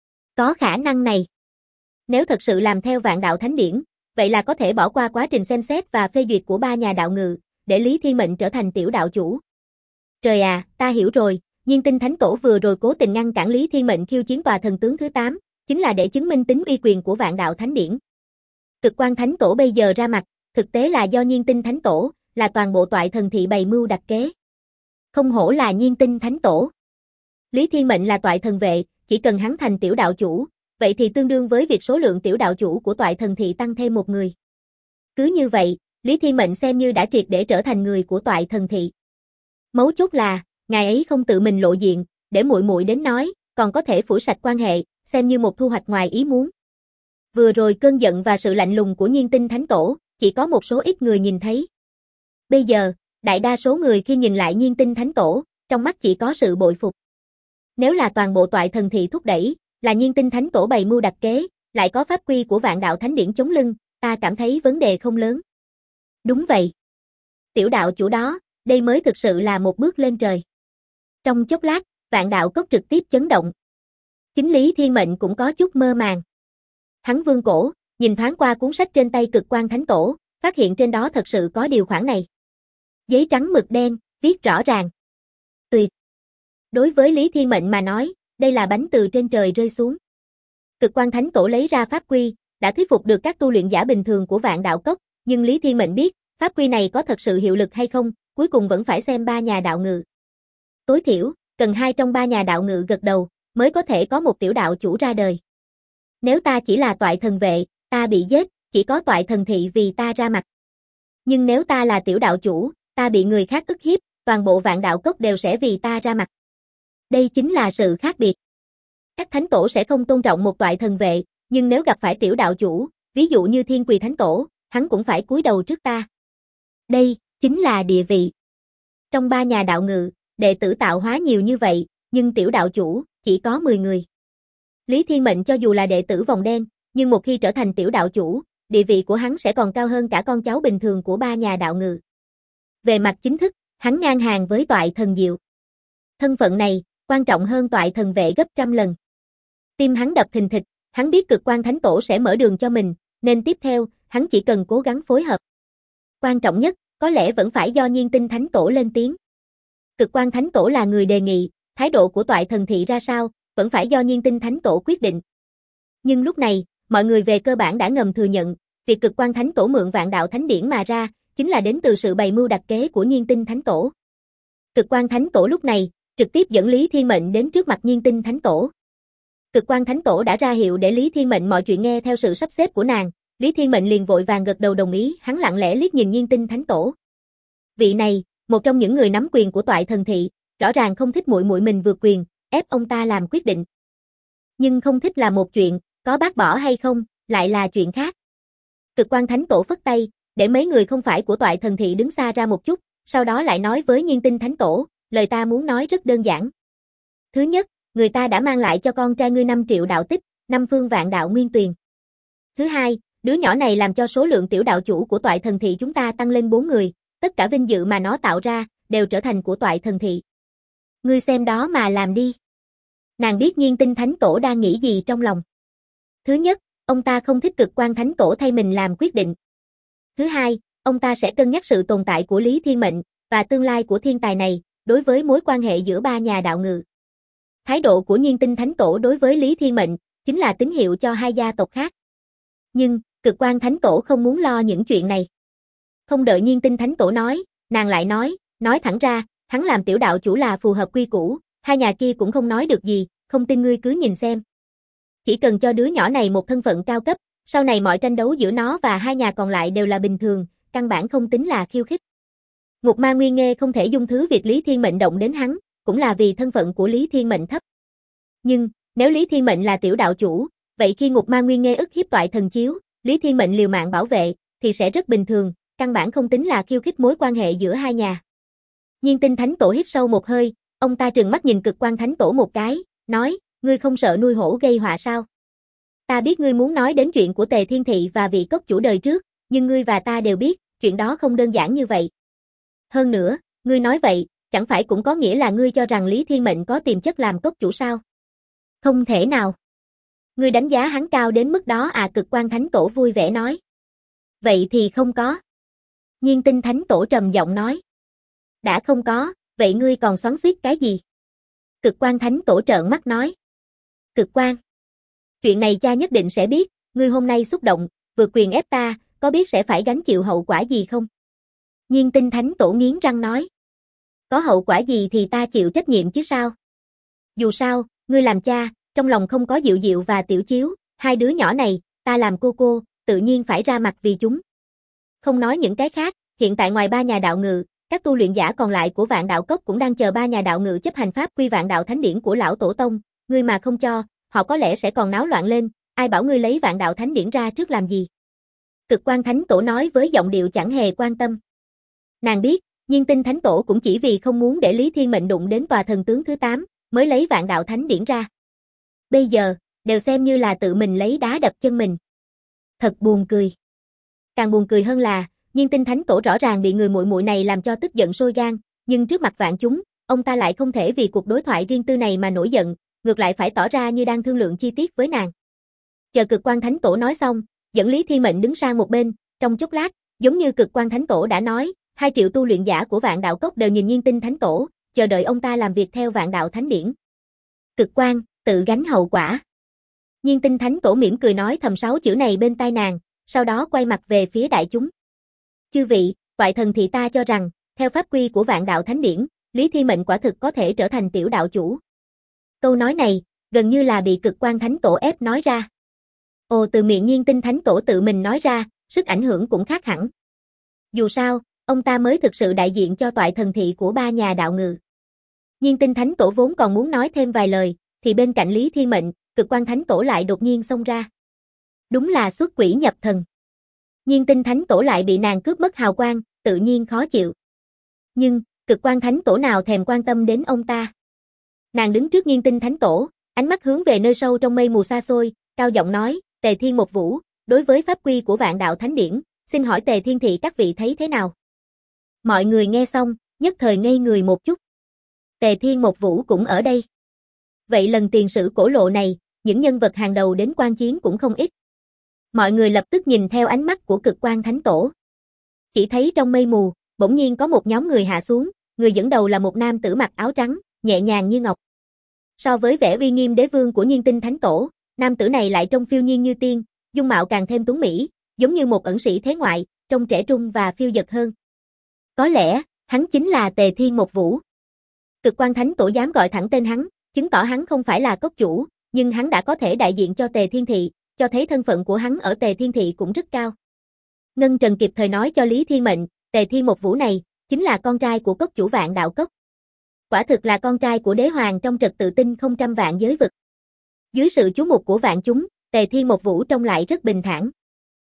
Có khả năng này. Nếu thật sự làm theo Vạn Đạo Thánh Điển, vậy là có thể bỏ qua quá trình xem xét và phê duyệt của ba nhà đạo ngự, để Lý Thiên Mệnh trở thành tiểu đạo chủ. Trời à, ta hiểu rồi, Nhiên Tinh Thánh Tổ vừa rồi cố tình ngăn cản Lý Thiên Mệnh khiêu chiến tòa thần tướng thứ 8, chính là để chứng minh tính uy quyền của Vạn Đạo Thánh Điển. Cực Quan Thánh Tổ bây giờ ra mặt, thực tế là do Nhiên Tinh Thánh Tổ, là toàn bộ Toại Thần Thị bày mưu đặt kế. Không hổ là Nhiên Tinh Thánh Tổ. Lý Thiên Mệnh là Toại Thần Vệ, chỉ cần hắn thành tiểu đạo chủ, vậy thì tương đương với việc số lượng tiểu đạo chủ của Toại Thần Thị tăng thêm một người. Cứ như vậy, Lý Thiên Mệnh xem như đã triệt để trở thành người của Toại Thần Thị. Mấu chốt là, ngài ấy không tự mình lộ diện, để muội muội đến nói, còn có thể phủi sạch quan hệ, xem như một thu hoạch ngoài ý muốn. Vừa rồi cơn giận và sự lạnh lùng của Nhiên Tinh Thánh Tổ, chỉ có một số ít người nhìn thấy. Bây giờ, đại đa số người khi nhìn lại Nhiên Tinh Thánh Tổ, trong mắt chỉ có sự bội phục. Nếu là toàn bộ Toại Thần Thị thúc đẩy, là Nhiên Tinh Thánh Tổ bày mưu đặt kế, lại có pháp quy của Vạn Đạo Thánh Điển chống lưng, ta cảm thấy vấn đề không lớn. Đúng vậy. Tiểu đạo chủ đó, đây mới thực sự là một bước lên trời. Trong chốc lát, Vạn Đạo Cốc trực tiếp chấn động. Chính Lý Thiên Mệnh cũng có chút mơ màng. Hắn vươn cổ, nhìn thoáng qua cuốn sách trên tay Cực Quang Thánh Tổ, phát hiện trên đó thật sự có điều khoản này. Giấy trắng mực đen, viết rõ ràng. Tuyệt. Đối với Lý Thiên Mệnh mà nói, đây là bánh từ trên trời rơi xuống. Cực Quang Thánh Tổ lấy ra pháp quy, đã thuyết phục được các tu luyện giả bình thường của Vạn Đạo Cốc, nhưng Lý Thiên Mệnh biết, pháp quy này có thật sự hiệu lực hay không, cuối cùng vẫn phải xem ba nhà đạo ngự. Tối thiểu, cần 2 trong 3 nhà đạo ngự gật đầu, mới có thể có một tiểu đạo chủ ra đời. Nếu ta chỉ là Toại Thần Vệ, ta bị giết, chỉ có Toại Thần Thị vì ta ra mặt. Nhưng nếu ta là tiểu đạo chủ, ta bị người khác ức hiếp, toàn bộ Vạn Đạo Cốc đều sẽ vì ta ra mặt. Đây chính là sự khác biệt. Các thánh tổ sẽ không tôn trọng một Toại Thần Vệ, nhưng nếu gặp phải tiểu đạo chủ, ví dụ như Thiên Quỳ Thánh Tổ, hắn cũng phải cúi đầu trước ta. Đây chính là địa vị. Trong 3 nhà đạo ngự, đệ tử tạo hóa nhiều như vậy, nhưng tiểu đạo chủ chỉ có 10 người. Lý Thiên Mệnh cho dù là đệ tử vòng đen, nhưng một khi trở thành tiểu đạo chủ, địa vị của hắn sẽ còn cao hơn cả con cháu bình thường của 3 nhà đạo ngự. Về mặt chính thức, hắn ngang hàng với Toại Thần Diệu. Thân phận này, quan trọng hơn Toại Thần Vệ gấp trăm lần. Tim hắn đập thình thịch, hắn biết Cực Quang Thánh Tổ sẽ mở đường cho mình, nên tiếp theo, hắn chỉ cần cố gắng phối hợp. Quan trọng nhất, có lẽ vẫn phải do Nhiên Tinh Thánh Tổ lên tiếng. Cực Quang Thánh Tổ là người đề nghị, thái độ của Toại Thần Thị ra sao, vẫn phải do Nhiên Tinh Thánh Tổ quyết định. Nhưng lúc này, mọi người về cơ bản đã ngầm thừa nhận, việc Cực Quang Thánh Tổ mượn Vạn Đạo Thánh Điển mà ra, chính là đến từ sự bày mưu đặt kế của Nhiên Tinh Thánh Tổ. Cực Quang Thánh Tổ lúc này, trực tiếp dẫn Lý Thiên Mệnh đến trước mặt Nhiên Tinh Thánh Tổ. Cực Quang Thánh Tổ đã ra hiệu để Lý Thiên Mệnh mọi chuyện nghe theo sự sắp xếp của nàng, Lý Thiên Mệnh liền vội vàng gật đầu đồng ý, hắn lặng lẽ liếc nhìn Nhiên Tinh Thánh Tổ. Vị này, một trong những người nắm quyền của Toại Thần Thị, rõ ràng không thích muội muội mình vượt quyền, ép ông ta làm quyết định. Nhưng không thích là một chuyện, có bác bỏ hay không, lại là chuyện khác. Cực Quang Thánh Tổ phất tay, để mấy người không phải của Toại Thần Thị đứng xa ra một chút, sau đó lại nói với Nhiên Tinh Thánh Tổ, lời ta muốn nói rất đơn giản. Thứ nhất, người ta đã mang lại cho con trai ngươi 5 triệu đạo tích, 5 phương vạn đạo nguyên tuyền. Thứ hai, đứa nhỏ này làm cho số lượng tiểu đạo chủ của Toại Thần Thị chúng ta tăng lên 4 người, tất cả vinh dự mà nó tạo ra, đều trở thành của Toại Thần Thị. Ngươi xem đó mà làm đi. Nàng biết Nhiên Tinh Thánh Tổ đang nghĩ gì trong lòng. Thứ nhất, ông ta không thích Cực Quang Thánh Tổ thay mình làm quyết định. Thứ hai, ông ta sẽ cân nhắc sự tồn tại của Lý Thiên Mệnh, và tương lai của thiên tài này, đối với mối quan hệ giữa 3 nhà đạo ngự. Thái độ của Nhiên Tinh Thánh Tổ đối với Lý Thiên Mệnh, chính là tín hiệu cho 2 gia tộc khác. Nhưng, Cực Quang Thánh Tổ không muốn lo những chuyện này. Không đợi Nhiên Tinh Thánh Tổ nói, nàng lại nói thẳng ra, hắn làm tiểu đạo chủ là phù hợp quy củ, 2 nhà kia cũng không nói được gì, không tin ngươi cứ nhìn xem. Chỉ cần cho đứa nhỏ này một thân phận cao cấp, sau này mọi tranh đấu giữa nó và 2 nhà còn lại đều là bình thường, căn bản không tính là khiêu khích. Ngục Ma Nguyên Nghê không thể dung thứ việc Lý Thiên Mệnh động đến hắn, cũng là vì thân phận của Lý Thiên Mệnh thấp. Nhưng, nếu Lý Thiên Mệnh là tiểu đạo chủ, vậy khi Ngục Ma Nguyên Nghê ức hiếp Toại Thần Chiếu, Lý Thiên Mệnh liều mạng bảo vệ, thì sẽ rất bình thường, căn bản không tính là khiêu khích mối quan hệ giữa 2 nhà. Nhiên Tinh Thánh Tổ hít sâu một hơi, ông ta trừng mắt nhìn Cực Quang Thánh Tổ một cái, nói, ngươi không sợ nuôi hổ gây họa sao? Ta biết ngươi muốn nói đến chuyện của Tề Thiên Thị và vị cốc chủ đời trước, nhưng ngươi và ta đều biết, chuyện đó không đơn giản như vậy. Hơn nữa, ngươi nói vậy, chẳng phải cũng có nghĩa là ngươi cho rằng Lý Thiên Mệnh có tiềm chất làm cốc chủ sao? Không thể nào. Ngươi đánh giá hắn cao đến mức đó à? Cực Quang Thánh Tổ vui vẻ nói. Vậy thì không có. Nhiên Tinh Thánh Tổ trầm giọng nói. Đã không có, vậy ngươi còn xoắn xuýt cái gì? Cực Quang Thánh Tổ trợn mắt nói. Cực Quang. Chuyện này cha nhất định sẽ biết, ngươi hôm nay xúc động, vượt quyền ép ta, có biết sẽ phải gánh chịu hậu quả gì không? Nhiên Tinh Thánh Tổ nghiến răng nói. Có hậu quả gì thì ta chịu trách nhiệm chứ sao? Dù sao, ngươi làm cha, trong lòng không có Diệu Diệu và Tiểu Chiếu, hai đứa nhỏ này, ta làm cô, tự nhiên phải ra mặt vì chúng. Không nói những cái khác, hiện tại ngoài ba nhà đạo ngự, các tu luyện giả còn lại của Vạn Đạo Cốc cũng đang chờ ba nhà đạo ngự chấp hành pháp quy Vạn Đạo Thánh Điển của lão tổ tông, ngươi mà không cho, họ có lẽ sẽ còn náo loạn lên, ai bảo ngươi lấy Vạn Đạo Thánh Điển ra trước làm gì? Cực Quan Thánh Tổ nói với giọng điệu chẳng hề quan tâm. Nàng biết, Nhiên Tinh Thánh Tổ cũng chỉ vì không muốn để Lý Thiên Mệnh đụng đến tòa thần tướng thứ 8, mới lấy Vạn Đạo Thánh Điển ra. Bây giờ, đều xem như là tự mình lấy đá đập chân mình. Thật buồn cười. Càng buồn cười hơn là, Nhiên Tinh Thánh Tổ rõ ràng bị người muội muội này làm cho tức giận sôi gan, nhưng trước mặt vạn chúng, ông ta lại không thể vì cuộc đối thoại riêng tư này mà nổi giận, ngược lại phải tỏ ra như đang thương lượng chi tiết với nàng. Chờ Cực Quan Thánh Tổ nói xong, dẫn Lý Thiên Mệnh đứng sang một bên, trong chốc lát, giống như Cực Quan Thánh Tổ đã nói, 2 triệu tu luyện giả của Vạn Đạo Cốc đều nhìn Nhiên Tinh Thánh Tổ, chờ đợi ông ta làm việc theo Vạn Đạo Thánh Điển. Cực Quan, tự gánh hậu quả. Nhiên Tinh Thánh Tổ mỉm cười nói thầm 6 chữ này bên tai nàng, sau đó quay mặt về phía đại chúng. Chư vị, Toại Thần Thị ta cho rằng, theo pháp quy của Vạn Đạo Thánh Điển, Lý Thiên Mệnh quả thực có thể trở thành tiểu đạo chủ. Câu nói này, gần như là bị Cực Quan Thánh Tổ ép nói ra. Ồ, từ miệng Nhiên Tinh Thánh Tổ tự mình nói ra, sức ảnh hưởng cũng khác hẳn. Dù sao, ông ta mới thực sự đại diện cho Toại Thần Thị của ba nhà đạo ngự. Nhiên Tinh Thánh Tổ vốn còn muốn nói thêm vài lời, thì bên cạnh Lý Thiên Mệnh, Cực Quan Thánh Tổ lại đột nhiên xông ra. Đúng là xuất quỷ nhập thần. Nhiên Tinh Thánh Tổ lại bị nàng cướp mất hào quang, tự nhiên khó chịu. Nhưng, Cực Quan Thánh Tổ nào thèm quan tâm đến ông ta. Nàng đứng trước Nhiên Tinh Thánh Tổ, ánh mắt hướng về nơi sâu trong mây mù xa xôi, cao giọng nói, Tề Thiên Một Vũ, đối với pháp quy của Vạn Đạo Thánh Điển, xin hỏi Tề Thiên Thị các vị thấy thế nào? Mọi người nghe xong, nhất thời ngây người một chút. Tề Thiên Một Vũ cũng ở đây. Vậy lần tiền sử cổ lộ này, những nhân vật hàng đầu đến quan chiến cũng không ít. Mọi người lập tức nhìn theo ánh mắt của Cực Quan Thánh Tổ. Chỉ thấy trong mây mù, bỗng nhiên có một nhóm người hạ xuống, người dẫn đầu là một nam tử mặc áo trắng, nhẹ nhàng như ngọc. So với vẻ uy nghiêm đế vương của Nhiên Tinh Thánh Tổ, nam tử này lại trông phiêu nhiên như tiên, dung mạo càng thêm tuấn mỹ, giống như một ẩn sĩ thế ngoại, trông trẻ trung và phiêu dật hơn. Có lẽ, hắn chính là Tề Thiên Một Vũ. Cực Quan Thánh Tổ dám gọi thẳng tên hắn, chứng tỏ hắn không phải là cốc chủ, nhưng hắn đã có thể đại diện cho Tề Thiên Thị, cho thấy thân phận của hắn ở Tề Thiên Thị cũng rất cao. Ngân Trần kịp thời nói cho Lý Thiên Mệnh, Tề Thiên Một Vũ này, chính là con trai của cốc chủ Vạn Đạo Cốc. Quả thực là con trai của đế hoàng trong trật tự tinh không trăm vạn giới vực. Dưới sự chú mục của vạn chúng, Tề Thiên Một Vũ trông lại rất bình thản.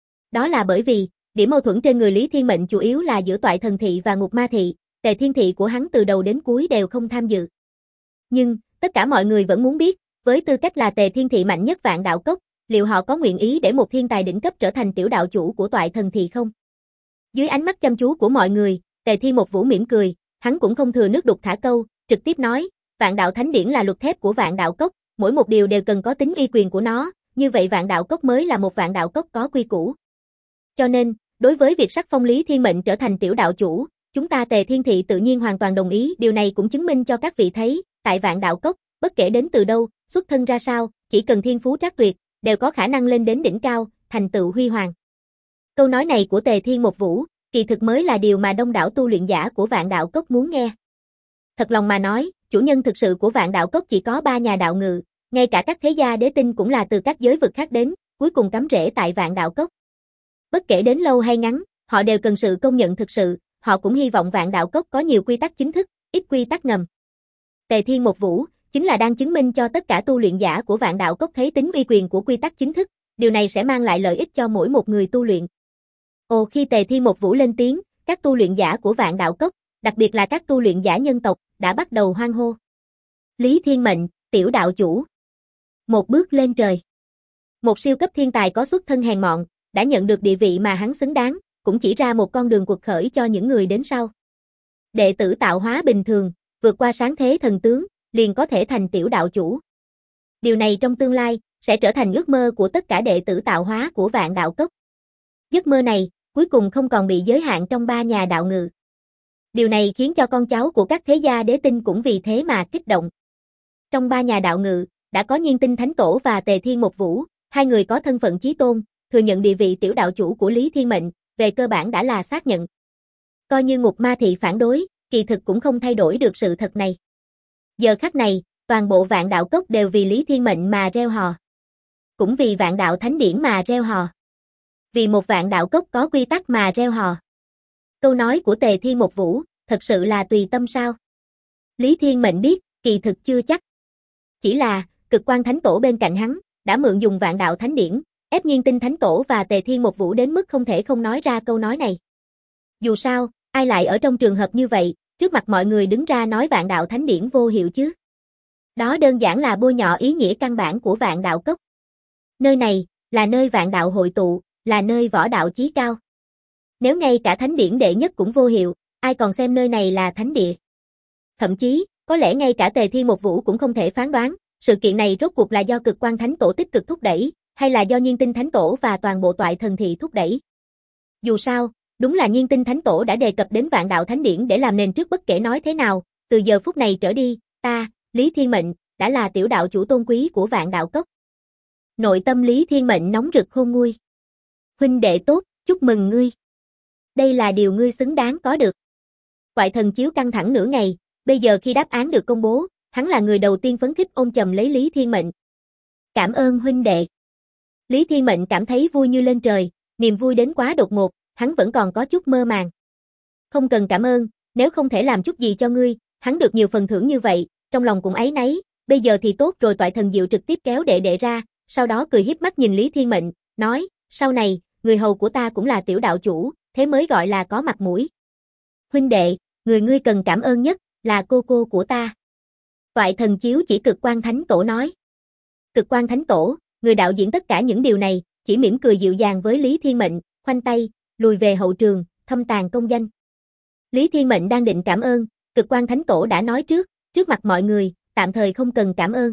Đó là bởi vì, điểm mâu thuẫn trên người Lý Thiên Mệnh chủ yếu là giữa Toại Thần Thị và Ngục Ma Thị, Tề Thiên Thị của hắn từ đầu đến cuối đều không tham dự. Nhưng, tất cả mọi người vẫn muốn biết, với tư cách là Tề Thiên Thị mạnh nhất Vạn Đạo Cốc, liệu họ có nguyện ý để một thiên tài đỉnh cấp trở thành tiểu đạo chủ của Toại Thần Thị không? Dưới ánh mắt chăm chú của mọi người, Tề Thiên Một Vũ mỉm cười, hắn cũng không thừa nước đục thả câu, trực tiếp nói, Vạn Đạo Thánh Điển là luật thép của Vạn Đạo Cốc, mỗi một điều đều cần có tính uy quyền của nó, như vậy Vạn Đạo Cốc mới là một Vạn Đạo Cốc có quy củ. Cho nên, đối với việc sắc phong Lý Thiên Mệnh trở thành tiểu đạo chủ, chúng ta Tề Thiên Thị tự nhiên hoàn toàn đồng ý, điều này cũng chứng minh cho các vị thấy, tại Vạn Đạo Cốc, bất kể đến từ đâu, xuất thân ra sao, chỉ cần thiên phú trác tuyệt, đều có khả năng lên đến đỉnh cao, thành tựu huy hoàng. Câu nói này của Tề Thiên Một Vũ, kỳ thực mới là điều mà đông đảo tu luyện giả của Vạn Đạo Cốc muốn nghe. Thật lòng mà nói, chủ nhân thực sự của Vạn Đạo Cốc chỉ có 3 nhà đạo ngự, ngay cả các thế gia đế tinh cũng là từ các giới vực khác đến, cuối cùng cắm rễ tại Vạn Đạo Cốc. Bất kể đến lâu hay ngắn, họ đều cần sự công nhận thực sự, họ cũng hy vọng Vạn Đạo Cốc có nhiều quy tắc chính thức, ít quy tắc ngầm. Tề Thiên Một Vũ chính là đang chứng minh cho tất cả tu luyện giả của Vạn Đạo Cốc thấy tính uy quyền của quy tắc chính thức, điều này sẽ mang lại lợi ích cho mỗi một người tu luyện. Ồ, khi Tề Thiên Một Vũ lên tiếng, các tu luyện giả của Vạn Đạo Cốc, đặc biệt là các tu luyện giả nhân tộc, đã bắt đầu hoan hô. Lý Thiên Mệnh, tiểu đạo chủ. Một bước lên trời. Một siêu cấp thiên tài có xuất thân hèn mọn, đã nhận được địa vị mà hắn xứng đáng, cũng chỉ ra một con đường cuộc khởi cho những người đến sau. Đệ tử tạo hóa bình thường, vượt qua sáng thế thần tướng, liền có thể thành tiểu đạo chủ. Điều này trong tương lai, sẽ trở thành ước mơ của tất cả đệ tử tạo hóa của Vạn Đạo Cốc. Giấc mơ này, cuối cùng không còn bị giới hạn trong 3 nhà đạo ngự. Điều này khiến cho con cháu của các thế gia đế tinh cũng vì thế mà kích động. Trong 3 nhà đạo ngự, đã có Nhiên Tinh Thánh Tổ và Tề Thiên Một Vũ, hai người có thân phận chí tôn, thừa nhận địa vị tiểu đạo chủ của Lý Thiên Mệnh, về cơ bản đã là xác nhận. Coi như Ngục Ma Thị phản đối, kỳ thực cũng không thay đổi được sự thật này. Giờ khắc này, toàn bộ Vạn Đạo Cốc đều vì Lý Thiên Mệnh mà reo hò. Cũng vì Vạn Đạo Thánh Điển mà reo hò. Vì một Vạn Đạo Cốc có quy tắc mà reo hò. Câu nói của Tề Thiên Một Vũ, thật sự là tùy tâm sao? Lý Thiên Mệnh biết, kỳ thực chưa chắc. Chỉ là, Cực Quan Thánh Tổ bên cạnh hắn, đã mượn dùng Vạn Đạo Thánh Điển, ép Nhiên Tinh Thánh Tổ và Tề Thiên Một Vũ đến mức không thể không nói ra câu nói này. Dù sao, ai lại ở trong trường hợp như vậy, trước mặt mọi người đứng ra nói Vạn Đạo Thánh Điển vô hiệu chứ? Đó đơn giản là bôi nhọ ý nghĩa căn bản của Vạn Đạo Cốc. Nơi này, là nơi vạn đạo hội tụ, là nơi võ đạo chí cao. Nếu ngay cả thánh điển đệ nhất cũng vô hiệu, ai còn xem nơi này là thánh địa? Thậm chí, có lẽ ngay cả Tề Thiên Một Vũ cũng không thể phán đoán, sự kiện này rốt cuộc là do Cực Quan Thánh Tổ tích cực thúc đẩy, hay là do Nhiên Tinh Thánh Tổ và toàn bộ Toại Thần Thị thúc đẩy. Dù sao, đúng là Nhiên Tinh Thánh Tổ đã đề cập đến Vạn Đạo Thánh Điển để làm nền trước bất kể nói thế nào, từ giờ phút này trở đi, ta, Lý Thiên Mệnh, đã là tiểu đạo chủ tôn quý của Vạn Đạo Cốc. Nội tâm Lý Thiên Mệnh nóng rực khôn nguôi. Huynh đệ tốt, chúc mừng ngươi. Đây là điều ngươi xứng đáng có được. Toại Thần Chiếu căng thẳng nửa ngày, bây giờ khi đáp án được công bố, hắn là người đầu tiên phấn khích ôm chầm lấy Lý Thiên Mệnh. Cảm ơn huynh đệ. Lý Thiên Mệnh cảm thấy vui như lên trời, niềm vui đến quá đột ngột, hắn vẫn còn có chút mơ màng. Không cần cảm ơn, nếu không thể làm chút gì cho ngươi, hắn được nhiều phần thưởng như vậy, trong lòng cũng áy náy, bây giờ thì tốt rồi. Toại Thần Diệu trực tiếp kéo đệ đệ ra, sau đó cười híp mắt nhìn Lý Thiên Mệnh, nói, sau này, người hầu của ta cũng là tiểu đạo chủ, thế mới gọi là có mặt mũi. Huynh đệ, người ngươi cần cảm ơn nhất, là cô của ta. Toại Thần Chiếu chỉ Cực Quan Thánh Tổ nói. Cực Quan Thánh Tổ, người đạo diễn tất cả những điều này, chỉ mỉm cười dịu dàng với Lý Thiên Mệnh, khoanh tay, lùi về hậu trường, thâm tàn công danh. Lý Thiên Mệnh đang định cảm ơn, Cực Quan Thánh Tổ đã nói trước mặt mọi người, tạm thời không cần cảm ơn.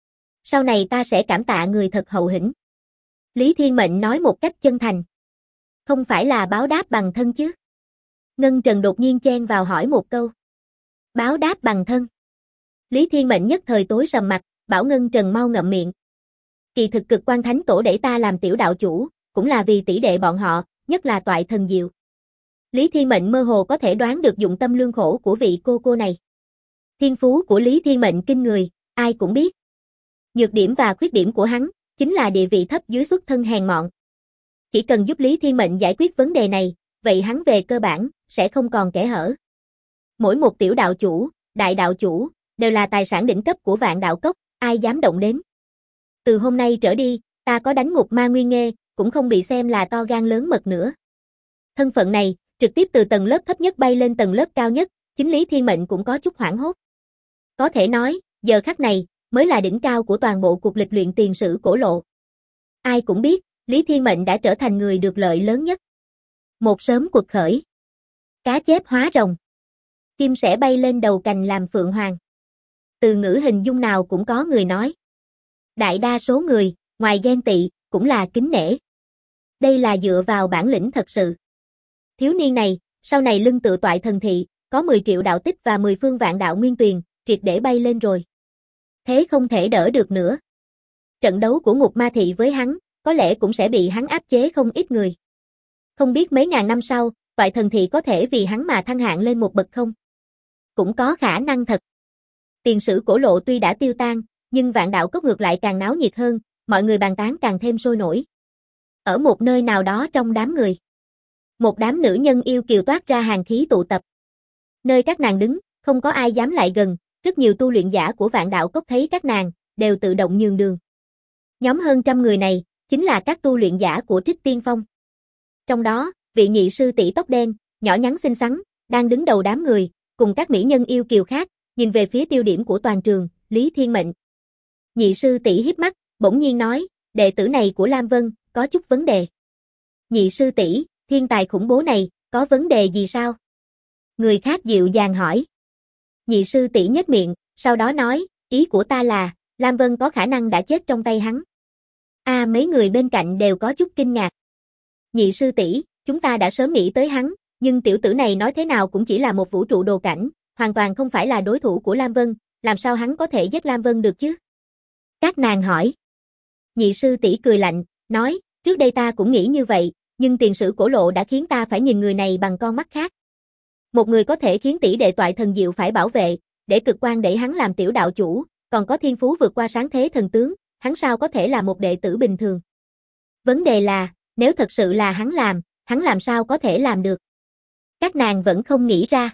Sau này ta sẽ cảm tạ người thật hậu hĩnh. Lý Thiên Mệnh nói một cách chân thành. Không phải là báo đáp bằng thân chứ? Ngân Trần đột nhiên chen vào hỏi một câu. Báo đáp bằng thân. Lý Thiên Mệnh nhất thời tối sầm mặt, bảo Ngân Trần mau ngậm miệng. Kỳ thực Cực Quan Thánh Tổ để ta làm tiểu đạo chủ, cũng là vì tỷ đệ bọn họ, nhất là Toại Thần Diệu. Lý Thiên Mệnh mơ hồ có thể đoán được dụng tâm lương khổ của vị cô này. Thiên phú của Lý Thiên Mệnh kinh người, ai cũng biết. Nhược điểm và khuyết điểm của hắn, chính là địa vị thấp dưới xuất thân hèn mọn. Chỉ cần giúp Lý Thiên Mệnh giải quyết vấn đề này, vậy hắn về cơ bản, sẽ không còn kẽ hở. Mỗi một tiểu đạo chủ, đại đạo chủ, đều là tài sản đỉnh cấp của Vạn Đạo Cốc, ai dám động đến. Từ hôm nay trở đi, ta có đánh Ngục Ma Nguyên Nghê, cũng không bị xem là to gan lớn mật nữa. Thân phận này, trực tiếp từ tầng lớp thấp nhất bay lên tầng lớp cao nhất, chính Lý Thiên Mệnh cũng có chút hoảng hốt. Có thể nói, giờ khắc này, mới là đỉnh cao của toàn bộ cuộc lịch luyện tiền sử cổ lộ. Ai cũng biết, Lý Thiên Mệnh đã trở thành người được lợi lớn nhất. Một sớm quật khởi. Cá chép hóa rồng. Chim sẻ bay lên đầu cành làm phượng hoàng. Từ ngữ hình dung nào cũng có người nói. Đại đa số người, ngoài ghen tị, cũng là kính nể. Đây là dựa vào bản lĩnh thật sự. Thiếu niên này, sau này lưng tựa Toại Thần Thị, có 10 triệu đạo tích và 10 phương vạn đạo nguyên tuyền, triệt để bay lên rồi. Thế không thể đỡ được nữa. Trận đấu của Ngục Ma Thị với hắn, có lẽ cũng sẽ bị hắn áp chế không ít người. Không biết mấy ngàn năm sau, Toại Thần Thị có thể vì hắn mà thăng hạng lên một bậc không? Cũng có khả năng thật. Tiền sử cổ lộ tuy đã tiêu tan, nhưng Vạn Đạo Cốc ngược lại càng náo nhiệt hơn, mọi người bàn tán càng thêm sôi nổi. Ở một nơi nào đó trong đám người, một đám nữ nhân yêu kiều toát ra hàng khí tụ tập. Nơi các nàng đứng, không có ai dám lại gần, rất nhiều tu luyện giả của Vạn Đạo Cốc thấy các nàng, đều tự động nhường đường. Nhóm hơn trăm người này, chính là các tu luyện giả của Trích Tiên Phong. Trong đó, vị nhị sư tỷ tóc đen, nhỏ nhắn xinh xắn, đang đứng đầu đám người, cùng các mỹ nhân yêu kiều khác, nhìn về phía tiêu điểm của toàn trường, Lý Thiên Mệnh. Nhị sư tỷ híp mắt, bỗng nhiên nói, đệ tử này của Lam Vân, có chút vấn đề. Nhị sư tỷ, thiên tài khủng bố này, có vấn đề gì sao? Người khác dịu dàng hỏi. Nhị sư tỷ nhếch miệng, sau đó nói, ý của ta là, Lam Vân có khả năng đã chết trong tay hắn. Mấy người bên cạnh đều có chút kinh ngạc. Nhị sư tỷ, chúng ta đã sớm nghĩ tới hắn, nhưng tiểu tử này nói thế nào cũng chỉ là một vũ trụ đồ cảnh, hoàn toàn không phải là đối thủ của Lam Vân, làm sao hắn có thể giết Lam Vân được chứ? Các nàng hỏi. Nhị sư tỷ cười lạnh, nói, Trước đây ta cũng nghĩ như vậy, nhưng tiền sử cổ lộ đã khiến ta phải nhìn người này bằng con mắt khác. Một người có thể khiến tỷ đệ Toại Thần Diệu phải bảo vệ, để cực quan để hắn làm tiểu đạo chủ, còn có thiên phú vượt qua sáng thế thần tướng, hắn sao có thể là một đệ tử bình thường. Vấn đề là, nếu thật sự là hắn làm sao có thể làm được. Các nàng vẫn không nghĩ ra.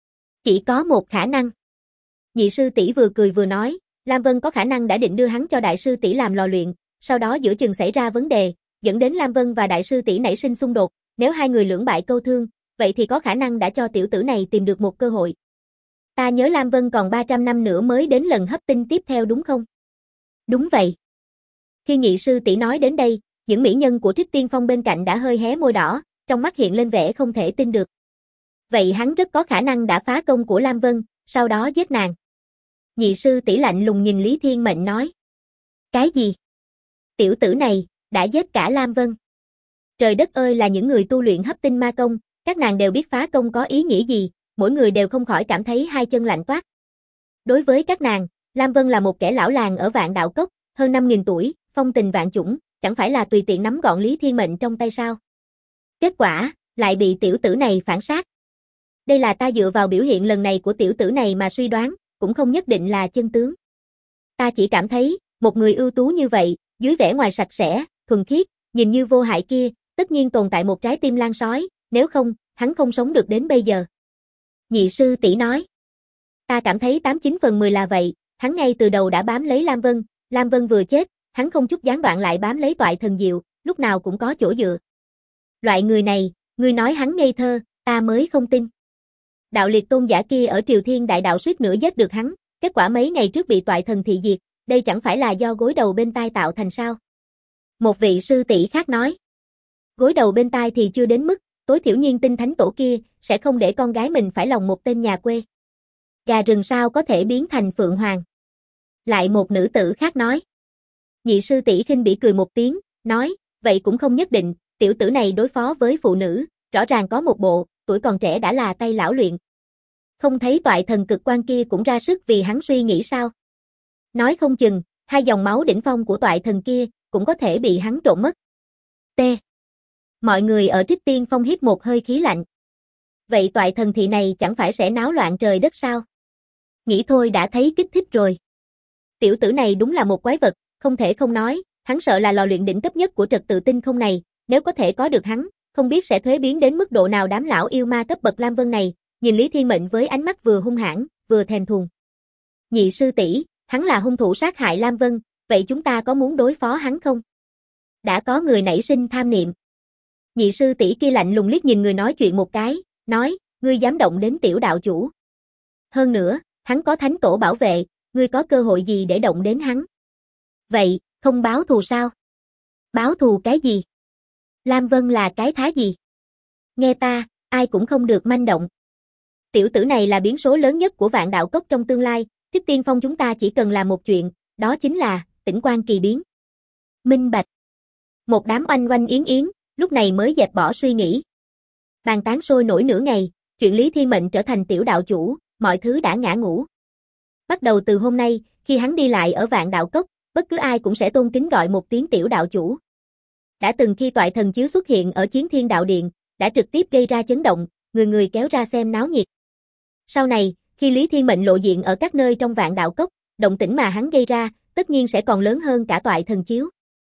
Chỉ có một khả năng. Nhị sư tỷ vừa cười vừa nói, Lam Vân có khả năng đã định đưa hắn cho đại sư tỷ làm lò luyện, sau đó giữa chừng xảy ra vấn đề, dẫn đến Lam Vân và đại sư tỷ nảy sinh xung đột, nếu hai người lưỡng bại câu thương, vậy thì có khả năng đã cho tiểu tử này tìm được một cơ hội. Ta nhớ Lam Vân còn 300 năm nữa mới đến lần hấp tinh tiếp theo đúng không? Đúng vậy. Khi nhị sư tỷ nói đến đây, những mỹ nhân của Trích Tiên Phong bên cạnh đã hơi hé môi đỏ, trong mắt hiện lên vẻ không thể tin được. Vậy hắn rất có khả năng đã phá công của Lam Vân, sau đó giết nàng. Nhị sư tỷ lạnh lùng nhìn Lý Thiên Mệnh nói. Cái gì? Tiểu tử này, đã giết cả Lam Vân. Trời đất ơi, là những người tu luyện hấp tinh ma công, các nàng đều biết phá công có ý nghĩa gì, mỗi người đều không khỏi cảm thấy hai chân lạnh toát. Đối với các nàng, Lam Vân là một kẻ lão làng ở Vạn Đạo Cốc, hơn 5.000 tuổi, phong tình vạn chủng, chẳng phải là tùy tiện nắm gọn Lý Thiên Mệnh trong tay sao. Kết quả, lại bị tiểu tử này phản sát. Đây là ta dựa vào biểu hiện lần này của tiểu tử này mà suy đoán, cũng không nhất định là chân tướng. Ta chỉ cảm thấy, một người ưu tú như vậy, dưới vẻ ngoài sạch sẽ, thuần khiết, nhìn như vô hại kia, tất nhiên tồn tại một trái tim lan sói, nếu không, hắn không sống được đến bây giờ. Nhị sư tỷ nói. Ta cảm thấy 89 phần 10 là vậy, hắn ngay từ đầu đã bám lấy Lam Vân vừa chết, hắn không chút gián đoạn lại bám lấy Toại Thần Diệu, lúc nào cũng có chỗ dựa. Loại người này, ngươi nói hắn ngây thơ, ta mới không tin. Đạo liệt tôn giả kia ở Triều Thiên Đại Đạo suýt nữa giết được hắn, kết quả mấy ngày trước bị Toại Thần thị diệt, đây chẳng phải là do gối đầu bên tai tạo thành sao? Một vị sư tỷ khác nói. Gối đầu bên tai thì chưa đến mức, tối thiểu nhiên Tinh Thánh Tổ kia sẽ không để con gái mình phải lòng một tên nhà quê. Gà rừng sao có thể biến thành phượng hoàng? Lại một nữ tử khác nói. Nhị sư tỷ khinh bỉ cười một tiếng, nói, vậy cũng không nhất định, tiểu tử này đối phó với phụ nữ, rõ ràng có một bộ, tuổi còn trẻ đã là tay lão luyện. Không thấy Toại Thần cực quan kia cũng ra sức vì hắn suy nghĩ sao? Nói không chừng, hai dòng máu đỉnh phong của Toại Thần kia cũng có thể bị hắn trộn mất. T. Mọi người ở Trích Tiên Phong hít một hơi khí lạnh. Vậy Toại Thần thị này chẳng phải sẽ náo loạn trời đất sao? Nghĩ thôi đã thấy kích thích rồi. Tiểu tử này đúng là một quái vật, không thể không nói, hắn sợ là lò luyện đỉnh cấp nhất của trật tự tinh không này, nếu có thể có được hắn, không biết sẽ thuế biến đến mức độ nào đám lão yêu ma cấp bậc Lam Vân này, nhìn Lý Thiên Mệnh với ánh mắt vừa hung hãn, vừa thèm thuồng. Nhị sư tỷ, hắn là hung thủ sát hại Lam Vân, vậy chúng ta có muốn đối phó hắn không? Đã có người nảy sinh tham niệm. Nhị sư tỷ kia lạnh lùng liếc nhìn người nói chuyện một cái, nói, ngươi dám động đến tiểu đạo chủ. Hơn nữa, hắn có thánh tổ bảo vệ, ngươi có cơ hội gì để động đến hắn? Vậy, không báo thù sao? Báo thù cái gì? Lam Vân là cái thá gì? Nghe ta, ai cũng không được manh động. Tiểu tử này là biến số lớn nhất của Vạn Đạo Cốc trong tương lai, Trích Tiên Phong chúng ta chỉ cần làm một chuyện, đó chính là, Tĩnh Quan kỳ biến. Minh bạch. Một đám oanh oanh yến yến, lúc này mới dẹp bỏ suy nghĩ. Bàn tán sôi nổi nửa ngày, chuyện Lý Thiên Mệnh trở thành tiểu đạo chủ, mọi thứ đã ngã ngũ. Bắt đầu từ hôm nay, khi hắn đi lại ở Vạn Đạo Cốc, bất cứ ai cũng sẽ tôn kính gọi một tiếng tiểu đạo chủ. Đã từng khi Toại Thần chiếu xuất hiện ở Chiến Thiên Đạo Điện, đã trực tiếp gây ra chấn động, người người kéo ra xem náo nhiệt. Sau này, khi Lý Thiên Mệnh lộ diện ở các nơi trong Vạn Đạo Cốc, động tĩnh mà hắn gây ra, tất nhiên sẽ còn lớn hơn cả Toại Thần chiếu.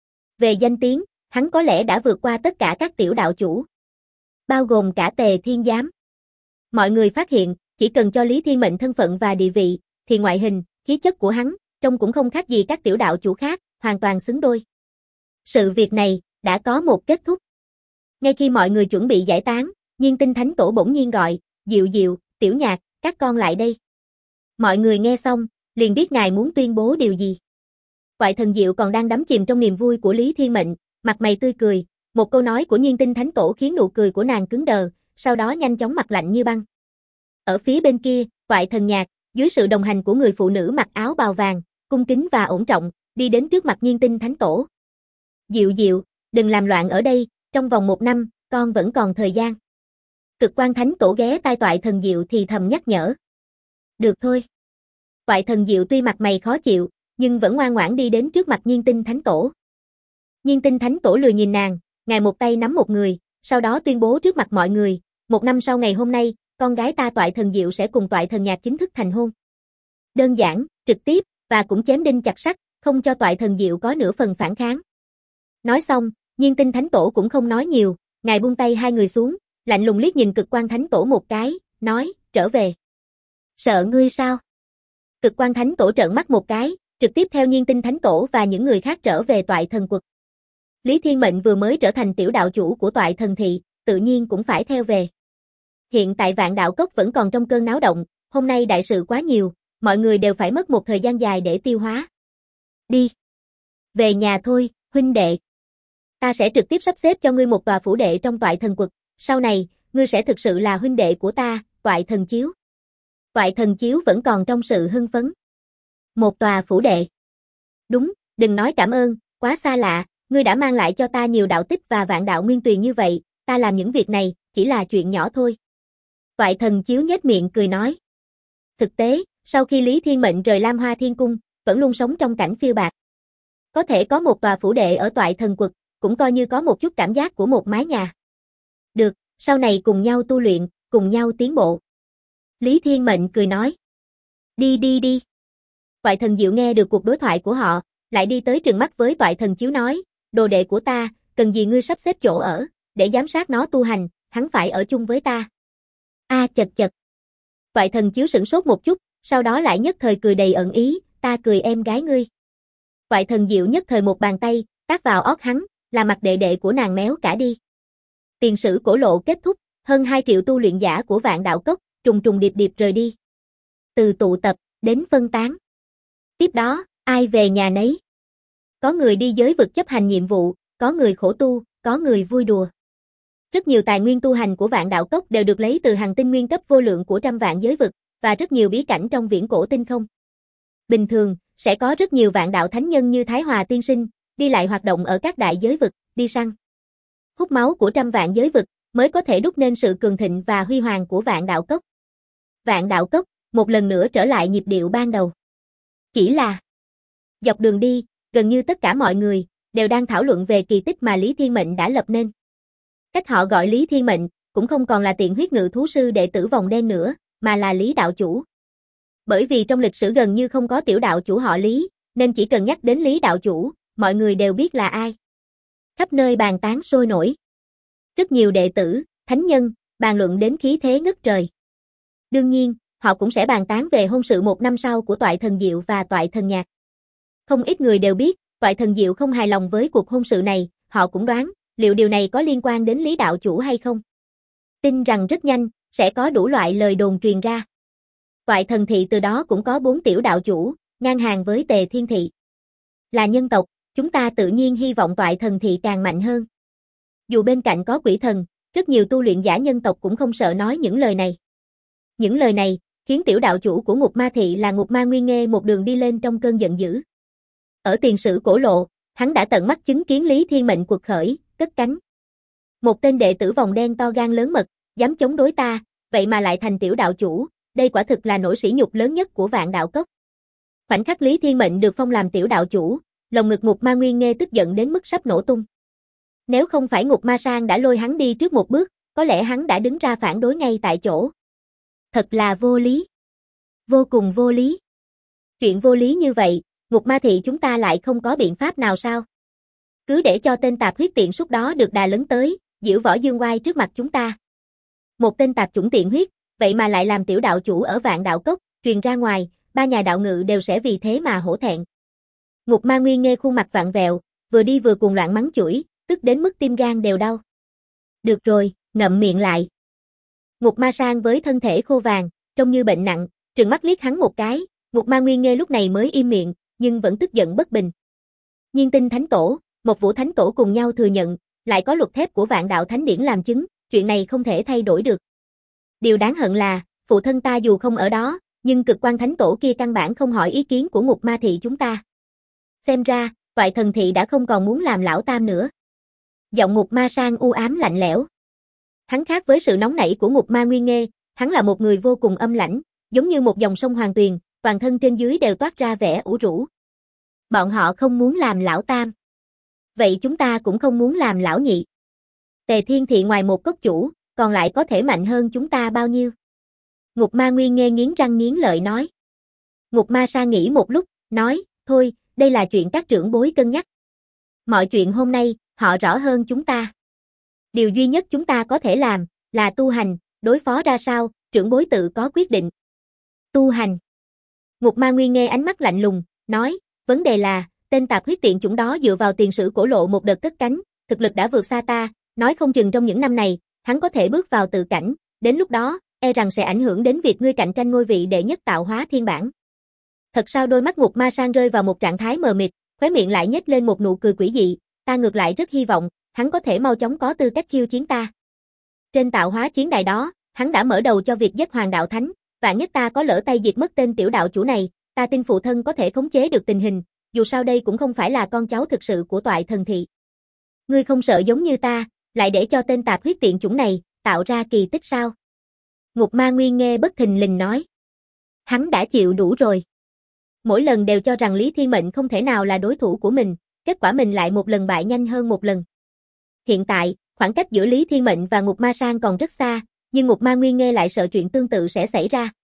Về danh tiếng, hắn có lẽ đã vượt qua tất cả các tiểu đạo chủ, bao gồm cả Tề Thiên Giám. Mọi người phát hiện, chỉ cần cho Lý Thiên Mệnh thân phận và địa vị, thì ngoại hình, khí chất của hắn, trông cũng không khác gì các tiểu đạo chủ khác, hoàn toàn xứng đôi. Sự việc này, đã có một kết thúc. Ngay khi mọi người chuẩn bị giải tán, Nhiên Tinh Thánh Tổ bỗng nhiên gọi, Diệu Diệu, Tiểu Nhạc, các con lại đây. Mọi người nghe xong, liền biết ngài muốn tuyên bố điều gì. Toại Thần Diệu còn đang đắm chìm trong niềm vui của Lý Thiên Mệnh, mặt mày tươi cười, một câu nói của Nhiên Tinh Thánh Tổ khiến nụ cười của nàng cứng đờ, sau đó nhanh chóng mặt lạnh như băng. Ở phía bên kia, Toại Thần Nhạc, dưới sự đồng hành của người phụ nữ mặc áo bào vàng, cung kính và ổn trọng, đi đến trước mặt Nhiên Tinh Thánh Tổ. Diệu Diệu, đừng làm loạn ở đây, trong vòng 1 năm, con vẫn còn thời gian. Cực Quan Thánh Tổ ghé tai Toại Thần Diệu thì thầm nhắc nhở. Được thôi. Toại Thần Diệu tuy mặt mày khó chịu, nhưng vẫn ngoan ngoãn đi đến trước mặt Nhiên Tinh Thánh Tổ. Nhiên Tinh Thánh Tổ lười nhìn nàng, ngài một tay nắm một người, sau đó tuyên bố trước mặt mọi người, 1 năm sau ngày hôm nay, con gái ta Toại Thần Diệu sẽ cùng Toại Thần Nhạc chính thức thành hôn. Đơn giản, trực tiếp, và cũng chém đinh chặt sắt, không cho Toại Thần Diệu có nửa phần phản kháng. Nói xong, Nhiên Tinh Thánh Tổ cũng không nói nhiều, ngài buông tay hai người xuống, lạnh lùng liếc nhìn Cực Quang Thánh Tổ một cái, nói, trở về. Sợ ngươi sao? Cực Quang Thánh Tổ trợn mắt một cái, trực tiếp theo Nhiên Tinh Thánh Tổ và những người khác trở về Toại Thần Quật. Lý Thiên Mệnh vừa mới trở thành tiểu đạo chủ của Toại Thần Thị, tự nhiên cũng phải theo về. Hiện tại Vạn Đạo Cốc vẫn còn trong cơn náo động, hôm nay đại sự quá nhiều, mọi người đều phải mất một thời gian dài để tiêu hóa. Đi. Về nhà thôi, huynh đệ. Ta sẽ trực tiếp sắp xếp cho ngươi một tòa phủ đệ trong Toại Thần Quật, sau này, ngươi sẽ thực sự là huynh đệ của ta, Toại Thần Chiếu. Toại Thần Chiếu vẫn còn trong sự hưng phấn. Một tòa phủ đệ. Đúng, đừng nói cảm ơn, quá xa lạ, ngươi đã mang lại cho ta nhiều đạo tích và vạn đạo nguyên tuyền như vậy, ta làm những việc này, chỉ là chuyện nhỏ thôi. Toại Thần Chiếu nhếch miệng cười nói. Thực tế, sau khi Lý Thiên Mệnh rời Lam Hoa Thiên Cung, vẫn luôn sống trong cảnh phiêu bạt. Có thể có một tòa phủ đệ ở Toại Thần Quật, cũng coi như có một chút cảm giác của một mái nhà. Được, sau này cùng nhau tu luyện, cùng nhau tiến bộ. Lý Thiên Mệnh cười nói. Đi đi đi. Toại Thần Diệu nghe được cuộc đối thoại của họ, lại đi tới trừng mắt với Toại Thần Chiếu nói, đồ đệ của ta, cần gì ngươi sắp xếp chỗ ở, để giám sát nó tu hành, hắn phải ở chung với ta. Chật chật. Toại Thần Chiếu sửng sốt một chút, sau đó lại nhất thời cười đầy ẩn ý, ta cười em gái ngươi. Toại Thần Diệu nhất thời một bàn tay, tát vào ót hắn, là mặt đệ đệ của nàng méo cả đi. Tiền sử cổ lộ kết thúc, hơn 2 triệu tu luyện giả của Vạn Đạo Cốc, trùng trùng điệp điệp rời đi. Từ tụ tập, đến phân tán. Tiếp đó, ai về nhà nấy. Có người đi giới vực chấp hành nhiệm vụ, có người khổ tu, có người vui đùa. Rất nhiều tài nguyên tu hành của Vạn Đạo Cốc đều được lấy từ hàng tinh nguyên cấp vô lượng của trăm vạn giới vực, và rất nhiều bí cảnh trong viễn cổ tinh không. Bình thường, sẽ có rất nhiều vạn đạo thánh nhân như Thái Hòa Tiên Sinh, đi lại hoạt động ở các đại giới vực, đi săn. Hút máu của trăm vạn giới vực, mới có thể đúc nên sự cường thịnh và huy hoàng của Vạn Đạo Cốc. Vạn Đạo Cốc, một lần nữa trở lại nhịp điệu ban đầu. Chỉ là, dọc đường đi, gần như tất cả mọi người, đều đang thảo luận về kỳ tích mà Lý Thiên Mệnh đã lập nên. Cách họ gọi Lý Thiên Mệnh, cũng không còn là Tiện Huyết Ngự Thú Sư đệ tử vòng đen nữa, mà là Lý Đạo Chủ. Bởi vì trong lịch sử gần như không có tiểu đạo chủ họ Lý, nên chỉ cần nhắc đến Lý Đạo Chủ, mọi người đều biết là ai. Khắp nơi bàn tán sôi nổi. Rất nhiều đệ tử, thánh nhân, bàn luận đến khí thế ngất trời. Đương nhiên, họ cũng sẽ bàn tán về hôn sự 1 năm sau của Toại Thần Diệu và Toại Thần Nhạc. Không ít người đều biết, Toại Thần Diệu không hài lòng với cuộc hôn sự này, họ cũng đoán, liệu điều này có liên quan đến Lý Đạo Chủ hay không? Tin rằng rất nhanh, sẽ có đủ loại lời đồn truyền ra. Toại Thần Thị từ đó cũng có 4 tiểu đạo chủ, ngang hàng với Tề Thiên Thị. Là nhân tộc, chúng ta tự nhiên hy vọng Toại Thần Thị càng mạnh hơn. Dù bên cạnh có quỷ thần, rất nhiều tu luyện giả nhân tộc cũng không sợ nói những lời này. Những lời này, khiến tiểu đạo chủ của Ngục Ma Thị là Ngục Ma Nguyên Nghê một đường đi lên trong cơn giận dữ. Ở tiền sử cổ lộ, hắn đã tận mắt chứng kiến Lý Thiên Mệnh quật khởi, cất cánh. Một tên đệ tử vòng đen to gan lớn mật, dám chống đối ta, vậy mà lại thành tiểu đạo chủ, đây quả thực là nỗi sỉ nhục lớn nhất của Vạn Đạo Cốc. Khoảnh khắc Lý Thiên Mệnh được phong làm tiểu đạo chủ, lồng ngực Ngục Ma Nguyên Nghê tức giận đến mức sắp nổ tung. Nếu không phải Ngục Ma Sang đã lôi hắn đi trước một bước, có lẽ hắn đã đứng ra phản đối ngay tại chỗ. Thật là vô lý. Vô cùng vô lý. Chuyện vô lý như vậy, Ngục Ma Thị chúng ta lại không có biện pháp nào sao? Cứ để cho tên tạp huyết tiện súc đó được đà lớn tới, giễu võ dương oai trước mặt chúng ta. Một tên tạp chủng tiện huyết, vậy mà lại làm tiểu đạo chủ ở Vạn Đạo Cốc, truyền ra ngoài, 3 nhà đạo ngự đều sẽ vì thế mà hổ thẹn. Ngục Ma Nguyên Nghê khuôn mặt vặn vẹo, vừa đi vừa cuồng loạn mắng chửi, tức đến mức tim gan đều đau. Được rồi, ngậm miệng lại. Ngục Ma Sang với thân thể khô vàng, trông như bệnh nặng, trừng mắt liếc hắn một cái, Ngục Ma Nguyên Nghê lúc này mới im miệng, nhưng vẫn tức giận bất bình. Nhiên Tinh Thánh Tổ, Một Vũ Thánh Tổ cùng nhau thừa nhận, lại có luật thép của Vạn Đạo Thánh Điển làm chứng, chuyện này không thể thay đổi được. Điều đáng hận là, phụ thân ta dù không ở đó, nhưng Cực Quang Thánh Tổ kia căn bản không hỏi ý kiến của Ngục Ma Thị chúng ta. Xem ra, Toại Thần Thị đã không còn muốn làm lão tam nữa. Giọng Ngục Ma Sang u ám lạnh lẽo. Hắn khác với sự nóng nảy của Ngục Ma Nguyên Nghê, hắn là một người vô cùng âm lãnh, giống như một dòng sông hoàng tuyền, toàn thân trên dưới đều toát ra vẻ ủ rũ. Bọn họ không muốn làm lão tam. Vậy chúng ta cũng không muốn làm lão nhị. Tề Thiên Thị ngoài một cốc chủ, còn lại có thể mạnh hơn chúng ta bao nhiêu? Ngục Ma Nguyên Nghê nghiến răng nghiến lợi nói. Ngục Ma Sa nghĩ một lúc, nói, thôi, đây là chuyện các trưởng bối cân nhắc. Mọi chuyện hôm nay, họ rõ hơn chúng ta. Điều duy nhất chúng ta có thể làm, là tu hành, đối phó ra sao, trưởng bối tự có quyết định. Tu hành. Ngục Ma Nguyên Nghê ánh mắt lạnh lùng, nói, vấn đề là, tên tạp huyết tiện chủng đó dựa vào tiền sử cổ lộ một đợt cất cánh, thực lực đã vượt xa ta, nói không chừng trong những năm này, hắn có thể bước vào tự cảnh, đến lúc đó, e rằng sẽ ảnh hưởng đến việc ngươi cạnh tranh ngôi vị đệ nhất tạo hóa thiên bản. Thật sao đôi mắt Ngục Ma Sang rơi vào một trạng thái mờ mịt, khóe miệng lại nhếch lên một nụ cười quỷ dị, ta ngược lại rất hy vọng, hắn có thể mau chóng có tư cách khiêu chiến ta. Trên tạo hóa chiến đài đó, hắn đã mở đầu cho việc giết Hoàng Đạo Thánh, vạn nhất ta có lỡ tay diệt mất tên tiểu đạo chủ này, ta tin phụ thân có thể khống chế được tình hình, dù sao đây cũng không phải là con cháu thực sự của Toại Thần Thị. Ngươi không sợ giống như ta, lại để cho tên tạp huyết tiện chủng này, tạo ra kỳ tích sao? Ngục Ma Nguyên Nghê bất thình lình nói. Hắn đã chịu đủ rồi. Mỗi lần đều cho rằng Lý Thiên Mệnh không thể nào là đối thủ của mình, kết quả mình lại một lần bại nhanh hơn một lần. Hiện tại, khoảng cách giữa Lý Thiên Mệnh và Ngục Ma Sang còn rất xa, nhưng Ngục Ma Nguyên Nghê lại sợ chuyện tương tự sẽ xảy ra.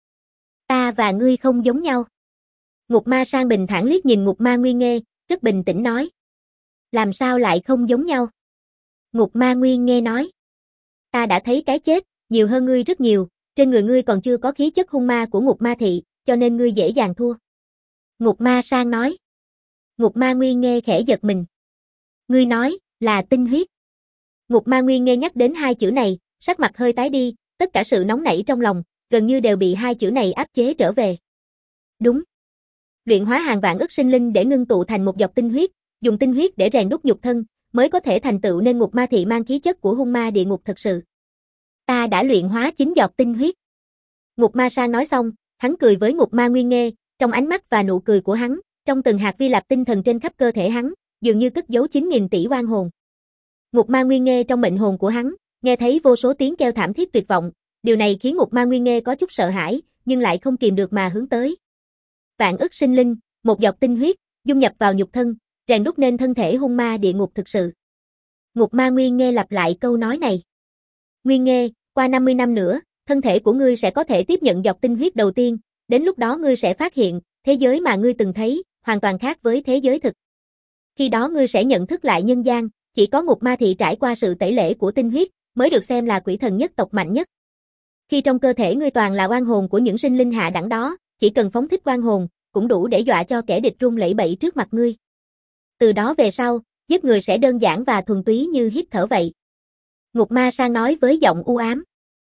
Ta và ngươi không giống nhau. Ngục Ma Sang bình thản liếc nhìn Ngục Ma Nguyên Nghê, rất bình tĩnh nói. Làm sao lại không giống nhau? Ngục Ma Nguyên Nghê nói. Ta đã thấy cái chết, nhiều hơn ngươi rất nhiều, trên người ngươi còn chưa có khí chất hung ma của Ngục Ma Thị, cho nên ngươi dễ dàng thua. Ngục Ma Sang nói. Ngục Ma Nguyên Nghê khẽ giật mình. Ngươi nói, là tinh huyết. Ngục Ma Nguyên Nghê nhắc đến hai chữ này, sắc mặt hơi tái đi, tất cả sự nóng nảy trong lòng, gần như đều bị hai chữ này áp chế trở về. Đúng. Luyện hóa hàng vạn ức sinh linh để ngưng tụ thành một giọt tinh huyết, dùng tinh huyết để rèn đúc nhục thân, mới có thể thành tựu nên Ngục Ma Thị mang khí chất của hung ma địa ngục thật sự. Ta đã luyện hóa 9 giọt tinh huyết. Ngục Ma Sang nói xong, hắn cười với Ngục Ma Nguyên Nghê, trong ánh mắt và nụ cười của hắn, trong từng hạt vi lạp tinh thần trên khắp cơ thể hắn, dường như cất giấu 9.000 tỷ oan hồn. Ngục Ma Nguyên Nghê trong mệnh hồn của hắn, nghe thấy vô số tiếng kêu thảm thiết tuyệt vọng, điều này khiến Ngục Ma Nguyên Nghê có chút sợ hãi, nhưng lại không kìm được mà hướng tới. Vạn ức sinh linh, một giọt tinh huyết, dung nhập vào nhục thân, rèn đúc nên thân thể hung ma địa ngục thực sự. Ngục Ma Nguyên Nghê lặp lại câu nói này. Nguyên Nghê, qua 50 năm nữa, thân thể của ngươi sẽ có thể tiếp nhận giọt tinh huyết đầu tiên, đến lúc đó ngươi sẽ phát hiện, thế giới mà ngươi từng thấy, hoàn toàn khác với thế giới thực. Khi đó ngươi sẽ nhận thức lại nhân gian, chỉ có Ngục Ma Thị trải qua sự tẩy lễ của tinh huyết, mới được xem là quỷ thần nhất tộc mạnh nhất. Khi trong cơ thể ngươi toàn là oan hồn của những sinh linh hạ đẳng đó, chỉ cần phóng thích oan hồn, cũng đủ để dọa cho kẻ địch run lẩy bẩy trước mặt ngươi. Từ đó về sau, giết người sẽ đơn giản và thuần túy như hít thở vậy. Ngục Ma Sang nói với giọng u ám.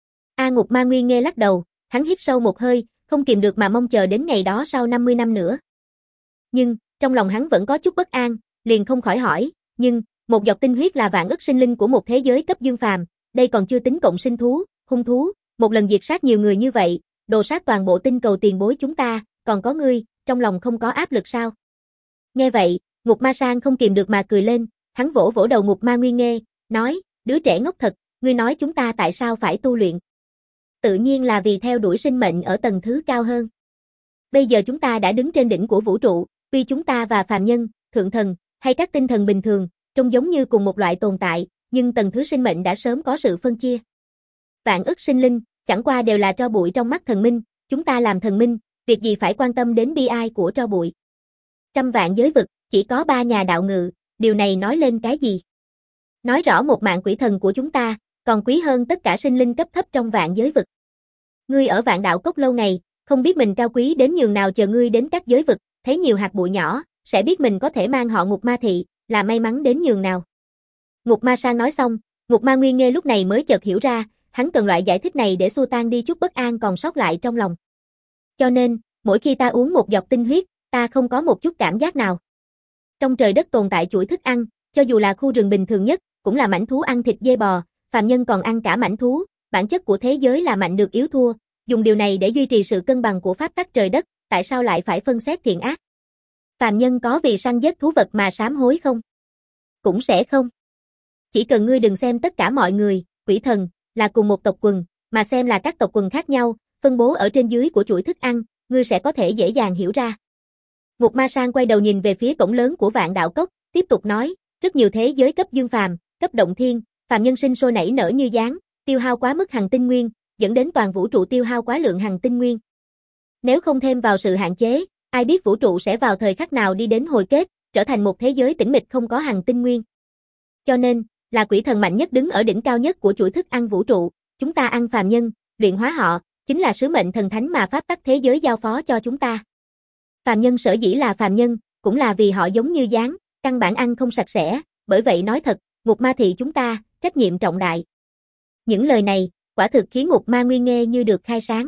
Ngục Ma Nguyên Nghê lắc đầu, hắn hít sâu một hơi, không kìm được mà mong chờ đến ngày đó sau 50 năm nữa. Nhưng, trong lòng hắn vẫn có chút bất an, liền không khỏi hỏi, nhưng, một giọt tinh huyết là vạn ức sinh linh của một thế giới cấp dương phàm, đây còn chưa tính cộng sinh thú, hung thú, một lần diệt sát nhiều người như vậy, đồ sát toàn bộ tinh cầu tiền bối chúng ta, còn có ngươi, trong lòng không có áp lực sao? Nghe vậy, Ngục Ma Sang không kìm được mà cười lên, hắn vỗ vỗ đầu Ngục Ma Nguyên Nghê, nói, đứa trẻ ngốc thật, ngươi nói chúng ta tại sao phải tu luyện? Tự nhiên là vì theo đuổi sinh mệnh ở tầng thứ cao hơn. Bây giờ chúng ta đã đứng trên đỉnh của vũ trụ, tuy chúng ta và phàm nhân, thượng thần, hay các tinh thần bình thường, trông giống như cùng một loại tồn tại, nhưng tầng thứ sinh mệnh đã sớm có sự phân chia. Vạn ức sinh linh, chẳng qua đều là tro bụi trong mắt thần minh, chúng ta làm thần minh, việc gì phải quan tâm đến bi ai của tro bụi. Trăm vạn giới vực, chỉ có 3 nhà đạo ngự, điều này nói lên cái gì? Nói rõ một mạng quỷ thần của chúng ta, còn quý hơn tất cả sinh linh cấp thấp trong vạn giới vực. Ngươi ở vạn đạo cốc lâu ngày, không biết mình cao quý đến nhường nào, chờ ngươi đến các giới vực, thấy nhiều hạt bụi nhỏ, sẽ biết mình có thể mang họ Ngục Ma Thị, là may mắn đến nhường nào. Ngục Ma Sang nói xong, Ngục Ma Nguyên Nghê lúc này mới chợt hiểu ra, hắn cần loại giải thích này để xua tan đi chút bất an còn sót lại trong lòng. Cho nên, mỗi khi ta uống một giọt tinh huyết, ta không có một chút cảm giác nào. Trong trời đất tồn tại chuỗi thức ăn, cho dù là khu rừng bình thường nhất, cũng là mãnh thú ăn thịt dê bò, phàm nhân còn ăn cả mãnh thú, bản chất của thế giới là mạnh được yếu thua, dùng điều này để duy trì sự cân bằng của pháp tắc trời đất, tại sao lại phải phân xét thiện ác? Phàm nhân có vì săn giết thú vật mà sám hối không? Cũng sẽ không. Chỉ cần ngươi đừng xem tất cả mọi người, quỷ thần, là cùng một tộc quần, mà xem là các tộc quần khác nhau, phân bố ở trên dưới của chuỗi thức ăn, ngươi sẽ có thể dễ dàng hiểu ra. Ngục Ma Sang quay đầu nhìn về phía cổng lớn của Vạn Đạo Cốc, tiếp tục nói, rất nhiều thế giới cấp dương phàm, cấp động thiên, phàm nhân sinh sôi nảy nở như gián, tiêu hao quá mức hằng tinh nguyên, dẫn đến toàn vũ trụ tiêu hao quá lượng hằng tinh nguyên. Nếu không thêm vào sự hạn chế, ai biết vũ trụ sẽ vào thời khắc nào đi đến hồi kết, trở thành một thế giới tĩnh mịch không có hằng tinh nguyên. Cho nên, là quỷ thần mạnh nhất đứng ở đỉnh cao nhất của chuỗi thức ăn vũ trụ, chúng ta ăn phàm nhân, luyện hóa họ, chính là sứ mệnh thần thánh mà pháp tắc thế giới giao phó cho chúng ta. Phàm nhân sở dĩ là phàm nhân, cũng là vì họ giống như gián, căn bản ăn không sạch sẽ, bởi vậy nói thật, ngục ma thị chúng ta, trách nhiệm trọng đại. Những lời này, quả thực khiến ngục ma Nguyên nghe như được khai sáng.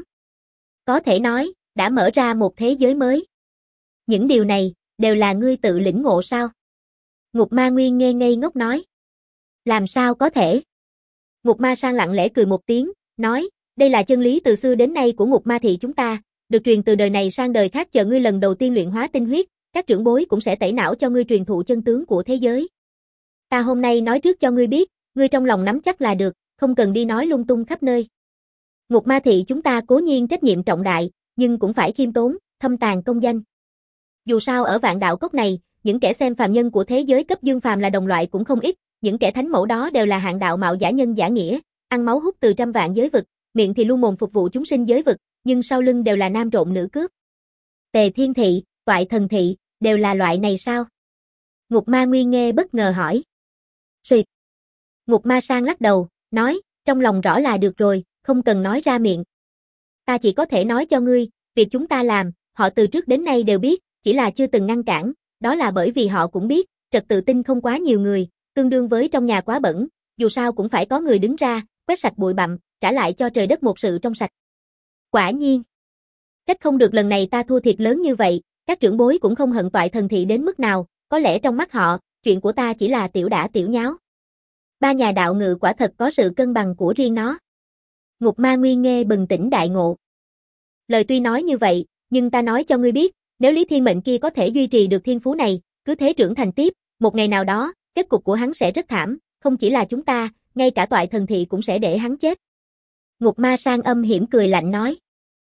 Có thể nói, đã mở ra một thế giới mới. Những điều này, đều là ngươi tự lĩnh ngộ sao? Ngục ma Nguyên nghe ngây ngốc nói. Làm sao có thể? Ngục ma Sang lặng lẽ cười một tiếng, nói, đây là chân lý từ xưa đến nay của ngục ma thị chúng ta, được truyền từ đời này sang đời khác, chờ ngươi lần đầu tiên luyện hóa tinh huyết, các trưởng bối cũng sẽ tẩy não cho ngươi truyền thụ chân tướng của thế giới. Ta hôm nay nói trước cho ngươi biết, ngươi trong lòng nắm chắc là được, không cần đi nói lung tung khắp nơi. Ngục ma thị chúng ta cố nhiên trách nhiệm trọng đại, nhưng cũng phải khiêm tốn, thâm tàng công danh. Dù sao ở vạn đạo cốc này, những kẻ xem phàm nhân của thế giới cấp dương phàm là đồng loại cũng không ít, những kẻ thánh mẫu đó đều là hạng đạo mạo giả nhân giả nghĩa, ăn máu hút từ trăm vạn giới vực, miệng thì luôn mồm phục vụ chúng sinh giới vực, nhưng sau lưng đều là nam trộm nữ cướp. Tề Thiên Thị, Toại Thần Thị, đều là loại này sao? Ngục ma Nguyên nghe bất ngờ hỏi. Xuyệt. Ngục ma Sang lắc đầu, nói, trong lòng rõ là được rồi, không cần nói ra miệng. Ta chỉ có thể nói cho ngươi, việc chúng ta làm, họ từ trước đến nay đều biết, chỉ là chưa từng ngăn cản, đó là bởi vì họ cũng biết, trật tự tinh không quá nhiều người, tương đương với trong nhà quá bẩn, dù sao cũng phải có người đứng ra, quét sạch bụi bặm, trả lại cho trời đất một sự trong sạch. Quả nhiên. Trách không được lần này ta thua thiệt lớn như vậy, các trưởng bối cũng không hận Toại Thần Thị đến mức nào, có lẽ trong mắt họ, chuyện của ta chỉ là tiểu đả tiểu nháo. Ba nhà đạo ngự quả thật có sự cân bằng của riêng nó. Ngục ma Nguyên nghe bừng tỉnh đại ngộ. Lời tuy nói như vậy, nhưng ta nói cho ngươi biết, nếu Lý Thiên Mệnh kia có thể duy trì được thiên phú này, cứ thế trưởng thành tiếp, một ngày nào đó, kết cục của hắn sẽ rất thảm, không chỉ là chúng ta, ngay cả Toại Thần Thị cũng sẽ để hắn chết. Ngục ma Sang âm hiểm cười lạnh nói.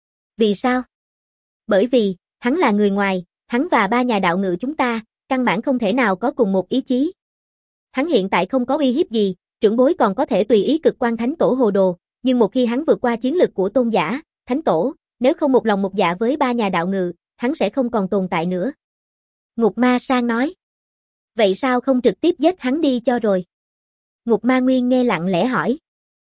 Vì sao? Bởi vì, hắn là người ngoài, hắn và ba nhà đạo ngự chúng ta, căn bản không thể nào có cùng một ý chí. Hắn hiện tại không có uy hiếp gì, trưởng bối còn có thể tùy ý cực quan thánh tổ hồ đồ, nhưng một khi hắn vượt qua chiến lực của tôn giả, thánh tổ, nếu không một lòng một dạ với ba nhà đạo ngự, hắn sẽ không còn tồn tại nữa. Ngục ma Sang nói. Vậy sao không trực tiếp giết hắn đi cho rồi? Ngục ma Nguyên nghe lặng lẽ hỏi.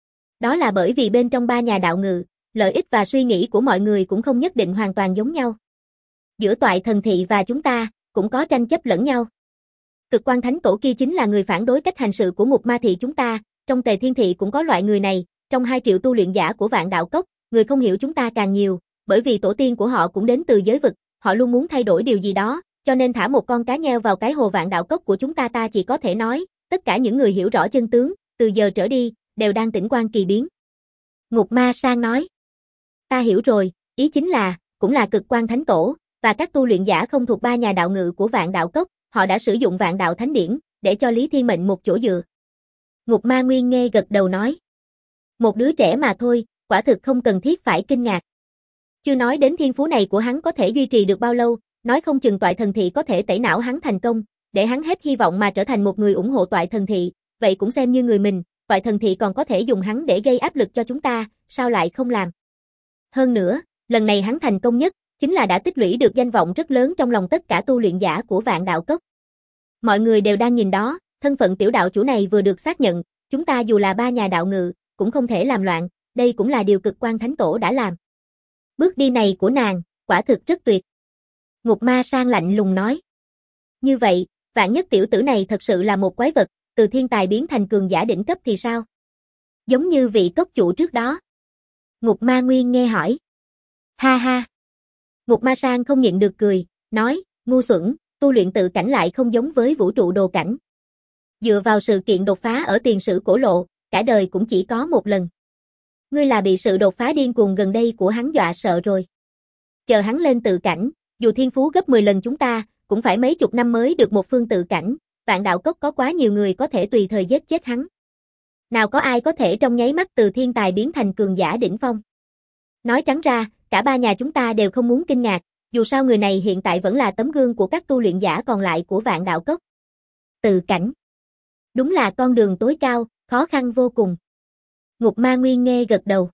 Đó là bởi vì bên trong ba nhà đạo ngự, lợi ích và suy nghĩ của mọi người cũng không nhất định hoàn toàn giống nhau. Giữa Toại Thần Thị và chúng ta, cũng có tranh chấp lẫn nhau. Cực quan thánh tổ kia chính là người phản đối cách hành sự của ngục ma thị chúng ta, trong Tề Thiên Thị cũng có loại người này, trong 2 triệu tu luyện giả của vạn đạo cốc, người không hiểu chúng ta càng nhiều, bởi vì tổ tiên của họ cũng đến từ giới vực, họ luôn muốn thay đổi điều gì đó, cho nên thả một con cá nheo vào cái hồ vạn đạo cốc của chúng ta. Ta chỉ có thể nói, tất cả những người hiểu rõ chân tướng, từ giờ trở đi, đều đang tỉnh quan kỳ biến. Ngục ma Sang nói. Ta hiểu rồi, ý chính là, cũng là cực quan thánh tổ, và các tu luyện giả không thuộc ba nhà đạo ngự của vạn đạo cốc, họ đã sử dụng vạn đạo thánh điển, để cho Lý Thiên Mệnh một chỗ dựa. Ngục ma Nguyên nghe gật đầu nói. Một đứa trẻ mà thôi, quả thực không cần thiết phải kinh ngạc. Chưa nói đến thiên phú này của hắn có thể duy trì được bao lâu, nói không chừng Toại Thần Thị có thể tẩy não hắn thành công, để hắn hết hy vọng mà trở thành một người ủng hộ Toại Thần Thị, vậy cũng xem như người mình, Toại Thần Thị còn có thể dùng hắn để gây áp lực cho chúng ta, sao lại không làm. Hơn nữa, lần này hắn thành công nhất, chính là đã tích lũy được danh vọng rất lớn trong lòng tất cả tu luyện giả của vạn đạo cốc. Mọi người đều đang nhìn đó, thân phận tiểu đạo chủ này vừa được xác nhận, chúng ta dù là ba nhà đạo ngự, cũng không thể làm loạn, đây cũng là điều cực quan thánh tổ đã làm. Bước đi này của nàng, quả thực rất tuyệt. Ngục ma Sang lạnh lùng nói. Như vậy, vạn nhất tiểu tử này thật sự là một quái vật, từ thiên tài biến thành cường giả đỉnh cấp thì sao? Giống như vị cốc chủ trước đó. Ngục ma Nguyên nghe hỏi. Ha ha. Ngục ma Sang không nhịn được cười, nói, ngu xuẩn, tu luyện tự cảnh lại không giống với vũ trụ đồ cảnh. Dựa vào sự kiện đột phá ở tiền sử cổ lộ, cả đời cũng chỉ có một lần. Ngươi là bị sự đột phá điên cuồng gần đây của hắn dọa sợ rồi. Chờ hắn lên tự cảnh, dù thiên phú gấp 10 lần chúng ta, cũng phải mấy chục năm mới được một phương tự cảnh, vạn đạo cốc có quá nhiều người có thể tùy thời giết chết hắn. Nào có ai có thể trong nháy mắt từ thiên tài biến thành cường giả đỉnh phong. Nói trắng ra, cả ba nhà chúng ta đều không muốn kinh ngạc, dù sao người này hiện tại vẫn là tấm gương của các tu luyện giả còn lại của vạn đạo cốc. Tự cảnh. Đúng là con đường tối cao, khó khăn vô cùng. Ngục Ma Nguyên nghe gật đầu.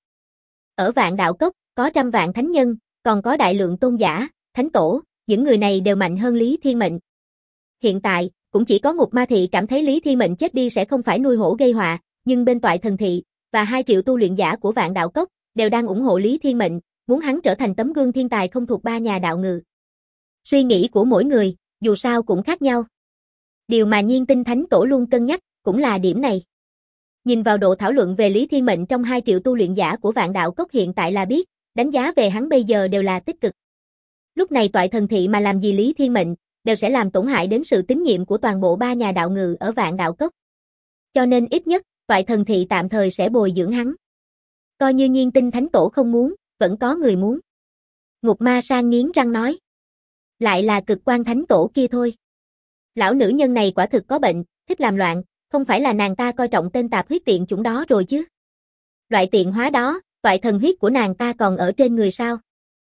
Ở Vạn Đạo Cốc, có trăm vạn thánh nhân, còn có đại lượng tôn giả, thánh tổ, những người này đều mạnh hơn Lý Thiên Mệnh. Hiện tại, cũng chỉ có Ngục Ma Thị cảm thấy Lý Thiên Mệnh chết đi sẽ không phải nuôi hổ gây họa, nhưng bên Toại Thần Thị, và 2 triệu tu luyện giả của Vạn Đạo Cốc, đều đang ủng hộ Lý Thiên Mệnh, muốn hắn trở thành tấm gương thiên tài không thuộc 3 nhà đạo ngự. Suy nghĩ của mỗi người, dù sao cũng khác nhau. Điều mà Nhiên Tinh Thánh Tổ luôn cân nhắc, cũng là điểm này. Nhìn vào độ thảo luận về Lý Thiên Mệnh trong 2 triệu tu luyện giả của Vạn Đạo Cốc hiện tại là biết, đánh giá về hắn bây giờ đều là tích cực. Lúc này Toại Thần Thị mà làm gì Lý Thiên Mệnh, đều sẽ làm tổn hại đến sự tín nhiệm của toàn bộ 3 nhà đạo ngự ở Vạn Đạo Cốc. Cho nên ít nhất, Toại Thần Thị tạm thời sẽ bồi dưỡng hắn. Coi như Nhiên Tinh Thánh Tổ không muốn, vẫn có người muốn. Ngục Ma Sang nghiến răng nói. Lại là Cực Quan Thánh Tổ kia thôi. Lão nữ nhân này quả thực có bệnh, thích làm loạn, không phải là nàng ta coi trọng tên tạp huyết tiện chủng đó rồi chứ. Loại tiện hóa đó, toại thần huyết của nàng ta còn ở trên người sao?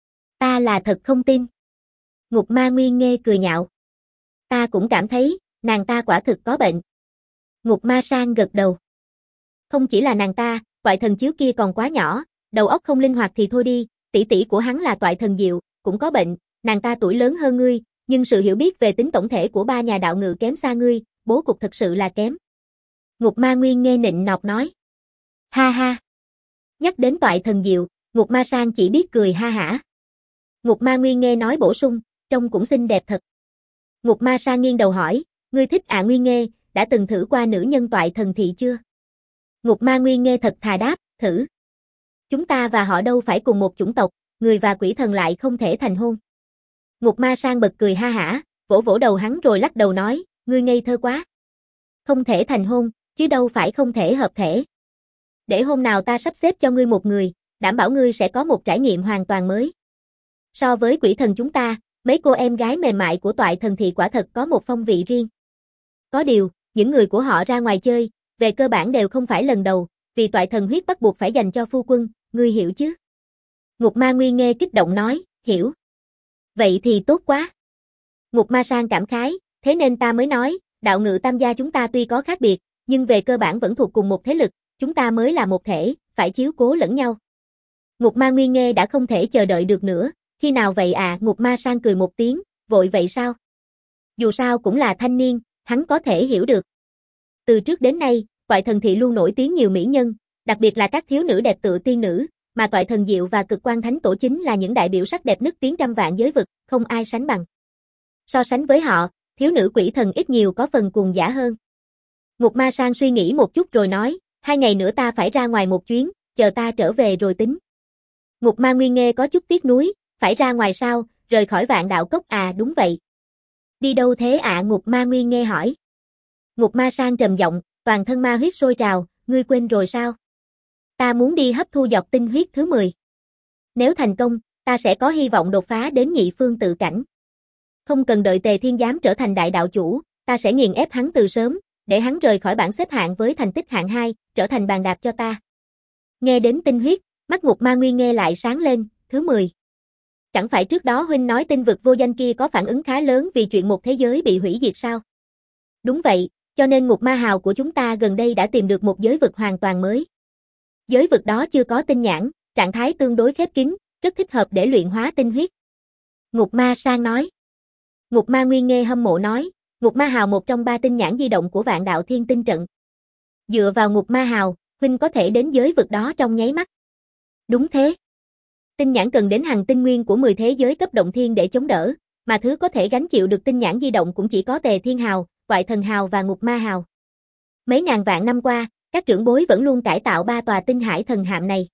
Ta là thật không tin. Ngục Ma Nguyên nghe cười nhạo. Ta cũng cảm thấy, nàng ta quả thực có bệnh. Ngục Ma Sang gật đầu. Không chỉ là nàng ta, toại thần chiếu kia còn quá nhỏ, đầu óc không linh hoạt thì thôi đi, tỷ tỷ của hắn là toại thần diệu, cũng có bệnh, nàng ta tuổi lớn hơn ngươi, nhưng sự hiểu biết về tính tổng thể của 3 nhà đạo ngự kém xa ngươi, bố cục thật sự là kém. Ngục Ma Nguyên nghe nịnh nọt nói. Ha ha. Nhắc đến toại thần diệu, Ngục Ma Sang chỉ biết cười ha hả. Ngục Ma Nguyên nghe nói bổ sung, trông cũng xinh đẹp thật. Ngục Ma Sang nghiêng đầu hỏi, ngươi thích Nguyên Nghê, đã từng thử qua nữ nhân toại thần thị chưa? Ngục Ma Nguyên nghe thật thà đáp, thử. Chúng ta và họ đâu phải cùng một chủng tộc, người và quỷ thần lại không thể thành hôn. Ngục Ma Sang bật cười ha hả, vỗ vỗ đầu hắn rồi lắc đầu nói, ngươi ngây thơ quá. Không thể thành hôn, chứ đâu phải không thể hợp thể. Để hôm nào ta sắp xếp cho ngươi một người, đảm bảo ngươi sẽ có một trải nghiệm hoàn toàn mới. So với quỷ thần chúng ta, mấy cô em gái mềm mại của toại thần thị quả thật có một phong vị riêng. Có điều, những người của họ ra ngoài chơi, về cơ bản đều không phải lần đầu, vì toại thần huyết bắt buộc phải dành cho phu quân, ngươi hiểu chứ? Ngục Ma Nguyên nghe kích động nói, hiểu. Vậy thì tốt quá. Ngục Ma Sang cảm khái, thế nên ta mới nói, đạo ngự tam gia chúng ta tuy có khác biệt, nhưng về cơ bản vẫn thuộc cùng một thế lực, chúng ta mới là một thể, phải chiếu cố lẫn nhau. Ngục Ma Nguyên nghe đã không thể chờ đợi được nữa, khi nào vậy à? Ngục Ma Sang cười một tiếng, vội vậy sao? Dù sao cũng là thanh niên, hắn có thể hiểu được. Từ trước đến nay, toại thần thị luôn nổi tiếng nhiều mỹ nhân, đặc biệt là các thiếu nữ đẹp tựa tiên nữ, mà toại thần diệu và Cực Quan Thánh Tổ chính là những đại biểu sắc đẹp nức tiếng trăm vạn giới vực, không ai sánh bằng. So sánh với họ, thiếu nữ quỷ thần ít nhiều có phần cuồng dã hơn. Ngục Ma Sang suy nghĩ một chút rồi nói, 2 ngày nữa ta phải ra ngoài một chuyến, chờ ta trở về rồi tính. Ngục Ma Nguyên nghe có chút tiếc nuối, phải ra ngoài sao, rời khỏi Vạn Đạo Cốc à? Đúng vậy. Đi đâu thế ạ? Ngục Ma Nguyên nghe hỏi. Ngục Ma Sang trầm giọng, toàn thân ma huyết sôi trào, ngươi quên rồi sao? Ta muốn đi hấp thu giọt tinh huyết thứ 10. Nếu thành công, ta sẽ có hy vọng đột phá đến nhị phương tự cảnh. Không cần đợi Tề Thiên Giám trở thành đại đạo chủ, ta sẽ nghiền ép hắn từ sớm, để hắn rời khỏi bảng xếp hạng với thành tích hạng 2, trở thành bàn đạp cho ta. Nghe đến tinh huyết, mắt Ngục Ma Nguyên nghe lại sáng lên, thứ 10. Chẳng phải trước đó huynh nói tinh vực vô danh kia có phản ứng khá lớn vì chuyện một thế giới bị hủy diệt sao? Đúng vậy, cho nên Ngục Ma Hào của chúng ta gần đây đã tìm được một giới vực hoàn toàn mới. Giới vực đó chưa có tinh nhãn, trạng thái tương đối khép kín, rất thích hợp để luyện hóa tinh huyết. Ngục Ma Sang nói. Ngục Ma Nguyên nghe hâm mộ nói, Ngục Ma Hào một trong 3 tinh nhãn di động của Vạn Đạo Thiên Tinh Trận. Dựa vào Ngục Ma Hào, huynh có thể đến giới vực đó trong nháy mắt. Đúng thế. Tinh nhãn cần đến hằng tinh nguyên của 10 thế giới cấp động thiên để chống đỡ, mà thứ có thể gánh chịu được tinh nhãn di động cũng chỉ có Tề Thiên Hào, Toại Thần Hào và Ngục Ma Hào. Mấy ngàn vạn năm qua, các trưởng bối vẫn luôn cải tạo 3 tòa tinh hải thần hạm này.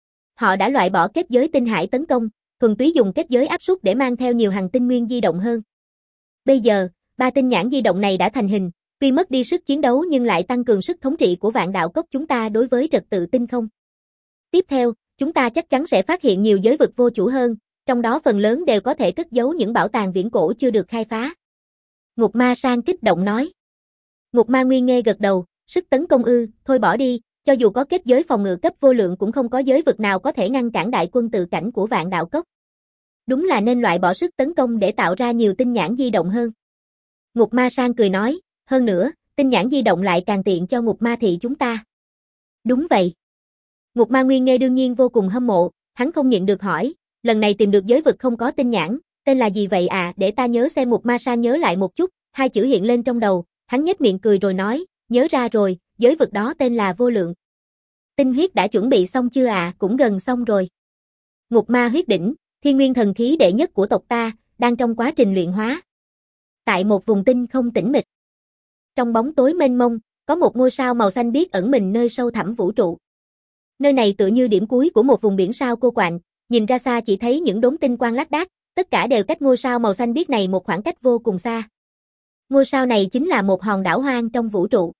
Họ đã loại bỏ kết giới tinh hải tấn công, thuần túy dùng kết giới áp suất để mang theo nhiều hằng tinh nguyên di động hơn. Bây giờ, 3 tinh nhãn di động này đã thành hình, tuy mất đi sức chiến đấu nhưng lại tăng cường sức thống trị của Vạn Đạo Cốc chúng ta đối với trật tự tinh không. Tiếp theo, chúng ta chắc chắn sẽ phát hiện nhiều giới vực vô chủ hơn, trong đó phần lớn đều có thể cất giấu những bảo tàng viễn cổ chưa được khai phá. Ngục Ma Sang kích động nói. Ngục Ma Nguyên nghe gật đầu, sức tấn công thôi bỏ đi, cho dù có kết giới phòng ngự cấp vô lượng cũng không có giới vực nào có thể ngăn cản đại quân tự cảnh của Vạn Đạo Cốc. Đúng là nên loại bỏ sức tấn công để tạo ra nhiều tinh nhãn di động hơn. Ngục Ma Sang cười nói, hơn nữa, Tinh nhãn di động lại càng tiện cho Ngục Ma thị chúng ta. Đúng vậy. Ngục Ma Nguyên Nghê đương nhiên vô cùng hâm mộ, hắn không nhịn được hỏi, lần này tìm được giới vực không có tinh nhãn, tên là gì vậy à, để ta nhớ xem. Ngục Ma Sa nhớ lại một chút, hai chữ hiện lên trong đầu, hắn nhếch miệng cười rồi nói, nhớ ra rồi, giới vực đó tên là Vô Lượng. Tinh huyết đã chuẩn bị xong chưa à, cũng gần xong rồi. Ngục Ma huyết đỉnh, thiên nguyên thần khí đệ nhất của tộc ta, đang trong quá trình luyện hóa. Tại một vùng tinh không tĩnh mịch. Trong bóng tối mênh mông, có một ngôi sao màu xanh biếc ẩn mình nơi sâu thẳm vũ trụ. Nơi này tựa như điểm cuối của một vùng biển sao cô quạnh, nhìn ra xa chỉ thấy những đốm tinh quang lác đác, tất cả đều cách ngôi sao màu xanh biếc này một khoảng cách vô cùng xa. Ngôi sao này chính là một hòn đảo hoang trong vũ trụ.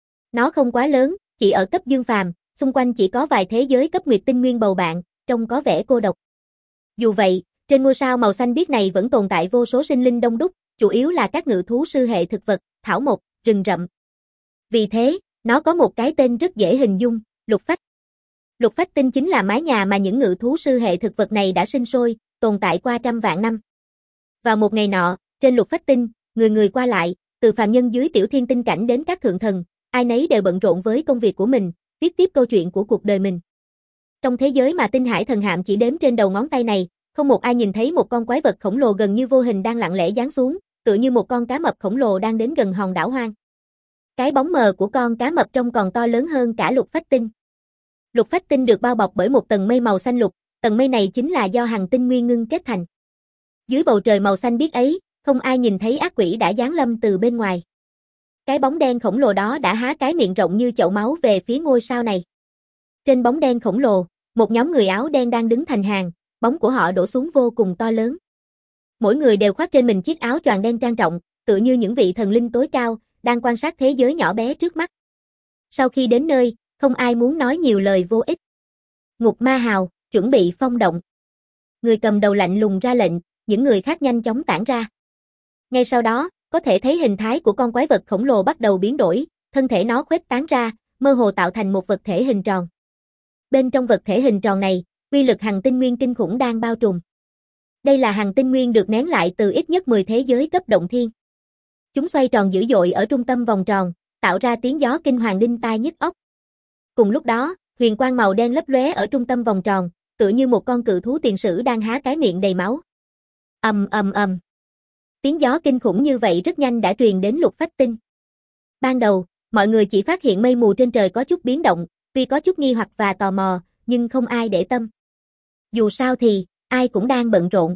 Nó không quá lớn, chỉ ở cấp dương phàm, xung quanh chỉ có vài thế giới cấp nguyệt tinh nguyên bầu bạn, trông có vẻ cô độc. Dù vậy, trên ngôi sao màu xanh biếc này vẫn tồn tại vô số sinh linh đông đúc, chủ yếu là các ngự thú sư hệ thực vật, thảo mộc, rừng rậm. Vì thế, nó có một cái tên rất dễ hình dung, Lục Phách. Lục Phách tinh chính là mái nhà mà những ngự thú sư hệ thực vật này đã sinh sôi, tồn tại qua trăm vạn năm. Vào một ngày nọ, trên Lục Phách tinh, người người qua lại, từ phàm nhân dưới tiểu thiên tinh cảnh đến các thượng thần, ai nấy đều bận rộn với công việc của mình, viết tiếp câu chuyện của cuộc đời mình. Trong thế giới mà tinh hải thần hạm chỉ đếm trên đầu ngón tay này, không một ai nhìn thấy một con quái vật khổng lồ gần như vô hình đang lặng lẽ giáng xuống, tựa như một con cá mập khổng lồ đang đến gần hòn đảo hoang. Cái bóng mờ của con cá mập trông còn to lớn hơn cả Lục Phách tinh. Lục Phách tinh được bao bọc bởi một tầng mây màu xanh lục, tầng mây này chính là do hằng tinh nguyên ngưng kết thành. Dưới bầu trời màu xanh biếc ấy, không ai nhìn thấy ác quỷ đã giáng lâm từ bên ngoài. Cái bóng đen khổng lồ đó đã há cái miệng rộng như chậu máu về phía ngôi sao này. Trên bóng đen khổng lồ, một nhóm người áo đen đang đứng thành hàng, bóng của họ đổ xuống vô cùng to lớn. Mỗi người đều khoác trên mình chiếc áo choàng đen trang trọng, tựa như những vị thần linh tối cao, đang quan sát thế giới nhỏ bé trước mắt. Sau khi đến nơi, không ai muốn nói nhiều lời vô ích. Ngục Ma Hào, chuẩn bị phong động. Người cầm đầu lạnh lùng ra lệnh, những người khác nhanh chóng tản ra. Ngay sau đó, có thể thấy hình thái của con quái vật khổng lồ bắt đầu biến đổi, thân thể nó khuếch tán ra, mơ hồ tạo thành một vật thể hình tròn. Bên trong vật thể hình tròn này, uy lực hằng tinh nguyên kinh khủng đang bao trùm. Đây là hằng tinh nguyên được nén lại từ ít nhất 10 thế giới cấp động thiên. Chúng xoay tròn dữ dội ở trung tâm vòng tròn, tạo ra tiếng gió kinh hoàng đinh tai nhức óc. Cùng lúc đó, huyền quang màu đen lấp lóe ở trung tâm vòng tròn, tựa như một con cự thú tiền sử đang há cái miệng đầy máu. Ầm ầm ầm. Tiếng gió kinh khủng như vậy rất nhanh đã truyền đến Lục Phách tinh. Ban đầu, mọi người chỉ phát hiện mây mù trên trời có chút biến động, tuy có chút nghi hoặc và tò mò, nhưng không ai để tâm. Dù sao thì, ai cũng đang bận rộn.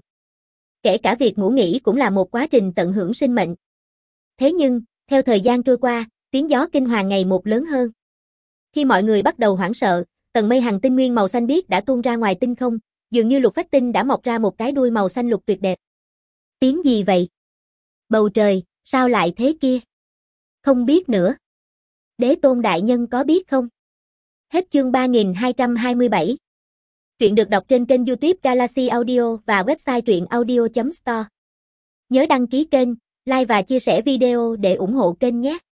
Kể cả việc ngủ nghỉ cũng là một quá trình tận hưởng sinh mệnh. Thế nhưng, theo thời gian trôi qua, tiếng gió kinh hoàng ngày một lớn hơn. Khi mọi người bắt đầu hoảng sợ, tầng mây hằng tinh nguyên màu xanh biếc đã tuôn ra ngoài tinh không, dường như Lục Phách tinh đã mọc ra một cái đuôi màu xanh lục tuyệt đẹp. Tiếng gì vậy? Bầu trời, sao lại thế kia? Không biết nữa. Đế Tôn đại nhân có biết không? Hết chương 3227. Truyện được đọc trên kênh YouTube Galaxy Audio và website truyệnaudio.store. Nhớ đăng ký kênh, like và chia sẻ video để ủng hộ kênh nhé.